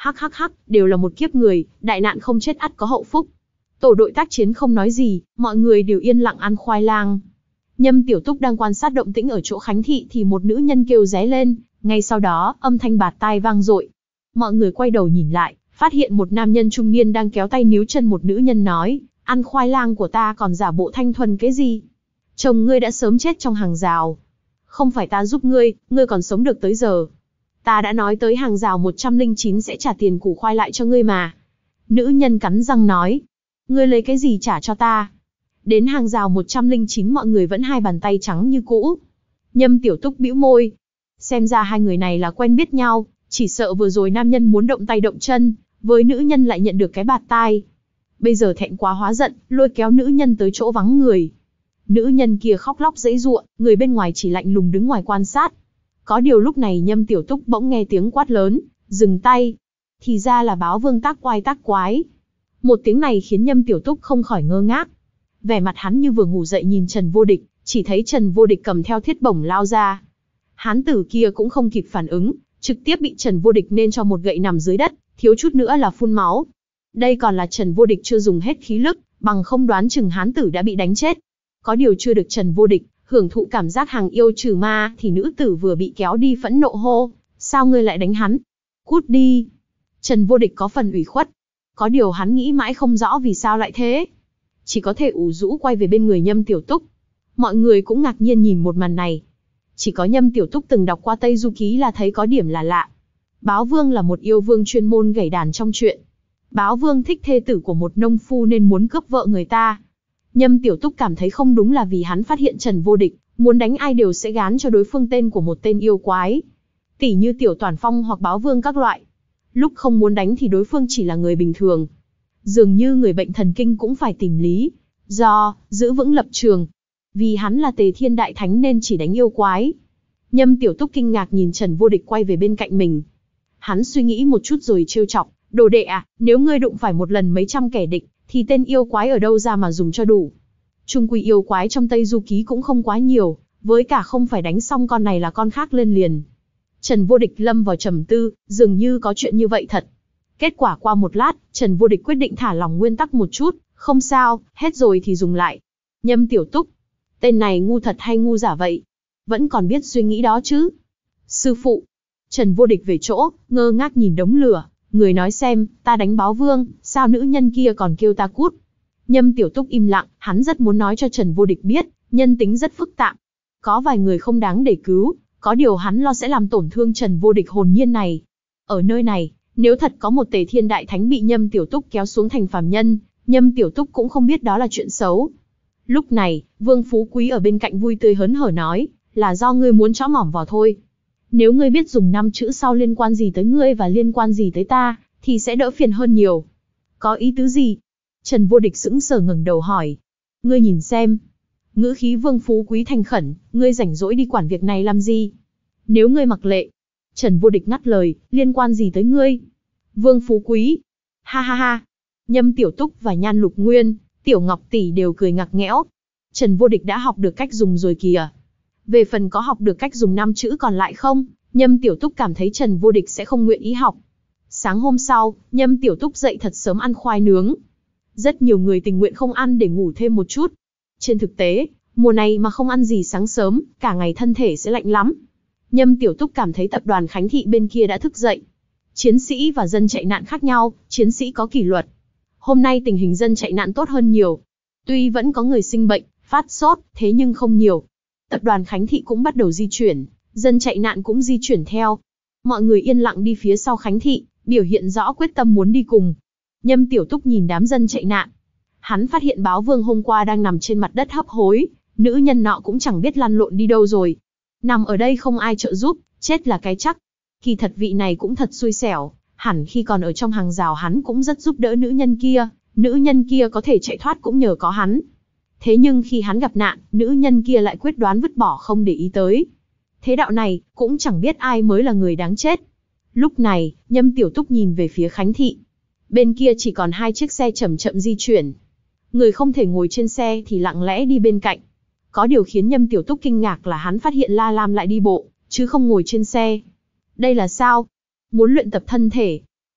Hắc hắc hắc, đều là một kiếp người, đại nạn không chết ắt có hậu phúc. Tổ đội tác chiến không nói gì, mọi người đều yên lặng ăn khoai lang. Nhâm Tiểu Túc đang quan sát động tĩnh ở chỗ Khánh Thị thì một nữ nhân kêu ré lên, ngay sau đó, âm thanh bạt tai vang dội. Mọi người quay đầu nhìn lại, phát hiện một nam nhân trung niên đang kéo tay níu chân một nữ nhân nói, ăn khoai lang của ta còn giả bộ thanh thuần cái gì? Chồng ngươi đã sớm chết trong hàng rào. Không phải ta giúp ngươi, ngươi còn sống được tới giờ. Ta đã nói tới hàng rào một trăm lẻ chín sẽ trả tiền củ khoai lại cho ngươi mà. Nữ nhân cắn răng nói, ngươi lấy cái gì trả cho ta? Đến hàng rào một trăm lẻ chín mọi người vẫn hai bàn tay trắng như cũ. Nhâm Tiểu Túc bĩu môi. Xem ra hai người này là quen biết nhau, chỉ sợ vừa rồi nam nhân muốn động tay động chân, với nữ nhân lại nhận được cái bạt tai. Bây giờ thẹn quá hóa giận, lôi kéo nữ nhân tới chỗ vắng người. Nữ nhân kia khóc lóc giãy giụa, người bên ngoài chỉ lạnh lùng đứng ngoài quan sát. Có điều lúc này Nhâm Tiểu Túc bỗng nghe tiếng quát lớn, dừng tay. Thì ra là Báo Vương tác quái tác quái. Một tiếng này khiến Nhâm Tiểu Túc không khỏi ngơ ngác. Vẻ mặt hắn như vừa ngủ dậy nhìn Trần Vô Địch, chỉ thấy Trần Vô Địch cầm theo thiết bổng lao ra. Hán tử kia cũng không kịp phản ứng, trực tiếp bị Trần Vô Địch nên cho một gậy nằm dưới đất, thiếu chút nữa là phun máu. Đây còn là Trần Vô Địch chưa dùng hết khí lực, bằng không đoán chừng hán tử đã bị đánh chết. Có điều chưa được Trần Vô Địch hưởng thụ cảm giác hàng yêu trừ ma thì nữ tử vừa bị kéo đi phẫn nộ hô, sao ngươi lại đánh hắn? Cút đi! Trần Vô Địch có phần ủy khuất. Có điều hắn nghĩ mãi không rõ vì sao lại thế. Chỉ có thể ủ rũ quay về bên người Nhâm Tiểu Túc. Mọi người cũng ngạc nhiên nhìn một màn này. Chỉ có Nhâm Tiểu Túc từng đọc qua Tây Du Ký là thấy có điểm là lạ. Báo Vương là một yêu vương chuyên môn gảy đàn trong truyện. Báo Vương thích thê tử của một nông phu nên muốn cướp vợ người ta. Nhâm Tiểu Túc cảm thấy không đúng là vì hắn phát hiện Trần Vô Địch, muốn đánh ai đều sẽ gán cho đối phương tên của một tên yêu quái. Tỉ như Tiểu Toản Phong hoặc Báo Vương các loại. Lúc không muốn đánh thì đối phương chỉ là người bình thường. Dường như người bệnh thần kinh cũng phải tìm lý do, giữ vững lập trường. Vì hắn là Tề Thiên Đại Thánh nên chỉ đánh yêu quái. Nhâm Tiểu Túc kinh ngạc nhìn Trần Vô Địch quay về bên cạnh mình. Hắn suy nghĩ một chút rồi trêu chọc, đồ đệ à, nếu ngươi đụng phải một lần mấy trăm kẻ địch, thì tên yêu quái ở đâu ra mà dùng cho đủ. Trung quy yêu quái trong Tây Du Ký cũng không quá nhiều, với cả không phải đánh xong con này là con khác lên liền. Trần Vô Địch lâm vào trầm tư, dường như có chuyện như vậy thật. Kết quả qua một lát, Trần Vô Địch quyết định thả lỏng nguyên tắc một chút, không sao, hết rồi thì dùng lại. Nhâm Tiểu Túc, tên này ngu thật hay ngu giả vậy? Vẫn còn biết suy nghĩ đó chứ? Sư phụ. Trần Vô Địch về chỗ, ngơ ngác nhìn đống lửa, người nói xem, ta đánh Báo Vương, sao nữ nhân kia còn kêu ta cút? Nhâm Tiểu Túc im lặng, hắn rất muốn nói cho Trần Vô Địch biết, nhân tính rất phức tạp. Có vài người không đáng để cứu, có điều hắn lo sẽ làm tổn thương Trần Vô Địch hồn nhiên này. Ở nơi này, nếu thật có một Tề Thiên Đại Thánh bị Nhâm Tiểu Túc kéo xuống thành phàm nhân, Nhâm Tiểu Túc cũng không biết đó là chuyện xấu. Lúc này, Vương Phú Quý ở bên cạnh vui tươi hớn hở nói, là do ngươi muốn chõ mỏm vào thôi. Nếu ngươi biết dùng năm chữ sau liên quan gì tới ngươi và liên quan gì tới ta, thì sẽ đỡ phiền hơn nhiều. Có ý tứ gì? Trần Vô Địch sững sờ ngẩng đầu hỏi. Ngươi nhìn xem. Ngữ khí Vương Phú Quý thành khẩn, ngươi rảnh rỗi đi quản việc này làm gì? Nếu ngươi mặc lệ. Trần Vô Địch ngắt lời, liên quan gì tới ngươi? Vương Phú Quý. Ha ha ha. Nhâm Tiểu Túc và Nhan Lục Nguyên, Tiểu Ngọc Tỷ đều cười ngặt nghẽo. Trần Vô Địch đã học được cách dùng rồi kìa. Về phần có học được cách dùng năm chữ còn lại không, Nhâm Tiểu Túc cảm thấy Trần Vô Địch sẽ không nguyện ý học. Sáng hôm sau, Nhâm Tiểu Túc dậy thật sớm ăn khoai nướng. Rất nhiều người tình nguyện không ăn để ngủ thêm một chút. Trên thực tế, mùa này mà không ăn gì sáng sớm, cả ngày thân thể sẽ lạnh lắm. Nhâm Tiểu Túc cảm thấy tập đoàn Khánh Thị bên kia đã thức dậy. Chiến sĩ và dân chạy nạn khác nhau, chiến sĩ có kỷ luật. Hôm nay tình hình dân chạy nạn tốt hơn nhiều. Tuy vẫn có người sinh bệnh, phát sốt, thế nhưng không nhiều. Tập đoàn Khánh Thị cũng bắt đầu di chuyển, dân chạy nạn cũng di chuyển theo. Mọi người yên lặng đi phía sau Khánh Thị, biểu hiện rõ quyết tâm muốn đi cùng. Nhâm Tiểu Túc nhìn đám dân chạy nạn. Hắn phát hiện Báo Vương hôm qua đang nằm trên mặt đất hấp hối, nữ nhân nọ cũng chẳng biết lăn lộn đi đâu rồi. Nằm ở đây không ai trợ giúp, chết là cái chắc. Kỳ thật vị này cũng thật xui xẻo, hẳn khi còn ở trong hàng rào hắn cũng rất giúp đỡ nữ nhân kia, nữ nhân kia có thể chạy thoát cũng nhờ có hắn. Thế nhưng khi hắn gặp nạn, nữ nhân kia lại quyết đoán vứt bỏ không để ý tới. Thế đạo này, cũng chẳng biết ai mới là người đáng chết. Lúc này, Nhâm Tiểu Túc nhìn về phía Khánh Thị. Bên kia chỉ còn hai chiếc xe chậm chậm di chuyển. Người không thể ngồi trên xe thì lặng lẽ đi bên cạnh. Có điều khiến Nhâm Tiểu Túc kinh ngạc là hắn phát hiện La Lam lại đi bộ, chứ không ngồi trên xe. Đây là sao? Muốn luyện tập thân thể.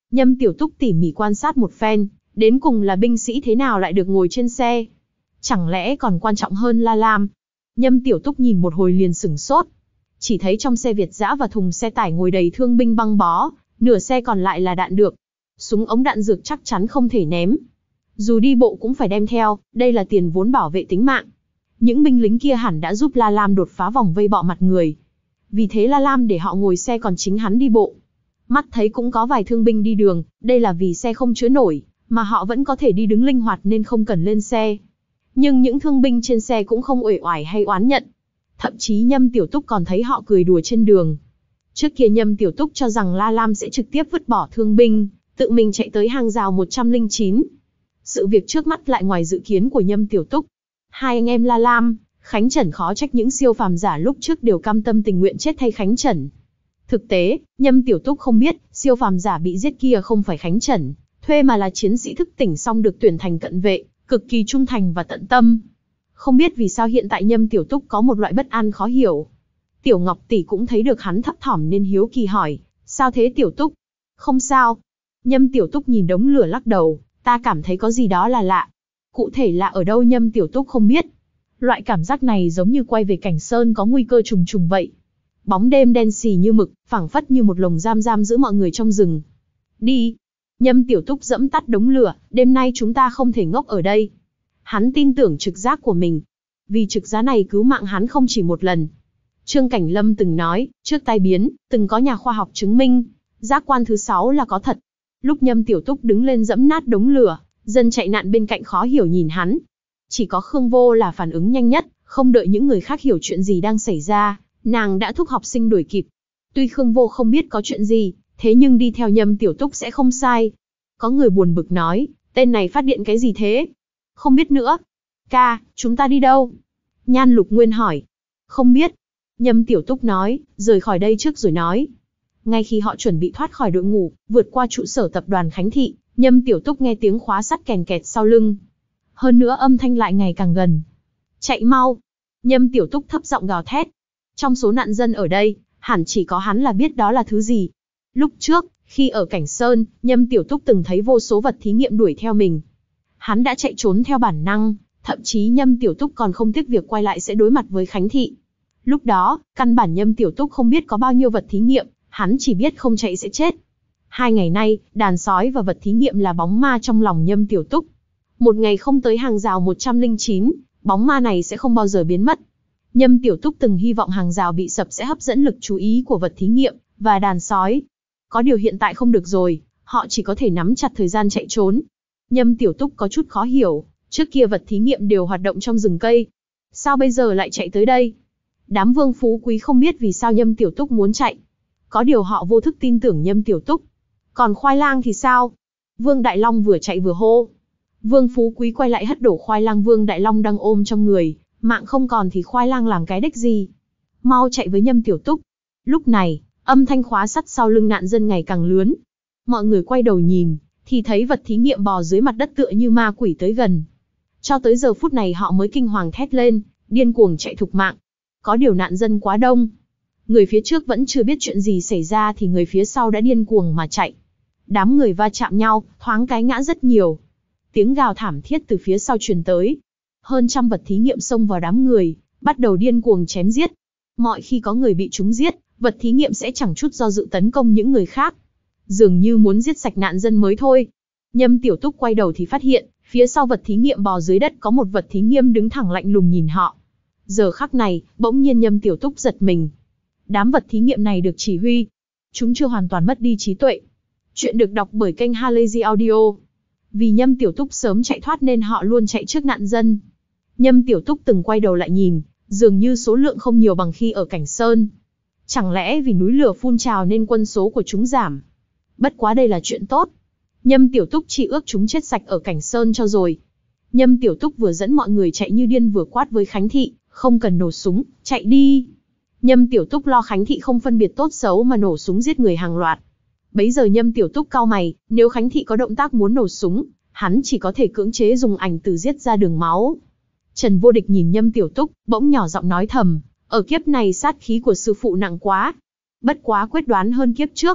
Nhâm Tiểu Túc tỉ mỉ quan sát một phen, đến cùng là binh sĩ thế nào lại được ngồi trên xe? Chẳng lẽ còn quan trọng hơn La Lam? Nhâm Tiểu Túc nhìn một hồi liền sửng sốt. Chỉ thấy trong xe Việt dã và thùng xe tải ngồi đầy thương binh băng bó, nửa xe còn lại là đạn được. Súng ống đạn dược chắc chắn không thể ném. Dù đi bộ cũng phải đem theo, đây là tiền vốn bảo vệ tính mạng. Những binh lính kia hẳn đã giúp La Lam đột phá vòng vây bọ mặt người. Vì thế La Lam để họ ngồi xe còn chính hắn đi bộ. Mắt thấy cũng có vài thương binh đi đường, đây là vì xe không chứa nổi, mà họ vẫn có thể đi đứng linh hoạt nên không cần lên xe. Nhưng những thương binh trên xe cũng không uể oải hay oán nhận. Thậm chí Nhâm Tiểu Túc còn thấy họ cười đùa trên đường. Trước kia Nhâm Tiểu Túc cho rằng La Lam sẽ trực tiếp vứt bỏ thương binh, tự mình chạy tới hàng rào một trăm lẻ chín. Sự việc trước mắt lại ngoài dự kiến của Nhâm Tiểu Túc. Hai anh em La Lam, Khánh Trần khó trách những siêu phàm giả lúc trước đều cam tâm tình nguyện chết thay Khánh Trần. Thực tế, Nhâm Tiểu Túc không biết, siêu phàm giả bị giết kia không phải Khánh Trần, thuê mà là chiến sĩ thức tỉnh xong được tuyển thành cận vệ, cực kỳ trung thành và tận tâm. Không biết vì sao hiện tại Nhâm Tiểu Túc có một loại bất an khó hiểu. Tiểu Ngọc tỷ cũng thấy được hắn thấp thỏm nên hiếu kỳ hỏi, sao thế Tiểu Túc? Không sao. Nhâm Tiểu Túc nhìn đống lửa lắc đầu, ta cảm thấy có gì đó là lạ. Cụ thể là ở đâu Nhâm Tiểu Túc không biết. Loại cảm giác này giống như quay về cảnh sơn có nguy cơ trùng trùng vậy. Bóng đêm đen xì như mực, phảng phất như một lồng giam giam giữ mọi người trong rừng. Đi. Nhâm Tiểu Túc dẫm tắt đống lửa, đêm nay chúng ta không thể ngốc ở đây. Hắn tin tưởng trực giác của mình. Vì trực giác này cứu mạng hắn không chỉ một lần. Trương Cảnh Lâm từng nói, trước tai biến, từng có nhà khoa học chứng minh, giác quan thứ sáu là có thật. Lúc Nhâm Tiểu Túc đứng lên dẫm nát đống lửa, dân chạy nạn bên cạnh khó hiểu nhìn hắn. Chỉ có Khương Vô là phản ứng nhanh nhất, không đợi những người khác hiểu chuyện gì đang xảy ra, nàng đã thúc học sinh đuổi kịp. Tuy Khương Vô không biết có chuyện gì, thế nhưng đi theo Nhâm Tiểu Túc sẽ không sai. Có người buồn bực nói, tên này phát điện cái gì thế? Không biết nữa. Ca, chúng ta đi đâu? Nhan Lục Nguyên hỏi. Không biết. Nhâm Tiểu Túc nói, rời khỏi đây trước rồi nói. Ngay khi họ chuẩn bị thoát khỏi đội ngũ, vượt qua trụ sở tập đoàn Khánh Thị, Nhâm Tiểu Túc nghe tiếng khóa sắt kèn kẹt sau lưng. Hơn nữa âm thanh lại ngày càng gần. Chạy mau. Nhâm Tiểu Túc thấp giọng gào thét. Trong số nạn dân ở đây, hẳn chỉ có hắn là biết đó là thứ gì. Lúc trước, khi ở Cảnh Sơn, Nhâm Tiểu Túc từng thấy vô số vật thí nghiệm đuổi theo mình. Hắn đã chạy trốn theo bản năng, thậm chí Nhâm Tiểu Túc còn không tiếc việc quay lại sẽ đối mặt với Khánh Thị. Lúc đó, căn bản Nhâm Tiểu Túc không biết có bao nhiêu vật thí nghiệm, hắn chỉ biết không chạy sẽ chết. Hai ngày nay, đàn sói và vật thí nghiệm là bóng ma trong lòng Nhâm Tiểu Túc. Một ngày không tới hàng rào một trăm lẻ chín, bóng ma này sẽ không bao giờ biến mất. Nhâm Tiểu Túc từng hy vọng hàng rào bị sập sẽ hấp dẫn lực chú ý của vật thí nghiệm và đàn sói. Có điều hiện tại không được rồi, họ chỉ có thể nắm chặt thời gian chạy trốn. Nhâm Tiểu Túc có chút khó hiểu, trước kia vật thí nghiệm đều hoạt động trong rừng cây. Sao bây giờ lại chạy tới đây? Đám Vương Phú Quý không biết vì sao Nhâm Tiểu Túc muốn chạy. Có điều họ vô thức tin tưởng Nhâm Tiểu Túc. Còn khoai lang thì sao? Vương Đại Long vừa chạy vừa hô. Vương Phú Quý quay lại hất đổ khoai lang Vương Đại Long đang ôm trong người. Mạng không còn thì khoai lang làm cái đếch gì. Mau chạy với Nhâm Tiểu Túc. Lúc này, âm thanh khóa sắt sau lưng nạn dân ngày càng lớn. Mọi người quay đầu nhìn, thì thấy vật thí nghiệm bò dưới mặt đất tựa như ma quỷ tới gần. Cho tới giờ phút này họ mới kinh hoàng thét lên, điên cuồng chạy thục mạng. Có điều nạn dân quá đông. Người phía trước vẫn chưa biết chuyện gì xảy ra thì người phía sau đã điên cuồng mà chạy. Đám người va chạm nhau, thoáng cái ngã rất nhiều. Tiếng gào thảm thiết từ phía sau truyền tới. Hơn trăm vật thí nghiệm xông vào đám người, bắt đầu điên cuồng chém giết. Mọi khi có người bị chúng giết, vật thí nghiệm sẽ chẳng chút do dự tấn công những người khác. Dường như muốn giết sạch nạn dân mới thôi. Nhâm Tiểu Túc quay đầu thì phát hiện, phía sau vật thí nghiệm bò dưới đất có một vật thí nghiệm đứng thẳng lạnh lùng nhìn họ. Giờ khắc này, bỗng nhiên Nhâm Tiểu Túc giật mình. Đám vật thí nghiệm này được chỉ huy. Chúng chưa hoàn toàn mất đi trí tuệ. Chuyện được đọc bởi kênh Halazy Audio. Vì Nhâm Tiểu Túc sớm chạy thoát nên họ luôn chạy trước nạn dân. Nhâm Tiểu Túc từng quay đầu lại nhìn, dường như số lượng không nhiều bằng khi ở Cảnh Sơn. Chẳng lẽ vì núi lửa phun trào nên quân số của chúng giảm? Bất quá đây là chuyện tốt. Nhâm Tiểu Túc chỉ ước chúng chết sạch ở Cảnh Sơn cho rồi. Nhâm Tiểu Túc vừa dẫn mọi người chạy như điên vừa quát với Khánh Thị, không cần nổ súng, chạy đi. Nhâm Tiểu Túc lo Khánh Thị không phân biệt tốt xấu mà nổ súng giết người hàng loạt. Bấy giờ Nhâm Tiểu Túc cau mày, nếu Khánh Thị có động tác muốn nổ súng, hắn chỉ có thể cưỡng chế dùng ảnh từ giết ra đường máu. Trần Vô Địch nhìn Nhâm Tiểu Túc, bỗng nhỏ giọng nói thầm, ở kiếp này sát khí của sư phụ nặng quá. Bất quá quyết đoán hơn kiếp trước.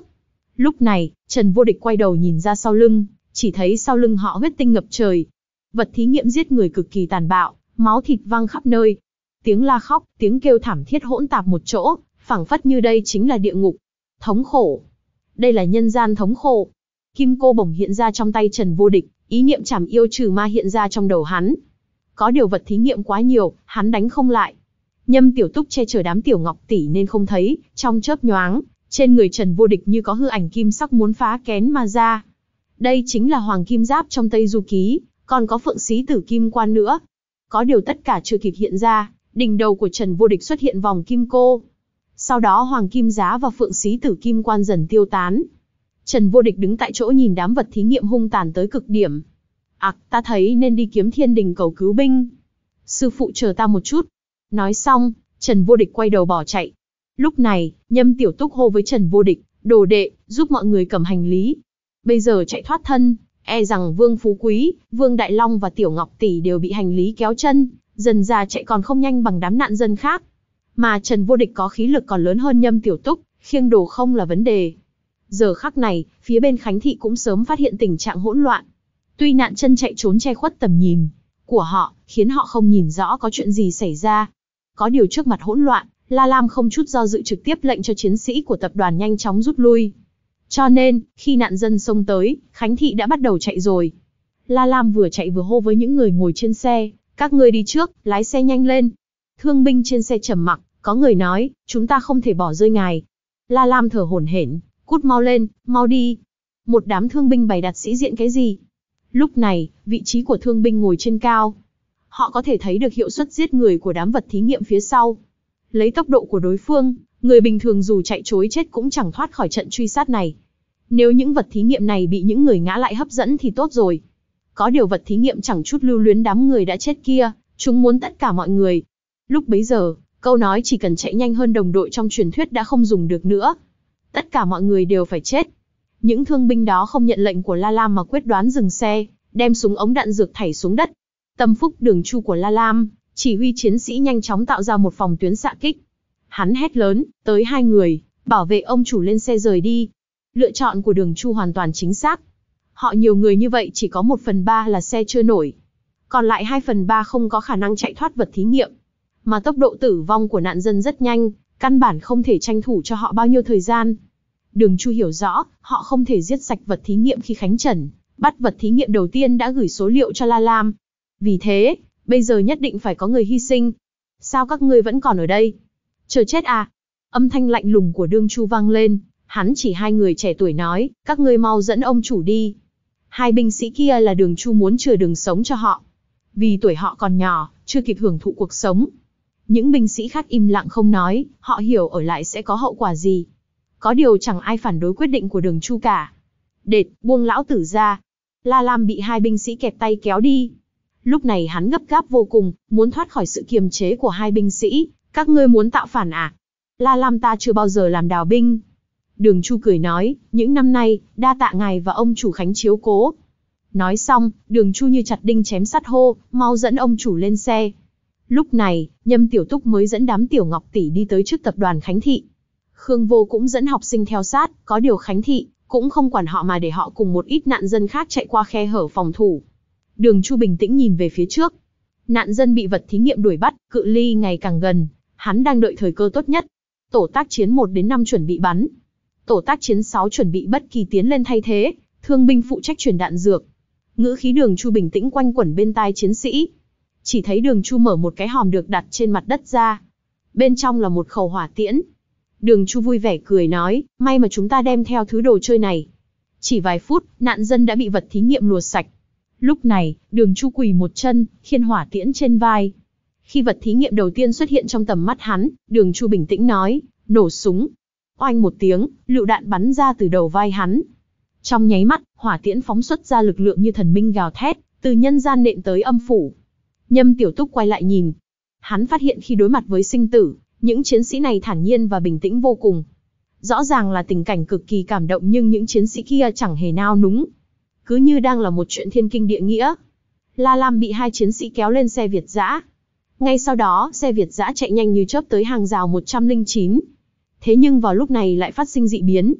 Lúc này, Trần Vô Địch quay đầu nhìn ra sau lưng, chỉ thấy sau lưng họ huyết tinh ngập trời. Vật thí nghiệm giết người cực kỳ tàn bạo, máu thịt văng khắp nơi. Tiếng la khóc, tiếng kêu thảm thiết hỗn tạp một chỗ, phảng phất như đây chính là địa ngục. Thống khổ. Đây là nhân gian thống khổ. Kim cô bổng hiện ra trong tay Trần Vô Địch, ý niệm trảm yêu trừ ma hiện ra trong đầu hắn. Có điều vật thí nghiệm quá nhiều, hắn đánh không lại. Nhâm Tiểu Túc che chở đám tiểu ngọc tỷ nên không thấy, trong chớp nhoáng, trên người Trần Vô Địch như có hư ảnh kim sắc muốn phá kén mà ra. Đây chính là hoàng kim giáp trong Tây Du Ký, còn có phượng xí tử kim quan nữa. Có điều tất cả chưa kịp hiện ra, đỉnh đầu của Trần Vô Địch xuất hiện vòng kim cô. Sau đó hoàng kim giá và phượng xí tử kim quan dần tiêu tán. Trần Vô Địch đứng tại chỗ nhìn đám vật thí nghiệm hung tàn tới cực điểm. Ặc, à, ta thấy nên đi kiếm Thiên Đình cầu cứu binh. Sư phụ chờ ta một chút. Nói xong, Trần Vô Địch quay đầu bỏ chạy. Lúc này, Nhâm Tiểu Túc hô với Trần Vô Địch, đồ đệ, giúp mọi người cầm hành lý. Bây giờ chạy thoát thân, e rằng Vương Phú Quý, Vương Đại Long và Tiểu Ngọc Tỷ đều bị hành lý kéo chân, dần ra chạy còn không nhanh bằng đám nạn dân khác. Mà Trần Vô Địch có khí lực còn lớn hơn Nhâm Tiểu Túc, khiêng đồ không là vấn đề. Giờ khắc này, phía bên Khánh Thị cũng sớm phát hiện tình trạng hỗn loạn. Tuy nạn chân chạy trốn che khuất tầm nhìn của họ, khiến họ không nhìn rõ có chuyện gì xảy ra. Có điều trước mặt hỗn loạn, La Lam không chút do dự trực tiếp lệnh cho chiến sĩ của tập đoàn nhanh chóng rút lui. Cho nên, khi nạn dân xông tới, Khánh Thị đã bắt đầu chạy rồi. La Lam vừa chạy vừa hô với những người ngồi trên xe, các ngươi đi trước, lái xe nhanh lên. Thương binh trên xe trầm mặc, có người nói, chúng ta không thể bỏ rơi ngài. La Lam thở hổn hển, cút mau lên, mau đi. Một đám thương binh bày đặt sĩ diện cái gì? Lúc này, vị trí của thương binh ngồi trên cao. Họ có thể thấy được hiệu suất giết người của đám vật thí nghiệm phía sau. Lấy tốc độ của đối phương, người bình thường dù chạy trối chết cũng chẳng thoát khỏi trận truy sát này. Nếu những vật thí nghiệm này bị những người ngã lại hấp dẫn thì tốt rồi. Có điều vật thí nghiệm chẳng chút lưu luyến đám người đã chết kia, chúng muốn tất cả mọi người. Lúc bấy giờ, câu nói chỉ cần chạy nhanh hơn đồng đội trong truyền thuyết đã không dùng được nữa. Tất cả mọi người đều phải chết. Những thương binh đó không nhận lệnh của La Lam mà quyết đoán dừng xe, đem súng ống đạn dược thảy xuống đất. Tâm phúc Đường Chu của La Lam, chỉ huy chiến sĩ nhanh chóng tạo ra một phòng tuyến xạ kích. Hắn hét lớn, tới hai người, bảo vệ ông chủ lên xe rời đi. Lựa chọn của Đường Chu hoàn toàn chính xác. Họ nhiều người như vậy chỉ có một phần ba là xe chưa nổi. Còn lại hai phần ba không có khả năng chạy thoát vật thí nghiệm. Mà tốc độ tử vong của nạn dân rất nhanh, căn bản không thể tranh thủ cho họ bao nhiêu thời gian. Đường Chu hiểu rõ, họ không thể giết sạch vật thí nghiệm khi Khánh Trần bắt vật thí nghiệm đầu tiên đã gửi số liệu cho La Lam. Vì thế, bây giờ nhất định phải có người hy sinh. Sao các ngươi vẫn còn ở đây? Chờ chết à? Âm thanh lạnh lùng của Đường Chu vang lên, hắn chỉ hai người trẻ tuổi nói, các ngươi mau dẫn ông chủ đi. Hai binh sĩ kia là Đường Chu muốn chừa đường sống cho họ. Vì tuổi họ còn nhỏ, chưa kịp hưởng thụ cuộc sống. Những binh sĩ khác im lặng không nói, họ hiểu ở lại sẽ có hậu quả gì. Có điều chẳng ai phản đối quyết định của Đường Chu cả. Đệt, buông lão tử ra. La Lam bị hai binh sĩ kẹp tay kéo đi. Lúc này hắn gấp gáp vô cùng, muốn thoát khỏi sự kiềm chế của hai binh sĩ. Các ngươi muốn tạo phản à? La Lam ta chưa bao giờ làm đào binh. Đường Chu cười nói, những năm nay, đa tạ ngài và ông chủ Khánh chiếu cố. Nói xong, Đường Chu như chặt đinh chém sắt hô, mau dẫn ông chủ lên xe. Lúc này, Nhâm Tiểu Túc mới dẫn đám tiểu ngọc tỷ đi tới trước tập đoàn Khánh Thị. Khương Vô cũng dẫn học sinh theo sát, có điều Khánh Thị cũng không quản họ mà để họ cùng một ít nạn dân khác chạy qua khe hở phòng thủ. Đường Chu bình tĩnh nhìn về phía trước. Nạn dân bị vật thí nghiệm đuổi bắt, cự ly ngày càng gần, hắn đang đợi thời cơ tốt nhất. Tổ tác chiến một đến năm chuẩn bị bắn. Tổ tác chiến sáu chuẩn bị bất kỳ tiến lên thay thế, thương binh phụ trách truyền đạn dược. Ngữ khí Đường Chu bình tĩnh quanh quẩn bên tai chiến sĩ. Chỉ thấy Đường Chu mở một cái hòm được đặt trên mặt đất ra. Bên trong là một khẩu hỏa tiễn. Đường Chu vui vẻ cười nói, may mà chúng ta đem theo thứ đồ chơi này. Chỉ vài phút, nạn dân đã bị vật thí nghiệm lùa sạch. Lúc này, Đường Chu quỳ một chân, khiêng hỏa tiễn trên vai. Khi vật thí nghiệm đầu tiên xuất hiện trong tầm mắt hắn, Đường Chu bình tĩnh nói, nổ súng. Oanh một tiếng, lựu đạn bắn ra từ đầu vai hắn. Trong nháy mắt, hỏa tiễn phóng xuất ra lực lượng như thần minh gào thét, từ nhân gian nện tới âm phủ. Nhâm Tiểu Túc quay lại nhìn. Hắn phát hiện khi đối mặt với sinh tử, những chiến sĩ này thản nhiên và bình tĩnh vô cùng. Rõ ràng là tình cảnh cực kỳ cảm động nhưng những chiến sĩ kia chẳng hề nao núng. Cứ như đang là một chuyện thiên kinh địa nghĩa. La Lam bị hai chiến sĩ kéo lên xe Việt dã. Ngay sau đó, xe Việt dã chạy nhanh như chớp tới hàng rào một trăm lẻ chín. Thế nhưng vào lúc này lại phát sinh dị biến.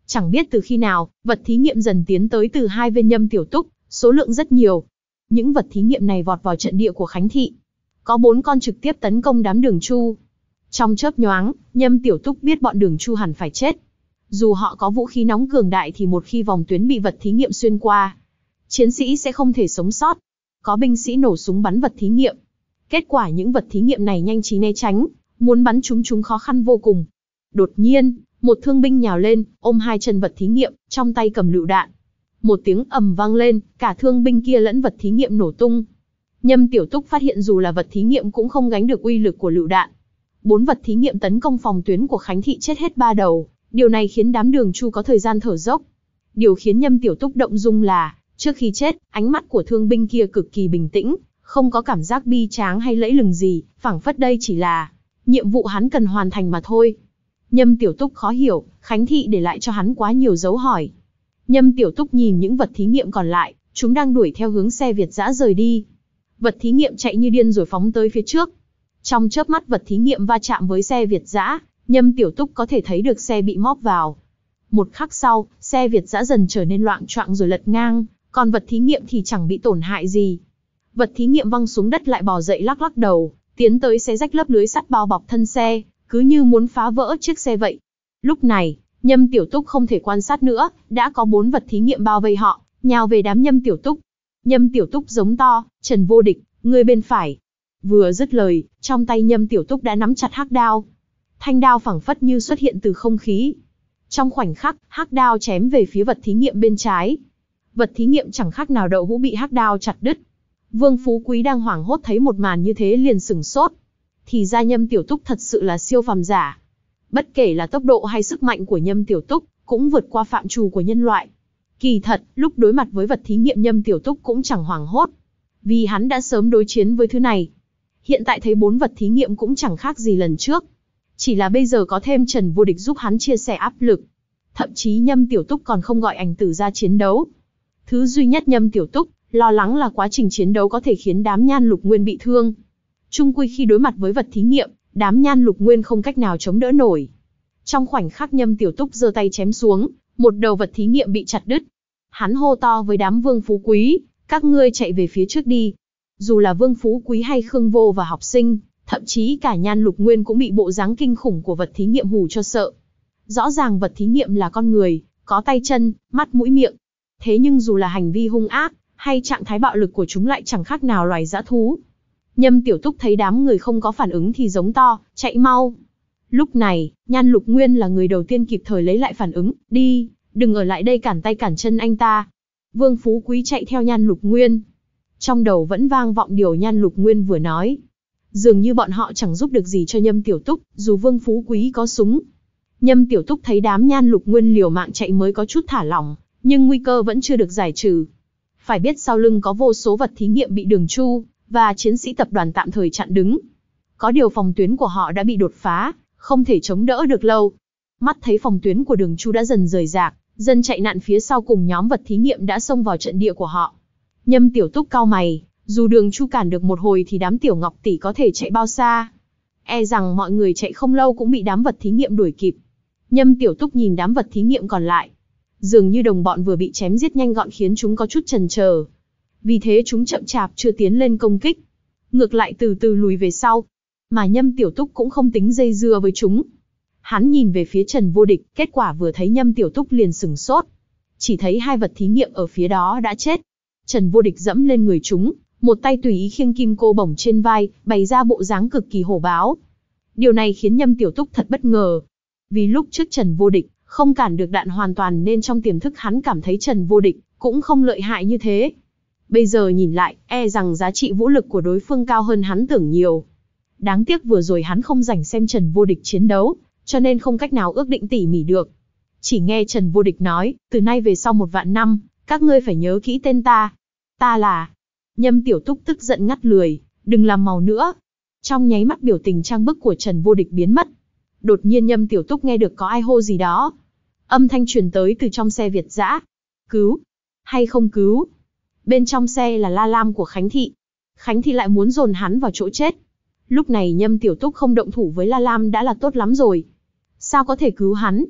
Chẳng biết từ khi nào, vật thí nghiệm dần tiến tới từ hai viên Nhâm Tiểu Túc, số lượng rất nhiều. Những vật thí nghiệm này vọt vào trận địa của Khánh Thị. Có bốn con trực tiếp tấn công đám Đường Chu. Trong chớp nhoáng, Nhâm Tiểu Túc biết bọn Đường Chu hẳn phải chết. Dù họ có vũ khí nóng cường đại thì một khi vòng tuyến bị vật thí nghiệm xuyên qua, chiến sĩ sẽ không thể sống sót. Có binh sĩ nổ súng bắn vật thí nghiệm. Kết quả những vật thí nghiệm này nhanh trí né tránh, muốn bắn chúng chúng khó khăn vô cùng. Đột nhiên, một thương binh nhào lên, ôm hai chân vật thí nghiệm, trong tay cầm lựu đạn. Một tiếng ầm vang lên, cả thương binh kia lẫn vật thí nghiệm nổ tung. Nhâm Tiểu Túc phát hiện dù là vật thí nghiệm cũng không gánh được uy lực của lựu đạn. Bốn vật thí nghiệm tấn công phòng tuyến của Khánh Thị chết hết ba đầu, điều này khiến đám Đường Chu có thời gian thở dốc. Điều khiến Nhâm Tiểu Túc động dung là, trước khi chết, ánh mắt của thương binh kia cực kỳ bình tĩnh, không có cảm giác bi tráng hay lẫy lừng gì, phảng phất đây chỉ là nhiệm vụ hắn cần hoàn thành mà thôi. Nhâm Tiểu Túc khó hiểu, Khánh Thị để lại cho hắn quá nhiều dấu hỏi. Nhâm Tiểu Túc nhìn những vật thí nghiệm còn lại, chúng đang đuổi theo hướng xe Việt dã rời đi. Vật thí nghiệm chạy như điên rồi phóng tới phía trước. Trong chớp mắt vật thí nghiệm va chạm với xe Việt dã, Nhâm Tiểu Túc có thể thấy được xe bị móp vào. Một khắc sau, xe Việt dã dần trở nên loạng choạng rồi lật ngang, còn vật thí nghiệm thì chẳng bị tổn hại gì. Vật thí nghiệm văng xuống đất lại bò dậy lắc lắc đầu, tiến tới xé rách lớp lưới sắt bao bọc thân xe, cứ như muốn phá vỡ chiếc xe vậy. Lúc này, Nhâm Tiểu Túc không thể quan sát nữa, đã có bốn vật thí nghiệm bao vây họ, nhào về đám Nhâm Tiểu Túc. Nhâm Tiểu Túc giống to, Trần Vô Địch, ngươi bên phải. Vừa dứt lời, trong tay Nhâm Tiểu Túc đã nắm chặt hắc đao. Thanh đao phảng phất như xuất hiện từ không khí. Trong khoảnh khắc, hắc đao chém về phía vật thí nghiệm bên trái. Vật thí nghiệm chẳng khác nào đậu hũ bị hắc đao chặt đứt. Vương Phú Quý đang hoảng hốt thấy một màn như thế liền sửng sốt. Thì ra Nhâm Tiểu Túc thật sự là siêu phàm giả. Bất kể là tốc độ hay sức mạnh của Nhâm Tiểu Túc, cũng vượt qua phạm trù của nhân loại. Kỳ thật, lúc đối mặt với vật thí nghiệm Nhâm Tiểu Túc cũng chẳng hoảng hốt. Vì hắn đã sớm đối chiến với thứ này. Hiện tại thấy bốn vật thí nghiệm cũng chẳng khác gì lần trước. Chỉ là bây giờ có thêm Trần Vô Địch giúp hắn chia sẻ áp lực. Thậm chí Nhâm Tiểu Túc còn không gọi ảnh tử ra chiến đấu. Thứ duy nhất Nhâm Tiểu Túc lo lắng là quá trình chiến đấu có thể khiến đám Nhan Lục Nguyên bị thương. Chung quy khi đối mặt với vật thí nghiệm, đám Nhan Lục Nguyên không cách nào chống đỡ nổi. Trong khoảnh khắc Nhâm Tiểu Túc giơ tay chém xuống, một đầu vật thí nghiệm bị chặt đứt. Hắn hô to với đám Vương Phú Quý, các ngươi chạy về phía trước đi. Dù là Vương Phú Quý hay Khương Vô và học sinh, thậm chí cả Nhan Lục Nguyên cũng bị bộ dáng kinh khủng của vật thí nghiệm hù cho sợ. Rõ ràng vật thí nghiệm là con người, có tay chân, mắt mũi miệng. Thế nhưng dù là hành vi hung ác, hay trạng thái bạo lực của chúng lại chẳng khác nào loài dã thú. Nhâm Tiểu Túc thấy đám người không có phản ứng thì giống to, chạy mau. Lúc này, Nhan Lục Nguyên là người đầu tiên kịp thời lấy lại phản ứng, đi, đừng ở lại đây cản tay cản chân anh ta. Vương Phú Quý chạy theo Nhan Lục Nguyên. Trong đầu vẫn vang vọng điều Nhan Lục Nguyên vừa nói. Dường như bọn họ chẳng giúp được gì cho Nhâm Tiểu Túc, dù Vương Phú Quý có súng. Nhâm Tiểu Túc thấy đám Nhan Lục Nguyên liều mạng chạy mới có chút thả lỏng, nhưng nguy cơ vẫn chưa được giải trừ. Phải biết sau lưng có vô số vật thí nghiệm bị Đường Chu và chiến sĩ tập đoàn tạm thời chặn đứng. Có điều phòng tuyến của họ đã bị đột phá, không thể chống đỡ được lâu. Mắt thấy phòng tuyến của Đường Chu đã dần rời rạc, dân chạy nạn phía sau cùng nhóm vật thí nghiệm đã xông vào trận địa của họ. Nhâm Tiểu Túc cau mày, dù Đường Chu cản được một hồi thì đám Tiểu Ngọc tỷ có thể chạy bao xa. E rằng mọi người chạy không lâu cũng bị đám vật thí nghiệm đuổi kịp. Nhâm Tiểu Túc nhìn đám vật thí nghiệm còn lại. Dường như đồng bọn vừa bị chém giết nhanh gọn khiến chúng có chút chần chờ. Vì thế chúng chậm chạp chưa tiến lên công kích. Ngược lại từ từ lùi về sau. Mà Nhâm Tiểu Túc cũng không tính dây dưa với chúng. Hắn nhìn về phía Trần Vô Địch, kết quả vừa thấy Nhâm Tiểu Túc liền sửng sốt. Chỉ thấy hai vật thí nghiệm ở phía đó đã chết. Trần Vô Địch dẫm lên người chúng, một tay tùy ý khiêng kim cô bổng trên vai, bày ra bộ dáng cực kỳ hổ báo. Điều này khiến Nhâm Tiểu Túc thật bất ngờ. Vì lúc trước Trần Vô Địch không cản được đạn hoàn toàn nên trong tiềm thức hắn cảm thấy Trần Vô Địch cũng không lợi hại như thế. Bây giờ nhìn lại, e rằng giá trị vũ lực của đối phương cao hơn hắn tưởng nhiều. Đáng tiếc vừa rồi hắn không rảnh xem Trần Vô Địch chiến đấu, cho nên không cách nào ước định tỉ mỉ được. Chỉ nghe Trần Vô Địch nói, từ nay về sau một vạn năm, các ngươi phải nhớ kỹ tên ta. Ta là... Nhâm Tiểu Túc tức giận ngắt lười, đừng làm màu nữa. Trong nháy mắt biểu tình trang bức của Trần Vô Địch biến mất. Đột nhiên Nhâm Tiểu Túc nghe được có ai hô gì đó. Âm thanh truyền tới từ trong xe Việt dã. Cứu? Hay không cứu? Bên trong xe là La Lam của Khánh Thị. Khánh Thị lại muốn dồn hắn vào chỗ chết. Lúc này Nhâm Tiểu Túc không động thủ với La Lam đã là tốt lắm rồi. Sao có thể cứu hắn?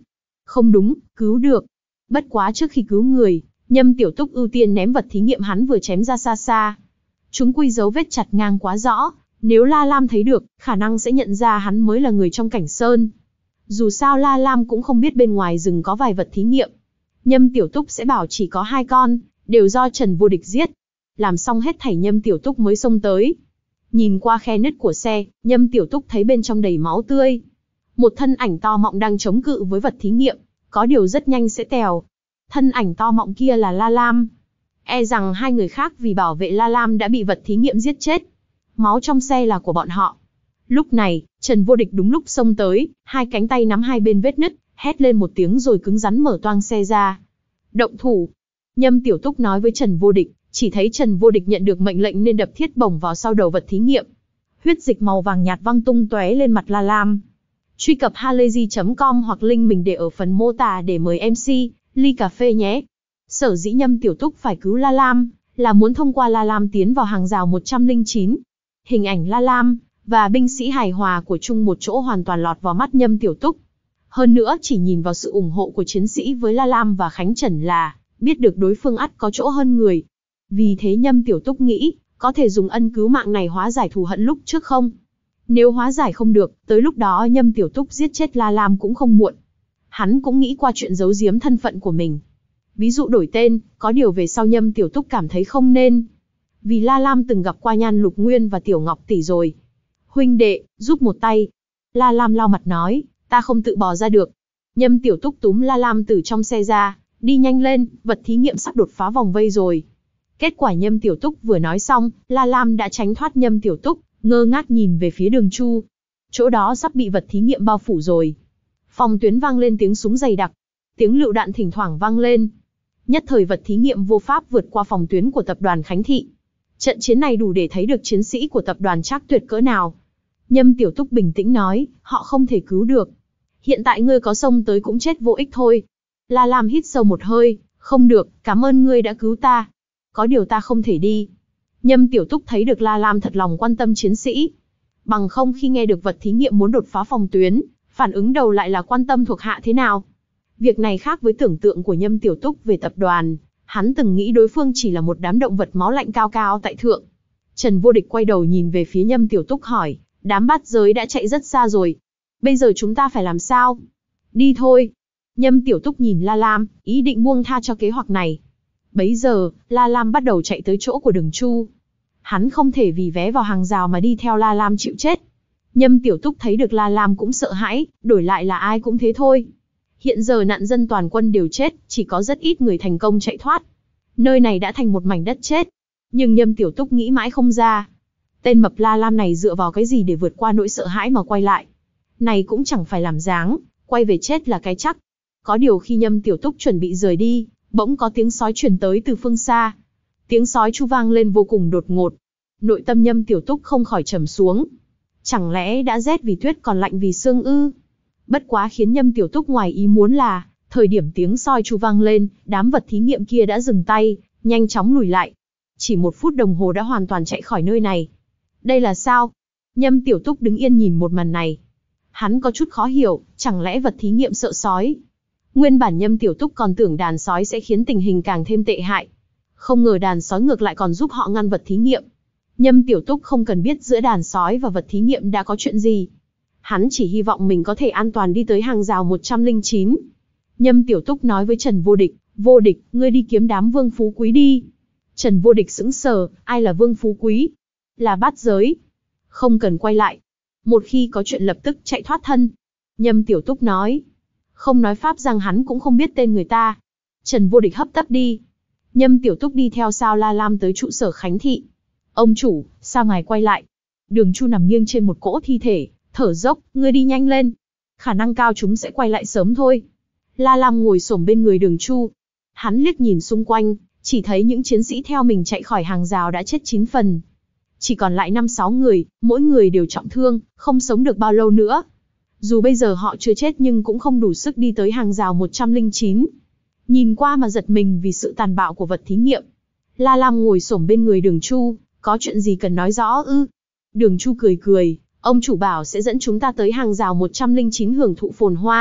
Không đúng, cứu được. Bất quá trước khi cứu người, Nhâm Tiểu Túc ưu tiên ném vật thí nghiệm hắn vừa chém ra xa xa. Chúng quy dấu vết chặt ngang quá rõ, nếu La Lam thấy được, khả năng sẽ nhận ra hắn mới là người trong cảnh sơn. Dù sao La Lam cũng không biết bên ngoài rừng có vài vật thí nghiệm. Nhâm Tiểu Túc sẽ bảo chỉ có hai con, đều do Trần Vô Địch giết. Làm xong hết thảy Nhâm Tiểu Túc mới xông tới. Nhìn qua khe nứt của xe, Nhâm Tiểu Túc thấy bên trong đầy máu tươi. Một thân ảnh to mọng đang chống cự với vật thí nghiệm, có điều rất nhanh sẽ tèo. Thân ảnh to mọng kia là La Lam. E rằng hai người khác vì bảo vệ La Lam đã bị vật thí nghiệm giết chết. Máu trong xe là của bọn họ. Lúc này, Trần Vô Địch đúng lúc xông tới, hai cánh tay nắm hai bên vết nứt, hét lên một tiếng rồi cứng rắn mở toang xe ra. Động thủ. Nhâm Tiểu Túc nói với Trần Vô Địch, chỉ thấy Trần Vô Địch nhận được mệnh lệnh nên đập thiết bổng vào sau đầu vật thí nghiệm. Huyết dịch màu vàng nhạt văng tung tóe lên mặt La Lam. Truy cập halayzi chấm com hoặc link mình để ở phần mô tả để mời em xê, ly cà phê nhé. Sở dĩ Nhâm Tiểu Túc phải cứu La Lam, là muốn thông qua La Lam tiến vào hàng rào một trăm lẻ chín. Hình ảnh La Lam và binh sĩ hài hòa của chung một chỗ hoàn toàn lọt vào mắt Nhâm Tiểu Túc. Hơn nữa chỉ nhìn vào sự ủng hộ của chiến sĩ với La Lam và Khánh Trần là biết được đối phương ắt có chỗ hơn người. Vì thế Nhâm Tiểu Túc nghĩ, có thể dùng ân cứu mạng này hóa giải thù hận lúc trước không? Nếu hóa giải không được, tới lúc đó Nhâm Tiểu Túc giết chết La Lam cũng không muộn. Hắn cũng nghĩ qua chuyện giấu giếm thân phận của mình. Ví dụ đổi tên, có điều về sau Nhâm Tiểu Túc cảm thấy không nên. Vì La Lam từng gặp qua Nhan Lục Nguyên và Tiểu Ngọc Tỷ rồi. Huynh đệ, giúp một tay. La Lam lau mặt nói, ta không tự bò ra được. Nhâm Tiểu Túc túm La Lam từ trong xe ra, đi nhanh lên, vật thí nghiệm sắp đột phá vòng vây rồi. Kết quả Nhâm Tiểu Túc vừa nói xong, La Lam đã tránh thoát Nhâm Tiểu Túc, ngơ ngác nhìn về phía Đường Chu. Chỗ đó sắp bị vật thí nghiệm bao phủ rồi. Phòng tuyến vang lên tiếng súng dày đặc. Tiếng lựu đạn thỉnh thoảng vang lên. Nhất thời vật thí nghiệm vô pháp vượt qua phòng tuyến của tập đoàn Khánh Thị. Trận chiến này đủ để thấy được chiến sĩ của tập đoàn Trác Tuyệt cỡ nào. Nhâm Tiểu Túc bình tĩnh nói, họ không thể cứu được. Hiện tại ngươi có xông tới cũng chết vô ích thôi. La Lam hít sâu một hơi, không được, cảm ơn ngươi đã cứu ta. Có điều ta không thể đi. Nhâm Tiểu Túc thấy được La Lam thật lòng quan tâm chiến sĩ. Bằng không khi nghe được vật thí nghiệm muốn đột phá phòng tuyến, phản ứng đầu lại là quan tâm thuộc hạ thế nào. Việc này khác với tưởng tượng của Nhâm Tiểu Túc về tập đoàn. Hắn từng nghĩ đối phương chỉ là một đám động vật máu lạnh cao cao tại thượng. Trần Vô Địch quay đầu nhìn về phía Nhâm Tiểu Túc hỏi, đám bát giới đã chạy rất xa rồi. Bây giờ chúng ta phải làm sao? Đi thôi. Nhâm Tiểu Túc nhìn La Lam, ý định buông tha cho kế hoạch này. Bấy giờ, La Lam bắt đầu chạy tới chỗ của Đường Chu. Hắn không thể vì vé vào hàng rào mà đi theo La Lam chịu chết. Nhâm Tiểu Túc thấy được La Lam cũng sợ hãi, đổi lại là ai cũng thế thôi. Hiện giờ nạn dân toàn quân đều chết, chỉ có rất ít người thành công chạy thoát. Nơi này đã thành một mảnh đất chết. Nhưng Nhâm Tiểu Túc nghĩ mãi không ra. Tên mập La Lam này dựa vào cái gì để vượt qua nỗi sợ hãi mà quay lại. Này cũng chẳng phải làm dáng, quay về chết là cái chắc. Có điều khi Nhâm Tiểu Túc chuẩn bị rời đi, bỗng có tiếng sói truyền tới từ phương xa. Tiếng sói chu vang lên vô cùng đột ngột. Nội tâm Nhâm Tiểu Túc không khỏi trầm xuống. Chẳng lẽ đã rét vì tuyết còn lạnh vì sương ư? Bất quá khiến Nhâm Tiểu Túc ngoài ý muốn là, thời điểm tiếng sói chu vang lên, đám vật thí nghiệm kia đã dừng tay, nhanh chóng lùi lại. Chỉ một phút đồng hồ đã hoàn toàn chạy khỏi nơi này. Đây là sao? Nhâm Tiểu Túc đứng yên nhìn một màn này. Hắn có chút khó hiểu, chẳng lẽ vật thí nghiệm sợ sói? Nguyên bản Nhâm Tiểu Túc còn tưởng đàn sói sẽ khiến tình hình càng thêm tệ hại. Không ngờ đàn sói ngược lại còn giúp họ ngăn vật thí nghiệm. Nhâm Tiểu Túc không cần biết giữa đàn sói và vật thí nghiệm đã có chuyện gì. Hắn chỉ hy vọng mình có thể an toàn đi tới hàng rào một trăm lẻ chín. Nhâm Tiểu Túc nói với Trần Vô Địch, Vô Địch, ngươi đi kiếm đám Vương Phú Quý đi. Trần Vô Địch sững sờ, ai là Vương Phú Quý? Là bát giới. Không cần quay lại. Một khi có chuyện lập tức chạy thoát thân. Nhâm Tiểu Túc nói. Không nói pháp rằng hắn cũng không biết tên người ta. Trần Vô Địch hấp tấp đi. Nhâm Tiểu Túc đi theo sao La Lam tới trụ sở Khánh Thị. Ông chủ, sao ngài quay lại? Đường Chu nằm nghiêng trên một cỗ thi thể, thở dốc, ngươi đi nhanh lên. Khả năng cao chúng sẽ quay lại sớm thôi. La Lam ngồi xổm bên người Đường Chu. Hắn liếc nhìn xung quanh, chỉ thấy những chiến sĩ theo mình chạy khỏi hàng rào đã chết chín phần. Chỉ còn lại năm sáu người, mỗi người đều trọng thương, không sống được bao lâu nữa. Dù bây giờ họ chưa chết nhưng cũng không đủ sức đi tới hàng rào một trăm lẻ chín. Nhìn qua mà giật mình vì sự tàn bạo của vật thí nghiệm. La Lam ngồi xổm bên người Đường Chu, có chuyện gì cần nói rõ ư? Đường Chu cười cười, ông chủ bảo sẽ dẫn chúng ta tới hàng rào một trăm lẻ chín hưởng thụ phồn hoa,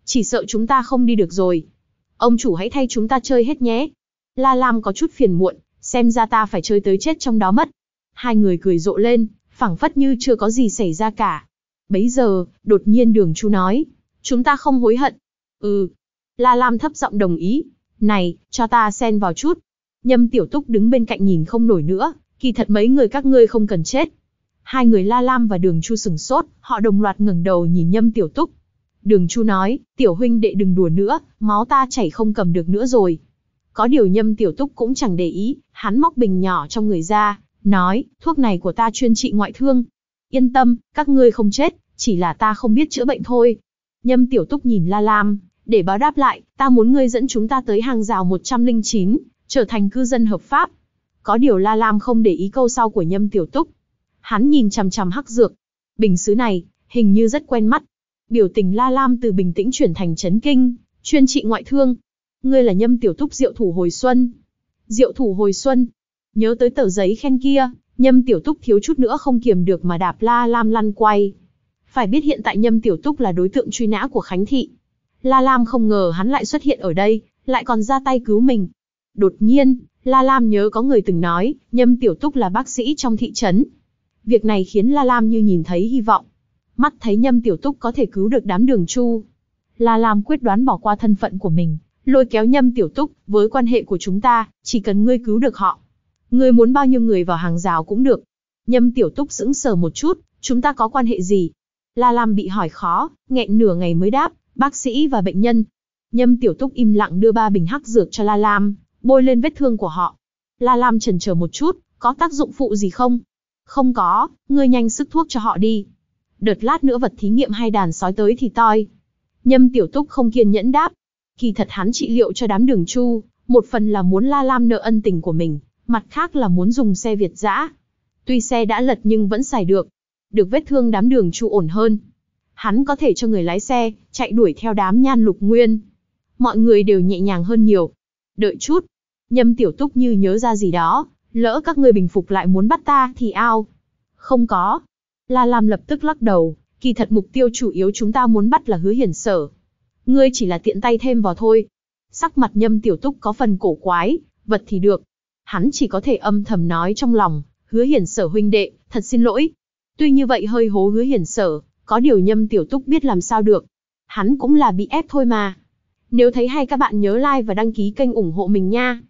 chỉ sợ chúng ta không đi được rồi. Ông chủ hãy thay chúng ta chơi hết nhé. La Lam có chút phiền muộn, xem ra ta phải chơi tới chết trong đó mất. Hai người cười rộ lên, phảng phất như chưa có gì xảy ra cả. Bấy giờ, đột nhiên Đường Chu nói, chúng ta không hối hận. Ừ. La Lam thấp giọng đồng ý. Này, cho ta xen vào chút. Nhâm Tiểu Túc đứng bên cạnh nhìn không nổi nữa, kỳ thật mấy người các ngươi không cần chết. Hai người La Lam và Đường Chu sừng sốt, họ đồng loạt ngẩng đầu nhìn Nhâm Tiểu Túc. Đường Chu nói, tiểu huynh đệ đừng đùa nữa, máu ta chảy không cầm được nữa rồi. Có điều Nhâm Tiểu Túc cũng chẳng để ý, hắn móc bình nhỏ trong người ra, nói, thuốc này của ta chuyên trị ngoại thương. Yên tâm, các ngươi không chết, chỉ là ta không biết chữa bệnh thôi. Nhâm Tiểu Túc nhìn La Lam, để báo đáp lại, ta muốn ngươi dẫn chúng ta tới hàng rào một trăm lẻ chín, trở thành cư dân hợp pháp. Có điều La Lam không để ý câu sau của Nhâm Tiểu Túc. Hắn nhìn chằm chằm hắc dược. Bình sứ này, hình như rất quen mắt. Biểu tình La Lam từ bình tĩnh chuyển thành chấn kinh, chuyên trị ngoại thương. Ngươi là Nhâm Tiểu Túc Diệu Thủ Hồi Xuân. Diệu Thủ Hồi Xuân. Nhớ tới tờ giấy khen kia, Nhâm Tiểu Túc thiếu chút nữa không kiềm được mà đạp La Lam lăn quay. Phải biết hiện tại Nhâm Tiểu Túc là đối tượng truy nã của Khánh Thị. La Lam không ngờ hắn lại xuất hiện ở đây, lại còn ra tay cứu mình. Đột nhiên, La Lam nhớ có người từng nói, Nhâm Tiểu Túc là bác sĩ trong thị trấn. Việc này khiến La Lam như nhìn thấy hy vọng. Mắt thấy Nhâm Tiểu Túc có thể cứu được đám Đường Chu. La Lam quyết đoán bỏ qua thân phận của mình, lôi kéo Nhâm Tiểu Túc, với quan hệ của chúng ta, chỉ cần ngươi cứu được họ. Ngươi muốn bao nhiêu người vào hàng rào cũng được. Nhâm Tiểu Túc sững sờ một chút, chúng ta có quan hệ gì? La Lam bị hỏi khó, nghẹn nửa ngày mới đáp, bác sĩ và bệnh nhân. Nhâm Tiểu Túc im lặng đưa ba bình hắc dược cho La Lam, bôi lên vết thương của họ. La Lam chần chờ một chút, có tác dụng phụ gì không? Không có, ngươi nhanh sức thuốc cho họ đi. Đợt lát nữa vật thí nghiệm hai đàn sói tới thì toi. Nhâm Tiểu Túc không kiên nhẫn đáp. Kỳ thật hắn trị liệu cho đám Đường Chu, một phần là muốn La Lam nợ ân tình của mình, mặt khác là muốn dùng xe Việt dã. Tuy xe đã lật nhưng vẫn xài được. Được vết thương đám Đường Chu ổn hơn. Hắn có thể cho người lái xe, chạy đuổi theo đám Nhan Lục Nguyên. Mọi người đều nhẹ nhàng hơn nhiều. Đợi chút. Nhâm Tiểu Túc như nhớ ra gì đó. Lỡ các ngươi bình phục lại muốn bắt ta thì ao. Không có. La Lam lập tức lắc đầu. Kỳ thật mục tiêu chủ yếu chúng ta muốn bắt là Hứa Hiển Sở. Ngươi chỉ là tiện tay thêm vào thôi. Sắc mặt Nhâm Tiểu Túc có phần cổ quái. Vật thì được. Hắn chỉ có thể âm thầm nói trong lòng. Hứa Hiển Sở huynh đệ, thật xin lỗi. Tuy như vậy hơi hố Hứa Hiển Sở. Có điều Nhâm Tiểu Túc biết làm sao được. Hắn cũng là bị ép thôi mà. Nếu thấy hay các bạn nhớ like và đăng ký kênh ủng hộ mình nha.